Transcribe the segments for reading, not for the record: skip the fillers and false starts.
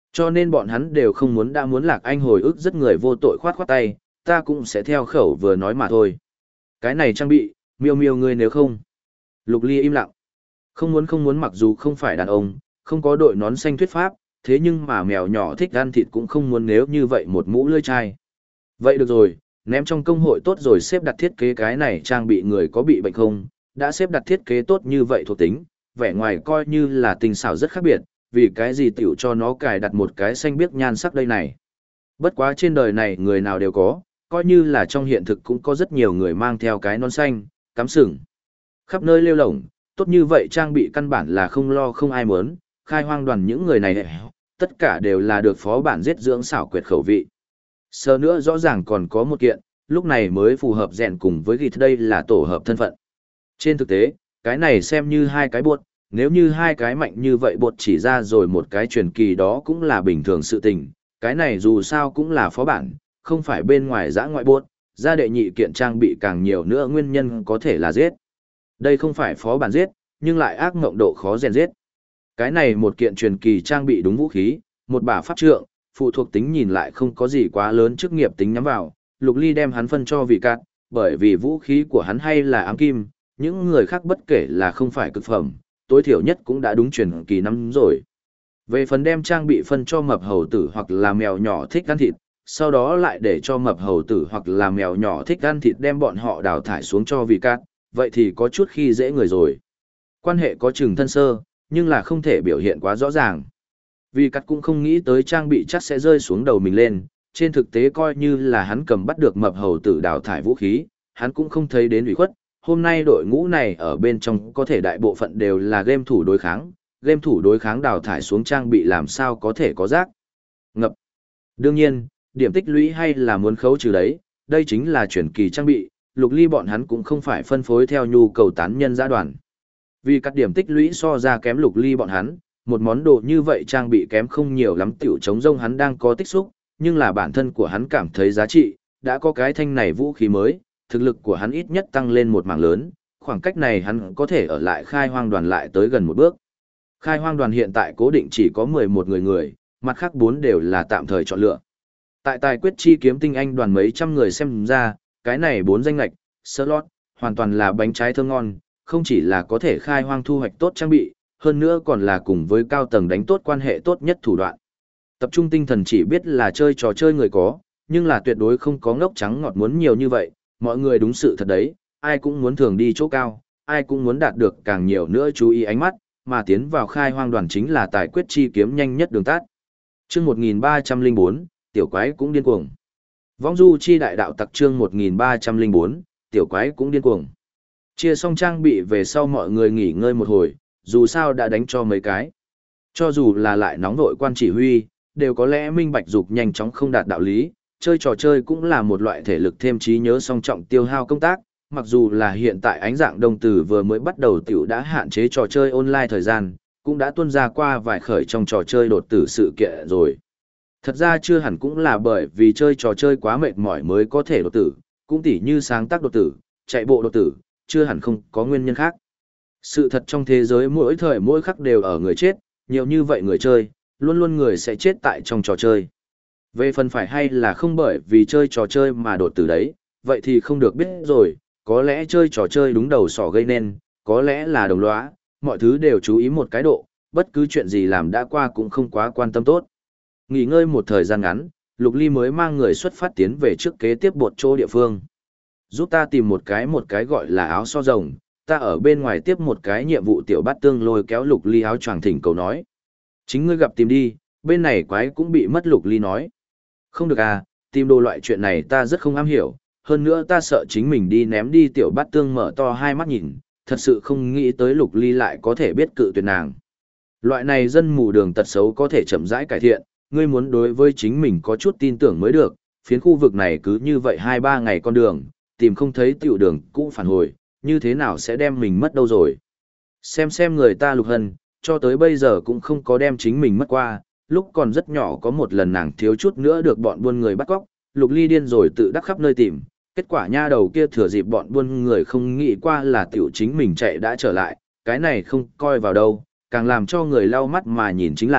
Cho nên bọn hắn đều không muốn đã muốn Lạc Anh hồi ức rất người vô tội khoát khoát tay, ta cũng sẽ theo khẩu vừa nói mà thôi. Cái này trang bị, miêu miêu ngươi nếu không. Lục Ly im lặng. Không muốn mặc dù không phải đàn ông, không có đội nón xanh thuyết pháp, thế nhưng mà mèo nhỏ thích ăn thịt cũng không muốn nếu như vậy một mũ lưỡi chai. Vậy được rồi, ném trong công hội tốt rồi xếp đặt thiết kế cái này trang bị người có bị bệnh không, đã xếp đặt thiết kế tốt như vậy thuộc tính, vẻ ngoài coi như là tinh xảo rất khác biệt, vì cái gì tiểu cho nó cài đặt một cái xanh biếc nhan sắc đây này. Bất quá trên đời này người nào đều có, coi như là trong hiện thực cũng có rất nhiều người mang theo cái nón xanh, cắm sừng. Khắp nơi lêu lổng, tốt như vậy trang bị căn bản là không lo không ai muốn, khai hoang đoàn những người này tất cả đều là được phó bản giết dưỡng xảo quyệt khẩu vị. Sơ nữa rõ ràng còn có một kiện, lúc này mới phù hợp rèn cùng với ghi đây là tổ hợp thân phận. Trên thực tế, cái này xem như hai cái buột, nếu như hai cái mạnh như vậy bột chỉ ra rồi một cái truyền kỳ đó cũng là bình thường sự tình, cái này dù sao cũng là phó bản, không phải bên ngoài giã ngoại bột, ra đệ nhị kiện trang bị càng nhiều nữa nguyên nhân có thể là giết. Đây không phải phó bản giết, nhưng lại ác mộng độ khó rèn giết. Cái này một kiện truyền kỳ trang bị đúng vũ khí, một bả pháp trượng, phụ thuộc tính nhìn lại không có gì quá lớn chức nghiệp tính nhắm vào, Lục Ly đem hắn phân cho vị cát, bởi vì vũ khí của hắn hay là ám kim, những người khác bất kể là không phải cực phẩm, tối thiểu nhất cũng đã đúng truyền kỳ năm rồi. Về phần đem trang bị phân cho mập hầu tử hoặc là mèo nhỏ thích ăn thịt, sau đó lại để cho mập hầu tử hoặc là mèo nhỏ thích ăn thịt đem bọn họ đào thải xuống cho vị cát, vậy thì có chút khi dễ người rồi. Quan hệ có chừng thân sơ, nhưng là không thể biểu hiện quá rõ ràng. Vì cắt cũng không nghĩ tới trang bị chắc sẽ rơi xuống đầu mình lên, trên thực tế coi như là hắn cầm bắt được mập hầu tử đào thải vũ khí, hắn cũng không thấy đến ủy khuất. Hôm nay đội ngũ này ở bên trong có thể đại bộ phận đều là game thủ đối kháng đào thải xuống trang bị làm sao có thể có rác. Ngập. Đương nhiên, điểm tích lũy hay là muốn khấu trừ đấy, đây chính là chuyển kỳ trang bị, Lục Ly bọn hắn cũng không phải phân phối theo nhu cầu tán nhân giã đoàn. Vì các điểm tích lũy so ra kém Lục Ly bọn hắn, một món đồ như vậy trang bị kém không nhiều lắm tiểu chống rông hắn đang có tích xúc, nhưng là bản thân của hắn cảm thấy giá trị, đã có cái thanh này vũ khí mới, thực lực của hắn ít nhất tăng lên một mảng lớn, khoảng cách này hắn có thể ở lại khai hoang đoàn lại tới gần một bước. Khai hoang đoàn hiện tại cố định chỉ có 11 người, mặt khác 4 đều là tạm thời chọn lựa. Tại tài quyết chi kiếm tinh anh đoàn mấy trăm người xem ra, cái này 4 danh lệch, slot, hoàn toàn là bánh trái thơm ngon, không chỉ là có thể khai hoang thu hoạch tốt trang bị, hơn nữa còn là cùng với cao tầng đánh tốt quan hệ tốt nhất thủ đoạn. Tập trung tinh thần chỉ biết là chơi trò chơi người có, nhưng là tuyệt đối không có ngốc trắng ngọt muốn nhiều như vậy, mọi người đúng sự thật đấy, ai cũng muốn thường đi chỗ cao, ai cũng muốn đạt được càng nhiều nữa chú ý ánh mắt, mà tiến vào khai hoang đoàn chính là tài quyết chi kiếm nhanh nhất đường tắt. Chương 1304, tiểu quái cũng điên cuồng. Vong du chi đại đạo tặc chương 1304, tiểu quái cũng điên cuồng. Chia xong trang bị về sau mọi người nghỉ ngơi một hồi, dù sao đã đánh cho mấy cái. Cho dù là lại nóng vội quan chỉ huy, đều có lẽ minh bạch dục nhanh chóng không đạt đạo lý, chơi trò chơi cũng là một loại thể lực thêm trí nhớ song trọng tiêu hao công tác, mặc dù là hiện tại ánh dạng đông tử vừa mới bắt đầu tiểu đã hạn chế trò chơi online thời gian, cũng đã tuôn ra qua vài khởi trong trò chơi đột tử sự kiện rồi. Thật ra chưa hẳn cũng là bởi vì chơi trò chơi quá mệt mỏi mới có thể đột tử, cũng tỉ như sáng tác đột tử, chạy bộ đột tử, chưa hẳn không có nguyên nhân khác. Sự thật trong thế giới mỗi thời mỗi khắc đều ở người chết, nhiều như vậy người chơi, luôn luôn người sẽ chết tại trong trò chơi. Về phần phải hay là không bởi vì chơi trò chơi mà đột tử đấy, vậy thì không được biết rồi, có lẽ chơi trò chơi đúng đầu sỏ gây nên, có lẽ là đồng lõa, mọi thứ đều chú ý một cái độ, bất cứ chuyện gì làm đã qua cũng không quá quan tâm tốt. Nghỉ ngơi một thời gian ngắn, Lục Ly mới mang người xuất phát tiến về trước kế tiếp một chỗ địa phương. Giúp ta tìm một cái gọi là áo so rồng, ta ở bên ngoài tiếp một cái nhiệm vụ. Tiểu Bát Tương lôi kéo Lục Ly áo choàng thỉnh cầu nói. Chính ngươi gặp tìm đi, bên này quái cũng bị mất. Lục Ly nói. Không được à, tìm đồ loại chuyện này ta rất không am hiểu, hơn nữa ta sợ chính mình đi ném đi. Tiểu Bát Tương mở to hai mắt nhìn, thật sự không nghĩ tới Lục Ly lại có thể biết cự tuyệt nàng. Loại này dân mù đường tật xấu có thể chậm rãi cải thiện, ngươi muốn đối với chính mình có chút tin tưởng mới được, phiến khu vực này cứ như vậy 2-3 ngày con đường, tìm không thấy tiểu đường cũ phản hồi, như thế nào sẽ đem mình mất đâu rồi. Xem người ta Lục Hân, cho tới bây giờ cũng không có đem chính mình mất qua, lúc còn rất nhỏ có một lần nàng thiếu chút nữa được bọn buôn người bắt cóc, Lục Ly điên rồi tự đắc khắp nơi tìm, kết quả nha đầu kia thừa dịp bọn buôn người không nghĩ qua là tiểu chính mình chạy đã trở lại, cái này không coi vào đâu, càng làm cho người lau mắt mà nhìn chính là,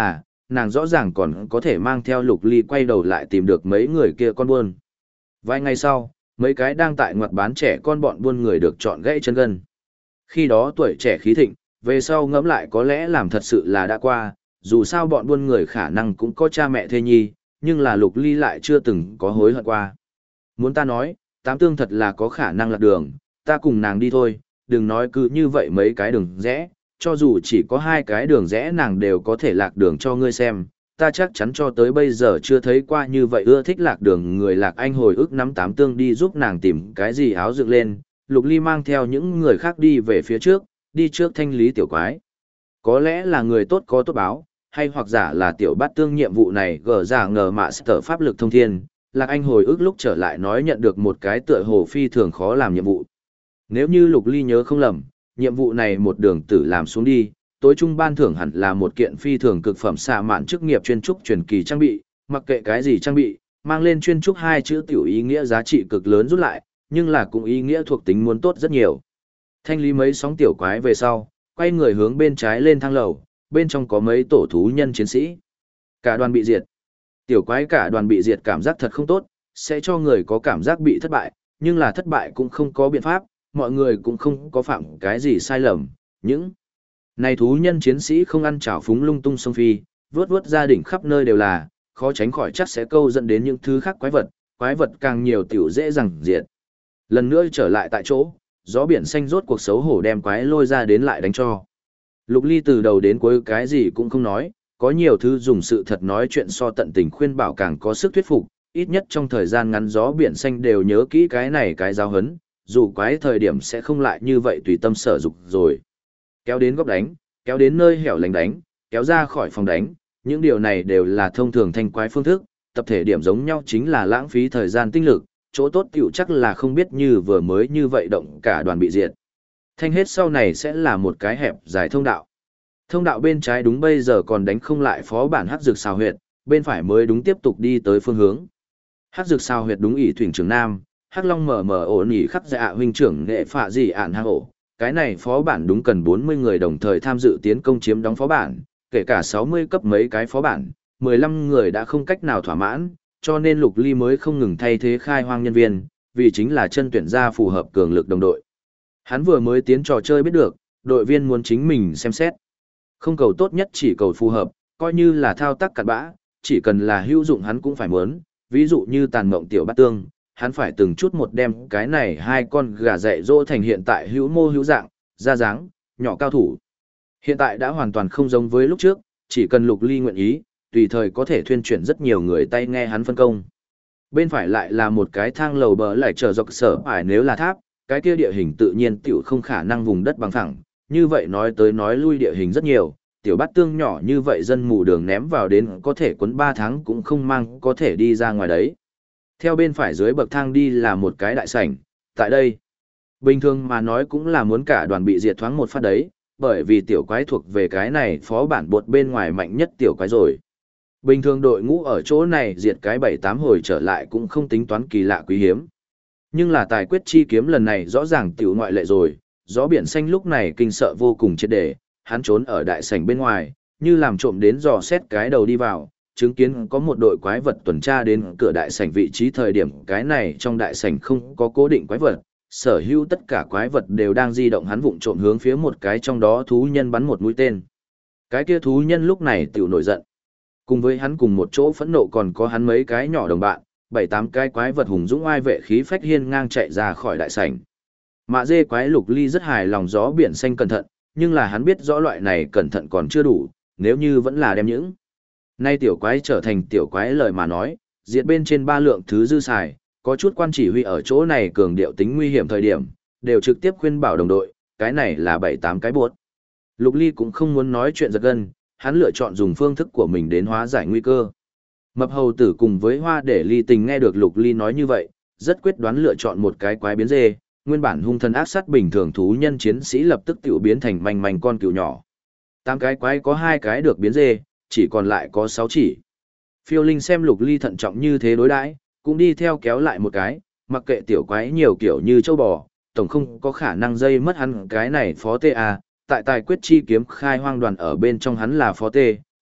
nàng rõ ràng còn có thể mang theo Lục Ly quay đầu lại tìm được mấy người kia con buôn. Vài ngày sau, mấy cái đang tại ngoặt bán trẻ con bọn buôn người được chọn gãy chân gân. Khi đó tuổi trẻ khí thịnh, về sau ngẫm lại có lẽ làm thật sự là đã qua, dù sao bọn buôn người khả năng cũng có cha mẹ thê nhi, nhưng là Lục Ly lại chưa từng có hối hận qua. Muốn ta nói, Tám Tương thật là có khả năng lạc đường, ta cùng nàng đi thôi, đừng nói cứ như vậy mấy cái đường rẽ, cho dù chỉ có 2 cái đường rẽ nàng đều có thể lạc đường cho ngươi xem, ta chắc chắn cho tới bây giờ chưa thấy qua như vậy ưa thích lạc đường người Lạc Anh hồi ức nắm Tám Tương đi giúp nàng tìm cái gì áo dựng lên, Lục Ly mang theo những người khác đi về phía trước, đi trước thanh lý tiểu quái. Có lẽ là người tốt có tốt báo, hay hoặc giả là tiểu bát tương nhiệm vụ này gờ giả ngờ mạ sở pháp lực thông thiên, Lạc Anh hồi ức lúc trở lại nói nhận được một cái tựa hồ phi thường khó làm nhiệm vụ. Nếu như Lục Ly nhớ không lầm, nhiệm vụ này một đường tử làm xuống đi, tối trung ban thưởng hẳn là một kiện phi thường cực phẩm xạ mạn chức nghiệp chuyên trúc truyền kỳ trang bị, mặc kệ cái gì trang bị, mang lên chuyên trúc 2 chữ tiểu ý nghĩa giá trị cực lớn rút lại, nhưng là cũng ý nghĩa thuộc tính muốn tốt rất nhiều. Thanh lý mấy sóng tiểu quái về sau, quay người hướng bên trái lên thang lầu, bên trong có mấy tổ thú nhân chiến sĩ. Cả đoàn bị diệt. Tiểu quái cả đoàn bị diệt cảm giác thật không tốt, sẽ cho người có cảm giác bị thất bại, nhưng là thất bại cũng không có biện pháp, mọi người cũng không có phạm cái gì sai lầm. Những này thú nhân chiến sĩ không ăn chảo phúng lung tung sông phi, vướt vướt gia đình khắp nơi đều là, khó tránh khỏi chắc sẽ câu dẫn đến những thứ khác quái vật càng nhiều tiểu dễ dàng diệt. Lần nữa trở lại tại chỗ, gió biển xanh rốt cuộc xấu hổ đem quái lôi ra đến lại đánh cho. Lục Ly từ đầu đến cuối cái gì cũng không nói, có nhiều thứ dùng sự thật nói chuyện so tận tình khuyên bảo càng có sức thuyết phục, ít nhất trong thời gian ngắn gió biển xanh đều nhớ kỹ cái này cái giáo hấn, dù quái thời điểm sẽ không lại như vậy tùy tâm sở dục rồi. Kéo đến góc đánh, kéo đến nơi hẻo lánh đánh, kéo ra khỏi phòng đánh, những điều này đều là thông thường thanh quái phương thức, tập thể điểm giống nhau chính là lãng phí thời gian tinh lực, chỗ tốt tiểu chắc là không biết như vừa mới như vậy động cả đoàn bị diệt. Thanh hết sau này sẽ là một cái hẹp dài thông đạo. Thông đạo bên trái đúng bây giờ còn đánh không lại phó bản hắc dược xào huyệt, bên phải mới đúng tiếp tục đi tới phương hướng. Hắc dược xào huyệt đúng ỷ thuyền trưởng nam, hắc long mở mở ổ nỉ khắc dạ huynh trưởng nghệ phạ gì ản hang ổ. Cái này phó bản đúng cần 40 người đồng thời tham dự tiến công chiếm đóng phó bản, kể cả 60 cấp mấy cái phó bản, 15 người đã không cách nào thỏa mãn, cho nên Lục Ly mới không ngừng thay thế khai hoang nhân viên, vì chính là chân tuyển ra phù hợp cường lực đồng đội. Hắn vừa mới tiến trò chơi biết được, đội viên muốn chính mình xem xét. Không cầu tốt nhất chỉ cầu phù hợp, coi như là thao tác cặn bã, chỉ cần là hữu dụng hắn cũng phải muốn, ví dụ như tàn mộng tiểu bát tương, hắn phải từng chút một đem cái này 2 con gà dạy dỗ thành hiện tại hữu mô hữu dạng, ra dáng, nhỏ cao thủ. Hiện tại đã hoàn toàn không giống với lúc trước, chỉ cần Lục Ly nguyện ý, tùy thời có thể thuyên chuyển rất nhiều người tay nghe hắn phân công. Bên phải lại là một cái thang lầu bờ lại trở dọc sở ải, nếu là tháp, cái kia địa hình tự nhiên tiểu không khả năng vùng đất bằng phẳng, như vậy nói tới nói lui địa hình rất nhiều, tiểu bát tương nhỏ như vậy dân mù đường ném vào đến có thể quấn 3 tháng cũng không mang có thể đi ra ngoài đấy. Theo bên phải dưới bậc thang đi là một cái đại sảnh, tại đây, bình thường mà nói cũng là muốn cả đoàn bị diệt thoáng một phát đấy, bởi vì tiểu quái thuộc về cái này phó bản bột bên ngoài mạnh nhất tiểu quái rồi. Bình thường đội ngũ ở chỗ này diệt cái 7-8 hồi trở lại cũng không tính toán kỳ lạ quý hiếm. Nhưng là tài quyết chi kiếm lần này rõ ràng tiểu ngoại lệ rồi, gió biển xanh lúc này kinh sợ vô cùng triệt để, hắn trốn ở đại sảnh bên ngoài, như làm trộm đến dò xét cái đầu đi vào, chứng kiến có một đội quái vật tuần tra đến cửa đại sảnh vị trí thời điểm cái này trong đại sảnh không có cố định quái vật, sở hữu tất cả quái vật đều đang di động, hắn vụng trộm hướng phía một cái trong đó thú nhân bắn một mũi tên. Cái kia thú nhân lúc này tiểu nổi giận. Cùng với hắn cùng một chỗ phẫn nộ còn có hắn mấy cái nhỏ đồng bạn, 7-8 cái quái vật hùng dũng oai vệ khí phách hiên ngang chạy ra khỏi đại sảnh. Mạ dê quái Lục Ly rất hài lòng gió biển xanh cẩn thận, nhưng là hắn biết rõ loại này cẩn thận còn chưa đủ, nếu như vẫn là đem những nay tiểu quái trở thành tiểu quái lời mà nói, diệt bên trên 3 lượng thứ dư xài, có chút quan chỉ huy ở chỗ này cường điệu tính nguy hiểm thời điểm, đều trực tiếp khuyên bảo đồng đội, cái này là 7-8 cái buốt. Lục Ly cũng không muốn nói chuyện giật gân, hắn lựa chọn dùng phương thức của mình đến hóa giải nguy cơ. Mập hầu tử cùng với Hoa để Ly Tình nghe được Lục Ly nói như vậy, rất quyết đoán lựa chọn một cái quái biến dê, nguyên bản hung thần ác sát bình thường thú nhân chiến sĩ lập tức tiểu biến thành manh manh con cừu nhỏ. 8 cái quái có 2 cái được biến dê, chỉ còn lại có 6 chỉ. Phiêu Linh xem Lục Ly thận trọng như thế đối đãi, cũng đi theo kéo lại một cái, mặc kệ tiểu quái nhiều kiểu như châu bò, tổng không có khả năng dây mất hắn cái này phó tê à, tại tài quyết chi kiếm khai hoang đoàn ở bên trong hắn là phó tê,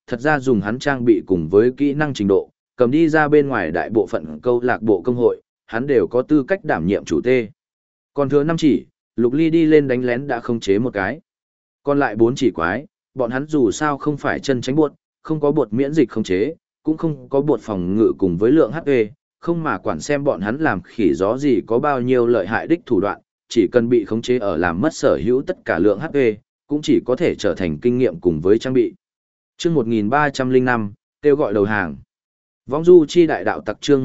thật ra dùng hắn trang bị cùng với kỹ năng trình độ, cầm đi ra bên ngoài đại bộ phận câu lạc bộ công hội, hắn đều có tư cách đảm nhiệm chủ tê. Còn thừa 5 chỉ, Lục Ly đi lên đánh lén đã không chế một cái. Còn lại 4 chỉ quái, bọn hắn dù sao không phải chân tránh buột, không có bột miễn dịch không chế, cũng không có bột phòng ngự cùng với lượng HP, không mà quản xem bọn hắn làm khỉ gió gì có bao nhiêu lợi hại đích thủ đoạn, chỉ cần bị khống chế ở làm mất sở hữu tất cả lượng HP, cũng chỉ có thể trở thành kinh nghiệm cùng với trang bị. Chương 1305, kêu gọi đầu hàng. Vong du chi đại đạo tặc chương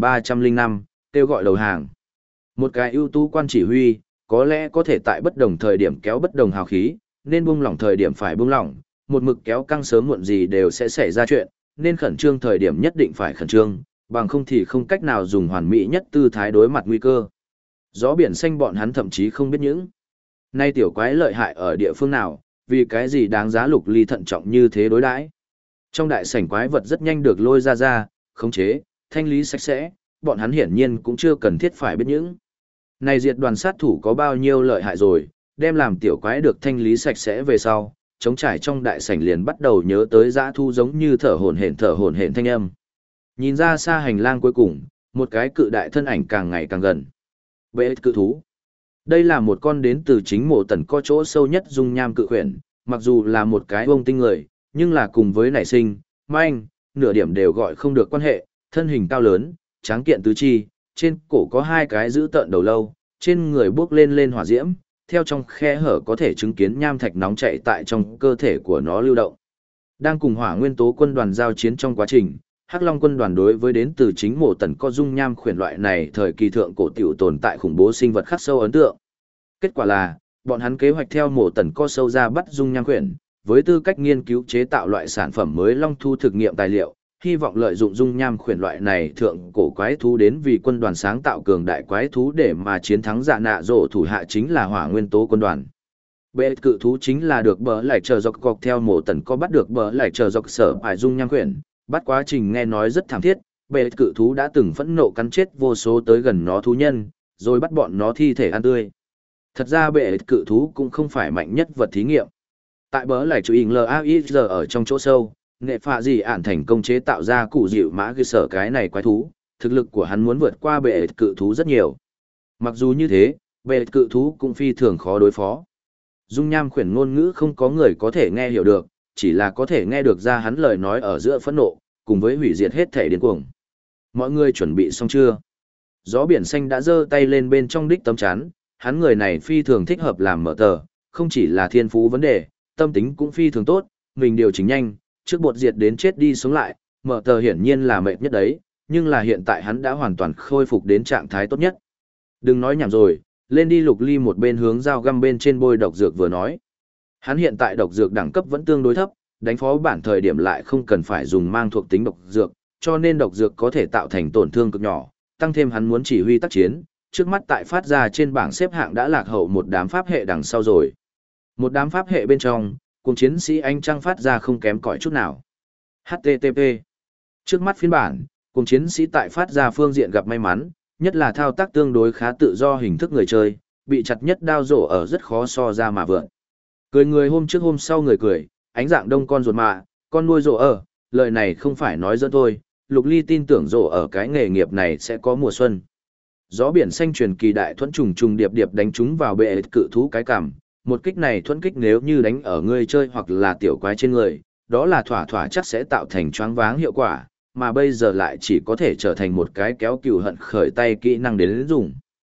1305, kêu gọi đầu hàng. Một cái ưu tú quan chỉ huy, có lẽ có thể tại bất đồng thời điểm kéo bất đồng hào khí, nên buông lỏng thời điểm phải buông lỏng, một mực kéo căng sớm muộn gì đều sẽ xảy ra chuyện, nên khẩn trương thời điểm nhất định phải khẩn trương, bằng không thì không cách nào dùng hoàn mỹ nhất tư thái đối mặt nguy cơ. Gió biển xanh bọn hắn thậm chí không biết những nay tiểu quái lợi hại ở địa phương nào, vì cái gì đáng giá Lục Ly thận trọng như thế đối đãi. Trong đại sảnh quái vật rất nhanh được lôi ra, khống chế, thanh lý sạch sẽ, bọn hắn hiển nhiên cũng chưa cần thiết phải biết những này diệt đoàn sát thủ có bao nhiêu lợi hại rồi, đem làm tiểu quái được thanh lý sạch sẽ về sau, trống trải trong đại sảnh liền bắt đầu nhớ tới dã thu giống như thở hổn hển thanh âm. Nhìn ra xa hành lang cuối cùng, một cái cự đại thân ảnh càng ngày càng gần. Bệ cự thú. Đây là một con đến từ chính mộ tần có chỗ sâu nhất dung nham cự khuyển, mặc dù là một cái bông tinh người, nhưng là cùng với nảy sinh, manh, nửa điểm đều gọi không được quan hệ, thân hình cao lớn, tráng kiện tứ chi, trên cổ có 2 cái giữ tợn đầu lâu, trên người bước lên hỏa diễm, theo trong khe hở có thể chứng kiến nham thạch nóng chảy tại trong cơ thể của nó lưu động. Đang cùng hỏa nguyên tố quân đoàn giao chiến trong quá trình, Hắc Long quân đoàn đối với đến từ chính mộ tần có dung nham khuyển loại này thời kỳ thượng cổ tiểu tồn tại khủng bố sinh vật khắc sâu ấn tượng. Kết quả là, bọn hắn kế hoạch theo mộ tần co sâu ra bắt dung nham khuyển, với tư cách nghiên cứu chế tạo loại sản phẩm mới long thu thực nghiệm tài liệu, hy vọng lợi dụng dung nham khuyển loại này thượng cổ quái thú đến vì quân đoàn sáng tạo cường đại quái thú để mà chiến thắng dạ nạ rổ thủ hạ chính là hỏa nguyên tố quân đoàn. Bệ cự thú chính là được bờ lại chờ dọc cọc theo mộ tần có bắt được bờ lại chờ dọc sở bài dung nham khuyển, bắt quá trình nghe nói rất thảm thiết, bệ cự thú đã từng phẫn nộ cắn chết vô số tới gần nó thú nhân, rồi bắt bọn nó thi thể ăn tươi. Thật ra bệ cự thú cũng không phải mạnh nhất vật thí nghiệm. Tại bờ lại chú ý LAIR ở trong chỗ sâu, nghệ phạ gì ản thành công chế tạo ra cụ dịu mã cơ sở cái này quái thú, thực lực của hắn muốn vượt qua bệ cự thú rất nhiều. Mặc dù như thế, bệ cự thú cũng phi thường khó đối phó. Dung nham khuyển ngôn ngữ không có người có thể nghe hiểu được, chỉ là có thể nghe được ra hắn lời nói ở giữa phẫn nộ, cùng với hủy diệt hết thể điên cuồng. Mọi người chuẩn bị xong chưa? Gió biển xanh đã giơ tay lên bên trong đích tấm chắn, hắn người này phi thường thích hợp làm mở tờ, không chỉ là thiên phú vấn đề, tâm tính cũng phi thường tốt, mình điều chỉnh nhanh, trước bột diệt đến chết đi sống lại, mở tờ hiển nhiên là mệt nhất đấy, nhưng là hiện tại hắn đã hoàn toàn khôi phục đến trạng thái tốt nhất. Đừng nói nhảm rồi, lên đi. Lục Ly một bên hướng dao găm bên trên bôi độc dược vừa nói. Hắn hiện tại độc dược đẳng cấp vẫn tương đối thấp, đánh phó bản thời điểm lại không cần phải dùng mang thuộc tính độc dược, cho nên độc dược có thể tạo thành tổn thương cực nhỏ, tăng thêm hắn muốn chỉ huy tác chiến, trước mắt tại phát ra trên bảng xếp hạng đã lạc hậu một đám pháp hệ đằng sau rồi. Một đám pháp hệ bên trong, cùng chiến sĩ ánh trăng phát ra không kém cỏi chút nào. HTTP. Trước mắt phiên bản, cùng chiến sĩ tại phát ra phương diện gặp may mắn, nhất là thao tác tương đối khá tự do hình thức người chơi, bị chặt nhất đao rổ ở rất khó so ra mà vượn. Cười người hôm trước hôm sau người cười, ánh dạng đông con ruột mạ, con nuôi rổ ở, lời này không phải nói dẫn thôi, Lục Ly tin tưởng rổ ở cái nghề nghiệp này sẽ có mùa xuân. Gió biển xanh truyền kỳ đại thuẫn trùng trùng điệp điệp đánh trúng vào bệ cự thú cái cằm, một kích này thuẫn kích nếu như đánh ở người chơi hoặc là tiểu quái trên người, đó là thỏa thỏa chắc sẽ tạo thành choáng váng hiệu quả, mà bây giờ lại chỉ có thể trở thành một cái kéo cừu hận khởi tay kỹ năng đến dùng.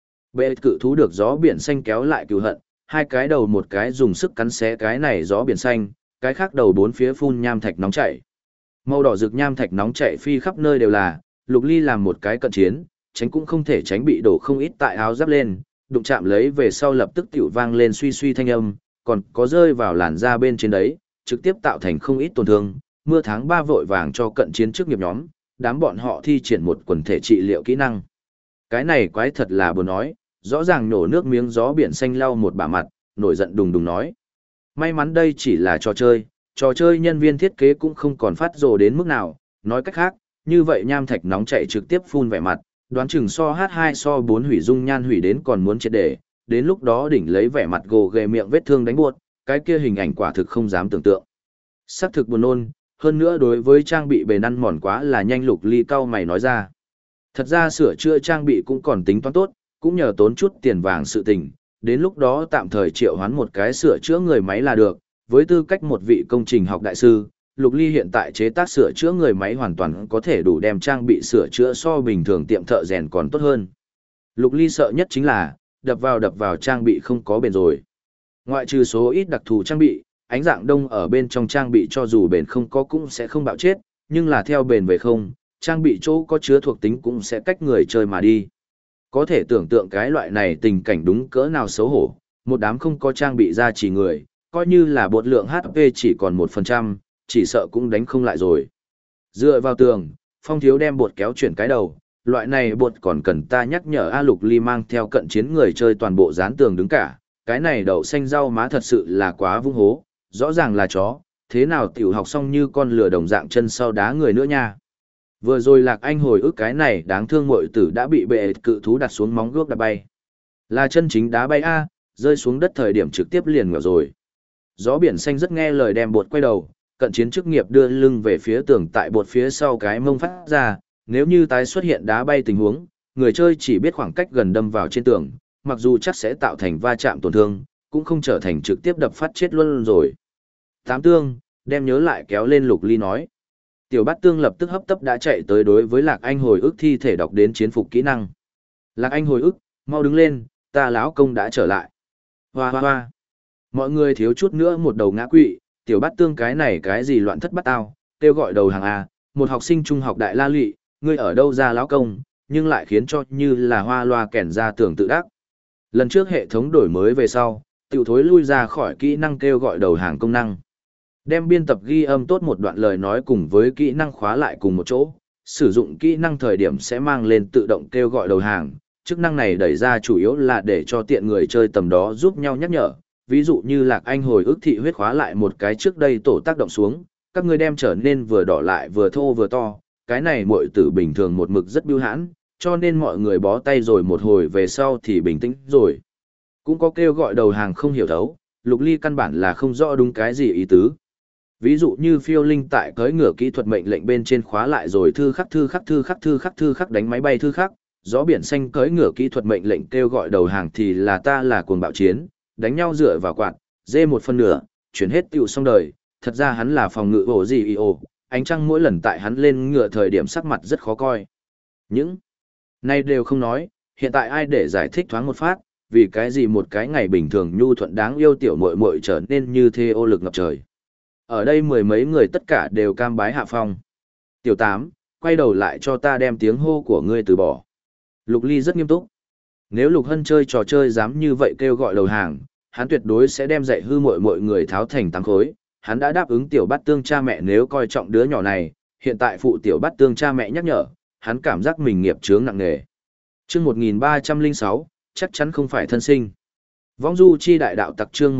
Bệ cự thú được gió biển xanh kéo lại cừu hận, 2 cái đầu một cái dùng sức cắn xé cái này gió biển xanh, cái khác đầu 4 phía phun nham thạch nóng chảy. Màu đỏ rực nham thạch nóng chảy phi khắp nơi đều là, Lục Ly làm một cái cận chiến, tránh cũng không thể tránh bị đổ không ít tại áo giáp lên, đụng chạm lấy về sau lập tức tiểu vang lên suy suy thanh âm, còn có rơi vào làn da bên trên đấy, trực tiếp tạo thành không ít tổn thương. Mưa tháng 3 vội vàng cho cận chiến trước nghiệp nhóm, đám bọn họ thi triển một quần thể trị liệu kỹ năng. Cái này quái thật là buồn nói, rõ ràng nổ nước miếng gió biển xanh lau một bả mặt, nổi giận đùng đùng nói. May mắn đây chỉ là trò chơi nhân viên thiết kế cũng không còn phát rồ đến mức nào, nói cách khác, như vậy nham thạch nóng chạy trực tiếp phun vẻ mặt, đoán chừng so H2 so 4 hủy dung nhan hủy đến còn muốn triệt để, đến lúc đó đỉnh lấy vẻ mặt gồ ghề miệng vết thương đánh buột, cái kia hình ảnh quả thực không dám tưởng tượng. Sắc thực buồn nôn, hơn nữa đối với trang bị bền ăn mòn quá là nhanh. Lục Ly cau mày nói ra. Thật ra sửa chữa trang bị cũng còn tính toán tốt, cũng nhờ tốn chút tiền vàng sự tình, đến lúc đó tạm thời triệu hoán một cái sửa chữa người máy là được. Với tư cách một vị công trình học đại sư, Lục Ly hiện tại chế tác sửa chữa người máy hoàn toàn có thể đủ đem trang bị sửa chữa so bình thường tiệm thợ rèn còn tốt hơn. Lục Ly sợ nhất chính là, đập vào trang bị không có bền rồi. Ngoại trừ số ít đặc thù trang bị, ánh dạng đông ở bên trong trang bị cho dù bền không có cũng sẽ không bạo chết, nhưng là theo bền về không, trang bị chỗ có chứa thuộc tính cũng sẽ cách người chơi mà đi. Có thể tưởng tượng cái loại này tình cảnh đúng cỡ nào xấu hổ, một đám không có trang bị ra chỉ người, coi như là bột lượng HP chỉ còn 1%, chỉ sợ cũng đánh không lại rồi. Dựa vào tường, Phong Thiếu đem bột kéo chuyển cái đầu, loại này bột còn cần ta nhắc nhở. A Lục Ly mang theo cận chiến người chơi toàn bộ dán tường đứng cả, cái này đậu xanh rau má thật sự là quá vung hố, rõ ràng là chó, thế nào tiểu học xong như con lừa đồng dạng chân sau đá người nữa nha. Vừa rồi Lạc Anh hồi ức cái này đáng thương muội tử đã bị bệ cự thú đặt xuống móng guốc đá bay. Là chân chính đá bay a, rơi xuống đất thời điểm trực tiếp liền ngửa rồi. Gió biển xanh rất nghe lời đem bột quay đầu, cận chiến chức nghiệp đưa lưng về phía tường tại bột phía sau cái mông phát ra, nếu như tái xuất hiện đá bay tình huống, người chơi chỉ biết khoảng cách gần đâm vào trên tường, mặc dù chắc sẽ tạo thành va chạm tổn thương, cũng không trở thành trực tiếp đập phát chết luôn rồi. Tám tương, đem nhớ lại kéo lên. Lục Ly nói. Tiểu Bát Tương lập tức hấp tấp đã chạy tới đối với Lạc Anh hồi ức thi thể đọc đến chiến phục kỹ năng. Lạc Anh hồi ức, mau đứng lên, ta lão công đã trở lại. Hoa hoa hoa. Mọi người thiếu chút nữa một đầu ngã quỵ, Tiểu Bát Tương cái này cái gì loạn thất bắt tao, kêu gọi đầu hàng A, một học sinh trung học đại la lụy, ngươi ở đâu ra lão công, nhưng lại khiến cho như là hoa loa kẻn ra tưởng tự đắc. Lần trước hệ thống đổi mới về sau, tiểu thối lui ra khỏi kỹ năng kêu gọi đầu hàng công năng. Đem biên tập ghi âm tốt một đoạn lời nói cùng với kỹ năng khóa lại cùng một chỗ, sử dụng kỹ năng thời điểm sẽ mang lên tự động kêu gọi đầu hàng. Chức năng này đẩy ra chủ yếu là để cho tiện người chơi tầm đó giúp nhau nhắc nhở. Ví dụ như Lạc Anh hồi ức thị huyết khóa lại một cái trước đây tổ tác động xuống, các ngươi đem trở nên vừa đỏ lại vừa thô vừa to. Cái này muội tử bình thường một mực rất biêu hãn, cho nên mọi người bó tay rồi một hồi về sau thì bình tĩnh rồi. Cũng có kêu gọi đầu hàng không hiểu thấu, Lục Ly căn bản là không rõ đúng cái gì ý tứ. Ví dụ như phiêu linh tại cưỡi ngựa kỹ thuật mệnh lệnh bên trên khóa lại rồi thư khắc đánh máy bay thư khắc, gió biển xanh cưỡi ngựa kỹ thuật mệnh lệnh kêu gọi đầu hàng thì là ta là cuồng bạo chiến, đánh nhau dựa vào quạt, dê một phân nửa, chuyển hết tiêu xong đời, thật ra hắn là phòng ngự ổ gì ồ, ánh trăng mỗi lần tại hắn lên ngựa thời điểm sắc mặt rất khó coi. Những này đều không nói, hiện tại ai để giải thích thoáng một phát, vì cái gì một cái ngày bình thường nhu thuận đáng yêu tiểu muội muội trở nên như thế ô lực ngập trời. Ở đây mười mấy người tất cả đều cam bái hạ phong. Tiểu Tám, quay đầu lại cho ta đem tiếng hô của ngươi từ bỏ. Lục Ly rất nghiêm túc. Nếu Lục Hân chơi trò chơi dám như vậy kêu gọi đầu hàng, hắn tuyệt đối sẽ đem dạy hư mọi người tháo thành tám khối. Hắn đã đáp ứng Tiểu Bát Tương cha mẹ nếu coi trọng đứa nhỏ này, hiện tại phụ Tiểu Bát Tương cha mẹ nhắc nhở, hắn cảm giác mình nghiệp chướng nặng nề. Chương 1306, chắc chắn không phải thân sinh. Vong du chi đại đạo tặc chương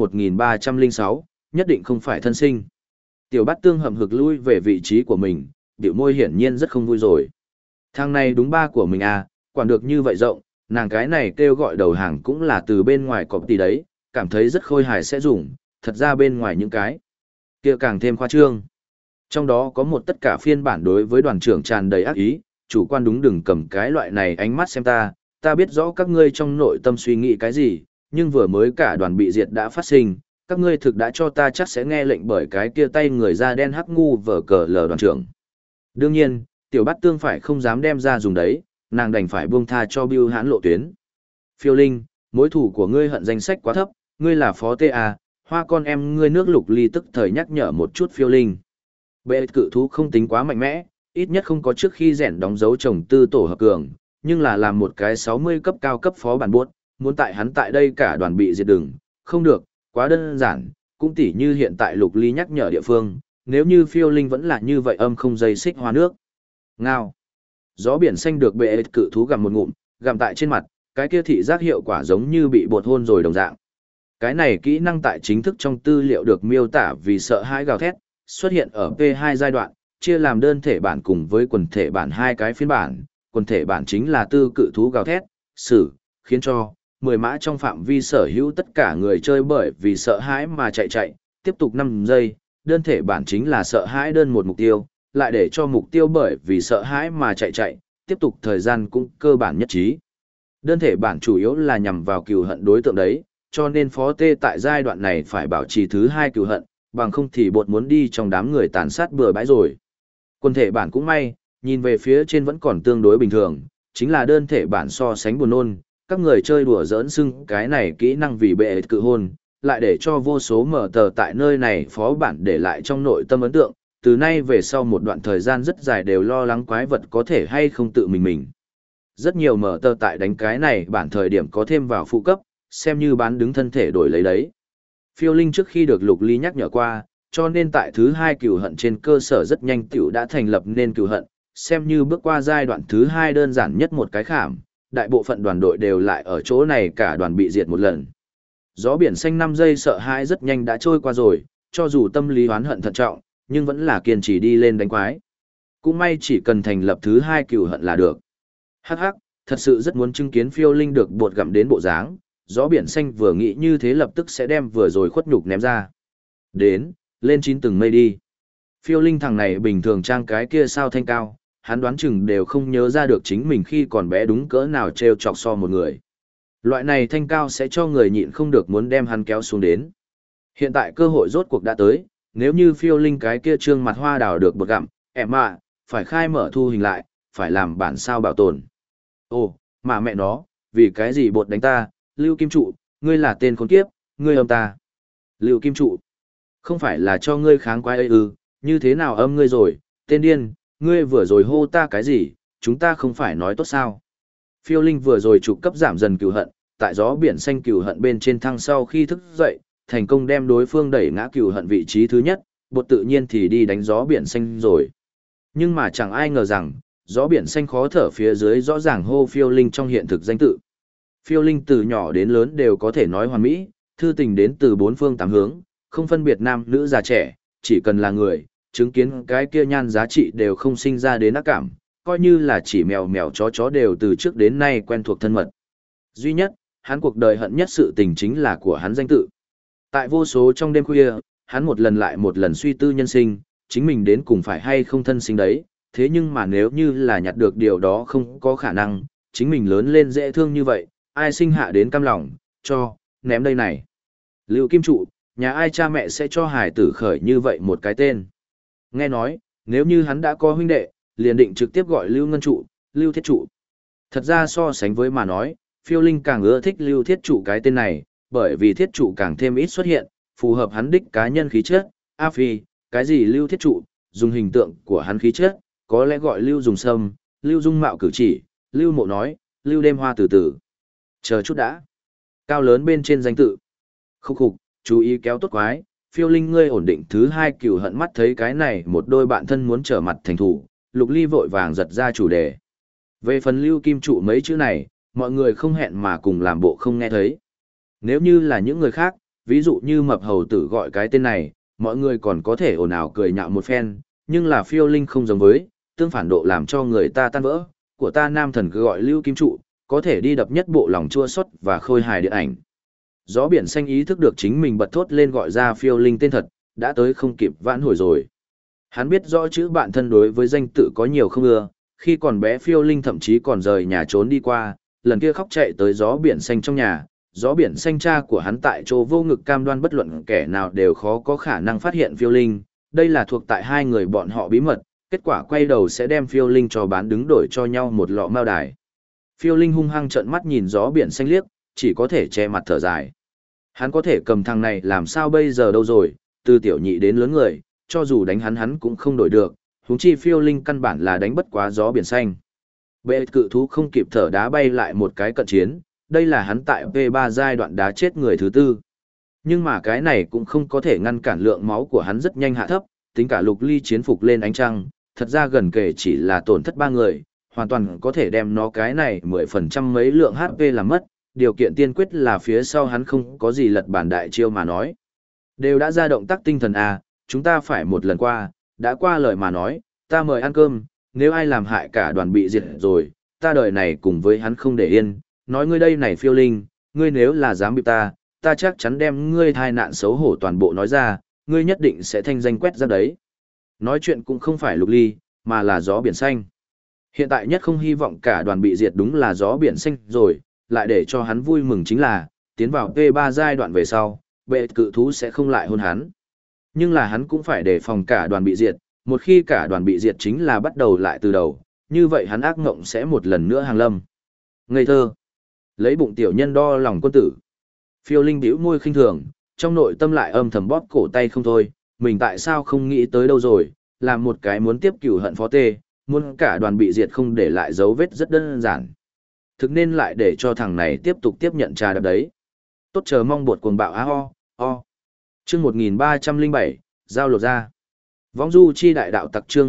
1306, nhất định không phải thân sinh. Tiểu Bát Tương hậm hực lui về vị trí của mình, biểu môi hiển nhiên rất không vui rồi. Thằng này đúng ba của mình à, quản được như vậy rộng, nàng cái này kêu gọi đầu hàng cũng là từ bên ngoài cọp tỷ đấy, cảm thấy rất khôi hài sẽ dùng, thật ra bên ngoài những cái kia càng thêm khoa trương. Trong đó có một tất cả phiên bản đối với đoàn trưởng tràn đầy ác ý, chủ quan đúng đừng cầm cái loại này ánh mắt xem ta biết rõ các ngươi trong nội tâm suy nghĩ cái gì, nhưng vừa mới cả đoàn bị diệt đã phát sinh, các ngươi thực đã cho ta chắc sẽ nghe lệnh bởi cái kia tay người da đen hắc ngu vờ cờ lờ đoàn trưởng. Đương nhiên, Tiểu Bát Tương phải không dám đem ra dùng đấy, nàng đành phải buông tha cho bưu hãn lộ tuyến. Phiêu Linh, mối thủ của ngươi hận danh sách quá thấp, ngươi là phó TA, hoa con em ngươi nước Lục Ly tức thời nhắc nhở một chút Phiêu Linh. Bệ cự thú không tính quá mạnh mẽ, ít nhất không có trước khi rèn đóng dấu trồng tư tổ hợp cường, nhưng là làm một cái 60 cấp cao cấp phó bản buốt, muốn tại hắn tại đây cả đoàn bị diệt đừng, không được, quá đơn giản, cũng tỉ như hiện tại Lục Ly nhắc nhở địa phương, nếu như Phiêu Linh vẫn là như vậy âm không dây xích hoa nước. Ngao. Gió biển xanh được bệ cự thú gặm một ngụm, gặm tại trên mặt, cái kia thị giác hiệu quả giống như bị bột hôn rồi đồng dạng. Cái này kỹ năng tại chính thức trong tư liệu được miêu tả vì sợ hãi gào thét, xuất hiện ở P2 giai đoạn, chia làm đơn thể bản cùng với quần thể bản hai cái phiên bản, quần thể bản chính là tư cự thú gào thét, khiến cho 10 mã trong phạm vi sở hữu tất cả người chơi bởi vì sợ hãi mà chạy, tiếp tục 5 giây, đơn thể bản chính là sợ hãi đơn một mục tiêu, lại để cho mục tiêu bởi vì sợ hãi mà chạy, tiếp tục thời gian cũng cơ bản nhất trí. Đơn thể bản chủ yếu là nhằm vào cừu hận đối tượng đấy, cho nên Phó Tê tại giai đoạn này phải bảo trì thứ hai cừu hận, bằng không thì bột muốn đi trong đám người tàn sát bừa bãi rồi. Quân thể bản cũng may, nhìn về phía trên vẫn còn tương đối bình thường, chính là đơn thể bản so sánh buồn nôn, các người chơi đùa giỡn xưng cái này kỹ năng vì bệ cự hôn, lại để cho vô số mở tờ tại nơi này phó bản để lại trong nội tâm ấn tượng, từ nay về sau một đoạn thời gian rất dài đều lo lắng quái vật có thể hay không tự mình. Rất nhiều mở tờ tại đánh cái này bản thời điểm có thêm vào phụ cấp, xem như bán đứng thân thể đổi lấy đấy. Phiêu Linh trước khi được Lục Ly nhắc nhở qua, cho nên tại thứ hai cừu hận trên cơ sở rất nhanh tiểu đã thành lập nên cừu hận, xem như bước qua giai đoạn thứ hai đơn giản nhất một cái khảm, đại bộ phận đoàn đội đều lại ở chỗ này cả đoàn bị diệt một lần. Gió biển xanh 5 giây sợ hãi rất nhanh đã trôi qua rồi, cho dù tâm lý oán hận thận trọng, nhưng vẫn là kiên trì đi lên đánh quái. Cũng may chỉ cần thành lập thứ hai cừu hận là được. Hắc hắc, thật sự rất muốn chứng kiến Phiêu Linh được bột gặm đến bộ dáng, gió biển xanh vừa nghĩ như thế lập tức sẽ đem vừa rồi khuất nhục ném ra. Đến, lên 9 tầng mây đi. Phiêu Linh thằng này bình thường trang cái kia sao thanh cao, hắn đoán chừng đều không nhớ ra được chính mình khi còn bé đúng cỡ nào treo chọc so một người. Loại này thanh cao sẽ cho người nhịn không được muốn đem hắn kéo xuống đến. Hiện tại cơ hội rốt cuộc đã tới, nếu như Phiêu Linh cái kia trương mặt hoa đào được bột gặm, em ạ, phải khai mở thu hình lại, phải làm bản sao bảo tồn. Ồ, mà mẹ nó, vì cái gì bột đánh ta, Lưu Kim Trụ, ngươi là tên khốn kiếp, ngươi âm ta. Lưu Kim Trụ, không phải là cho ngươi kháng quái ấy ư, như thế nào âm ngươi rồi, tên điên, ngươi vừa rồi hô ta cái gì, chúng ta không phải nói tốt sao. Phiêu Linh vừa rồi trục cấp giảm dần cừu hận, tại gió biển xanh cừu hận bên trên thăng sau khi thức dậy, thành công đem đối phương đẩy ngã cừu hận vị trí thứ nhất, bột tự nhiên thì đi đánh gió biển xanh rồi. Nhưng mà chẳng ai ngờ rằng, gió biển xanh khó thở phía dưới rõ ràng hô Phiêu Linh trong hiện thực danh tự. Phiêu Linh từ nhỏ đến lớn đều có thể nói hoàn mỹ, thư tình đến từ bốn phương tám hướng, không phân biệt nam nữ già trẻ, chỉ cần là người, chứng kiến cái kia nhan giá trị đều không sinh ra đến ác cảm, coi như là chỉ mèo mèo chó đều từ trước đến nay quen thuộc thân mật. Duy nhất, hắn cuộc đời hận nhất sự tình chính là của hắn danh tự. Tại vô số trong đêm khuya, hắn một lần lại một lần suy tư nhân sinh, chính mình đến cùng phải hay không thân sinh đấy, thế nhưng mà nếu như là nhặt được điều đó không có khả năng, chính mình lớn lên dễ thương như vậy, ai sinh hạ đến cam lòng, cho, ném đây này. Lưu Kim Trụ, nhà ai cha mẹ sẽ cho hải tử khởi như vậy một cái tên. Nghe nói, nếu như hắn đã có huynh đệ, liền định trực tiếp gọi Lưu Ngân Trụ, Lưu Thiết Trụ. Thật ra so sánh với mà nói, Phiêu Linh càng ưa thích Lưu Thiết Trụ cái tên này, bởi vì Thiết Trụ càng thêm ít xuất hiện, phù hợp hắn đích cá nhân khí chất. A Phi, cái gì Lưu Thiết Trụ, dùng hình tượng của hắn khí chất, có lẽ gọi Lưu Dùng Sâm, Lưu Dung Mạo cử chỉ, Lưu Mộ nói, Lưu Đêm Hoa từ từ. Chờ chút đã. Cao lớn bên trên danh tự. Khúc khục, chú ý kéo tốt quái, Phiêu Linh ngươi ổn định thứ hai cừu hận mắt thấy cái này một đôi bạn thân muốn trở mặt thành thủ, Lục Ly vội vàng giật ra chủ đề. Về phần Lưu Kim Trụ mấy chữ này, mọi người không hẹn mà cùng làm bộ không nghe thấy. Nếu như là những người khác, ví dụ như Mập Hầu Tử gọi cái tên này, mọi người còn có thể ồn ào cười nhạo một phen, nhưng là Phiêu Linh không giống với, tương phản độ làm cho người ta tan vỡ, của ta nam thần cứ gọi Lưu Kim Trụ, có thể đi đập nhất bộ lòng chua xót và khôi hài điện ảnh. Gió biển xanh ý thức được chính mình bật thốt lên gọi ra Phiêu Linh tên thật, đã tới không kịp vãn hồi rồi. Hắn biết rõ chữ bạn thân đối với danh tự có nhiều không ưa, khi còn bé Phiêu Linh thậm chí còn rời nhà trốn đi qua, lần kia khóc chạy tới gió biển xanh trong nhà, gió biển xanh cha của hắn tại chỗ vô ngực cam đoan bất luận kẻ nào đều khó có khả năng phát hiện Phiêu Linh, đây là thuộc tại hai người bọn họ bí mật, kết quả quay đầu sẽ đem Phiêu Linh cho bán đứng đổi cho nhau một lọ mao đài. Phiêu Linh hung hăng trợn mắt nhìn gió biển xanh liếc, chỉ có thể che mặt thở dài. Hắn có thể cầm thằng này làm sao bây giờ đâu rồi, từ tiểu nhị đến lớn người, cho dù đánh hắn cũng không đổi được, huống chi Phiêu Linh căn bản là đánh bất quá gió biển xanh. Bệ cự thú không kịp thở đá bay lại một cái cận chiến, đây là hắn tại V3 giai đoạn đá chết người thứ tư. Nhưng mà cái này cũng không có thể ngăn cản lượng máu của hắn rất nhanh hạ thấp, tính cả Lục Ly chiến phục lên ánh trăng, thật ra gần kể chỉ là tổn thất 3 người, hoàn toàn có thể đem nó cái này 10% mấy lượng HP làm mất, điều kiện tiên quyết là phía sau hắn không có gì lật bản đại chiêu mà nói. Đều đã ra động tác tinh thần à, chúng ta phải một lần qua, đã qua lời mà nói, ta mời ăn cơm, nếu ai làm hại cả đoàn bị diệt rồi, ta đời này cùng với hắn không để yên, nói ngươi đây này Phiêu Linh, ngươi nếu là dám bị ta chắc chắn đem ngươi thai nạn xấu hổ toàn bộ nói ra, ngươi nhất định sẽ thanh danh quét ra đấy. Nói chuyện cũng không phải Lục Ly, mà là gió biển xanh. Hiện tại nhất không hy vọng cả đoàn bị diệt đúng là gió biển xanh rồi, lại để cho hắn vui mừng chính là, tiến vào P3 giai đoạn về sau, bệ cự thú sẽ không lại hôn hắn. Nhưng là hắn cũng phải đề phòng cả đoàn bị diệt, một khi cả đoàn bị diệt chính là bắt đầu lại từ đầu, như vậy hắn ác ngộng sẽ một lần nữa hàng lâm. Ngây thơ. Lấy bụng tiểu nhân đo lòng quân tử. Phiêu Linh bĩu môi khinh thường, trong nội tâm lại âm thầm bóp cổ tay không thôi, mình tại sao không nghĩ tới đâu rồi, làm một cái muốn tiếp cửu hận phó tê, muốn cả đoàn bị diệt không để lại dấu vết rất đơn giản. Thực nên lại để cho thằng này tiếp tục tiếp nhận trà đập đấy. Tốt chờ mong bột cuồng bạo o. Chương 1307, giao lột ra. Võng du chi đại đạo tặc chương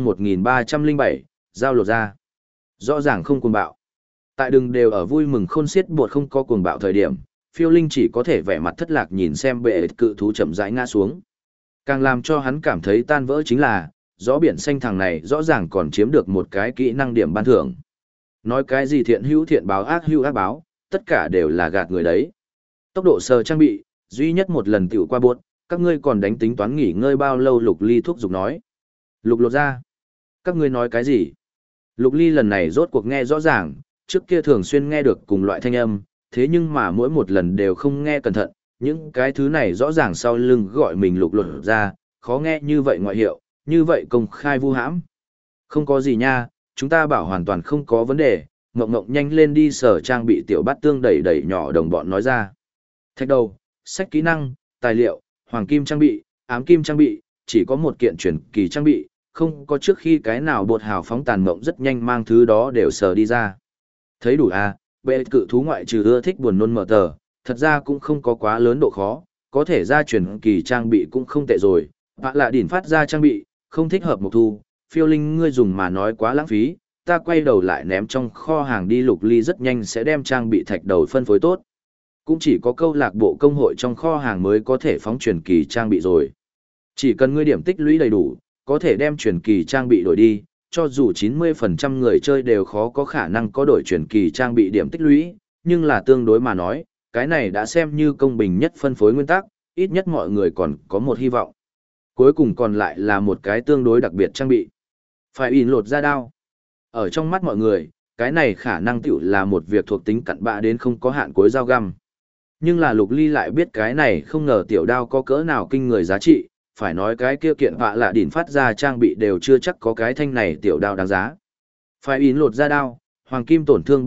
1307, giao lột ra. Rõ ràng không cuồng bạo. Tại đừng đều ở vui mừng khôn xiết bột không có cuồng bạo thời điểm, Phiêu Linh chỉ có thể vẻ mặt thất lạc nhìn xem bệ cự thú chậm rãi ngã xuống. Càng làm cho hắn cảm thấy tan vỡ chính là, gió biển xanh thằng này rõ ràng còn chiếm được một cái kỹ năng điểm ban thưởng. Nói cái gì thiện hữu thiện báo ác hữu ác báo, tất cả đều là gạt người đấy. Tốc độ sờ trang bị, duy nhất một lần tiểu qua buốt, các ngươi còn đánh tính toán nghỉ ngơi bao lâu? Lục Ly thúc giục nói. Lục lột ra. Các ngươi nói cái gì? Lục Ly lần này rốt cuộc nghe rõ ràng, trước kia thường xuyên nghe được cùng loại thanh âm, thế nhưng mà mỗi một lần đều không nghe cẩn thận, những cái thứ này rõ ràng sau lưng gọi mình lục lột ra, khó nghe như vậy ngoại hiệu, như vậy công khai vu hãm. Không có gì nha, chúng ta bảo hoàn toàn không có vấn đề, Ngộng Ngộng nhanh lên đi sở trang bị. Tiểu Bát Tương đẩy đẩy nhỏ đồng bọn nói ra. Thạch đầu, sách kỹ năng, tài liệu, hoàng kim trang bị, ám kim trang bị, chỉ có một kiện truyền kỳ trang bị, không có trước khi cái nào bột hào phóng tàn mộng rất nhanh mang thứ đó đều sờ đi ra. Thấy đủ à, bệ cự thú ngoại trừ ưa thích buồn nôn mở tờ, thật ra cũng không có quá lớn độ khó, có thể ra truyền kỳ trang bị cũng không tệ rồi. Bạ lạ đỉnh phát ra trang bị, không thích hợp Mộc Thu, Phiêu Linh ngươi dùng mà nói quá lãng phí, ta quay đầu lại ném trong kho hàng đi. Lục Ly rất nhanh sẽ đem trang bị thạch đầu phân phối tốt. Cũng chỉ có câu lạc bộ công hội trong kho hàng mới có thể phóng truyền kỳ trang bị rồi. Chỉ cần ngươi điểm tích lũy đầy đủ, có thể đem truyền kỳ trang bị đổi đi, cho dù 90% người chơi đều khó có khả năng có đổi truyền kỳ trang bị điểm tích lũy, nhưng là tương đối mà nói, cái này đã xem như công bình nhất phân phối nguyên tắc, ít nhất mọi người còn có một hy vọng. Cuối cùng còn lại là một cái tương đối đặc biệt trang bị. Phải in lột ra đao. Ở trong mắt mọi người, cái này khả năng tiểu là một việc thuộc tính cặn bã đến không có hạn cuối dao găm. Nhưng là Lục Ly lại biết cái này không ngờ tiểu đao có cỡ nào kinh người giá trị, phải nói cái kia kiện vạ lạ đỉnh phát ra trang bị đều chưa chắc có cái thanh này tiểu đao đáng giá. Phải in lột ra đao, hoàng kim tổn thương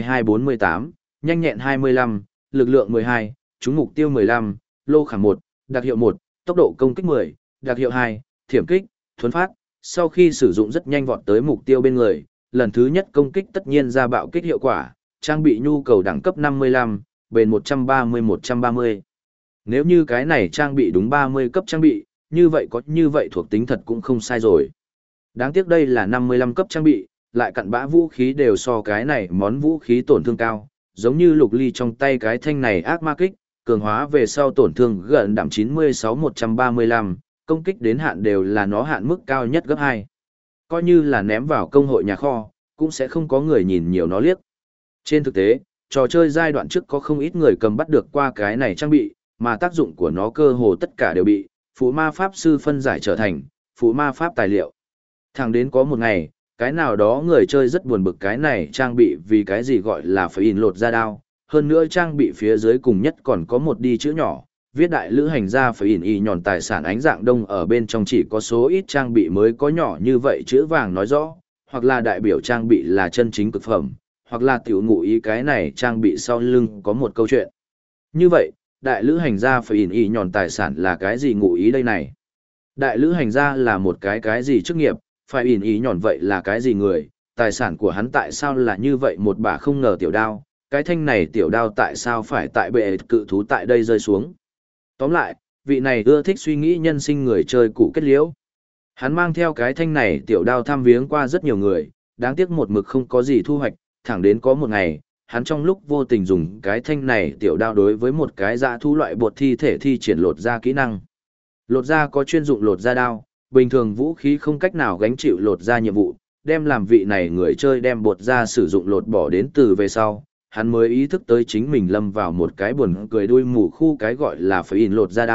32-48, nhanh nhẹn 25, lực lượng 12, trúng mục tiêu 15, lô khảm 1, đặc hiệu 1, tốc độ công kích 10, đặc hiệu 2, thiểm kích, thuấn phát, sau khi sử dụng rất nhanh vọt tới mục tiêu bên người, lần thứ nhất công kích tất nhiên ra bạo kích hiệu quả, trang bị nhu cầu đẳng cấp 55, bền 130-130. Nếu như cái này trang bị đúng 30 cấp trang bị, như vậy có như vậy thuộc tính thật cũng không sai rồi. Đáng tiếc đây là 55 cấp trang bị, lại cặn bã vũ khí đều so cái này món vũ khí tổn thương cao, giống như Lục Ly trong tay cái thanh này ác ma kích, cường hóa về sau tổn thương gần đảm 96-135, công kích đến hạn đều là nó hạn mức cao nhất gấp 2. Coi như là ném vào công hội nhà kho, cũng sẽ không có người nhìn nhiều nó liếc. Trên thực tế, trò chơi giai đoạn trước có không ít người cầm bắt được qua cái này trang bị, mà tác dụng của nó cơ hồ tất cả đều bị phụ ma pháp sư phân giải trở thành phụ ma pháp tài liệu. Thẳng đến có một ngày, cái nào đó người chơi rất buồn bực cái này trang bị vì cái gì gọi là phải in lột ra đao, hơn nữa trang bị phía dưới cùng nhất còn có một đi chữ nhỏ, viết đại lữ hành gia phải in y nhòn tài sản ánh dạng đông, ở bên trong chỉ có số ít trang bị mới có nhỏ như vậy chữ vàng nói rõ, hoặc là đại biểu trang bị là chân chính cực phẩm, hoặc là tiểu ngụ ý cái này trang bị sau lưng có một câu chuyện. Như vậy, đại lữ hành gia phải in y nhòn tài sản là cái gì ngụ ý đây này? Đại lữ hành gia là một cái gì chức nghiệp, phải in y nhòn vậy là cái gì người, tài sản của hắn tại sao là như vậy một bả không ngờ tiểu đao, cái thanh này tiểu đao tại sao phải tại bệ cự thú tại đây rơi xuống. Tóm lại, vị này ưa thích suy nghĩ nhân sinh người chơi cụ kết liễu. Hắn mang theo cái thanh này tiểu đao thăm viếng qua rất nhiều người, đáng tiếc một mực không có gì thu hoạch, thẳng đến có một ngày, hắn trong lúc vô tình dùng cái thanh này tiểu đao đối với một cái dã thú loại bột thi thể thi triển lột ra kỹ năng. Lột ra có chuyên dụng lột ra đao, bình thường vũ khí không cách nào gánh chịu lột ra nhiệm vụ, đem làm vị này người chơi đem bột ra sử dụng lột bỏ đến từ về sau, hắn mới ý thức tới chính mình lâm vào một cái buồn cười đuôi mù khu cái gọi là phải in lột ra đao,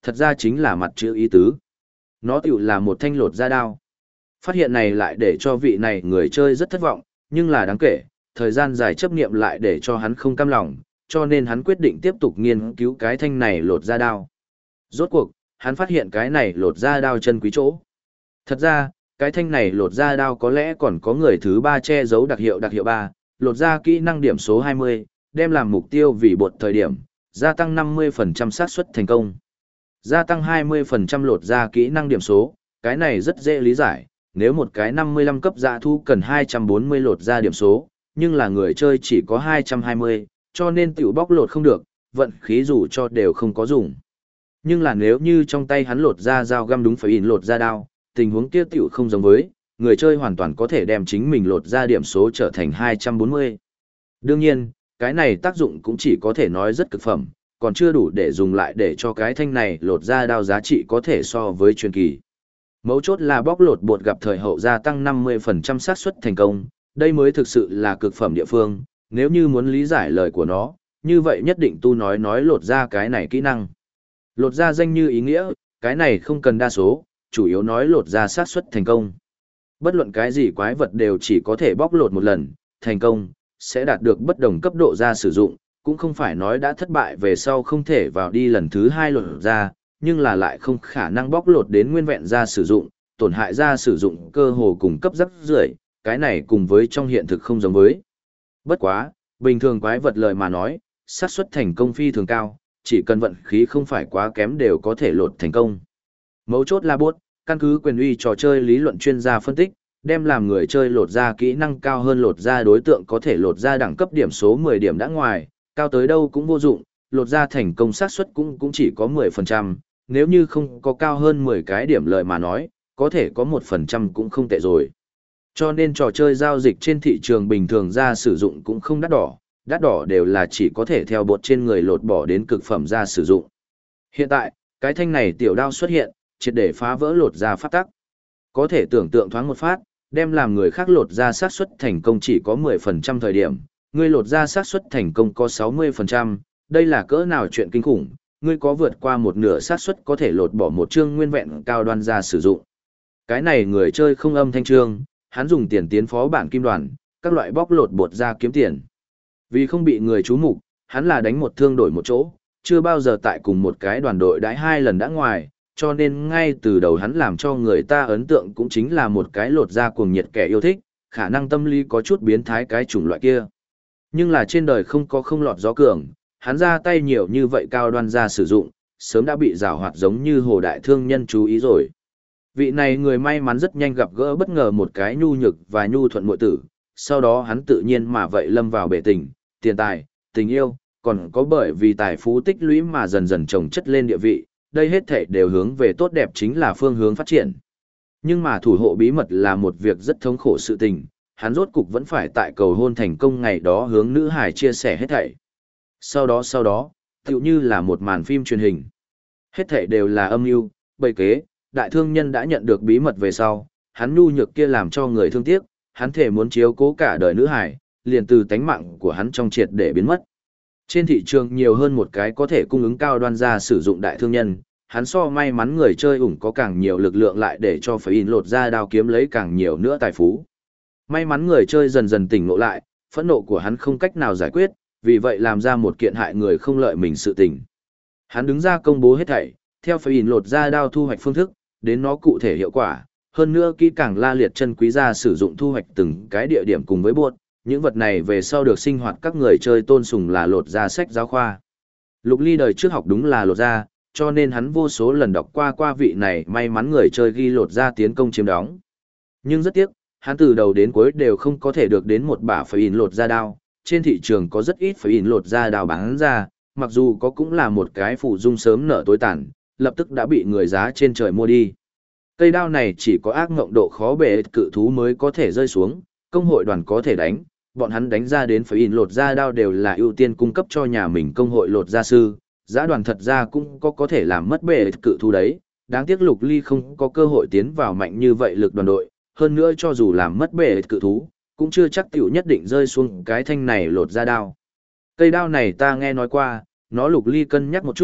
thật ra chính là mặt chữ ý tứ. Nó tiểu là một thanh lột da đao. Phát hiện này lại để cho vị này người chơi rất thất vọng, nhưng là đáng kể, thời gian dài chấp niệm lại để cho hắn không cam lòng, cho nên hắn quyết định tiếp tục nghiên cứu cái thanh này lột da đao. Rốt cuộc, hắn phát hiện cái này lột da đao chân quý chỗ. Thật ra, cái thanh này lột da đao có lẽ còn có người thứ ba che giấu đặc hiệu 3, lột da kỹ năng điểm số 20, đem làm mục tiêu vì bột thời điểm, gia tăng 50% xác suất thành công. Gia tăng 20% lột da kỹ năng điểm số, cái này rất dễ lý giải, nếu một cái 55 cấp dạ thu cần 240 lột da điểm số, nhưng là người chơi chỉ có 220, cho nên tiểu bóc lột không được, vận khí dù cho đều không có dùng. Nhưng là nếu như trong tay hắn lột da dao găm đúng phải in lột da đao, tình huống kia tiểu không giống với, người chơi hoàn toàn có thể đem chính mình lột ra điểm số trở thành 240. Đương nhiên, cái này tác dụng cũng chỉ có thể nói rất cực phẩm, còn chưa đủ để dùng lại để cho cái thanh này lột ra đao giá trị có thể so với truyền kỳ. Mấu chốt là bóc lột bột gặp thời hậu gia tăng 50% xác suất thành công, đây mới thực sự là cực phẩm địa phương, nếu như muốn lý giải lời của nó, như vậy nhất định tu nói lột ra cái này kỹ năng. Lột ra danh như ý nghĩa, cái này không cần đa số, chủ yếu nói lột ra xác suất thành công. Bất luận cái gì quái vật đều chỉ có thể bóc lột một lần, thành công, sẽ đạt được bất đồng cấp độ ra sử dụng, cũng không phải nói đã thất bại về sau không thể vào đi lần thứ hai lột ra, nhưng là lại không khả năng bóc lột đến nguyên vẹn ra sử dụng, tổn hại ra sử dụng cơ hồ cùng cấp rất rưỡi, cái này cùng với trong hiện thực không giống với. Bất quá, bình thường quái vật lời mà nói, xác suất thành công phi thường cao, chỉ cần vận khí không phải quá kém đều có thể lột thành công. Mấu chốt là bot, căn cứ quyền uy trò chơi lý luận chuyên gia phân tích, đem làm người chơi lột ra kỹ năng cao hơn lột ra đối tượng có thể lột ra đẳng cấp điểm số 10 điểm đã ngoài, cao tới đâu cũng vô dụng, lột ra thành công xác suất cũng chỉ có 10%, nếu như không có cao hơn 10 cái điểm lợi mà nói, có thể có 1% cũng không tệ rồi. Cho nên trò chơi giao dịch trên thị trường bình thường ra sử dụng cũng không đắt đỏ đều là chỉ có thể theo bột trên người lột bỏ đến cực phẩm ra sử dụng. Hiện tại, cái thanh này tiểu đao xuất hiện, triệt để phá vỡ lột ra pháp tắc. Có thể tưởng tượng thoáng một phát, đem làm người khác lột ra xác suất thành công chỉ có 10% thời điểm, người lột ra xác suất thành công có 60%, đây là cỡ nào chuyện kinh khủng, ngươi có vượt qua một nửa xác suất có thể lột bỏ một chương nguyên vẹn cao đoan ra sử dụng. Cái này người chơi không âm thanh chương, hắn dùng tiền tiến phó bản kim đoàn, các loại bóc lột bột ra kiếm tiền. Vì không bị người chú mục, hắn là đánh một thương đổi một chỗ, chưa bao giờ tại cùng một cái đoàn đội đãi 2 lần đã ngoài, cho nên ngay từ đầu hắn làm cho người ta ấn tượng cũng chính là một cái lột ra cuồng nhiệt kẻ yêu thích, khả năng tâm lý có chút biến thái cái chủng loại kia. Nhưng là trên đời không có không lọt gió cường, hắn ra tay nhiều như vậy cao đoan ra sử dụng, sớm đã bị giảo hoạt giống như hồ đại thương nhân chú ý rồi. Vị này người may mắn rất nhanh gặp gỡ bất ngờ một cái nhu nhược và nhu thuận muội tử, sau đó hắn tự nhiên mà vậy lâm vào bể tình, tiền tài, tình yêu, còn có bởi vì tài phú tích lũy mà dần dần chồng chất lên địa vị, đây hết thảy đều hướng về tốt đẹp chính là phương hướng phát triển. Nhưng mà thủ hộ bí mật là một việc rất thống khổ sự tình, hắn rốt cục vẫn phải tại cầu hôn thành công ngày đó hướng nữ hải chia sẻ hết thảy. Sau đó, tựu như là một màn phim truyền hình. Hết thảy đều là âm mưu, bày kế, đại thương nhân đã nhận được bí mật về sau, hắn nhu nhược kia làm cho người thương tiếc, hắn thể muốn chiếu cố cả đời nữ hải, liền từ tánh mạng của hắn trong triệt để biến mất. Trên thị trường nhiều hơn một cái có thể cung ứng cao đoan ra sử dụng đại thương nhân, hắn so may mắn người chơi ủng có càng nhiều lực lượng lại để cho phải in lột ra đao kiếm lấy càng nhiều nữa tài phú. May mắn người chơi dần dần tỉnh ngộ lại, phẫn nộ của hắn không cách nào giải quyết, vì vậy làm ra một kiện hại người không lợi mình sự tình. Hắn đứng ra công bố hết thảy, theo phải in lột ra đao thu hoạch phương thức, đến nó cụ thể hiệu quả, hơn nữa kỹ càng la liệt chân quý ra sử dụng thu hoạch từng cái địa điểm cùng với buộc, những vật này về sau được sinh hoạt các người chơi tôn sùng là lột ra sách giáo khoa. Lục Ly đời trước học đúng là lột ra, cho nên hắn vô số lần đọc qua vị này may mắn người chơi ghi lột ra tiến công chiếm đóng. Nhưng rất tiếc, hắn từ đầu đến cuối đều không có thể được đến một bả phải in lột ra đao, trên thị trường có rất ít phải in lột ra đao bán ra, mặc dù có cũng là một cái phụ dung sớm nở tối tàn, lập tức đã bị người giá trên trời mua đi. Cây đao này chỉ có ác ngộng độ khó bể cự thú mới có thể rơi xuống, công hội đoàn có thể đánh, bọn hắn đánh ra đến phải in lột ra đao đều là ưu tiên cung cấp cho nhà mình công hội lột ra sư, giã đoàn thật ra cũng có thể làm mất bể cự thú đấy, đáng tiếc Lục Ly không có cơ hội tiến vào mạnh như vậy lực đoàn đội, hơn nữa cho dù làm mất bể cự thú, cũng chưa chắc tiểu nhất định rơi xuống cái thanh này lột ra đao. Cây đao này ta nghe nói qua, nó Lục Ly cân nhắc một chút,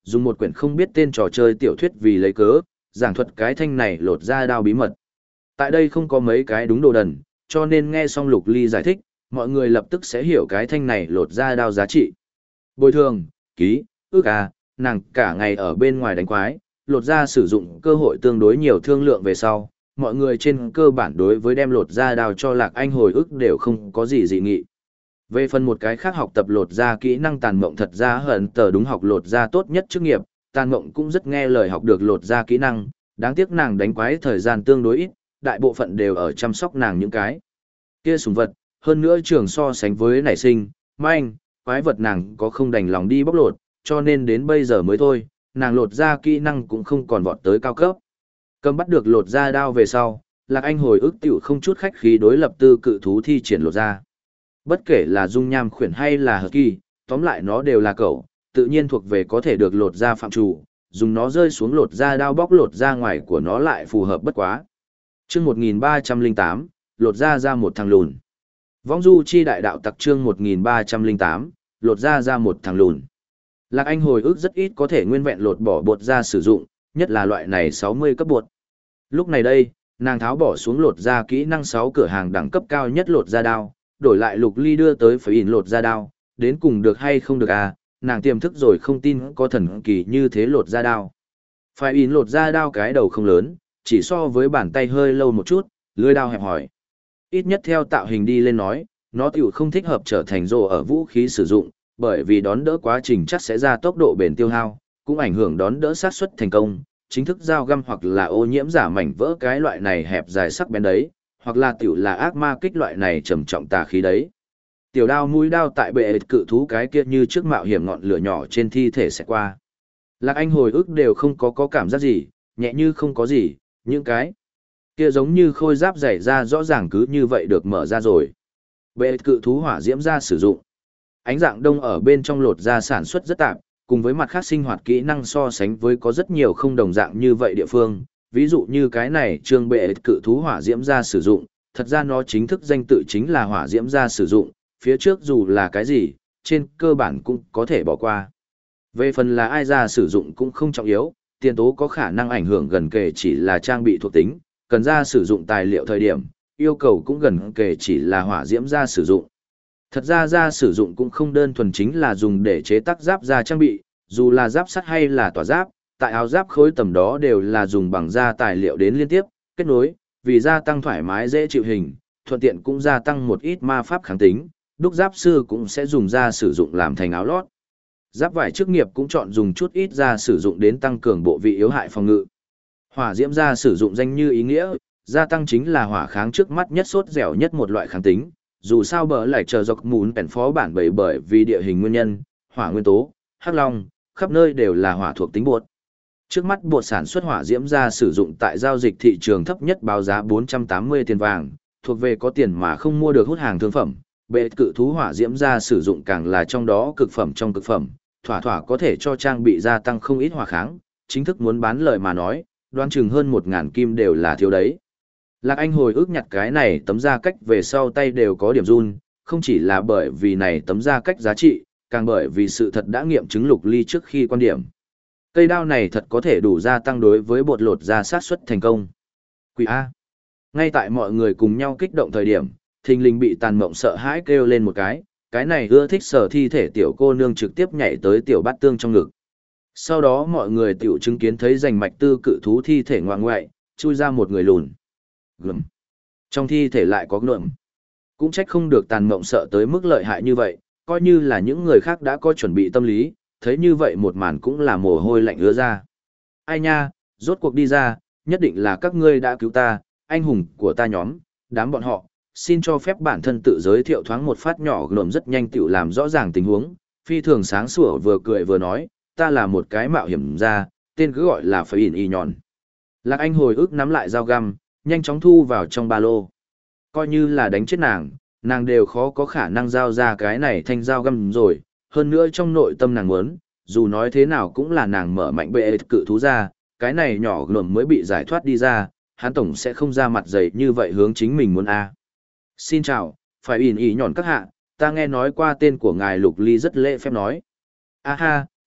dùng một quyển không biết tên trò chơi tiểu thuyết vì lấy cớ, giảng thuật cái thanh này lột ra đao bí mật. Tại đây không có mấy cái đúng đồ đần, cho nên nghe xong Lục Ly giải thích, mọi người lập tức sẽ hiểu cái thanh này lột ra đao giá trị. Bồi thường, ký, ước à, nàng cả ngày ở bên ngoài đánh quái, lột ra sử dụng cơ hội tương đối nhiều thương lượng về sau, mọi người trên cơ bản đối với đem lột ra đao cho Lạc Anh hồi ức đều không có gì dị nghị. Về phần một cái khác học tập lột ra kỹ năng tàn mộng, thật ra hận tờ đúng học lột ra tốt nhất chức nghiệp, tàn mộng cũng rất nghe lời học được lột ra kỹ năng, đáng tiếc nàng đánh quái thời gian tương đối ít, đại bộ phận đều ở chăm sóc nàng những cái kia sủng vật, hơn nữa trường so sánh với nảy sinh, manh, quái vật nàng có không đành lòng đi bóc lột, cho nên đến bây giờ mới thôi, nàng lột ra kỹ năng cũng không còn vọt tới cao cấp. Cầm bắt được lột ra đao về sau, Lạc Anh hồi ức tiểu không chút khách khí đối lập tư cự thú thi triển lột ra. Bất kể là dung nham khuyển hay là hờ kỳ, tóm lại nó đều là cẩu, tự nhiên thuộc về có thể được lột ra phạm chủ, dùng nó rơi xuống lột ra đao bóc lột ra ngoài của nó lại phù hợp bất quá. Chương 1308, lột ra một thằng lùn. Vong du chi đại đạo tặc chương 1308, lột ra một thằng lùn. Lạc Anh hồi ức rất ít có thể nguyên vẹn lột bỏ bột ra sử dụng, nhất là loại này 60 cấp bột. Lúc này đây, nàng tháo bỏ xuống lột ra kỹ năng 6 cửa hàng đẳng cấp cao nhất lột ra đao, đổi lại Lục Ly đưa tới phải ỉn lột ra đao, đến cùng được hay không được à, nàng tiềm thức rồi không tin có thần kỳ như thế lột ra đao. Phải ỉn lột ra đao cái đầu không lớn, chỉ so với bàn tay hơi lâu một chút, lưỡi đao hẹp hỏi. Ít nhất theo tạo hình đi lên nói, nó tiểu không thích hợp trở thành rồ ở vũ khí sử dụng, bởi vì đón đỡ quá trình chắc sẽ ra tốc độ bền tiêu hao, cũng ảnh hưởng đón đỡ xác suất thành công, chính thức dao găm hoặc là ô nhiễm giả mảnh vỡ cái loại này hẹp dài sắc bén đấy, hoặc là tiểu là ác ma kích loại này trầm trọng tà khí đấy. Tiểu đao mũi đao tại bệ cự thú cái kia như trước mạo hiểm ngọn lửa nhỏ trên thi thể sẽ qua. Lạc Anh hồi ức đều không có cảm giác gì, nhẹ như không có gì, những cái kia giống như khôi giáp dày ra rõ ràng cứ như vậy được mở ra rồi. Bệ cự thú hỏa diễm ra sử dụng. Ánh dạng đông ở bên trong lột ra sản xuất rất tạp, cùng với mặt khác sinh hoạt kỹ năng so sánh với có rất nhiều không đồng dạng như vậy địa phương. Ví dụ như cái này trường bệ cự thú hỏa diễm ra sử dụng, thật ra nó chính thức danh tự chính là hỏa diễm ra sử dụng, phía trước dù là cái gì, trên cơ bản cũng có thể bỏ qua. Về phần là ai ra sử dụng cũng không trọng yếu, tiền tố có khả năng ảnh hưởng gần kề chỉ là trang bị thuộc tính, cần ra sử dụng tài liệu thời điểm, yêu cầu cũng gần kề chỉ là hỏa diễm ra sử dụng. Thật ra sử dụng cũng không đơn thuần chính là dùng để chế tác giáp da trang bị, dù là giáp sắt hay là tỏa giáp, tại áo giáp khối tầm đó đều là dùng bằng da tài liệu đến liên tiếp, kết nối, vì gia tăng thoải mái dễ chịu hình, thuận tiện cũng gia tăng một ít ma pháp kháng tính, đúc giáp sư cũng sẽ dùng da sử dụng làm thành áo lót. Giáp vải chức nghiệp cũng chọn dùng chút ít da sử dụng đến tăng cường bộ vị yếu hại phòng ngự. Hỏa diễm da sử dụng danh như ý nghĩa, gia tăng chính là hỏa kháng trước mắt nhất sốt dẻo nhất một loại kháng tính. Dù sao bờ lại chờ dọc mún bèn phó bản bởi vì địa hình nguyên nhân, hỏa nguyên tố, hắc long, khắp nơi đều là hỏa thuộc tính bột. Trước mắt bột sản xuất hỏa diễm ra sử dụng tại giao dịch thị trường thấp nhất báo giá 480 tiền vàng, thuộc về có tiền mà không mua được hút hàng thương phẩm. Bệ cự thú hỏa diễm ra sử dụng càng là trong đó cực phẩm trong cực phẩm, thỏa thỏa có thể cho trang bị gia tăng không ít hỏa kháng, chính thức muốn bán lời mà nói, đoán chừng hơn 1000 kim đều là thiếu đấy. Lạc Anh hồi ức nhặt cái này tấm da cách về sau tay đều có điểm run, không chỉ là bởi vì này tấm da cách giá trị, càng bởi vì sự thật đã nghiệm chứng Lục Ly trước khi quan điểm. Cây đao này thật có thể đủ gia tăng đối với bột lột da sát suất thành công. Quỷ A. Ngay tại mọi người cùng nhau kích động thời điểm, thình lình bị Tàn Mộng sợ hãi kêu lên một cái này ưa thích sờ thi thể tiểu cô nương trực tiếp nhảy tới tiểu bát tương trong ngực. Sau đó mọi người tiểu chứng kiến thấy rành mạch tư cự thú thi thể ngoại ngoại, chui ra một người lùn. Gừm. Trong thi thể lại có ngợm. Cũng trách không được Tàn Mộng sợ tới mức lợi hại như vậy, coi như là những người khác đã có chuẩn bị tâm lý, thấy như vậy một màn cũng là mồ hôi lạnh ứa ra. Ai nha, rốt cuộc đi ra, nhất định là các ngươi đã cứu ta, anh hùng của ta nhóm, đám bọn họ, xin cho phép bản thân tự giới thiệu thoáng một phát nhỏ ngợm rất nhanh tiểu làm rõ ràng tình huống, phi thường sáng sủa vừa cười vừa nói, ta là một cái mạo hiểm gia, tên cứ gọi là phải ỉn y nhòn. Lạc Anh hồi ức nắm lại dao găm, nhanh chóng thu vào trong ba lô. Coi như là đánh chết nàng đều khó có khả năng giao ra cái này thanh dao găm rồi, hơn nữa trong nội tâm nàng muốn, dù nói thế nào cũng là nàng mở mạnh bệ cự thú ra, cái này nhỏ ngợm mới bị giải thoát đi ra, hắn tổng sẽ không ra mặt dày như vậy hướng chính mình muốn a. Xin chào, phải ỉn ý nhòn các hạ, ta nghe nói qua tên của ngài Lục Ly rất lễ phép nói. A ha,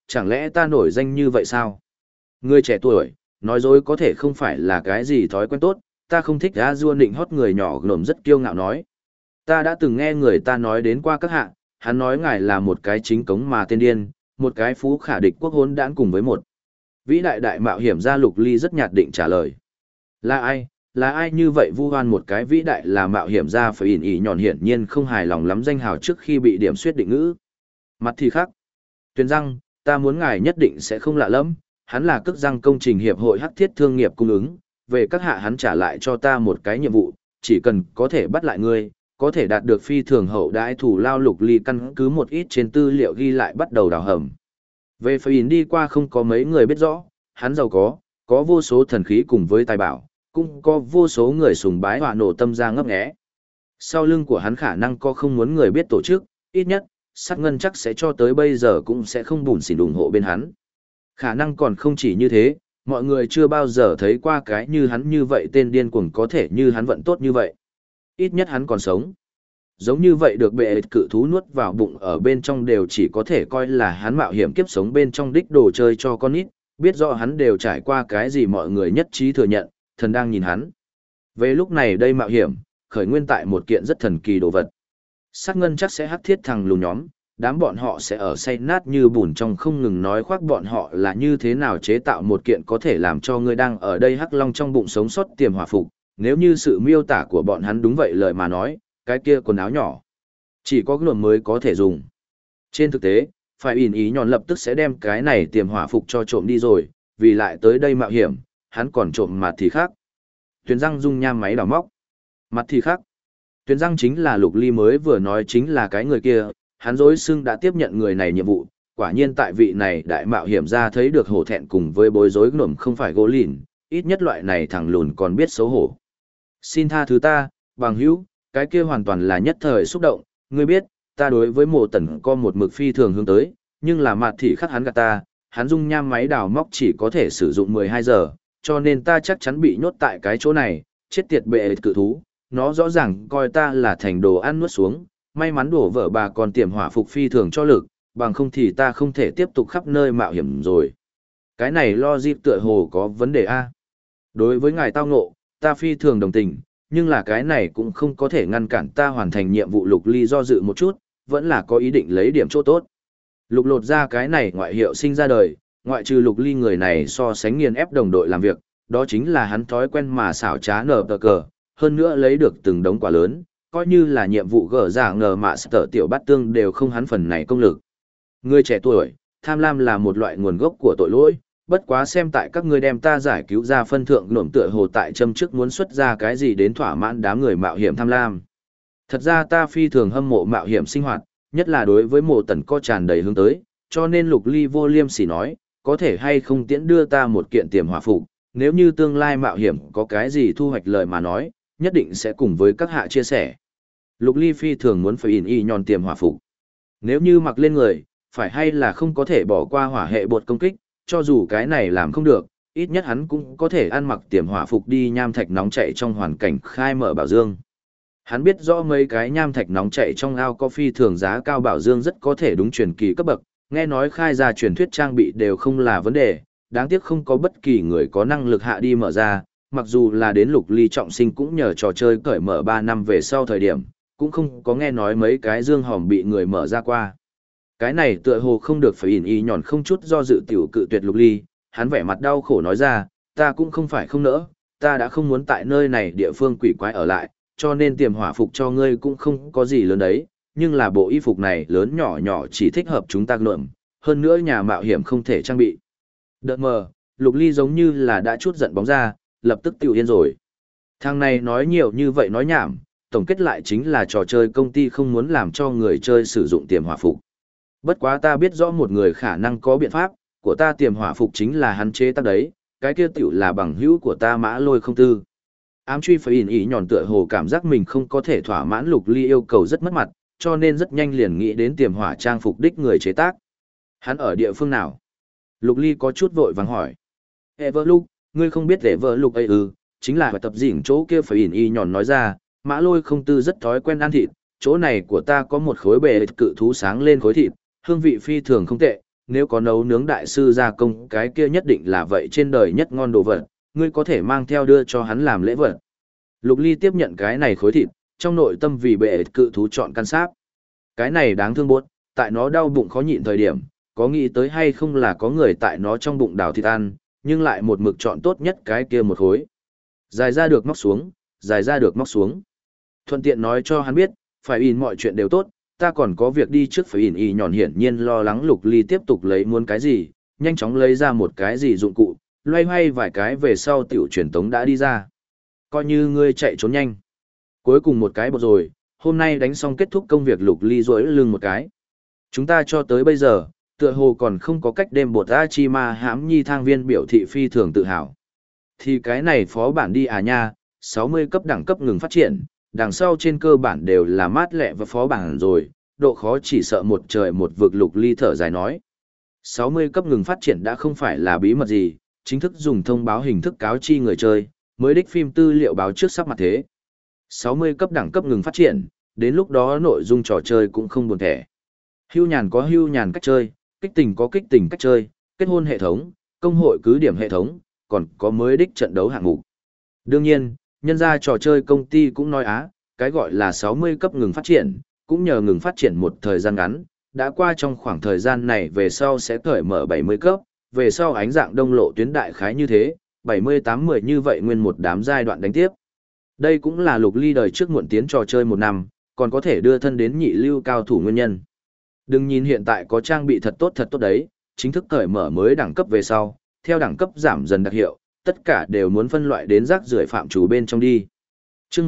chẳng lẽ ta nổi danh như vậy sao? Người trẻ tuổi, nói dối có thể không phải là cái gì thói quen tốt, ta không thích A Dua nịnh hót người nhỏ lồm rất kiêu ngạo nói. Ta đã từng nghe người ta nói đến qua các hạ, hắn nói ngài là một cái chính cống mà tên điên, một cái phú khả địch quốc hôn đãn cùng với một. Vĩ đại đại mạo hiểm gia Lục Ly rất nhạt định trả lời. Là ai? Là ai như vậy vu oan một cái vĩ đại là mạo hiểm gia phải ỉn ỉ nhọn hiển nhiên không hài lòng lắm danh hào trước khi bị điểm suyết định ngữ. Mặt thì khác. Tuyền răng, ta muốn ngài nhất định sẽ không lạ lắm, hắn là cước răng công trình hiệp hội hắc thiết thương nghiệp cung ứng, về các hạ hắn trả lại cho ta một cái nhiệm vụ, chỉ cần có thể bắt lại ngươi, có thể đạt được phi thường hậu đãi thủ lao. Lục Ly căn cứ một ít trên tư liệu ghi lại bắt đầu đào hầm. Về phải ỉn đi qua không có mấy người biết rõ, hắn giàu có vô số thần khí cùng với tài bảo, cũng có vô số người sùng bái hỏa nổ tâm ra ngấp nghé. Sau lưng của hắn khả năng có không muốn người biết tổ chức, ít nhất, sát ngân chắc sẽ cho tới bây giờ cũng sẽ không bùn xỉn ủng hộ bên hắn. Khả năng còn không chỉ như thế, mọi người chưa bao giờ thấy qua cái như hắn như vậy tên điên cuồng có thể như hắn vận tốt như vậy. Ít nhất hắn còn sống. Giống như vậy được bệ cự thú nuốt vào bụng ở bên trong đều chỉ có thể coi là hắn mạo hiểm kiếp sống bên trong đích đồ chơi cho con nít, biết rõ hắn đều trải qua cái gì mọi người nhất trí thừa nhận, thần đang nhìn hắn. Về lúc này đây mạo hiểm, khởi nguyên tại một kiện rất thần kỳ đồ vật. Sát ngân chắc sẽ hắc thiết thằng lùn nhóm, đám bọn họ sẽ ở say nát như bùn trong không ngừng nói khoác bọn họ là như thế nào chế tạo một kiện có thể làm cho người đang ở đây hắc long trong bụng sống sót tiềm hỏa phục. Nếu như sự miêu tả của bọn hắn đúng vậy lời mà nói, cái kia quần áo nhỏ chỉ có luồng mới có thể dùng. Trên thực tế, phải ỉn ý nhọn lập tức sẽ đem cái này tiềm hỏa phục cho trộm đi rồi, vì lại tới đây mạo hiểm, hắn còn trộm mặt thì khác. Tuyền răng dung nham máy đào móc. Mặt thì khác. Tuyền răng chính là Lục Ly mới vừa nói chính là cái người kia, hắn dối xưng đã tiếp nhận người này nhiệm vụ, quả nhiên tại vị này đại mạo hiểm ra thấy được hổ thẹn cùng với bối rối nổm không phải gỗ lìn, ít nhất loại này thằng lùn còn biết xấu hổ. Xin tha thứ ta, bằng hữu, cái kia hoàn toàn là nhất thời xúc động, ngươi biết, ta đối với mộ tần có một mực phi thường hướng tới, nhưng là mặt thì khắc hắn gạt ta, hắn dung nham máy đào móc chỉ có thể sử dụng 12 giờ, cho nên ta chắc chắn bị nhốt tại cái chỗ này, chết tiệt bệ cự thú, nó rõ ràng coi ta là thành đồ ăn nuốt xuống, may mắn đổ vợ bà còn tiềm hỏa phục phi thường cho lực, bằng không thì ta không thể tiếp tục khắp nơi mạo hiểm rồi. Cái này logic tựa hồ có vấn đề a. Đối với ngài tao ngộ, ta phi thường đồng tình, nhưng là cái này cũng không có thể ngăn cản ta hoàn thành nhiệm vụ. Lục Ly do dự một chút, vẫn là có ý định lấy điểm chỗ tốt. Lục lột ra cái này ngoại hiệu sinh ra đời, ngoại trừ Lục Ly người này so sánh nghiền ép đồng đội làm việc, đó chính là hắn thói quen mà xảo trá nở tờ cờ, hơn nữa lấy được từng đống quả lớn, coi như là nhiệm vụ gỡ giả ngờ mà sở tiểu bát tương đều không hắn phần này công lực. Người trẻ tuổi, tham lam là một loại nguồn gốc của tội lỗi, bất quá xem tại các ngươi đem ta giải cứu ra phân thượng nổm tựa hồ tại châm trước muốn xuất ra cái gì đến thỏa mãn đám người mạo hiểm tham lam. Thật ra ta phi thường hâm mộ mạo hiểm sinh hoạt, nhất là đối với mộ tần có tràn đầy hướng tới, cho nên Lục Ly vô liêm sỉ nói, có thể hay không tiễn đưa ta một kiện tiềm hỏa phục, nếu như tương lai mạo hiểm có cái gì thu hoạch lợi mà nói, nhất định sẽ cùng với các hạ chia sẻ. Lục Ly phi thường muốn phải y nhòn tiềm hỏa phục. Nếu như mặc lên người, phải hay là không có thể bỏ qua hỏa hệ bột công kích, cho dù cái này làm không được, ít nhất hắn cũng có thể ăn mặc tiềm hỏa phục đi nham thạch nóng chảy trong hoàn cảnh khai mở bảo dương. Hắn biết rõ mấy cái nham thạch nóng chảy trong ao có phi thường giá cao bảo dương rất có thể đúng truyền kỳ cấp bậc, nghe nói khai ra truyền thuyết trang bị đều không là vấn đề, đáng tiếc không có bất kỳ người có năng lực hạ đi mở ra, mặc dù là đến Lục Ly trọng sinh cũng nhờ trò chơi cởi mở 3 năm về sau thời điểm, cũng không có nghe nói mấy cái dương hòm bị người mở ra qua. Cái này tựa hồ không được phải ỉn y nhòn không chút do dự tiểu cự tuyệt Lục Ly, hắn vẻ mặt đau khổ nói ra, ta cũng không phải không nỡ, ta đã không muốn tại nơi này địa phương quỷ quái ở lại, cho nên tiềm hỏa phục cho ngươi cũng không có gì lớn đấy, nhưng là bộ y phục này lớn nhỏ nhỏ chỉ thích hợp chúng ta lượm, hơn nữa nhà mạo hiểm không thể trang bị. Đợt mờ, Lục Ly giống như là đã chút giận bóng ra, lập tức tiểu yên rồi. Thằng này nói nhiều như vậy nói nhảm, tổng kết lại chính là trò chơi công ty không muốn làm cho người chơi sử dụng tiềm hỏa phục. Bất quá ta biết rõ một người khả năng có biện pháp, của ta tiềm hỏa phục chính là hắn chế tác đấy, cái kia tiểu là bằng hữu của ta Mã Lôi không tư. Ám truy phải ỉn ý nhòn tựa hồ cảm giác mình không có thể thỏa mãn Lục Ly yêu cầu rất mất mặt, cho nên rất nhanh liền nghĩ đến tiềm hỏa trang phục đích người chế tác. Hắn ở địa phương nào? Lục Ly có chút vội vàng hỏi. Everlook, ngươi không biết Everlook ấy ư, chính là tập dĩnh chỗ kia phải ỉn ý nhòn nói ra, Mã Lôi không tư rất thói quen ăn thịt, chỗ này của ta có một khối bề cự thú sáng lên khối thịt, hương vị phi thường không tệ, nếu có nấu nướng đại sư gia công cái kia nhất định là vậy trên đời nhất ngon đồ vật, ngươi có thể mang theo đưa cho hắn làm lễ vật. Lục Ly tiếp nhận cái này khối thịt, trong nội tâm vì bệ cự thú chọn căn sáp. Cái này đáng thương buốt, tại nó đau bụng khó nhịn thời điểm, có nghĩ tới hay không là có người tại nó trong bụng đào thịt ăn, nhưng lại một mực chọn tốt nhất cái kia một khối. Dài ra được móc xuống, dài ra được móc xuống. Thuận tiện nói cho hắn biết, phải in mọi chuyện đều tốt, ta còn có việc đi trước phải in y nhọn hiển nhiên lo lắng Lục Ly tiếp tục lấy muốn cái gì, nhanh chóng lấy ra một cái gì dụng cụ, loay hoay vài cái về sau tiểu truyền tống đã đi ra. Coi như ngươi chạy trốn nhanh. Cuối cùng một cái bột rồi, hôm nay đánh xong kết thúc công việc Lục Ly rỗi lưng một cái. Chúng ta cho tới bây giờ, tựa hồ còn không có cách đem bột Achima hãm nhi thang viên biểu thị phi thường tự hào. Thì cái này phó bản đi à nha, 60 cấp đẳng cấp ngừng phát triển, đằng sau trên cơ bản đều là mát lẹ và phó bản rồi, độ khó chỉ sợ một trời một vực. Lục Ly thở dài nói. 60 cấp ngừng phát triển đã không phải là bí mật gì, chính thức dùng thông báo hình thức cáo chi người chơi, mới đích phim tư liệu báo trước sắp mặt thế. 60 cấp đẳng cấp ngừng phát triển, đến lúc đó nội dung trò chơi cũng không buồn thẻ. Hưu nhàn có hưu nhàn cách chơi, kích tình có kích tình cách chơi, kết hôn hệ thống, công hội cứ điểm hệ thống, còn có mới đích trận đấu hạng mục. Đương nhiên, nhân ra trò chơi công ty cũng nói cái gọi là 60 cấp ngừng phát triển, cũng nhờ ngừng phát triển một thời gian ngắn, đã qua trong khoảng thời gian này về sau sẽ cởi mở 70 cấp, về sau ánh dạng đông lộ tuyến đại khái như thế, 70-80 như vậy nguyên một đám giai đoạn đánh tiếp. Đây cũng là Lục Ly đời trước muộn tiến trò chơi một năm, còn có thể đưa thân đến nhị lưu cao thủ nguyên nhân. Đừng nhìn hiện tại có trang bị thật tốt đấy, chính thức cởi mở mới đẳng cấp về sau, theo đẳng cấp giảm dần đặc hiệu, tất cả đều muốn phân loại đến rác rưởi phạm chủ bên trong đi. Chương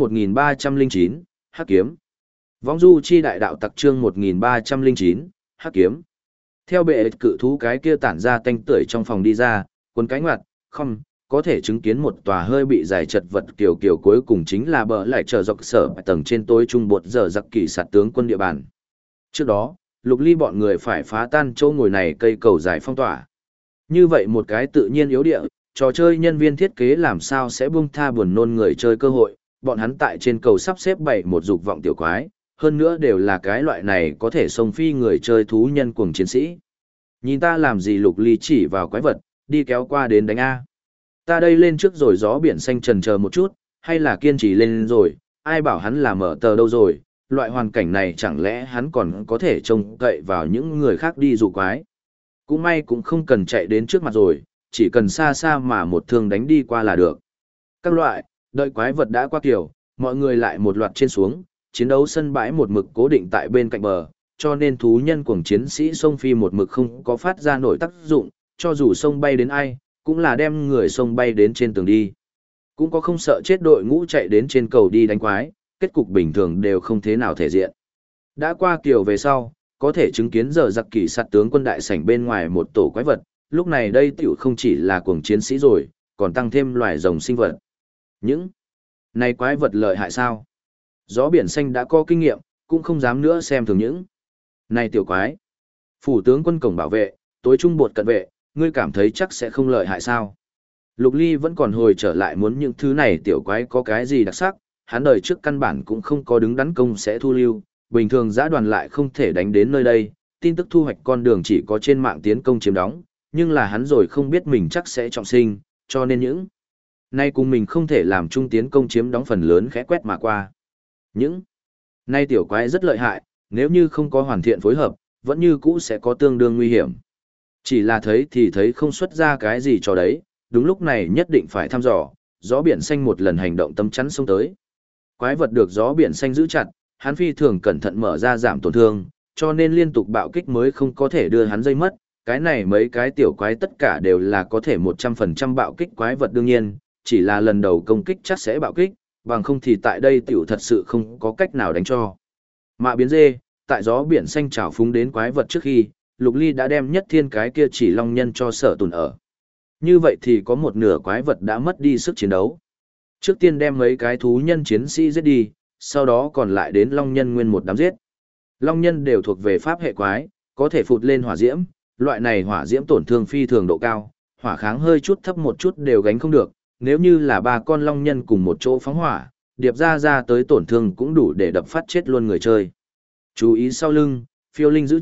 1309, Hắc kiếm. Vong du chi đại đạo tặc chương 1309, Hắc kiếm. Theo bệ cự thú cái kia tản ra tanh tưởi trong phòng đi ra, quần cánh ngoặt, không, có thể chứng kiến một tòa hơi bị dài chật vật kiểu cuối cùng chính là bờ lại trở dọc sở tầng trên tối trung bột giờ giặc kỳ sạt tướng quân địa bàn. Trước đó, Lục Ly bọn người phải phá tan chỗ ngồi này cây cầu dài phong tỏa. Như vậy một cái tự nhiên yếu địa, trò chơi nhân viên thiết kế làm sao sẽ buông tha buồn nôn người chơi cơ hội, bọn hắn tại trên cầu sắp xếp bày một dục vọng tiểu quái, hơn nữa đều là cái loại này có thể xông phi người chơi thú nhân cuồng chiến sĩ. Nhìn ta làm gì? Lục Ly chỉ vào quái vật, đi kéo qua đến đánh A. Ta đây lên trước rồi gió biển xanh trần chờ một chút, hay là kiên trì lên rồi, ai bảo hắn là mở tờ đâu rồi, loại hoàn cảnh này chẳng lẽ hắn còn có thể trông cậy vào những người khác đi dụ quái. Cũng may cũng không cần chạy đến trước mặt rồi, chỉ cần xa xa mà một thương đánh đi qua là được. Các loại, đợi quái vật đã qua kiểu, mọi người lại một loạt trên xuống, chiến đấu sân bãi một mực cố định tại bên cạnh bờ, cho nên thú nhân cuồng chiến sĩ sông phi một mực không có phát ra nổi tác dụng, cho dù sông bay đến ai, cũng là đem người sông bay đến trên tường đi. Cũng có không sợ chết đội ngũ chạy đến trên cầu đi đánh quái, kết cục bình thường đều không thế nào thể diện. Đã qua kiểu về sau, có thể chứng kiến giờ giặc kỳ sạt tướng quân đại sảnh bên ngoài một tổ quái vật, lúc này đây tiểu không chỉ là cuồng chiến sĩ rồi, còn tăng thêm loài rồng sinh vật. Những này quái vật lợi hại sao? Gió biển xanh đã có kinh nghiệm, cũng không dám nữa xem thường những này tiểu quái. Phủ tướng quân cổng bảo vệ, tối trung bột cận vệ, ngươi cảm thấy chắc sẽ không lợi hại sao? Lục Ly vẫn còn hồi trở lại muốn những thứ này tiểu quái có cái gì đặc sắc, hắn đời trước căn bản cũng không có đứng đắn công sẽ thu lưu, bình thường giã đoàn lại không thể đánh đến nơi đây, tin tức thu hoạch con đường chỉ có trên mạng tiến công chiếm đóng, nhưng là hắn rồi không biết mình chắc sẽ trọng sinh, cho nên những nay cùng mình không thể làm chung tiến công chiếm đóng phần lớn khẽ quét mà qua. Những nay tiểu quái rất lợi hại, nếu như không có hoàn thiện phối hợp, vẫn như cũ sẽ có tương đương nguy hiểm. Chỉ là thấy thì thấy không xuất ra cái gì cho đấy, đúng lúc này nhất định phải thăm dò, gió biển xanh một lần hành động tấm chắn xông tới. Quái vật được gió biển xanh giữ chặt, hắn phi thường cẩn thận mở ra giảm tổn thương, cho nên liên tục bạo kích mới không có thể đưa hắn dây mất. Cái này mấy cái tiểu quái tất cả đều là có thể 100% bạo kích quái vật đương nhiên, chỉ là lần đầu công kích chắc sẽ bạo kích, bằng không thì tại đây tiểu thật sự không có cách nào đánh cho. Mạ biến dê, tại gió biển xanh trào phúng đến quái vật trước khi, Lục Ly đã đem nhất thiên cái kia chỉ long nhân cho sở tùn ở. Như vậy thì có một nửa quái vật đã mất đi sức chiến đấu. Trước tiên đem mấy cái thú nhân chiến sĩ giết đi, sau đó còn lại đến long nhân nguyên một đám giết. Long nhân đều thuộc về pháp hệ quái, có thể phụt lên hỏa diễm, loại này hỏa diễm tổn thương phi thường độ cao, hỏa kháng hơi chút thấp một chút đều gánh không được, nếu như là ba con long nhân cùng một chỗ phóng hỏa, điệp ra tới tổn thương cũng đủ để đập phát chết luôn người chơi. Chú ý sau lưng, phiêu linh giữ chặt,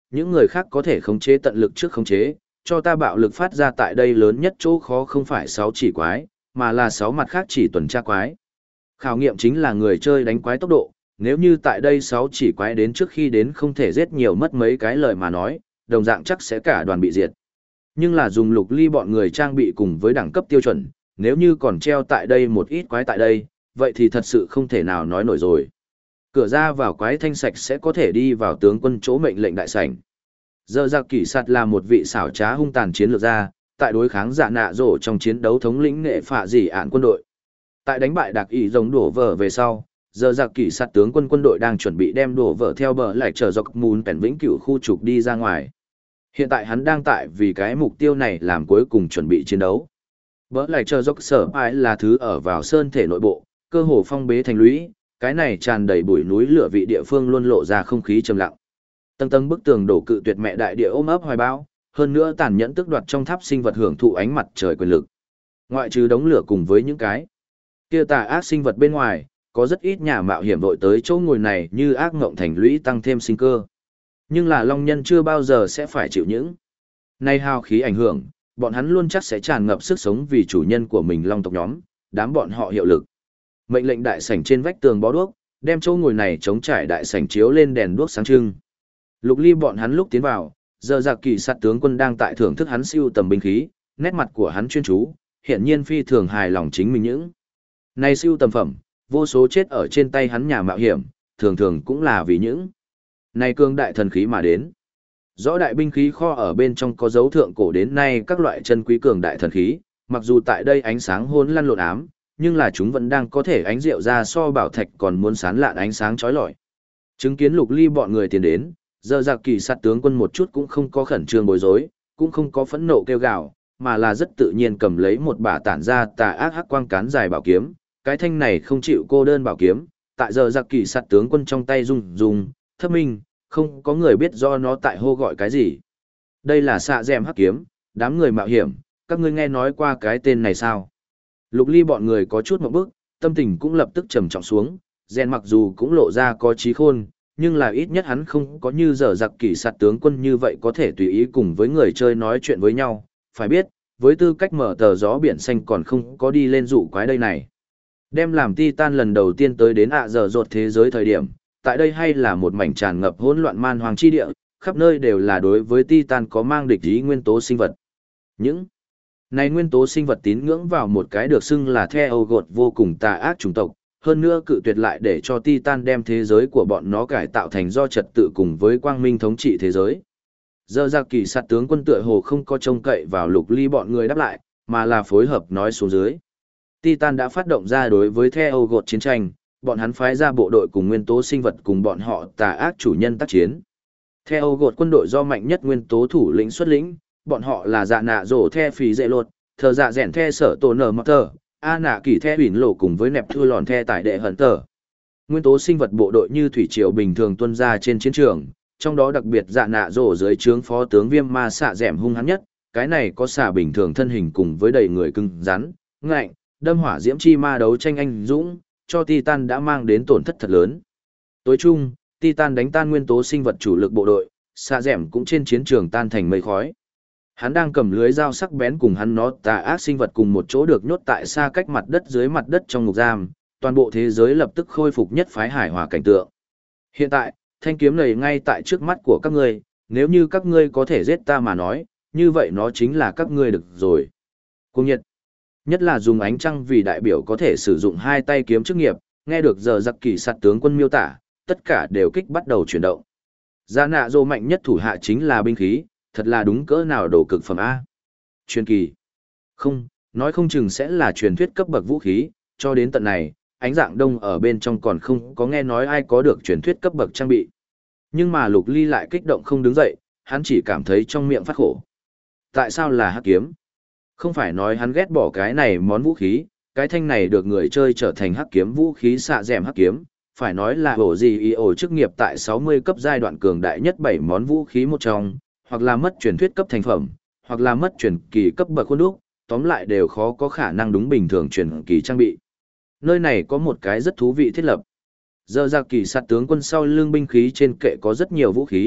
những người khác có thể khống chế tận lực trước khống chế, cho ta bạo lực phát ra tại đây lớn nhất chỗ khó không phải 6 chỉ quái, mà là 6 mặt khác chỉ tuần tra quái. Khảo nghiệm chính là người chơi đánh quái tốc độ, nếu như tại đây 6 chỉ quái đến trước khi đến không thể giết nhiều mất mấy cái lời mà nói, đồng dạng chắc sẽ cả đoàn bị diệt. Nhưng là dùng Lục Ly bọn người trang bị cùng với đẳng cấp tiêu chuẩn, nếu như còn treo tại đây một ít quái tại đây, vậy thì thật sự không thể nào nói nổi rồi. Cửa ra vào quái thanh sạch sẽ có thể đi vào tướng quân chỗ mệnh lệnh đại sảnh. Giờ giặc kỷ sạt là một vị xảo trá hung tàn chiến lược gia, tại đối kháng dạ nạ rổ trong chiến đấu thống lĩnh nghệ phạ dỉ ạn quân đội. Tại đánh bại đặc ý giống đổ vỡ về sau, giờ giặc kỷ sạt tướng quân đội đang chuẩn bị đem đổ vỡ theo bờ lại trở dọc mùn bèn vĩnh cửu khu trục đi ra ngoài. Hiện tại hắn đang tại vì cái mục tiêu này làm cuối cùng chuẩn bị chiến đấu. Bờ lại trở dọc sở ai là thứ ở vào sơn thể nội bộ, cơ hồ phong bế thành lũy, cái này tràn đầy bụi núi lửa vị địa phương luôn lộ ra không khí trầm lặng. Tầng tầng bức tường đổ cự tuyệt mẹ đại địa ôm ấp hoài bão, hơn nữa tàn nhẫn tước đoạt trong tháp sinh vật hưởng thụ ánh mặt trời quyền lực. Ngoại trừ đống lửa cùng với những cái kia tà ác sinh vật bên ngoài, có rất ít nhà mạo hiểm vội tới chỗ ngồi này như ác ngộng thành lũy tăng thêm sinh cơ. Nhưng là long nhân chưa bao giờ sẽ phải chịu những nay hào khí ảnh hưởng, bọn hắn luôn chắc sẽ tràn ngập sức sống vì chủ nhân của mình long tộc nhóm, đám bọn họ hiệu lực. Mệnh lệnh đại sảnh trên vách tường bó đuốc, đem chỗ ngồi này chống trải đại sảnh chiếu lên đèn đuốc sáng trưng. Lục Ly bọn hắn lúc tiến vào, giờ giặc kỳ sát tướng quân đang tại thưởng thức hắn siêu tầm binh khí, nét mặt của hắn chuyên chú, hiện nhiên phi thường hài lòng chính mình những này siêu tầm phẩm, vô số chết ở trên tay hắn nhà mạo hiểm, thường thường cũng là vì những này cương đại thần khí mà đến. Rõ đại binh khí kho ở bên trong có dấu thượng cổ đến nay các loại chân quý cường đại thần khí, mặc dù tại đây ánh sáng hỗn lăn lộn ám, nhưng là chúng vẫn đang có thể ánh rượu ra so bảo thạch còn muốn sán lạn ánh sáng chói lọi. Chứng kiến Lục Ly bọn người tiến đến, giờ giặc kỳ sát tướng quân một chút cũng không có khẩn trương bối rối, cũng không có phẫn nộ kêu gào, mà là rất tự nhiên cầm lấy một bả tản ra tà ác hắc quang cán dài bảo kiếm, cái thanh này không chịu cô đơn bảo kiếm, tại giờ giặc kỳ sát tướng quân trong tay rung, thấp minh, không có người biết do nó tại hô gọi cái gì. Đây là xạ dẹm hắc kiếm, đám người mạo hiểm, các ngươi nghe nói qua cái tên này sao? Lục Ly bọn người có chút một bước, tâm tình cũng lập tức trầm trọng xuống, Gen mặc dù cũng lộ ra có trí khôn, nhưng là ít nhất hắn không có như giờ giặc kỷ sạt tướng quân như vậy có thể tùy ý cùng với người chơi nói chuyện với nhau, phải biết, với tư cách mở tờ gió biển xanh còn không có đi lên dụ quái đây này. Đem làm Titan lần đầu tiên tới đến giờ rột thế giới thời điểm, tại đây hay là một mảnh tràn ngập hỗn loạn man hoang chi địa, khắp nơi đều là đối với Titan có mang địch ý nguyên tố sinh vật. Những này nguyên tố sinh vật tín ngưỡng vào một cái được xưng là theo gột vô cùng tà ác chủng tộc, hơn nữa cự tuyệt lại để cho Titan đem thế giới của bọn nó cải tạo thành do trật tự cùng với quang minh thống trị thế giới. Giờ giặc kỳ sát tướng quân tựa hồ không có trông cậy vào Lục Ly bọn người đáp lại, mà là phối hợp nói xuống dưới. Titan đã phát động ra đối với theo gột chiến tranh, bọn hắn phái ra bộ đội cùng nguyên tố sinh vật cùng bọn họ tà ác chủ nhân tác chiến. Theo gột quân đội do mạnh nhất nguyên tố thủ lĩnh xuất lĩnh, bọn họ là dạ nạ rổ the phì dệ lột, thờ dạ rẻn the sở tổ nở mọt tờ, a nạ kỳ the huỳnh lộ cùng với nẹp thư lòn the tại đệ hận tờ. Nguyên tố sinh vật bộ đội như thủy triều bình thường tuân ra trên chiến trường, trong đó đặc biệt dạ nạ rổ dưới trướng phó tướng viêm ma xạ dẻm hung hãn nhất, cái này có xả bình thường thân hình cùng với đầy người cứng rắn, ngạnh, đâm hỏa diễm chi ma đấu tranh anh dũng, cho Titan đã mang đến tổn thất thật lớn. Tối chung, Titan đánh tan nguyên tố sinh vật chủ lực bộ đội, xạ dẻm cũng trên chiến trường tan thành mây khói. Hắn đang cầm lưới dao sắc bén cùng hắn nó tà ác sinh vật cùng một chỗ được nhốt tại xa cách mặt đất dưới mặt đất trong ngục giam, toàn bộ thế giới lập tức khôi phục nhất phái hài hòa cảnh tượng. Hiện tại, thanh kiếm này ngay tại trước mắt của các ngươi, nếu như các ngươi có thể giết ta mà nói, như vậy nó chính là các ngươi được rồi. Cùng nhiệt, nhất là dùng ánh trăng vì đại biểu có thể sử dụng hai tay kiếm chức nghiệp, nghe được giờ giặc kỳ sát tướng quân miêu tả, tất cả đều kích bắt đầu chuyển động. Dạ nạ dô mạnh nhất thủ hạ chính là binh khí, thật là đúng cỡ nào đồ cực phẩm A. Truyền kỳ. Không, nói không chừng sẽ là truyền thuyết cấp bậc vũ khí, cho đến tận này, ánh dạng đông ở bên trong còn không có nghe nói ai có được truyền thuyết cấp bậc trang bị. Nhưng mà Lục Ly lại kích động không đứng dậy, hắn chỉ cảm thấy trong miệng phát khổ. Tại sao là hắc kiếm? Không phải nói hắn ghét bỏ cái này món vũ khí, cái thanh này được người chơi trở thành hắc kiếm vũ khí xạ dẻm hắc kiếm, phải nói là bổ gì ý ổ chức nghiệp tại 60 cấp giai đoạn cường đại nhất 7 món vũ khí một trong, hoặc là mất truyền thuyết cấp thành phẩm, hoặc là mất truyền kỳ cấp bậc khuôn đúc, tóm lại đều khó có khả năng đúng bình thường truyền kỳ trang bị. Nơi này có một cái rất thú vị thiết lập. Giờ giặc kỳ sát tướng quân sau lưng binh khí trên kệ có rất nhiều vũ khí,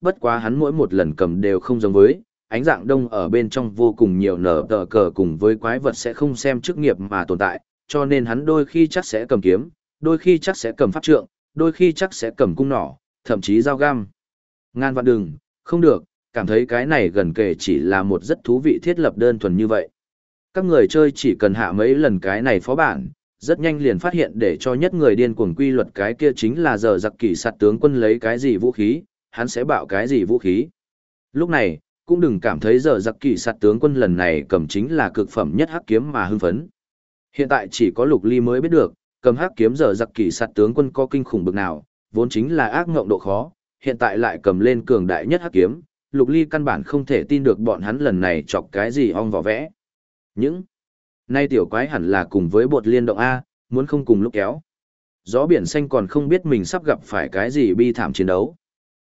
bất quá hắn mỗi một lần cầm đều không giống với, ánh dạng đông ở bên trong vô cùng nhiều nở tờ cờ cùng với quái vật sẽ không xem chức nghiệp mà tồn tại, cho nên hắn đôi khi chắc sẽ cầm kiếm, đôi khi chắc sẽ cầm pháp trượng, đôi khi chắc sẽ cầm cung nỏ, thậm chí dao găm. Ngàn vạn đừng, không được, cảm thấy cái này gần kề chỉ là một rất thú vị thiết lập đơn thuần như vậy. Các người chơi chỉ cần hạ mấy lần cái này phó bản, rất nhanh liền phát hiện để cho nhất người điên cuồng quy luật cái kia chính là giờ giặc kỷ sạt tướng quân lấy cái gì vũ khí, hắn sẽ bạo cái gì vũ khí. Lúc này, cũng đừng cảm thấy giờ giặc kỷ sạt tướng quân lần này cầm chính là cực phẩm nhất hắc kiếm mà hưng phấn. Hiện tại chỉ có Lục Ly mới biết được, cầm hắc kiếm giờ giặc kỷ sạt tướng quân có kinh khủng bực nào, vốn chính là ác ngộng độ khó, hiện tại lại cầm lên cường đại nhất hắc kiếm, Lục Ly căn bản không thể tin được bọn hắn lần này chọc cái gì ong vỏ vẽ. Những nay tiểu quái hẳn là cùng với bột liên động A, muốn không cùng lúc kéo. Gió biển xanh còn không biết mình sắp gặp phải cái gì bi thảm chiến đấu.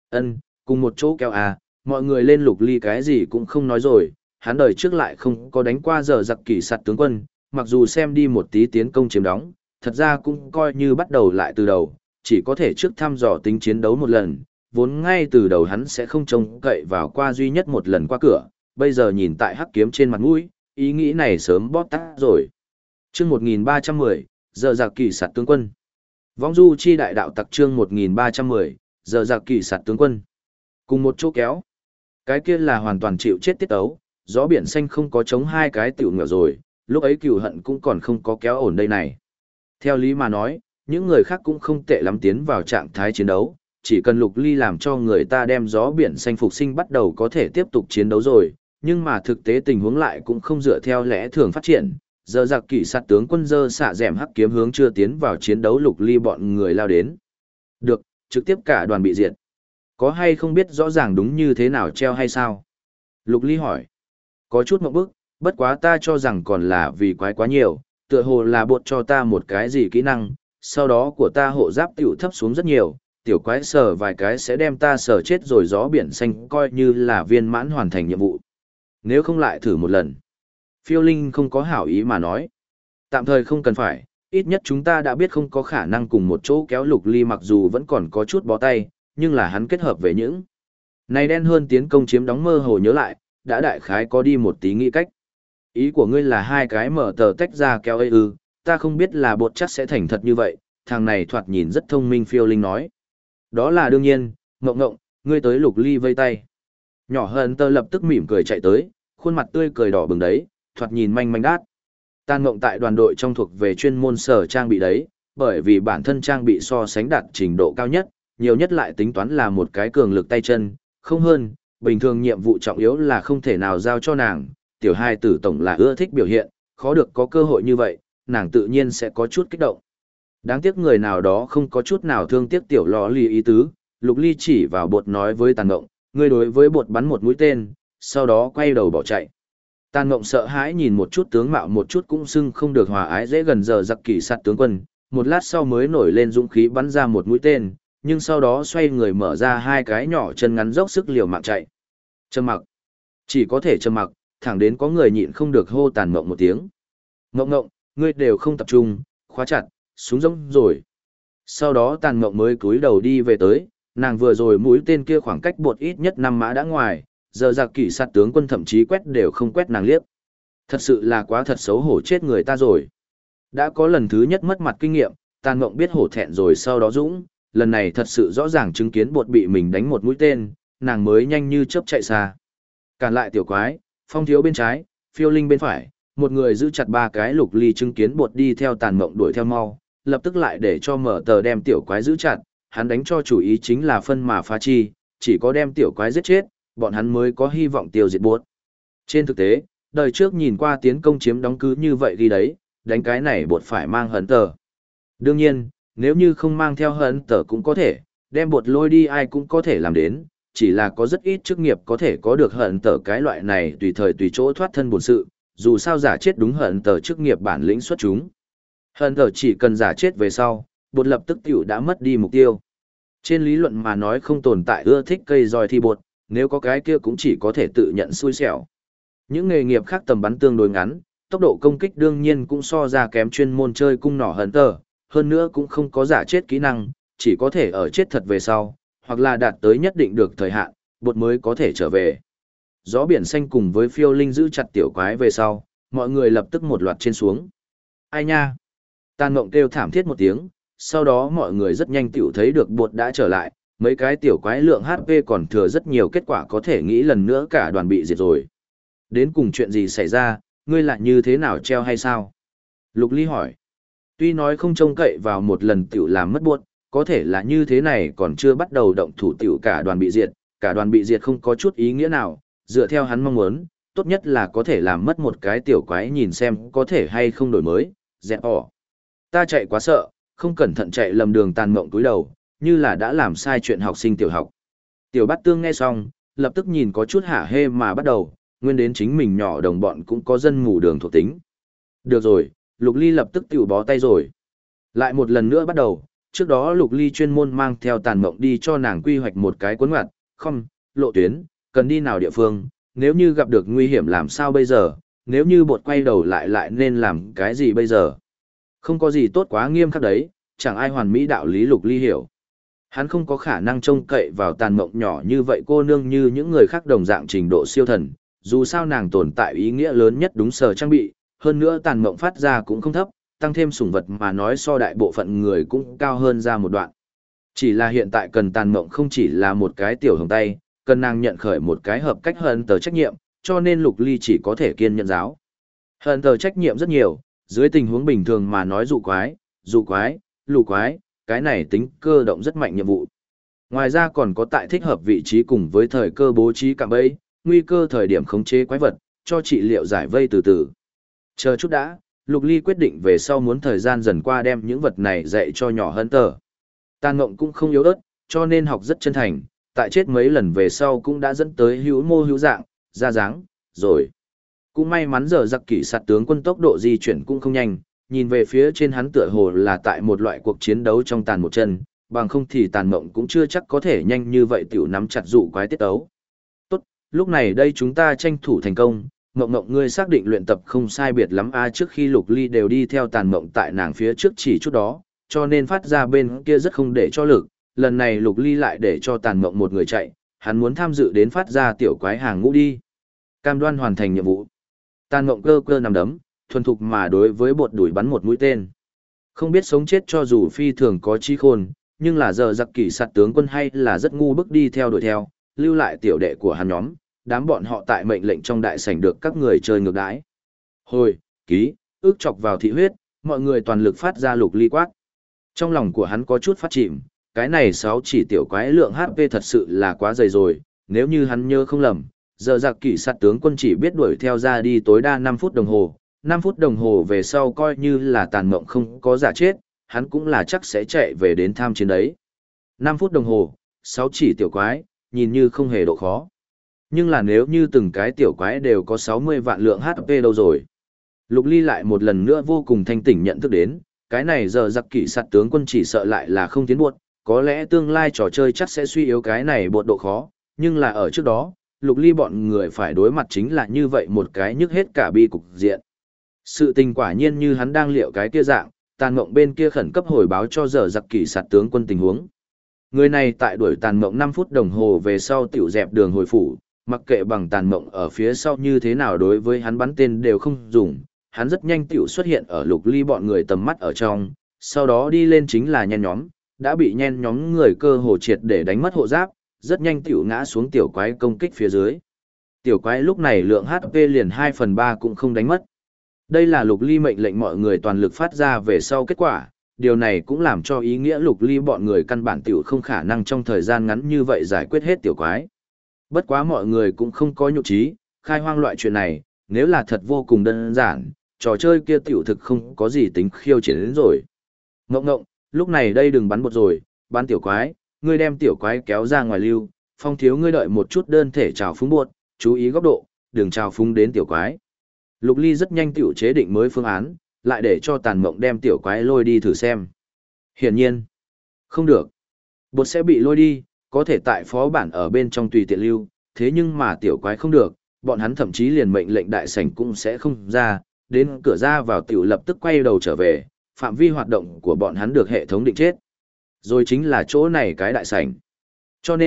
Cùng một chỗ kéo A, mọi người lên Lục Ly cái gì cũng không nói rồi, hắn đời trước lại không có đánh qua giờ giặc kỷ sạt tướng quân, mặc dù xem đi một tí tiến công chiếm đóng, thật ra cũng coi như bắt đầu lại từ đầu, chỉ có thể trước thăm dò tính chiến đấu một lần, vốn ngay từ đầu hắn sẽ không trông cậy vào qua duy nhất một lần qua cửa, bây giờ nhìn tại hắc kiếm trên mặt mũi, ý nghĩ này sớm bóp tắt rồi. Chương 1310, giờ giặc kỷ sạt tướng quân. Vong du chi đại đạo tặc chương 1310, giờ giặc kỷ sạt tướng quân. Cùng một chỗ kéo. Cái kia là hoàn toàn chịu chết tiết ấu, gió biển xanh không có chống hai cái tiểu ngựa rồi, lúc ấy cừu hận cũng còn không có kéo ổn đây này. Theo lý mà nói, những người khác cũng không tệ lắm tiến vào trạng thái chiến đấu, chỉ cần Lục Ly làm cho người ta đem gió biển xanh phục sinh bắt đầu có thể tiếp tục chiến đấu rồi, nhưng mà thực tế tình huống lại cũng không dựa theo lẽ thường phát triển. Giờ giặc kỷ sạt tướng quân dơ xạ dẻm hắc kiếm hướng chưa tiến vào chiến đấu Lục Ly bọn người lao đến. Được, trực tiếp cả đoàn bị diệt. Có hay không biết rõ ràng đúng như thế nào treo hay sao? Lục Ly hỏi. Có chút mộng bức, bất quá ta cho rằng còn là vì quái quá nhiều, tựa hồ là bột cho ta một cái gì kỹ năng, sau đó của ta hộ giáp tiểu thấp xuống rất nhiều, tiểu quái sờ vài cái sẽ đem ta sờ chết rồi gió biển xanh coi như là viên mãn hoàn thành nhiệm vụ. Nếu không lại thử một lần. Phiêu Linh không có hảo ý mà nói. Tạm thời không cần phải, ít nhất chúng ta đã biết không có khả năng cùng một chỗ kéo Lục Ly mặc dù vẫn còn có chút bó tay, nhưng là hắn kết hợp với những này đen hơn tiến công chiếm đóng mơ hồ nhớ lại, đã đại khái có đi một tí nghĩ cách. Ý của ngươi là hai cái mở tờ tách ra kéo ấy ư, ta không biết là bột chắc sẽ thành thật như vậy, thằng này thoạt nhìn rất thông minh Phiêu Linh nói. Đó là đương nhiên, ngộng ngộng, ngươi tới Lục Ly vây tay. Nhỏ hơn tơ lập tức mỉm cười chạy tới, khuôn mặt tươi cười đỏ bừng đấy, thoạt nhìn manh manh đát. Tàn Ngộng tại đoàn đội trong thuộc về chuyên môn sở trang bị đấy, bởi vì bản thân trang bị so sánh đạt trình độ cao nhất, nhiều nhất lại tính toán là một cái cường lực tay chân, không hơn, bình thường nhiệm vụ trọng yếu là không thể nào giao cho nàng, tiểu hai tử tổng là ưa thích biểu hiện, khó được có cơ hội như vậy, nàng tự nhiên sẽ có chút kích động. Đáng tiếc người nào đó không có chút nào thương tiếc tiểu lò ly ý tứ, Lục Ly chỉ vào bột nói với Tàn Ngộng, ngươi đối với bột bắn một mũi tên, sau đó quay đầu bỏ chạy. Tàn Ngộng sợ hãi nhìn một chút tướng mạo một chút cũng xưng không được hòa ái dễ gần giờ giặc kỷ sạt tướng quân, một lát sau mới nổi lên dũng khí bắn ra một mũi tên, nhưng sau đó xoay người mở ra hai cái nhỏ chân ngắn dốc sức liều mạng chạy. Trầm mặc. Chỉ có thể trầm mặc, thẳng đến có người nhịn không được hô Tàn Ngộng một tiếng. Ngộng ngộng, ngươi đều không tập trung, khóa chặt, súng rỗng rồi. Sau đó Tàn Ngộng mới cúi đầu đi về tới, nàng vừa rồi mũi tên kia khoảng cách bột ít nhất 5 mã đã ngoài, giờ giặc kỷ sạt tướng quân thậm chí quét đều không quét nàng liếc. Thật sự là quá thật xấu hổ chết người ta rồi. Đã có lần thứ nhất mất mặt kinh nghiệm, Tàn Ngộng biết hổ thẹn rồi sau đó dũng, lần này thật sự rõ ràng chứng kiến bột bị mình đánh một mũi tên, nàng mới nhanh như chớp chạy xa. Cản lại tiểu quái, Phong Thiếu bên trái, Phiêu Linh bên phải, một người giữ chặt ba cái. Lục Ly chứng kiến bột đi theo Tàn Ngộng đuổi theo mau, lập tức lại để cho mở tờ đem tiểu quái giữ chặt, hắn đánh cho chủ ý chính là phân mà phá chi, chỉ có đem tiểu quái giết chết, bọn hắn mới có hy vọng tiêu diệt bột. Trên thực tế, đời trước nhìn qua tiến công chiếm đóng cứ như vậy ghi đấy, đánh cái này bột phải mang hận tờ. Đương nhiên, nếu như không mang theo hận tờ cũng có thể, đem bột lôi đi ai cũng có thể làm đến, chỉ là có rất ít chức nghiệp có thể có được hận tờ cái loại này tùy thời tùy chỗ thoát thân bổn sự, dù sao giả chết đúng hận tờ chức nghiệp bản lĩnh xuất chúng. Hận tờ chỉ cần giả chết về sau, bột lập tức tiểu đã mất đi mục tiêu. Trên lý luận mà nói không tồn tại ưa thích cây roi thi bột, nếu có cái kia cũng chỉ có thể tự nhận xui xẻo. Những nghề nghiệp khác tầm bắn tương đối ngắn, tốc độ công kích đương nhiên cũng so ra kém chuyên môn chơi cung nỏ hận tờ, hơn nữa cũng không có giả chết kỹ năng, chỉ có thể ở chết thật về sau, hoặc là đạt tới nhất định được thời hạn, bột mới có thể trở về. Gió biển xanh cùng với phiêu linh giữ chặt tiểu quái về sau, mọi người lập tức một loạt trên xuống. Ai nha? Tàn Mộng kêu thảm thiết một tiếng, sau đó mọi người rất nhanh tiểu thấy được bột đã trở lại, mấy cái tiểu quái lượng HP còn thừa rất nhiều, kết quả có thể nghĩ lần nữa cả đoàn bị diệt rồi. Đến cùng chuyện gì xảy ra, ngươi lại như thế nào treo hay sao? Lục Ly hỏi. Tuy nói không trông cậy vào một lần tiểu làm mất bột, có thể là như thế này còn chưa bắt đầu động thủ tiểu cả đoàn bị diệt không có chút ý nghĩa nào, dựa theo hắn mong muốn, tốt nhất là có thể làm mất một cái tiểu quái nhìn xem có thể hay không đổi mới, dẹp bỏ. Ta chạy quá sợ, không cẩn thận chạy lầm đường. Tàn Mộng túi đầu, như là đã làm sai chuyện học sinh tiểu học. Tiểu Bát Tương nghe xong, lập tức nhìn có chút hả hê mà bắt đầu, nguyên đến chính mình nhỏ đồng bọn cũng có dân mù đường thuộc tính. Được rồi, Lục Ly lập tức tiểu bó tay rồi. Lại một lần nữa bắt đầu, trước đó Lục Ly chuyên môn mang theo Tàn Mộng đi cho nàng quy hoạch một cái cuốn ngoặt, không, lộ tuyến, cần đi nào địa phương, nếu như gặp được nguy hiểm làm sao bây giờ, nếu như bột quay đầu lại nên làm cái gì bây giờ. Không có gì tốt quá nghiêm khắc đấy, chẳng ai hoàn mỹ đạo lý Lục Ly hiểu. Hắn không có khả năng trông cậy vào Tàn Mộng nhỏ như vậy cô nương như những người khác đồng dạng trình độ siêu thần, dù sao nàng tồn tại ý nghĩa lớn nhất đúng sở trang bị, hơn nữa Tàn Mộng phát ra cũng không thấp, tăng thêm sủng vật mà nói so đại bộ phận người cũng cao hơn ra một đoạn. Chỉ là hiện tại cần Tàn Mộng không chỉ là một cái tiểu hồng tay, cần nàng nhận khởi một cái hợp cách hơn tờ trách nhiệm, cho nên Lục Ly chỉ có thể kiên nhẫn giáo. Hơn tờ trách nhiệm rất nhiều, dưới tình huống bình thường mà nói dụ quái, lù quái, cái này tính cơ động rất mạnh nhiệm vụ. Ngoài ra còn có tại thích hợp vị trí cùng với thời cơ bố trí cạm bẫy, nguy cơ thời điểm khống chế quái vật, cho trị liệu giải vây từ từ. Chờ chút đã, Lục Ly quyết định về sau muốn thời gian dần qua đem những vật này dạy cho nhỏ hơn tờ. Tàn Mộng cũng không yếu ớt, cho nên học rất chân thành, tại chết mấy lần về sau cũng đã dẫn tới hữu mô hữu dạng, ra dáng, rồi. Cũng may mắn giờ giặc kỷ sạt tướng quân tốc độ di chuyển cũng không nhanh, nhìn về phía trên hắn tựa hồ là tại một loại cuộc chiến đấu trong tàn một chân, bằng không thì Tàn Mộng cũng chưa chắc có thể nhanh như vậy tiểu nắm chặt dụ quái tiết ấu. Tốt, lúc này đây chúng ta tranh thủ thành công, Mộng Mộng ngươi xác định luyện tập không sai biệt lắm trước khi Lục Ly đều đi theo Tàn Mộng tại nàng phía trước chỉ chút đó, cho nên phát ra bên kia rất không để cho lực, lần này Lục Ly lại để cho Tàn Mộng một người chạy, hắn muốn tham dự đến phát ra tiểu quái hàng ngũ đi. Cam đoan hoàn thành nhiệm vụ. Tàn Mộng cơ cơ nằm đấm, thuần thục mà đối với bột đuổi bắn một mũi tên. Không biết sống chết cho dù phi thường có trí khôn, nhưng là giờ giặc kỷ sạt tướng quân hay là rất ngu bức đi theo đuổi theo, lưu lại tiểu đệ của hắn nhóm, đám bọn họ tại mệnh lệnh trong đại sảnh được các người chơi ngược đãi. Hồi, ký, ước chọc vào thị huyết, mọi người toàn lực phát ra Lục Ly quát. Trong lòng của hắn có chút phát chìm, cái này 6 chỉ tiểu quái lượng HP thật sự là quá dày rồi, nếu như hắn nhớ không lầm, giờ giặc kỷ sạt tướng quân chỉ biết đuổi theo ra đi tối đa 5 phút đồng hồ. 5 phút đồng hồ về sau coi như là Tàn Mộng không có giả chết, hắn cũng là chắc sẽ chạy về đến tham chiến đấy. 5 phút đồng hồ, 6 chỉ tiểu quái, nhìn như không hề độ khó. Nhưng là nếu như từng cái tiểu quái đều có 60 vạn lượng HP đâu rồi. Lục Ly lại một lần nữa vô cùng thanh tỉnh nhận thức đến, cái này giờ giặc kỷ sạt tướng quân chỉ sợ lại là không tiến buộc, có lẽ tương lai trò chơi chắc sẽ suy yếu cái này bột độ khó, nhưng là ở trước đó, Lục Ly bọn người phải đối mặt chính là như vậy một cái nhức hết cả bi cục diện. Sự tình quả nhiên như hắn đang liệu cái kia dạng, Tàn Mộng bên kia khẩn cấp hồi báo cho giờ giặc kỷ sạt tướng quân tình huống. Người này tại đuổi Tàn Mộng 5 phút đồng hồ về sau tiểu dẹp đường hồi phủ, mặc kệ bằng Tàn Mộng ở phía sau như thế nào đối với hắn bắn tên đều không dùng, hắn rất nhanh tiểu xuất hiện ở Lục Ly bọn người tầm mắt ở trong, sau đó đi lên chính là nhen nhóm, đã bị nhen nhóm người cơ hồ triệt để đánh mất hộ giáp, rất nhanh tiểu ngã xuống tiểu quái công kích phía dưới. Tiểu quái lúc này lượng HP liền 2/3 cũng không đánh mất. Đây là Lục Ly mệnh lệnh mọi người toàn lực phát ra về sau kết quả, điều này cũng làm cho ý nghĩa Lục Ly bọn người căn bản tiểu không khả năng trong thời gian ngắn như vậy giải quyết hết tiểu quái. Bất quá mọi người cũng không có nhục trí, khai hoang loại chuyện này, nếu là thật vô cùng đơn giản, trò chơi kia tiểu thực không có gì tính khiêu chiến đến rồi. Ngộng ngộng, lúc này đây đừng bắn bột rồi, bắn tiểu quái, ngươi đem tiểu quái kéo ra ngoài lưu, Phong thiếu ngươi đợi một chút đơn thể trào phúng bột, chú ý góc độ, đừng trào phúng đến tiểu quái. Lục Ly rất nhanh tiểu chế định mới phương án, lại để cho Tàn Mộng đem tiểu quái lôi đi thử xem. Hiển nhiên, không được. Bột sẽ bị lôi đi, có thể tại phó bản ở bên trong tùy tiện lưu, thế nhưng mà tiểu quái không được, bọn hắn thậm chí liền mệnh lệnh đại sảnh cũng sẽ không ra, đến cửa ra vào tiểu lập tức quay đầu trở về, phạm vi hoạt động của bọn hắn được hệ thống định chết. Rồi chính là chỗ này cái đại sảnh. Cho nên,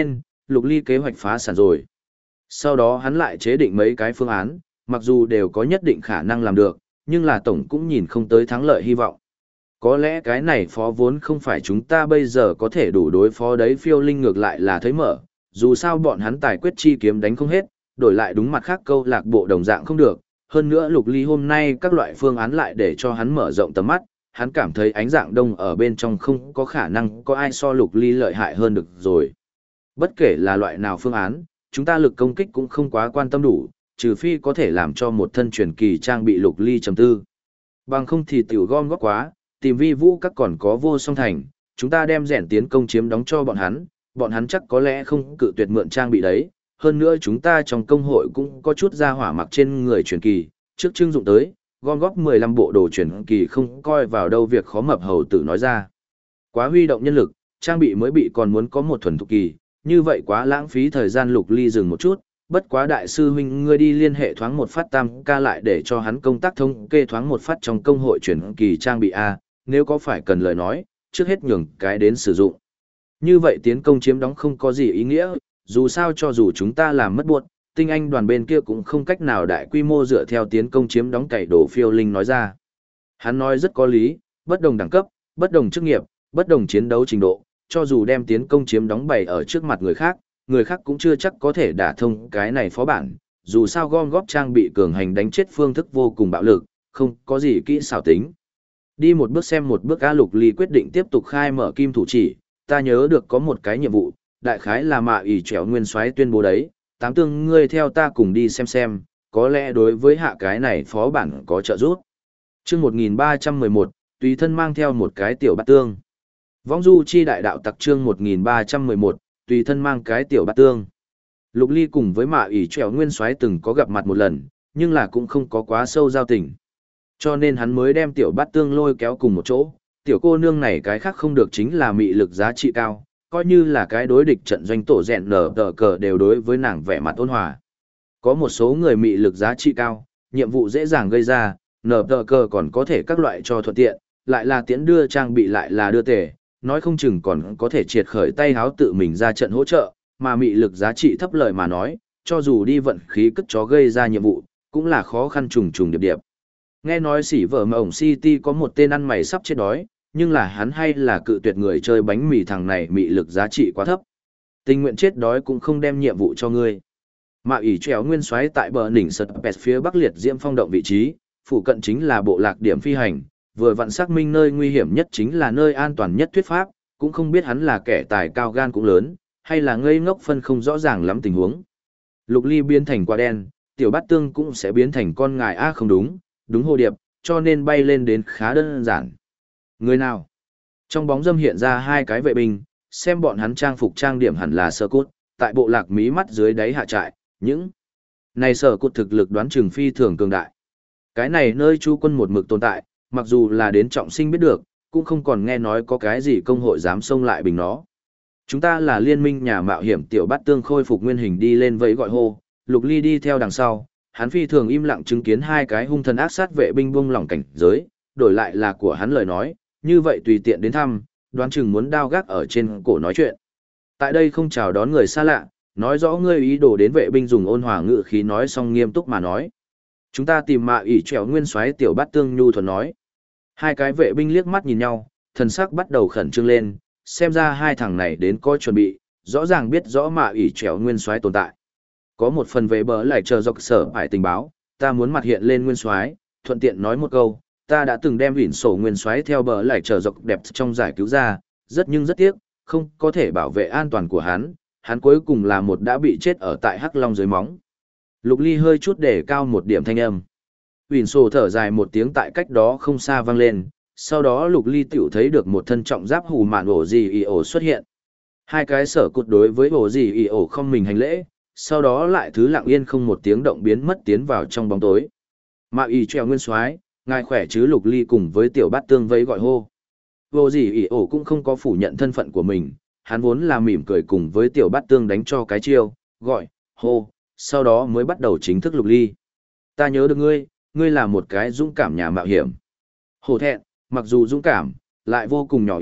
Lục Ly kế hoạch phá sản rồi. Sau đó hắn lại chế định mấy cái phương án, mặc dù đều có nhất định khả năng làm được, nhưng là tổng cũng nhìn không tới thắng lợi hy vọng. Có lẽ cái này phó vốn không phải chúng ta bây giờ có thể đủ đối phó đấy, phiêu linh ngược lại là thấy mở, dù sao bọn hắn tài quyết chi kiếm đánh không hết, đổi lại đúng mặt khác câu lạc bộ đồng dạng không được. Hơn nữa Lục Ly hôm nay các loại phương án lại để cho hắn mở rộng tầm mắt, hắn cảm thấy ánh dạng đông ở bên trong không có khả năng có ai so Lục Ly lợi hại hơn được rồi. Bất kể là loại nào phương án, chúng ta lực công kích cũng không quá quan tâm đủ, trừ phi có thể làm cho một thân truyền kỳ trang bị Lục Ly chấm tư. Bằng không thì tiểu gom góp quá, tìm vi vũ các còn có vô song thành, chúng ta đem rèn tiến công chiếm đóng cho bọn hắn chắc có lẽ không cự tuyệt mượn trang bị đấy. Hơn nữa chúng ta trong công hội cũng có chút gia hỏa mặc trên người truyền kỳ, trước trưng dụng tới, gom góp 15 bộ đồ truyền kỳ không coi vào đâu, việc khó mập hầu tử nói ra. Quá huy động nhân lực, trang bị mới bị còn muốn có một thuần thục kỳ, như vậy quá lãng phí thời gian. Lục Ly dừng một chút, bất quá đại sư huynh ngươi đi liên hệ thoáng một phát Tam ca lại để cho hắn công tác thống kê thoáng một phát trong công hội truyền kỳ trang bị A, nếu có phải cần lời nói, trước hết nhường cái đến sử dụng. Như vậy tiến công chiếm đóng không có gì ý nghĩa, dù sao cho dù chúng ta làm mất buộc, tinh anh đoàn bên kia cũng không cách nào đại quy mô dựa theo tiến công chiếm đóng cày đổ, phiêu linh nói ra. Hắn nói rất có lý, bất đồng đẳng cấp, bất đồng chức nghiệp, bất đồng chiến đấu trình độ, cho dù đem tiến công chiếm đóng bày ở trước mặt người khác cũng chưa chắc có thể đả thông cái này phó bản, dù sao gom góp trang bị cường hành đánh chết phương thức vô cùng bạo lực, không có gì kỹ xảo tính. Đi một bước xem một bước. A Lục Ly quyết định tiếp tục khai mở kim thủ chỉ, ta nhớ được có một cái nhiệm vụ, đại khái là Mạ ỷ trẻo nguyên soái tuyên bố đấy, Tám Tương ngươi theo ta cùng đi xem, có lẽ đối với hạ cái này phó bản có trợ giúp. Chương 1311, tùy thân mang theo một cái tiểu bát tương. Võng du chi đại đạo tặc, chương 1311, tùy thân mang cái tiểu bát tương. Lục Ly cùng với Mạ ỷ trẻo nguyên soái từng có gặp mặt một lần, nhưng là cũng không có quá sâu giao tình. Cho nên hắn mới đem tiểu bát tương lôi kéo cùng một chỗ. Tiểu cô nương này cái khác không được chính là mị lực giá trị cao, coi như là cái đối địch trận doanh tổ rèn nở tờ cờ đều đối với nàng vẻ mặt ôn hòa. Có một số người mị lực giá trị cao, nhiệm vụ dễ dàng gây ra, nở tờ cờ còn có thể các loại cho thuận tiện, lại là tiễn đưa trang bị lại là đưa tề, nói không chừng còn có thể triệt khởi tay háo tự mình ra trận hỗ trợ, mà mị lực giá trị thấp lời mà nói, cho dù đi vận khí cất chó gây ra nhiệm vụ, cũng là khó khăn trùng trùng điệp điệp. Nghe nói xỉ vợ mà ổng City có một tên ăn mày sắp chết đói, nhưng là hắn hay là cự tuyệt người chơi bánh mì, thằng này mị lực giá trị quá thấp. Tình nguyện chết đói cũng không đem nhiệm vụ cho ngươi. Mạ ỷ trèo nguyên soái tại bờ đỉnh sật pẹt phía bắc liệt diễm phong động vị trí, phụ cận chính là bộ lạc điểm phi hành, vừa vặn xác minh nơi nguy hiểm nhất chính là nơi an toàn nhất thuyết pháp, cũng không biết hắn là kẻ tài cao gan cũng lớn, hay là ngây ngốc phân không rõ ràng lắm tình huống. Lục Ly biến thành quả đen, tiểu bát tương cũng sẽ biến thành con ngài. A không đúng, đúng hồ điệp, cho nên bay lên đến khá đơn giản. Người nào? Trong bóng dâm hiện ra hai cái vệ binh, xem bọn hắn trang phục trang điểm hẳn là Sở Cốt, tại bộ lạc mí mắt dưới đáy hạ trại, những này Sở Cốt thực lực đoán chừng phi thường cường đại. Cái này nơi chú quân một mực tồn tại, mặc dù là đến trọng sinh biết được, cũng không còn nghe nói có cái gì công hội dám xông lại bình nó. Chúng ta là liên minh nhà mạo hiểm. Tiểu bát tương khôi phục nguyên hình đi lên vẫy gọi hô, Lục Ly đi theo đằng sau, hắn phi thường im lặng chứng kiến hai cái hung thần ác sát vệ binh buông lỏng cảnh giới, đổi lại là của hắn lời nói, như vậy tùy tiện đến thăm, đoán chừng muốn đao gác ở trên cổ nói chuyện. Tại đây không chào đón người xa lạ, nói rõ ngươi ý đồ đến. Vệ binh dùng ôn hòa ngữ khí nói xong nghiêm túc mà nói. Chúng ta tìm Mạ ỷ trèo nguyên soái. Tiểu bát tương nhu thuần nói. Hai cái vệ binh liếc mắt nhìn nhau, thần sắc bắt đầu khẩn trương lên, xem ra hai thằng này đến có chuẩn bị, rõ ràng biết rõ Mạ ỷ trèo nguyên soái tồn tại. Có một phần về bờ lại chờ dọc sở phải tình báo, ta muốn mặt hiện lên nguyên soái, thuận tiện nói một câu, ta đã từng đem vỉn sổ nguyên soái theo bờ lại chờ dọc đẹp trong giải cứu ra, rất tiếc, không có thể bảo vệ an toàn của hắn cuối cùng là một đã bị chết ở tại Hắc Long dưới móng. Lục Ly hơi chút để cao một điểm thanh âm. Vỉn sổ thở dài một tiếng tại cách đó không xa vang lên, sau đó Lục Ly tiểu thấy được một thân trọng giáp hù mạn ổ gì ỉ ổ xuất hiện. Hai cái Sở Cốt đối với ổ gì ỉ ổ không mình hành lễ, sau đó lại thứ lặng yên không một tiếng động biến mất tiến vào trong bóng tối. Mạ ỷ trèo nguyên soái, ngài khỏe chứ? Lục Ly cùng với tiểu bát tương vẫy gọi hô. Vô gì ỷ ổ cũng không có phủ nhận thân phận của mình, hắn vốn là mỉm cười cùng với tiểu bát tương đánh cho cái chiêu, gọi, hô, sau đó mới bắt đầu chính thức Lục Ly. Ta nhớ được ngươi là một cái dũng cảm nhà mạo hiểm. Hổ thẹn, mặc dù dũng cảm, lại vô cùng nhỏ yếu,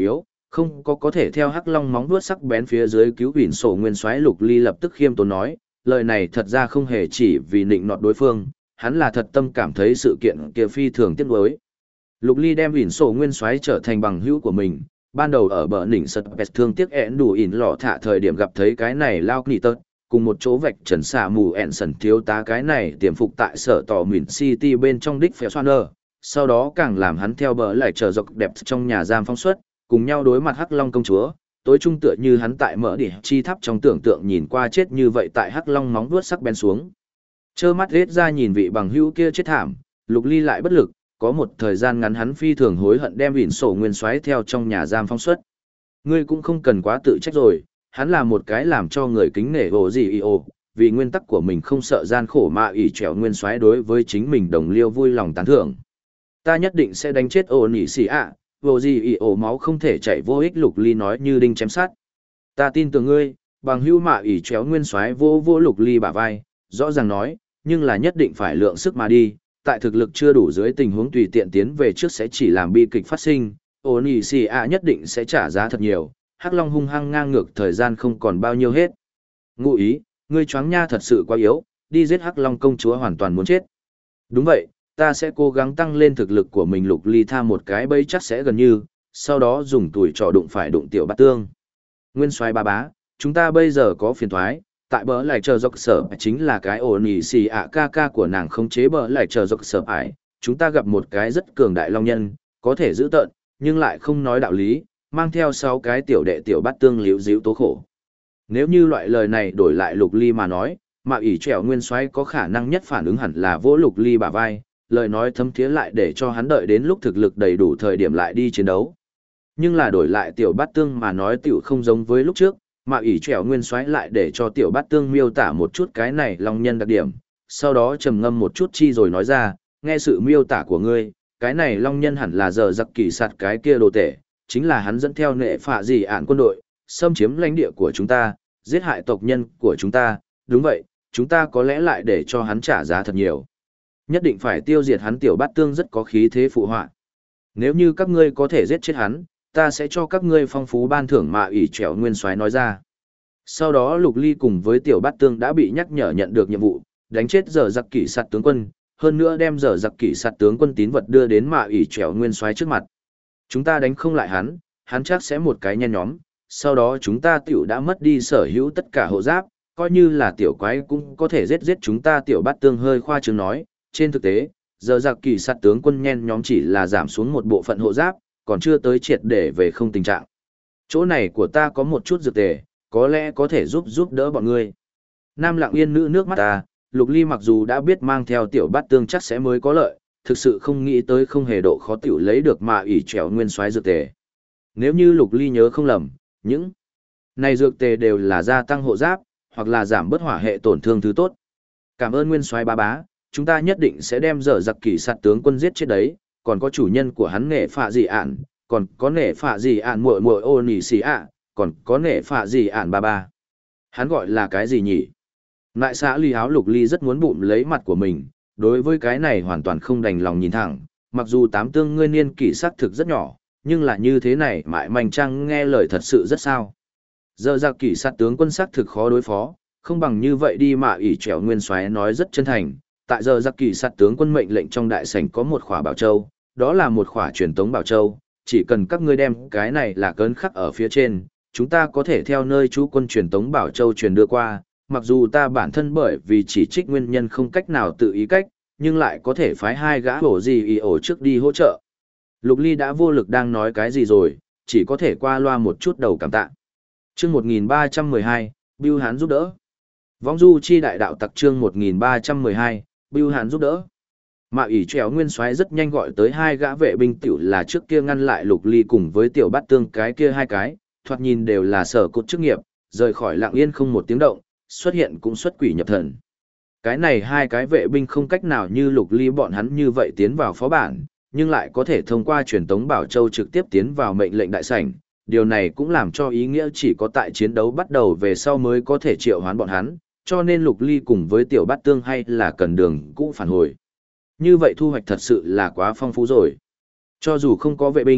không có thể theo hắc long móng vuốt sắc bén phía dưới cứu Vịn Sổ Nguyên Soái. Lục Ly lập tức khiêm tốn nói, lời này thật ra không hề chỉ vì nịnh nọt đối phương, hắn là thật tâm cảm thấy sự kiện kia phi thường tiếc nuối. Lục Ly đem Vịn Sổ Nguyên Soái trở thành bằng hữu của mình, ban đầu ở bờ đỉnh sật bẹt thương tiếc ẹn đủ ỉn lọ thả thời điểm gặp thấy cái này lao nghỉ tớt, cùng một chỗ vạch trần xả mù ẹn sần thiếu tá cái này tiềm phục tại sở tỏ Mìn City bên trong đích phèo xoan ơ, sau đó càng làm hắn theo bờ lại chờ dọc đẹp trong nhà giam phóng xuất, cùng nhau đối mặt Hắc Long công chúa, tối trung tựa như hắn tại mở đỉ chi tháp trong tưởng tượng nhìn qua chết như vậy tại Hắc Long móng vuốt sắc bén xuống. Trơ mắt rết ra nhìn vị bằng hữu kia chết thảm, Lục Ly lại bất lực, có một thời gian ngắn hắn phi thường hối hận đem Vịn Sổ Nguyên Soái theo trong nhà giam phóng xuất. Ngươi cũng không cần quá tự trách rồi, hắn là một cái làm cho người kính nể ồ gì ồ, vì nguyên tắc của mình không sợ gian khổ mà ỷ trèo Nguyên Soái đối với chính mình đồng liêu vui lòng tán thưởng. Ta nhất định sẽ đánh chết ồ nỉ xì ạ, ồ gì ồ máu không thể chảy vô ích. Lục Ly nói như đinh chém sắt. Ta tin tưởng ngươi, bằng hữu mạ ỷ chéo Nguyên Soái vô Lục Ly bả vai, rõ ràng nói, nhưng là nhất định phải lượng sức mà đi, tại thực lực chưa đủ dưới tình huống tùy tiện tiến về trước sẽ chỉ làm bi kịch phát sinh, ổn ỉ xì ạ nhất định sẽ trả giá thật nhiều, Hắc Long hung hăng ngang ngược thời gian không còn bao nhiêu hết. Ngụ ý, ngươi choáng nha thật sự quá yếu, đi giết Hắc Long công chúa hoàn toàn muốn chết. Đúng vậy, ta sẽ cố gắng tăng lên thực lực của mình. Lục Ly tha một cái bẫy chắc sẽ gần như, sau đó dùng tuổi trò đụng phải đụng tiểu bát tương. Nguyên Soái ba bá, chúng ta bây giờ có phiền thoái, tại bờ lại chờ dọc sở chính là cái ổn ỉ xì ạ ca ca của nàng không chế bờ lại chờ dọc sở ải, chúng ta gặp một cái rất cường đại long nhân, có thể giữ tợn, nhưng lại không nói đạo lý, mang theo 6 cái tiểu đệ tiểu bát tương liễu díu tố khổ. Nếu như loại lời này đổi lại Lục Ly mà nói, mà ỷ trèo Nguyên Soái có khả năng nhất phản ứng hẳn là vỗ Lục Ly bả vai, lời nói thấm thiế lại để cho hắn đợi đến lúc thực lực đầy đủ thời điểm lại đi chiến đấu. Nhưng là đổi lại tiểu bát tương mà nói tiểu không giống với lúc trước, mà ỷ trèo Nguyên Soái lại để cho tiểu bát tương miêu tả một chút cái này long nhân đặc điểm, sau đó trầm ngâm một chút chi rồi nói ra, nghe sự miêu tả của ngươi, cái này long nhân hẳn là giờ giặc kỳ sạt cái kia đồ tể, chính là hắn dẫn theo nệ phạ gì ạn quân đội, xâm chiếm lãnh địa của chúng ta, giết hại tộc nhân của chúng ta, đúng vậy, chúng ta có lẽ lại để cho hắn trả giá thật nhiều. Nhất định phải tiêu diệt hắn. Tiểu bát tương rất có khí thế phụ họa. Nếu như các ngươi có thể giết chết hắn, ta sẽ cho các ngươi phong phú ban thưởng. Mà ỷ trèo Nguyên Soái nói ra. Sau đó Lục Ly cùng với tiểu bát tương đã bị nhắc nhở nhận được nhiệm vụ, đánh chết giờ giặc kỷ sạt tướng quân, hơn nữa đem giờ giặc kỷ sạt tướng quân tín vật đưa đến Mạ ỷ trèo Nguyên Soái trước mặt. Chúng ta đánh không lại hắn chắc sẽ một cái nhen nhóm, sau đó chúng ta tiểu đã mất đi sở hữu tất cả hộ giáp, coi như là tiểu quái cũng có thể giết chúng ta. Tiểu bát tương hơi khoa trương nói, trên thực tế, giờ giặc kỷ sạt tướng quân nhen nhóm chỉ là giảm xuống một bộ phận hộ giáp, còn chưa tới triệt để về không tình trạng. Chỗ này của ta có một chút dược tề, có lẽ có thể giúp đỡ bọn ngươi. Nam Lặng Yên nữ nước mắt ta, Lục Ly mặc dù đã biết mang theo tiểu bát tương chắc sẽ mới có lợi, thực sự không nghĩ tới không hề độ khó tiểu lấy được Mạ ỷ trèo Nguyên Soái dược tề. Nếu như Lục Ly nhớ không lầm, những này dược tề đều là gia tăng hộ giáp, hoặc là giảm bớt hỏa hệ tổn thương thứ tốt. Cảm ơn Nguyên Soái ba bá, chúng ta nhất định sẽ đem dở giặc kỷ sạt tướng quân giết chết đấy, còn có chủ nhân của hắn nệ phạ gì ạn, còn có nệ phạ gì ạn muội muội ô nỉ xì ạ, còn có nệ phạ gì ạn ba ba. Hắn gọi là cái gì nhỉ? Nại xã Ly áo. Lục Ly rất muốn bụng lấy mặt của mình, đối với cái này hoàn toàn không đành lòng nhìn thẳng, mặc dù tám tương ngươi niên kỷ sắc thực rất nhỏ, nhưng là như thế này mại manh trăng nghe lời thật sự rất sao. Giờ giặc kỷ sạt tướng quân sắc thực khó đối phó, không bằng như vậy đi. Mạ ỷ trèo Nguyên Soái nói rất chân thành. Tại giờ giặc kỷ sạt tướng quân mệnh lệnh trong đại sảnh có một khỏa bảo châu, đó là một khỏa truyền tống bảo châu, chỉ cần các ngươi đem cái này là cấn khắc ở phía trên, chúng ta có thể theo nơi chú quân truyền tống bảo châu truyền đưa qua. Mặc dù ta bản thân bởi vì chỉ trích nguyên nhân không cách nào tự ý cách, nhưng lại có thể phái 2 gã bổ gì ý ổ trước đi hỗ trợ. Lục Ly đã vô lực đang nói cái gì rồi, chỉ có thể qua loa một chút đầu cảm tạ. Chương 1312, Bưu Hán giúp đỡ. Vong du chi đại đạo tặc. Chương 1312, Bưu Hán giúp đỡ. Mạ ỷ trèo Nguyên Soái rất nhanh gọi tới 2 gã vệ binh tiểu là trước kia ngăn lại Lục Ly cùng với tiểu bát tương cái kia 2 cái, thoạt nhìn đều là sở cốt chức nghiệp, rời khỏi Lặng Yên không một tiếng động, xuất hiện cũng xuất quỷ nhập thần. Cái này 2 cái vệ binh không cách nào như Lục Ly bọn hắn như vậy tiến vào phó bản, nhưng lại có thể thông qua truyền tống bảo châu trực tiếp tiến vào mệnh lệnh đại sảnh. Điều này cũng làm cho ý nghĩa chỉ có tại chiến đấu bắt đầu về sau mới có thể triệu hoán bọn hắn, cho nên Lục Ly cùng với tiểu bát tương hay là cần đường cũ phản hồi. Như vậy thu hoạch thật sự là quá phong phú rồi. Cho dù không có vệ binh,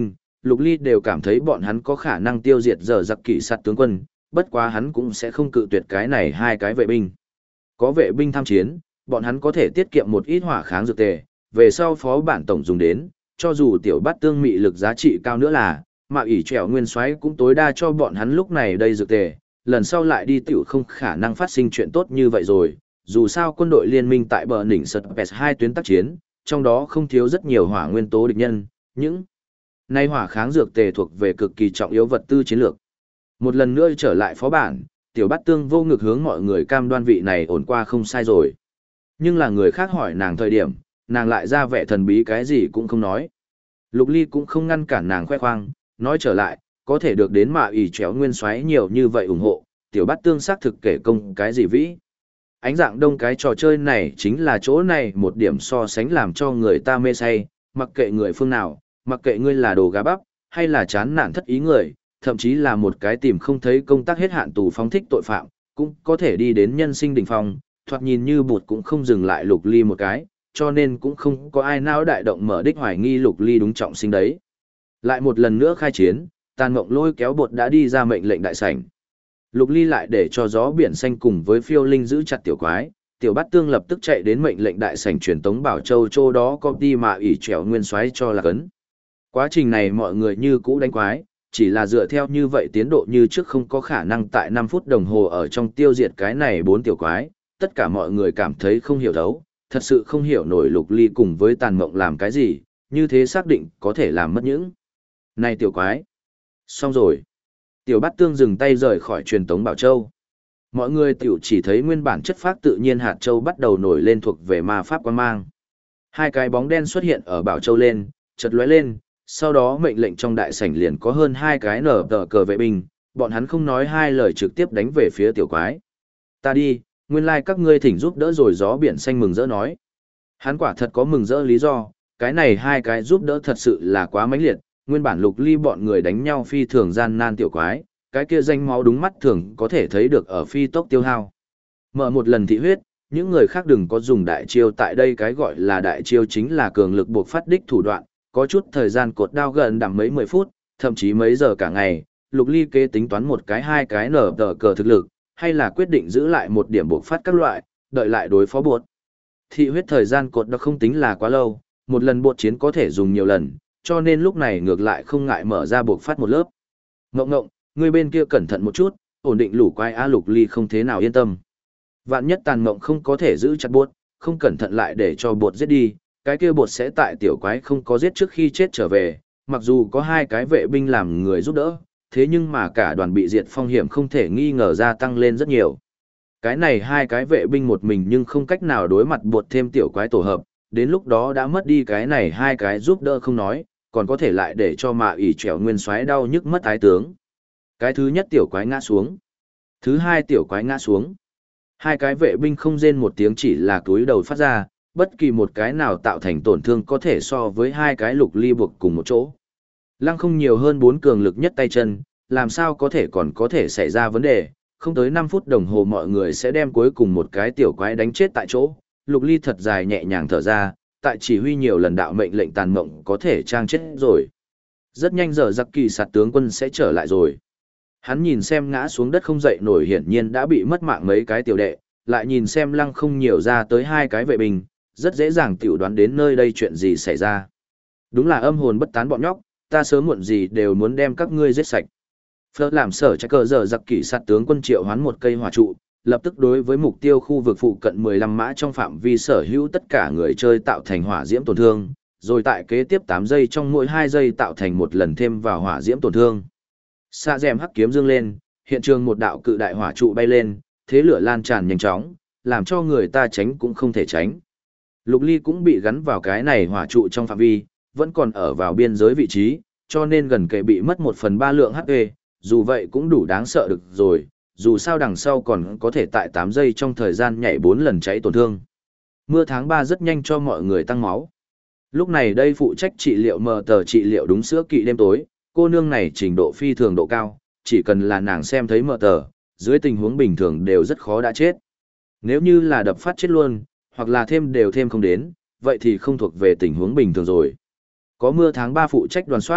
Lục Ly đều cảm thấy bọn hắn có khả năng tiêu diệt giờ giặc kỵ sạt tướng quân, bất quá hắn cũng sẽ không cự tuyệt cái này hai cái vệ binh. Có vệ binh tham chiến, bọn hắn có thể tiết kiệm một ít hỏa kháng dược tề, về sau phó bản tổng dùng đến, cho dù tiểu bát tương mị lực giá trị cao nữa là, mà ỷ trèo nguyên soái cũng tối đa cho bọn hắn lúc này đây dược tề, lần sau lại đi tiểu không khả năng phát sinh chuyện tốt như vậy rồi, dù sao quân đội liên minh tại bờ nỉnh sật pes hai tuyến tác chiến, trong đó không thiếu rất nhiều hỏa nguyên tố địch nhân, những nay hỏa kháng dược tề thuộc về cực kỳ trọng yếu vật tư chiến lược. Một lần nữa trở lại phó bản, tiểu bát tương vô ngực hướng mọi người cam đoan vị này ổn qua không sai rồi. Nhưng là người khác hỏi nàng thời điểm, nàng lại ra vẻ thần bí cái gì cũng không nói. Lục Ly cũng không ngăn cản nàng khoe khoang, nói trở lại, có thể được đến mạ ỷ chéo nguyên xoáy nhiều như vậy ủng hộ, tiểu bát tương xác thực kể công cái gì vĩ. Ánh dạng đông cái trò chơi này chính là chỗ này một điểm so sánh làm cho người ta mê say, mặc kệ người phương nào, mặc kệ ngươi là đồ gà bắp, hay là chán nản thất ý người, thậm chí là một cái tìm không thấy công tác hết hạn tù phóng thích tội phạm, cũng có thể đi đến nhân sinh đỉnh phong, thoạt nhìn như bụt cũng không dừng lại Lục Ly một cái, cho nên cũng không có ai não đại động mở đích hoài nghi Lục Ly đúng trọng sinh đấy. Lại một lần nữa khai chiến, Tàn Mộng lôi kéo bột đã đi ra mệnh lệnh đại sảnh. Lục Ly lại để cho gió biển xanh cùng với phiêu linh giữ chặt tiểu quái, tiểu bát tương lập tức chạy đến mệnh lệnh đại sảnh truyền tống Bảo Châu Châu đó có đi mà ỷ trèo nguyên soái cho là cấn. Quá trình này mọi người như cũ đánh quái, chỉ là dựa theo như vậy tiến độ như trước không có khả năng tại 5 phút đồng hồ ở trong tiêu diệt cái này 4 tiểu quái, tất cả mọi người cảm thấy không hiểu thấu, thật sự không hiểu nổi Lục Ly cùng với Tàn Mộng làm cái gì, như thế xác định có thể làm mất những. Này tiểu quái, xong rồi. Tiểu bát tương dừng tay rời khỏi truyền tống Bảo Châu. Mọi người tiểu chỉ thấy nguyên bản chất phác tự nhiên hạt châu bắt đầu nổi lên thuộc về ma pháp quan mang. Hai cái bóng đen xuất hiện ở Bảo Châu lên, chợt lóe lên, sau đó mệnh lệnh trong đại sảnh liền có hơn 2 cái nở tờ cờ vệ binh, bọn hắn không nói hai lời trực tiếp đánh về phía tiểu quái. Ta đi, nguyên lai các ngươi thỉnh giúp đỡ rồi gió biển xanh mừng rỡ nói. Hắn quả thật có mừng rỡ lý do, cái này hai cái giúp đỡ thật sự là quá mãnh liệt, nguyên bản Lục Ly bọn người đánh nhau phi thường gian nan tiểu quái, cái kia danh máu đúng mắt thường có thể thấy được ở phi tốc tiêu hao. Mở một lần thị huyết, những người khác đừng có dùng đại chiêu, tại đây cái gọi là đại chiêu chính là cường lực buộc phát đích thủ đoạn, có chút thời gian cột đao gần đằng mấy 10 phút, thậm chí mấy giờ cả ngày, Lục Ly kế tính toán một cái hai cái nở tờ cờ thực lực, hay là quyết định giữ lại một điểm buộc phát các loại, đợi lại đối phó bột. Thị huyết thời gian cột đó không tính là quá lâu, một lần bột chiến có thể dùng nhiều lần, cho nên lúc này ngược lại không ngại mở ra buộc phát một lớp. Ngộng ngộng, người bên kia cẩn thận một chút, ổn định lũ quái A. Lục Ly không thế nào yên tâm. Vạn nhất Tàn Mộng không có thể giữ chặt bột, không cẩn thận lại để cho bột giết đi, cái kia bột sẽ tại tiểu quái không có giết trước khi chết trở về, mặc dù có hai cái vệ binh làm người giúp đỡ, thế nhưng mà cả đoàn bị diệt phong hiểm không thể nghi ngờ gia tăng lên rất nhiều. Cái này hai cái vệ binh một mình nhưng không cách nào đối mặt bột thêm tiểu quái tổ hợp, đến lúc đó đã mất đi cái này hai cái giúp đỡ không nói, còn có thể lại để cho mạ ỷ trèo nguyên soái đau nhức mất ái tướng. Cái thứ nhất tiểu quái ngã xuống, thứ hai tiểu quái ngã xuống. Hai cái vệ binh không rên một tiếng, chỉ là túi đầu phát ra, bất kỳ một cái nào tạo thành tổn thương có thể so với hai cái Lục Ly buộc cùng một chỗ. Lăng không nhiều hơn 4 cường lực nhất tay chân, làm sao có thể còn có thể xảy ra vấn đề, không tới 5 phút đồng hồ mọi người sẽ đem cuối cùng một cái tiểu quái đánh chết tại chỗ. Lục Ly thật dài nhẹ nhàng thở ra, tại chỉ huy nhiều lần đạo mệnh lệnh Tàn Mộng có thể trang chết rồi. Rất nhanh giờ giặc kỳ sạt tướng quân sẽ trở lại rồi. Hắn nhìn xem ngã xuống đất không dậy nổi hiển nhiên đã bị mất mạng mấy cái tiểu đệ, lại nhìn xem lăng không nhiều ra tới hai cái vệ binh, rất dễ dàng tiểu đoán đến nơi đây chuyện gì xảy ra. Đúng là âm hồn bất tán bọn nhóc, ta sớm muộn gì đều muốn đem các ngươi giết sạch. Phớt làm sở trái cờ giờ giặc kỵ sạt tướng quân triệu hoán một cây hỏa trụ, lập tức đối với mục tiêu khu vực phụ cận 15 mã trong phạm vi sở hữu tất cả người chơi tạo thành hỏa diễm tổn thương, rồi tại kế tiếp 8 giây trong mỗi 2 giây tạo thành một lần thêm vào hỏa diễm tổn thương. Xạ dèm hắc kiếm dương lên, hiện trường một đạo cự đại hỏa trụ bay lên, thế lửa lan tràn nhanh chóng, làm cho người ta tránh cũng không thể tránh. Lục Ly cũng bị gắn vào cái này hỏa trụ trong phạm vi, vẫn còn ở vào biên giới vị trí, cho nên gần kề bị mất 1/3 lượng HP, dù vậy cũng đủ đáng sợ được rồi, dù sao đằng sau còn có thể tại 8 giây trong thời gian nhảy 4 lần cháy tổn thương. Mưa tháng 3 rất nhanh cho mọi người tăng máu. Lúc này đây phụ trách trị liệu mờ tờ trị liệu đúng sữa kỵ đêm tối, cô nương này trình độ phi thường độ cao, chỉ cần là nàng xem thấy mờ tờ, dưới tình huống bình thường đều rất khó đã chết. Nếu như là đập phát chết luôn, hoặc là thêm đều thêm không đến, vậy thì không thuộc về tình huống bình thường rồi. Có mưa tháng 3 phụ trách đoàn soát,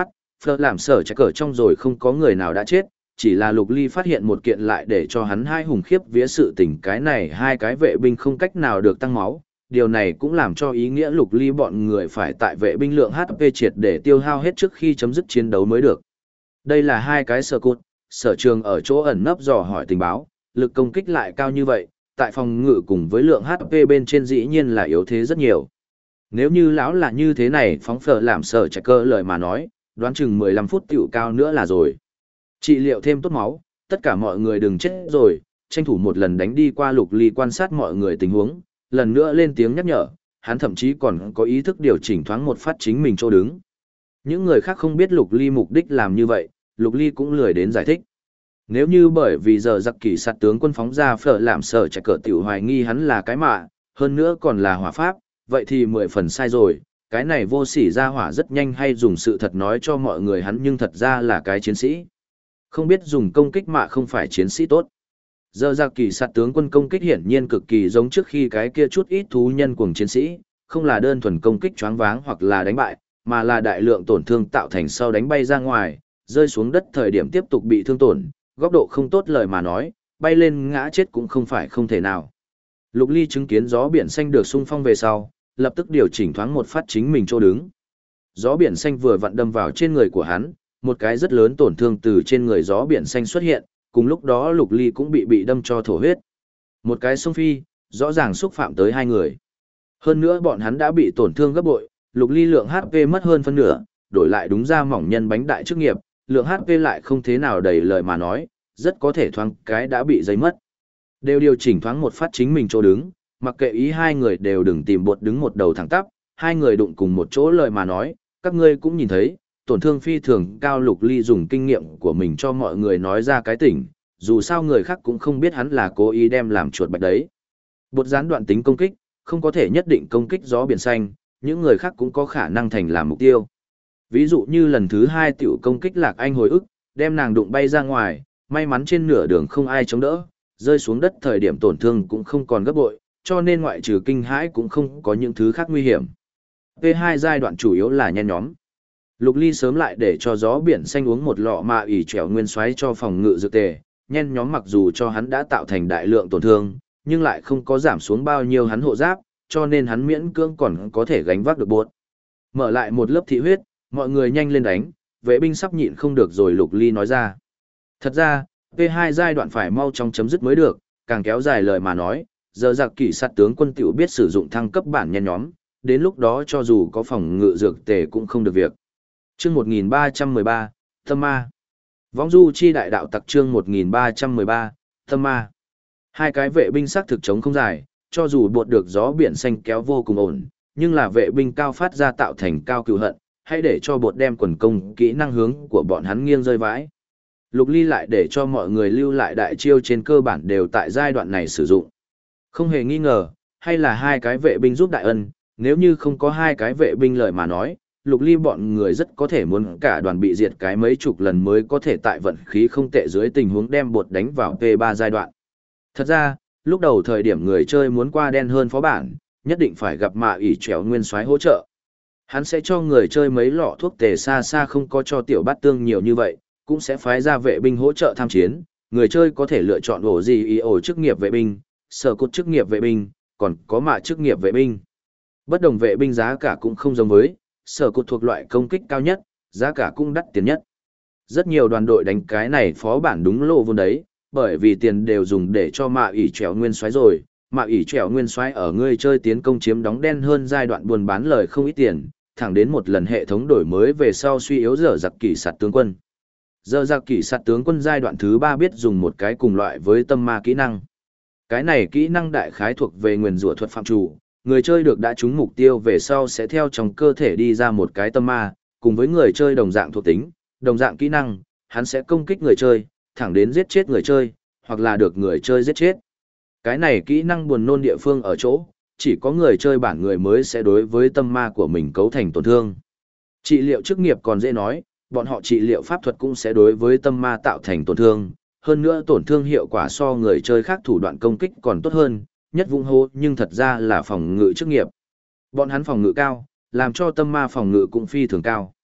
Phở làm sở chạy cờ trong rồi không có người nào đã chết, chỉ là Lục Ly phát hiện một kiện lại để cho hắn hai hùng khiếp vía sự tình, cái này hai cái vệ binh không cách nào được tăng máu, điều này cũng làm cho ý nghĩa Lục Ly bọn người phải tại vệ binh lượng HP triệt để tiêu hao hết trước khi chấm dứt chiến đấu mới được. Đây là hai cái sở cốt, sở trường ở chỗ ẩn nấp dò hỏi tình báo, lực công kích lại cao như vậy, tại phòng ngự cùng với lượng HP bên trên dĩ nhiên là yếu thế rất nhiều. Nếu như lão là như thế này phóng phở làm sở chạy cơ lời mà nói, đoán chừng 15 phút tiểu cao nữa là rồi. Trị liệu thêm tốt máu, tất cả mọi người đừng chết rồi, tranh thủ một lần đánh đi qua Lục Ly quan sát mọi người tình huống, lần nữa lên tiếng nhắc nhở, hắn thậm chí còn có ý thức điều chỉnh thoáng một phát chính mình chỗ đứng. Những người khác không biết Lục Ly mục đích làm như vậy, Lục Ly cũng lười đến giải thích. Nếu như bởi vì giờ giặc kỳ sát tướng quân phóng ra phở làm sở chạy cờ tiểu hoài nghi hắn là cái mạ, hơn nữa còn là hỏa pháp, vậy thì 10 phần sai rồi, cái này vô sỉ ra hỏa rất nhanh hay dùng sự thật nói cho mọi người hắn nhưng thật ra là cái chiến sĩ. Không biết dùng công kích mạ không phải chiến sĩ tốt. Giờ giặc kỳ sát tướng quân công kích hiển nhiên cực kỳ giống trước khi cái kia chút ít thú nhân cuồng chiến sĩ, không là đơn thuần công kích choáng váng hoặc là đánh bại, mà là đại lượng tổn thương tạo thành sau đánh bay ra ngoài, rơi xuống đất thời điểm tiếp tục bị thương tổn, góc độ không tốt lời mà nói, bay lên ngã chết cũng không phải không thể nào. Lục Ly chứng kiến gió biển xanh được xung phong về sau, lập tức điều chỉnh thoáng một phát chính mình chỗ đứng. Gió biển xanh vừa vặn đâm vào trên người của hắn, một cái rất lớn tổn thương từ trên người gió biển xanh xuất hiện, cùng lúc đó Lục Ly cũng bị đâm cho thổ huyết. Một cái xung phi, rõ ràng xúc phạm tới hai người. Hơn nữa bọn hắn đã bị tổn thương gấp bội, Lục Ly lượng HP mất hơn phân nửa, đổi lại đúng ra mỏng nhân bánh đại chức nghiệp, lượng HP lại không thế nào đầy lời mà nói, rất có thể thoáng cái đã bị giấy mất. Đều điều chỉnh thoáng một phát chính mình chỗ đứng, mặc kệ ý hai người đều đừng tìm bột đứng một đầu thẳng tắp, hai người đụng cùng một chỗ lời mà nói, các ngươi cũng nhìn thấy, tổn thương phi thường cao. Lục Ly dùng kinh nghiệm của mình cho mọi người nói ra cái tỉnh, dù sao người khác cũng không biết hắn là cố ý đem làm chuột bạch đấy. Bột gián đoạn tính công kích, không có thể nhất định công kích gió biển xanh, những người khác cũng có khả năng thành làm mục tiêu. Ví dụ như lần thứ 2 tiểu công kích Lạc Anh hồi ức, đem nàng đụng bay ra ngoài, may mắn trên nửa đường không ai chống đỡ, rơi xuống đất thời điểm tổn thương cũng không còn gấp bội, cho nên ngoại trừ kinh hãi cũng không có những thứ khác nguy hiểm. P2 giai đoạn chủ yếu là nhen nhóm. Lục Ly sớm lại để cho gió biển xanh uống một lọ mạ ỉ trèo nguyên xoáy cho phòng ngự dược tề, nhen nhóm mặc dù cho hắn đã tạo thành đại lượng tổn thương, nhưng lại không có giảm xuống bao nhiêu hắn hộ giáp, cho nên hắn miễn cưỡng còn có thể gánh vác được bột. Mở lại một lớp thị huyết, mọi người nhanh lên đánh, vệ binh sắp nhịn không được rồi. Lục Ly nói ra. Thật ra, P2 giai đoạn phải mau chóng chấm dứt mới được, càng kéo dài lời mà nói, giờ giặc kỵ sát tướng quân tiểu biết sử dụng thăng cấp bản nhen nhóm, đến lúc đó cho dù có phòng ngự dược tề cũng không được việc. Chương 1313, Tâm Ma. Võng du chi đại đạo tặc chương 1313, Tâm Ma. Hai cái vệ binh xác thực chống không dài, cho dù buộc được gió biển xanh kéo vô cùng ổn, nhưng là vệ binh cao phát ra tạo thành cao cừu hận, hãy để cho bột đem quần công kỹ năng hướng của bọn hắn nghiêng rơi vãi. Lục Ly lại để cho mọi người lưu lại đại chiêu trên cơ bản đều tại giai đoạn này sử dụng. Không hề nghi ngờ, hay là hai cái vệ binh giúp đại ân, nếu như không có hai cái vệ binh lời mà nói, Lục Ly bọn người rất có thể muốn cả đoàn bị diệt cái mấy chục lần mới có thể tại vận khí không tệ dưới tình huống đem bột đánh vào P3 giai đoạn. Thật ra, lúc đầu thời điểm người chơi muốn qua đen hơn phó bản, nhất định phải gặp mạ ỷ trèo nguyên soái hỗ trợ. Hắn sẽ cho người chơi mấy lọ thuốc tề xa xa không có cho tiểu bát tương nhiều như vậy, cũng sẽ phái ra vệ binh hỗ trợ tham chiến. Người chơi có thể lựa chọn ổ gì ý ổ chức nghiệp vệ binh, sở cốt chức nghiệp vệ binh, còn có mạ chức nghiệp vệ binh. Bất đồng vệ binh giá cả cũng không giống với, sở cốt thuộc loại công kích cao nhất, giá cả cũng đắt tiền nhất. Rất nhiều đoàn đội đánh cái này phó bản đúng lộ vốn đấy, bởi vì tiền đều dùng để cho mạ ỷ trèo nguyên soái rồi. Mạ ỷ trèo nguyên soái ở người chơi tiến công chiếm đóng đen hơn giai đoạn buôn bán lời không ít tiền, thẳng đến một lần hệ thống đổi mới về sau suy yếu giờ giặc kỵ sát tướng quân. Giờ giặc kỵ sát tướng quân giai đoạn thứ 3 biết dùng một cái cùng loại với tâm ma kỹ năng. Cái này kỹ năng đại khái thuộc về nguyền rủa thuật phạm chủ, người chơi được đã trúng mục tiêu về sau sẽ theo trong cơ thể đi ra một cái tâm ma, cùng với người chơi đồng dạng thuộc tính, đồng dạng kỹ năng, hắn sẽ công kích người chơi, thẳng đến giết chết người chơi, hoặc là được người chơi giết chết. Cái này kỹ năng buồn nôn địa phương ở chỗ, chỉ có người chơi bản người mới sẽ đối với tâm ma của mình cấu thành tổn thương. Trị liệu chức nghiệp còn dễ nói, bọn họ trị liệu pháp thuật cũng sẽ đối với tâm ma tạo thành tổn thương, hơn nữa tổn thương hiệu quả so người chơi khác thủ đoạn công kích còn tốt hơn, nhất vung hô nhưng thật ra là phòng ngự chức nghiệp. Bọn hắn phòng ngự cao, làm cho tâm ma phòng ngự cũng phi thường cao.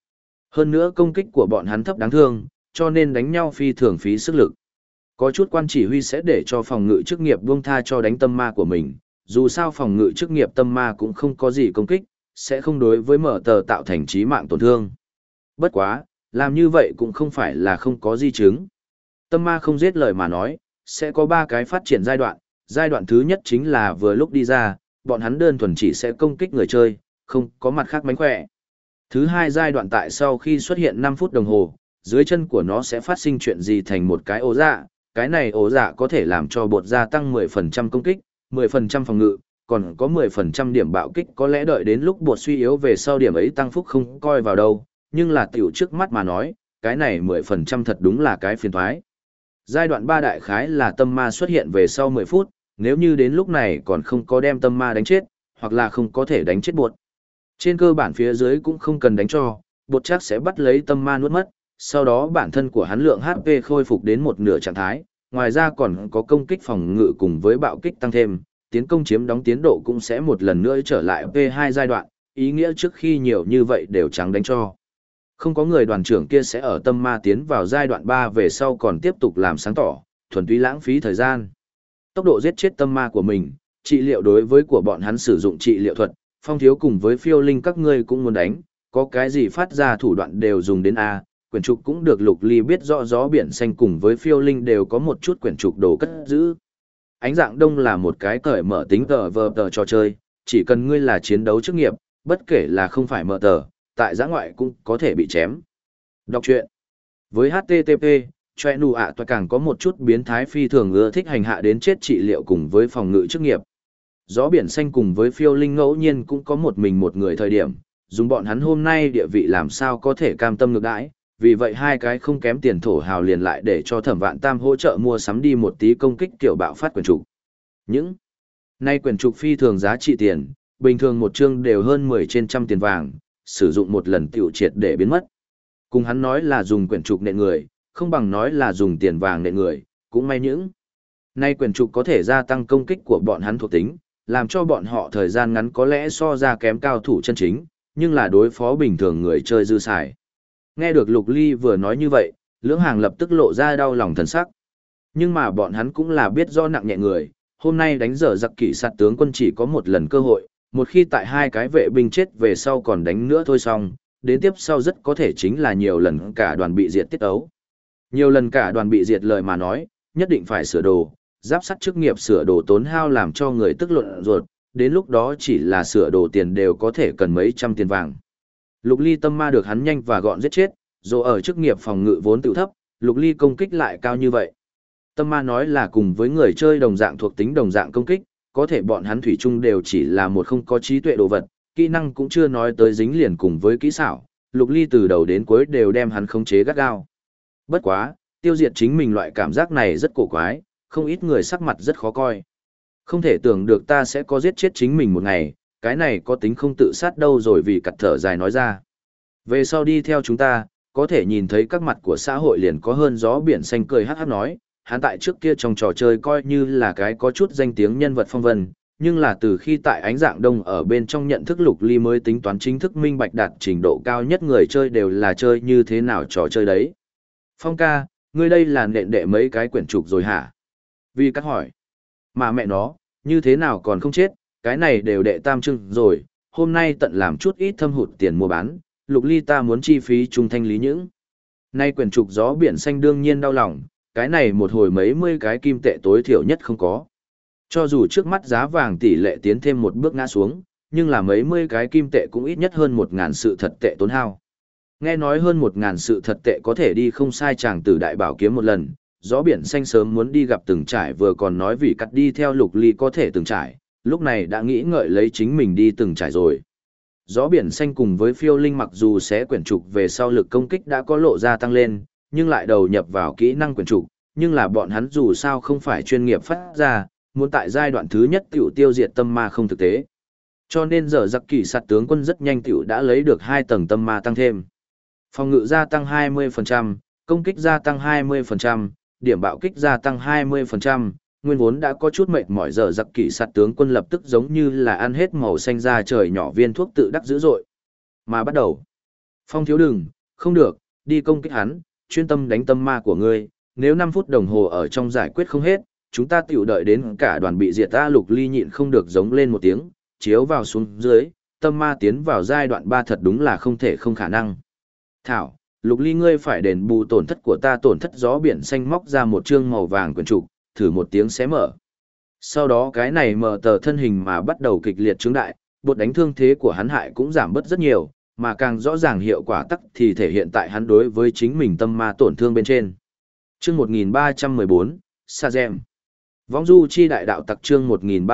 Hơn nữa công kích của bọn hắn thấp đáng thương, cho nên đánh nhau phi thường phí sức lực. Có chút quan chỉ huy sẽ để cho phòng ngự chức nghiệp buông tha cho đánh tâm ma của mình, dù sao phòng ngự chức nghiệp tâm ma cũng không có gì công kích, sẽ không đối với mở tờ tạo thành chí mạng tổn thương. Bất quá, làm như vậy cũng không phải là không có di chứng. Tâm ma không giết lời mà nói, sẽ có 3 cái phát triển giai đoạn. Giai đoạn thứ nhất chính là vừa lúc đi ra, bọn hắn đơn thuần chỉ sẽ công kích người chơi, không có mặt khác mánh khỏe. Thứ hai giai đoạn tại sau khi xuất hiện 5 phút đồng hồ, dưới chân của nó sẽ phát sinh chuyện gì thành một cái ổ dạ. Cái này ổ dạ có thể làm cho bột gia tăng 10% công kích, 10% phòng ngự, còn có 10% điểm bạo kích, có lẽ đợi đến lúc bột suy yếu về sau điểm ấy tăng phúc không coi vào đâu, nhưng là tiểu trước mắt mà nói, cái này 10% thật đúng là cái phiền toái. Giai đoạn 3 đại khái là tâm ma xuất hiện về sau 10 phút, nếu như đến lúc này còn không có đem tâm ma đánh chết, hoặc là không có thể đánh chết bột. Trên cơ bản phía dưới cũng không cần đánh cho, bột chắc sẽ bắt lấy tâm ma nuốt mất, sau đó bản thân của hắn lượng HP khôi phục đến một nửa trạng thái, ngoài ra còn có công kích phòng ngự cùng với bạo kích tăng thêm, tiến công chiếm đóng tiến độ cũng sẽ một lần nữa trở lại P2 giai đoạn, ý nghĩa trước khi nhiều như vậy đều trắng đánh cho. Không có người đoàn trưởng kia sẽ ở tâm ma tiến vào giai đoạn 3 về sau còn tiếp tục làm sáng tỏ, thuần túy lãng phí thời gian. Tốc độ giết chết tâm ma của mình, trị liệu đối với của bọn hắn sử dụng trị liệu thuật, Phong Thiếu cùng với Phiêu Linh các ngươi cũng muốn đánh, có cái gì phát ra thủ đoạn đều dùng đến A, quyển trục cũng được Lục Ly biết rõ gió biển xanh cùng với Phiêu Linh đều có một chút quyển trục đồ cất giữ. Ánh dạng đông là một cái cởi mở tính tờ trò chơi, chỉ cần ngươi là chiến đấu chức nghiệp, bất kể là không phải mở tờ, tại giã ngoại cũng có thể bị chém. Đọc truyện. Với HTTP, choe nụ ạ toa càng có một chút biến thái phi thường ưa thích hành hạ đến chết trị liệu cùng với phòng ngự chức nghiệp. Gió biển xanh cùng với Phiêu Linh ngẫu nhiên cũng có một mình một người thời điểm, dùng bọn hắn hôm nay địa vị làm sao có thể cam tâm ngược đãi, vì vậy hai cái không kém tiền thổ hào liền lại để cho Thẩm Vạn Tam hỗ trợ mua sắm đi một tí công kích kiểu bạo phát quyển trục. Những nay quyển trục phi thường giá trị tiền, bình thường một chương đều hơn 10 trên trăm tiền vàng, sử dụng một lần tiểu triệt để biến mất. Cùng hắn nói là dùng quyển trục nện người, không bằng nói là dùng tiền vàng nện người, cũng may những nay quyển trục có thể gia tăng công kích của bọn hắn thuộc tính, làm cho bọn họ thời gian ngắn có lẽ so ra kém cao thủ chân chính, nhưng là đối phó bình thường người chơi dư xài. Nghe được Lục Ly vừa nói như vậy, lưỡng hàng lập tức lộ ra đau lòng thần sắc. Nhưng mà bọn hắn cũng là biết do nặng nhẹ người, hôm nay đánh dở giặc kỵ sạt tướng quân chỉ có một lần cơ hội, một khi tại hai cái vệ binh chết về sau còn đánh nữa thôi xong, đến tiếp sau rất có thể chính là nhiều lần cả đoàn bị diệt tiết ấu. Nhiều lần cả đoàn bị diệt lời mà nói, nhất định phải sửa đồ, giáp sắt chức nghiệp sửa đồ tốn hao làm cho người tức luận ruột, đến lúc đó chỉ là sửa đồ tiền đều có thể cần mấy trăm tiền vàng. Lục Ly tâm ma được hắn nhanh và gọn giết chết, dù ở chức nghiệp phòng ngự vốn tự thấp, Lục Ly công kích lại cao như vậy. Tâm ma nói là cùng với người chơi đồng dạng thuộc tính đồng dạng công kích, có thể bọn hắn thủy chung đều chỉ là một không có trí tuệ đồ vật, kỹ năng cũng chưa nói tới dính liền cùng với kỹ xảo, Lục Ly từ đầu đến cuối đều đem hắn khống chế gắt gao. Bất quá, tiêu diệt chính mình loại cảm giác này rất cổ quái, không ít người sắc mặt rất khó coi. Không thể tưởng được ta sẽ có giết chết chính mình một ngày, cái này có tính không tự sát đâu rồi vì cặt thở dài nói ra. Về sau đi theo chúng ta, có thể nhìn thấy các mặt của xã hội liền có hơn gió biển xanh cười hát hát nói, hắn tại trước kia trong trò chơi coi như là cái có chút danh tiếng nhân vật phong vân, nhưng là từ khi tại ánh dạng đông ở bên trong nhận thức Lục Ly mới tính toán chính thức minh bạch đạt trình độ cao nhất người chơi đều là chơi như thế nào trò chơi đấy. Phong ca, ngươi đây là nện đệ mấy cái quyển trục rồi hả? Vì cắt hỏi. Mà mẹ nó, như thế nào còn không chết, cái này đều đệ tam trưng rồi, hôm nay tận làm chút ít thâm hụt tiền mua bán, Lục Ly ta muốn chi phí trung thanh lý những. Nay quyển trục gió biển xanh đương nhiên đau lòng, cái này một hồi mấy mươi cái kim tệ tối thiểu nhất không có. Cho dù trước mắt giá vàng tỷ lệ tiến thêm một bước ngã xuống, nhưng là mấy mươi cái kim tệ cũng ít nhất hơn 1.000 sự thật tệ tốn hao. Nghe nói hơn 1.000 sự thật tệ có thể đi không sai chàng từ đại bảo kiếm một lần, gió biển xanh sớm muốn đi gặp từng trải vừa còn nói vì cắt đi theo Lục Ly có thể từng trải, lúc này đã nghĩ ngợi lấy chính mình đi từng trải rồi. Gió biển xanh cùng với Phiêu Linh mặc dù sẽ quyển trục về sau lực công kích đã có lộ ra tăng lên, nhưng lại đầu nhập vào kỹ năng quyển trục, nhưng là bọn hắn dù sao không phải chuyên nghiệp phát ra, muốn tại giai đoạn thứ nhất tiểu tiêu diệt tâm ma không thực tế. Cho nên giờ giặc kỳ sạt tướng quân rất nhanh tiểu đã lấy được 2 tầng tâm ma tăng thêm. Phòng ngự gia tăng 20%, công kích gia tăng 20%, điểm bạo kích gia tăng 20%, nguyên vốn đã có chút mệt mỏi giờ giặc kỵ sạt tướng quân lập tức giống như là ăn hết màu xanh ra trời nhỏ viên thuốc tự đắc dữ dội. Mà bắt đầu. Phong thiếu đừng, Không được, đi công kích hắn, chuyên tâm đánh tâm ma của ngươi, nếu 5 phút đồng hồ ở trong giải quyết không hết, chúng ta tiểu đợi đến cả đoàn bị diệt. Ta Lục Ly nhịn không được giống lên một tiếng, chiếu vào xuống dưới, tâm ma tiến vào giai đoạn 3 thật đúng là không thể không khả năng. Thảo, Lục Ly ngươi phải đền bù tổn thất của ta. Tổn thất gió biển xanh móc ra một chương màu vàng quyển trục, thử một tiếng xé mở. Sau đó cái này mở tờ thân hình mà bắt đầu kịch liệt trướng đại, bột đánh thương thế của hắn hại cũng giảm bớt rất nhiều, mà càng rõ ràng hiệu quả tắc thì thể hiện tại hắn đối với chính mình tâm ma tổn thương bên trên. Chương 1314, Sa Dẹm. Vong du chi đại đạo tặc chương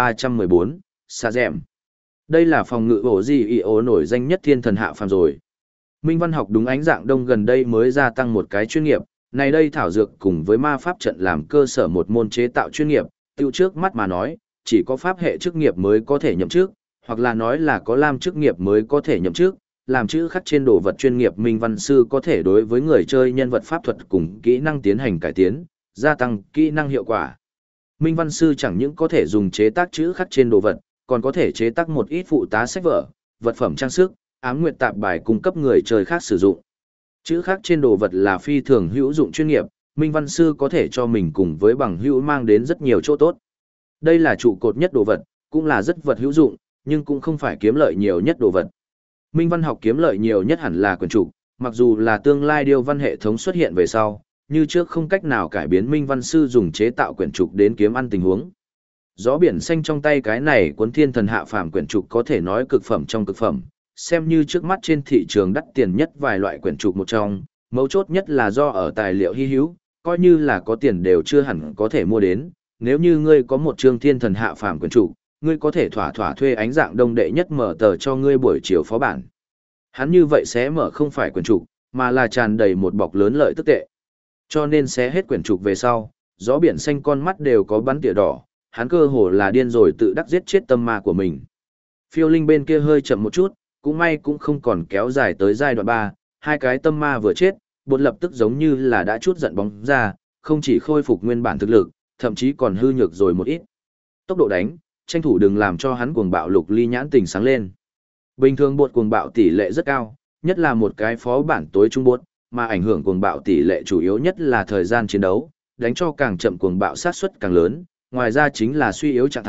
1314, Sa Dẹm. Đây là phòng ngự ổ gì ý ổ nổi danh nhất thiên thần hạ phàm rồi. Minh văn học đúng ánh dạng đông gần đây mới gia tăng một cái chuyên nghiệp, này đây thảo dược cùng với ma pháp trận làm cơ sở một môn chế tạo chuyên nghiệp, tiêu trước mắt mà nói, chỉ có pháp hệ chức nghiệp mới có thể nhậm chức, hoặc là nói là có lam chức nghiệp mới có thể nhậm chức, làm chữ khắc trên đồ vật chuyên nghiệp minh văn sư có thể đối với người chơi nhân vật pháp thuật cùng kỹ năng tiến hành cải tiến, gia tăng kỹ năng hiệu quả. Minh văn sư chẳng những có thể dùng chế tác chữ khắc trên đồ vật, còn có thể chế tác một ít phụ tá sách vở, vật phẩm trang sức, ám nguyệt tạp bài cung cấp người chơi khác sử dụng. Chữ khắc trên đồ vật là phi thường hữu dụng chuyên nghiệp, minh văn sư có thể cho mình cùng với bằng hữu mang đến rất nhiều chỗ tốt. Đây là trụ cột nhất đồ vật, cũng là rất vật hữu dụng, nhưng cũng không phải kiếm lợi nhiều nhất đồ vật. Minh văn học kiếm lợi nhiều nhất hẳn là quyển trục, mặc dù là tương lai điêu văn hệ thống xuất hiện về sau, như trước không cách nào cải biến minh văn sư dùng chế tạo quyển trục đến kiếm ăn tình huống. Gió biển xanh trong tay cái này cuốn thiên thần hạ phàm quyển trục có thể nói cực phẩm trong cực phẩm, xem như trước mắt trên thị trường đắt tiền nhất vài loại quyển trục một trong, mấu chốt nhất là do ở tài liệu hy hữu, coi như là có tiền đều chưa hẳn có thể mua đến. Nếu như ngươi có một chương thiên thần hạ phàm quyển trục, ngươi có thể thỏa thỏa thuê ánh dạng đông đệ nhất mở tờ cho ngươi buổi chiều phó bản. Hắn như vậy sẽ mở không phải quyển trục, mà là tràn đầy một bọc lớn lợi tức tệ. Cho nên sẽ hết quyển trục về sau, gió biển xanh con mắt đều có bắn tỉa đỏ, hắn cơ hồ là điên rồi tự đắc giết chết tâm ma của mình. Phiêu linh bên kia hơi chậm một chút, cũng may cũng không còn kéo dài tới giai đoạn 3, hai cái tâm ma vừa chết, bột lập tức giống như là đã chút giận bóng ra, không chỉ khôi phục nguyên bản thực lực, thậm chí còn hư nhược rồi một ít. Tốc độ đánh, tranh thủ đừng làm cho hắn cuồng bạo. Lục Ly nhãn tình sáng lên. Bình thường bột cuồng bạo tỷ lệ rất cao, nhất là một cái phó bản tối trung bột, mà ảnh hưởng cuồng bạo tỷ lệ chủ yếu nhất là thời gian chiến đấu, đánh cho càng chậm cuồng bạo sát suất càng lớn, ngoài ra chính là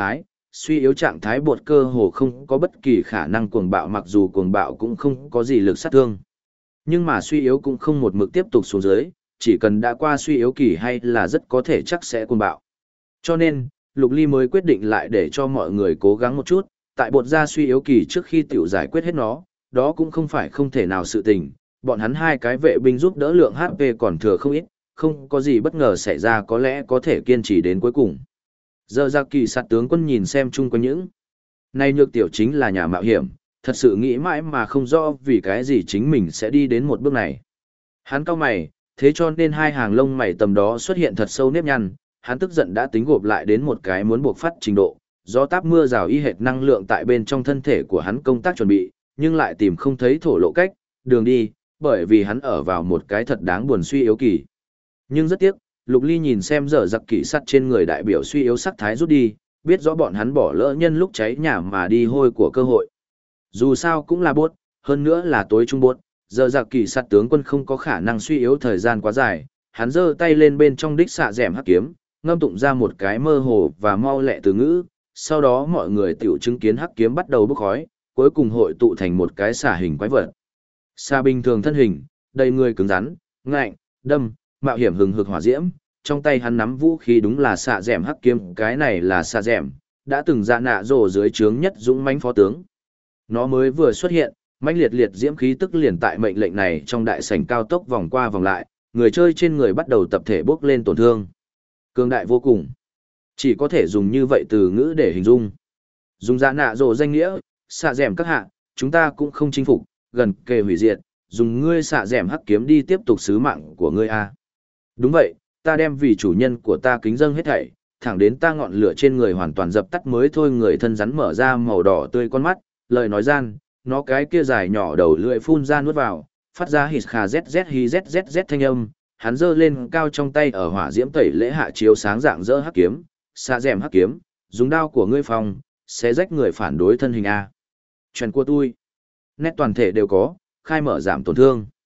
suy yếu trạng thái bột cơ hồ không có bất kỳ khả năng cuồng bạo, mặc dù cuồng bạo cũng không có gì lực sát thương. Nhưng mà suy yếu cũng không một mực tiếp tục xuống dưới, chỉ cần đã qua suy yếu kỳ hay là rất có thể chắc sẽ cuồng bạo. Cho nên, Lục Ly mới quyết định lại để cho mọi người cố gắng một chút, tại bột ra suy yếu kỳ trước khi tiểu giải quyết hết nó, đó cũng không phải không thể nào sự tình, bọn hắn hai cái vệ binh giúp đỡ lượng HP còn thừa không ít, không có gì bất ngờ xảy ra có lẽ có thể kiên trì đến cuối cùng. Giờ ra kỳ sạt tướng quân nhìn xem chung quanh những này nhược tiểu chính là nhà mạo hiểm, thật sự nghĩ mãi mà không rõ vì cái gì chính mình sẽ đi đến một bước này. Hắn cau mày, thế cho nên hai hàng lông mày tầm đó xuất hiện thật sâu nếp nhăn, hắn tức giận đã tính gộp lại đến một cái muốn buộc phát trình độ, gió táp mưa rào y hệt năng lượng tại bên trong thân thể của hắn công tác chuẩn bị, nhưng lại tìm không thấy thổ lộ cách, đường đi, bởi vì hắn ở vào một cái thật đáng buồn suy yếu kỳ. Nhưng rất tiếc, Lục Ly nhìn xem dở giặc kỳ sắt trên người đại biểu suy yếu sắc thái rút đi, biết rõ bọn hắn bỏ lỡ nhân lúc cháy nhà mà đi hôi của cơ hội. Dù sao cũng là bốt, hơn nữa là tối trung bốt, dở giặc kỳ sắt tướng quân không có khả năng suy yếu thời gian quá dài, hắn giơ tay lên bên trong đích xạ rèm hắc kiếm, ngâm tụng ra một cái mơ hồ và mau lẹ từ ngữ, sau đó mọi người tiểu chứng kiến hắc kiếm bắt đầu bốc khói, cuối cùng hội tụ thành một cái xà hình quái vật. Xà bình thường thân hình, đầy người cứng rắn, ngạnh, đâm, mạo hiểm hừng hực hỏa diễm, trong tay hắn nắm vũ khí đúng là xạ rèm hắc kiếm, cái này là xạ rèm, đã từng dạ nạ rồ dưới trướng nhất dũng mãnh phó tướng. Nó mới vừa xuất hiện, mãnh liệt liệt diễm khí tức liền tại mệnh lệnh này trong đại sảnh cao tốc vòng qua vòng lại, người chơi trên người bắt đầu tập thể bốc lên tổn thương. Cường đại vô cùng. Chỉ có thể dùng như vậy từ ngữ để hình dung. Dùng dạ nạ rồ danh nghĩa, xạ rèm các hạ, chúng ta cũng không chinh phục, gần kề hủy diệt, dùng ngươi xạ rèm hắc kiếm đi tiếp tục sứ mạng của ngươi a. Đúng vậy, ta đem vì chủ nhân của ta kính dâng hết thảy, thẳng đến ta ngọn lửa trên người hoàn toàn dập tắt mới thôi. Người thân rắn mở ra màu đỏ tươi con mắt, lời nói gian, nó cái kia dài nhỏ đầu lưỡi phun ra nuốt vào, phát ra hít khà zz hi zzz thanh âm, hắn giơ lên cao trong tay ở hỏa diễm tẩy lễ hạ chiếu sáng dạng dỡ hắc kiếm, xạ rèm hắc kiếm, dùng đao của ngươi phòng, sẽ rách người phản đối thân hình a. Chuyện của tôi, nét toàn thể đều có, khai mở giảm tổn thương.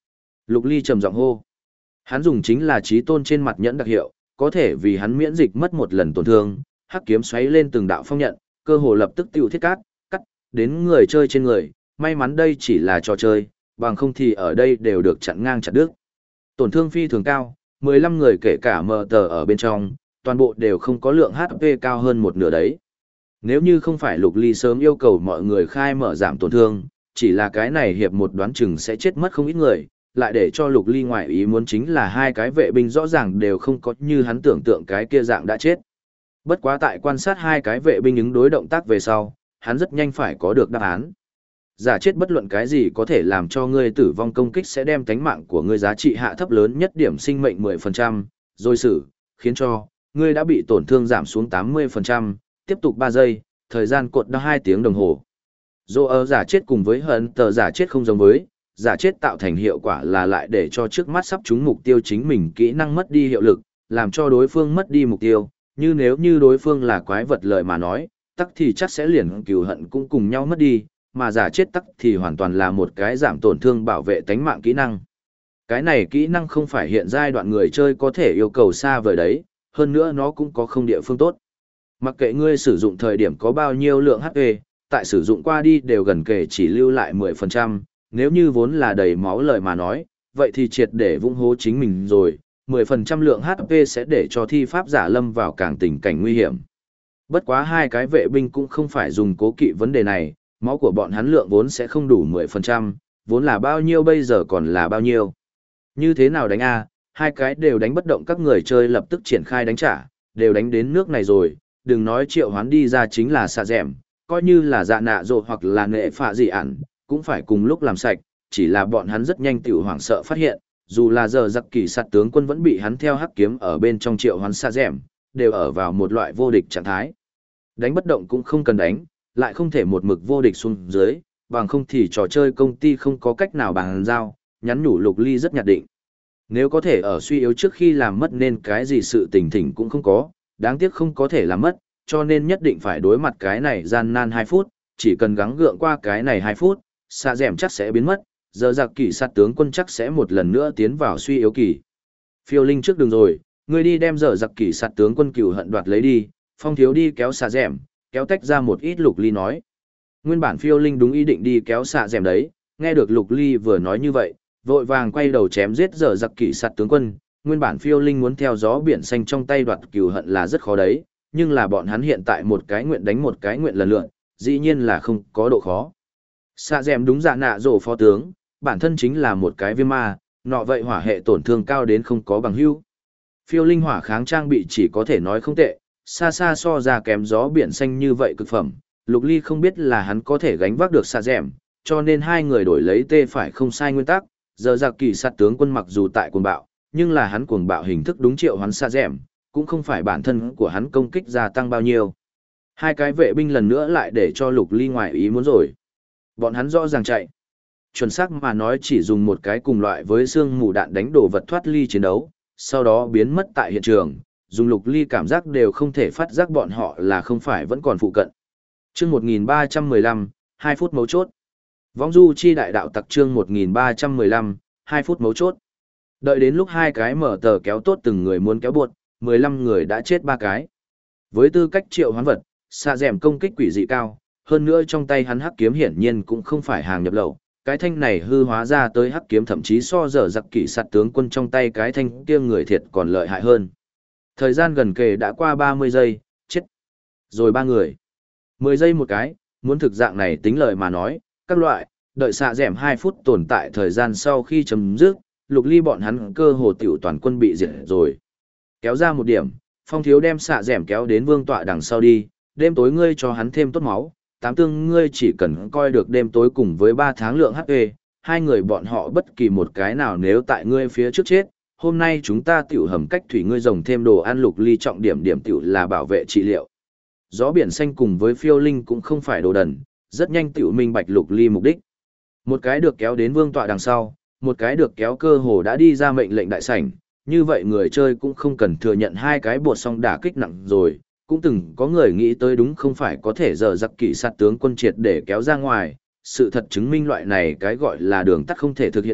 Lục Ly trầm giọng hô. Hắn dùng chính là chí tôn trên mặt nhẫn đặc hiệu, có thể vì hắn miễn dịch mất một lần tổn thương, hắc kiếm xoáy lên từng đạo phong nhận, cơ hồ lập tức tiêu thiết cắt đến người chơi trên người, may mắn đây chỉ là trò chơi, bằng không thì ở đây đều được chặn ngang chặt đứt. Tổn thương phi thường cao, 15 người kể cả mờ tờ ở bên trong, toàn bộ đều không có lượng HP cao hơn một nửa đấy. Nếu như không phải Lục Ly sớm yêu cầu mọi người khai mở giảm tổn thương, chỉ là cái này hiệp một đoán chừng sẽ chết mất không ít người, lại để cho Lục Ly ngoại ý muốn chính là hai cái vệ binh rõ ràng đều không có như hắn tưởng tượng cái kia dạng đã chết. Bất quá tại quan sát hai cái vệ binh ứng đối động tác về sau, hắn rất nhanh phải có được đáp án. Giả chết bất luận cái gì có thể làm cho ngươi tử vong công kích sẽ đem tánh mạng của ngươi giá trị hạ thấp lớn nhất điểm sinh mệnh 10%, rồi xử, khiến cho ngươi đã bị tổn thương giảm xuống 80%, tiếp tục 3 giây, thời gian cột đã 2 tiếng đồng hồ. Dù ở giả chết cùng với hận tờ giả chết không giống với, giả chết tạo thành hiệu quả là lại để cho trước mắt sắp trúng mục tiêu chính mình kỹ năng mất đi hiệu lực, làm cho đối phương mất đi mục tiêu, như nếu như đối phương là quái vật lời mà nói, tắc thì chắc sẽ liền cừu hận cũng cùng nhau mất đi, mà giả chết tắc thì hoàn toàn là một cái giảm tổn thương bảo vệ tánh mạng kỹ năng. Cái này kỹ năng không phải hiện giai đoạn người chơi có thể yêu cầu xa vời đấy, hơn nữa nó cũng có không địa phương tốt. Mặc kệ ngươi sử dụng thời điểm có bao nhiêu lượng HP, tại sử dụng qua đi đều gần kể chỉ lưu lại 10%, nếu như vốn là đầy máu lời mà nói, vậy thì triệt để vung hố chính mình rồi, 10% lượng HP sẽ để cho thi pháp giả lâm vào càng tình cảnh nguy hiểm. Bất quá hai cái vệ binh cũng không phải dùng cố kỵ vấn đề này, máu của bọn hắn lượng vốn sẽ không đủ 10%, vốn là bao nhiêu bây giờ còn là bao nhiêu. Như thế nào đánh a? Hai cái đều đánh bất động, các người chơi lập tức triển khai đánh trả, đều đánh đến nước này rồi, đừng nói triệu hoán đi ra chính là xạ dẻm, coi như là dạ nạ rộ hoặc là nệ phạ gì ản, cũng phải cùng lúc làm sạch, chỉ là bọn hắn rất nhanh tiểu hoảng sợ phát hiện, dù là giờ giặc kỳ sạt tướng quân vẫn bị hắn theo hắc kiếm ở bên trong triệu hoán xạ dẻm, đều ở vào một loại vô địch trạng thái. Đánh bất động cũng không cần đánh, lại không thể một mực vô địch xuống dưới, bằng không thì trò chơi công ty không có cách nào bàn giao, nhắn nhủ Lục Ly rất nhạt định. Nếu có thể ở suy yếu trước khi làm mất nên cái gì sự tình thỉnh cũng không có, đáng tiếc không có thể làm mất, cho nên nhất định phải đối mặt cái này gian nan 2 phút, chỉ cần gắng gượng qua cái này 2 phút, xạ dẻm chắc sẽ biến mất, giờ giặc kỳ sát tướng quân chắc sẽ một lần nữa tiến vào suy yếu kỳ. Phiêu Linh trước đường rồi, ngươi đi đem giờ giặc kỳ sát tướng quân cửu hận đoạt lấy đi, Phong Thiếu đi kéo xạ dẻm, kéo tách ra một ít. Lục Ly nói. Nguyên bản Phiêu Linh đúng ý định đi kéo xạ dẻm đấy, nghe được Lục Ly vừa nói như vậy, vội vàng quay đầu chém giết giờ giặc kỳ sát tướng quân. Nguyên bản Phiêu Linh muốn theo gió biển xanh trong tay đoạt cửu hận là rất khó đấy, nhưng là bọn hắn hiện tại một cái nguyện đánh một cái nguyện lần lượt, dĩ nhiên là không có độ khó. Xạ dẻm đúng dạ nạ rổ phó tướng, bản thân chính là một cái viêm ma, nọ vậy hỏa hệ tổn thương cao đến không có bằng hữu. Phiêu Linh hỏa kháng trang bị chỉ có thể nói không tệ, xa xa so ra kém gió biển xanh như vậy cực phẩm. Lục Ly không biết là hắn có thể gánh vác được xạ dẻm, cho nên hai người đổi lấy tê phải không sai nguyên tắc. Giờ giặc kỳ sát tướng quân mặc dù tại cuồng bạo, nhưng là hắn cuồng bạo hình thức đúng triệu hắn xạ dẻm, cũng không phải bản thân của hắn công kích gia tăng bao nhiêu. Hai cái vệ binh lần nữa lại để cho Lục Ly ngoài ý muốn rồi. Bọn hắn rõ ràng chạy. Chuẩn xác mà nói chỉ dùng một cái cùng loại với xương mù đạn đánh đổ vật thoát ly chiến đấu, sau đó biến mất tại hiện trường, dùng Lục Ly cảm giác đều không thể phát giác bọn họ là không phải vẫn còn phụ cận. Chương 1315, 2 phút mấu chốt. Võng du chi đại đạo tặc chương 1315, 2 phút mấu chốt. Đợi đến lúc hai cái mở tờ kéo tốt từng người muốn kéo buộc, 15 người đã chết 3 cái. Với tư cách triệu hoán vật, xạ dẻm công kích quỷ dị cao, hơn nữa trong tay hắn hắc kiếm hiển nhiên cũng không phải hàng nhập lậu. Cái thanh này hư hóa ra tới hắc kiếm thậm chí so giờ giặc kỵ sạt tướng quân trong tay cái thanh kia người thiệt còn lợi hại hơn. Thời gian gần kề đã qua 30 giây, chết. Rồi 3 người. 10 giây một cái, muốn thực dạng này tính lời mà nói, các loại, đợi xạ dẻm 2 phút tồn tại thời gian sau khi chấm dứt, Lục Ly bọn hắn cơ hồ tiểu toàn quân bị diệt rồi. Kéo ra một điểm, Phong Thiếu đem xạ dẻm kéo đến vương tọa đằng sau đi, đêm tối ngươi cho hắn thêm tốt máu, tám tương ngươi chỉ cần coi được đêm tối cùng với 3 tháng lượng HP, hai người bọn họ bất kỳ một cái nào nếu tại ngươi phía trước chết, hôm nay chúng ta tiểu hầm cách thủy ngươi rồng thêm đồ ăn. Lục Ly trọng điểm tiểu là bảo vệ trị liệu. Gió biển xanh cùng với Phiêu Linh cũng không phải đồ đần, rất nhanh tiểu minh bạch Lục Ly mục đích. Một cái được kéo đến vương tọa đằng sau, một cái được kéo cơ hồ đã đi ra mệnh lệnh đại sảnh, như vậy người chơi cũng không cần thừa nhận hai cái bột song đả kích nặng rồi. Cũng từng có người nghĩ tới đúng không phải có thể giờ giặc kỵ sát tướng quân triệt để kéo ra ngoài, sự thật chứng minh loại này cái gọi là đường tắt không thể thực hiện được,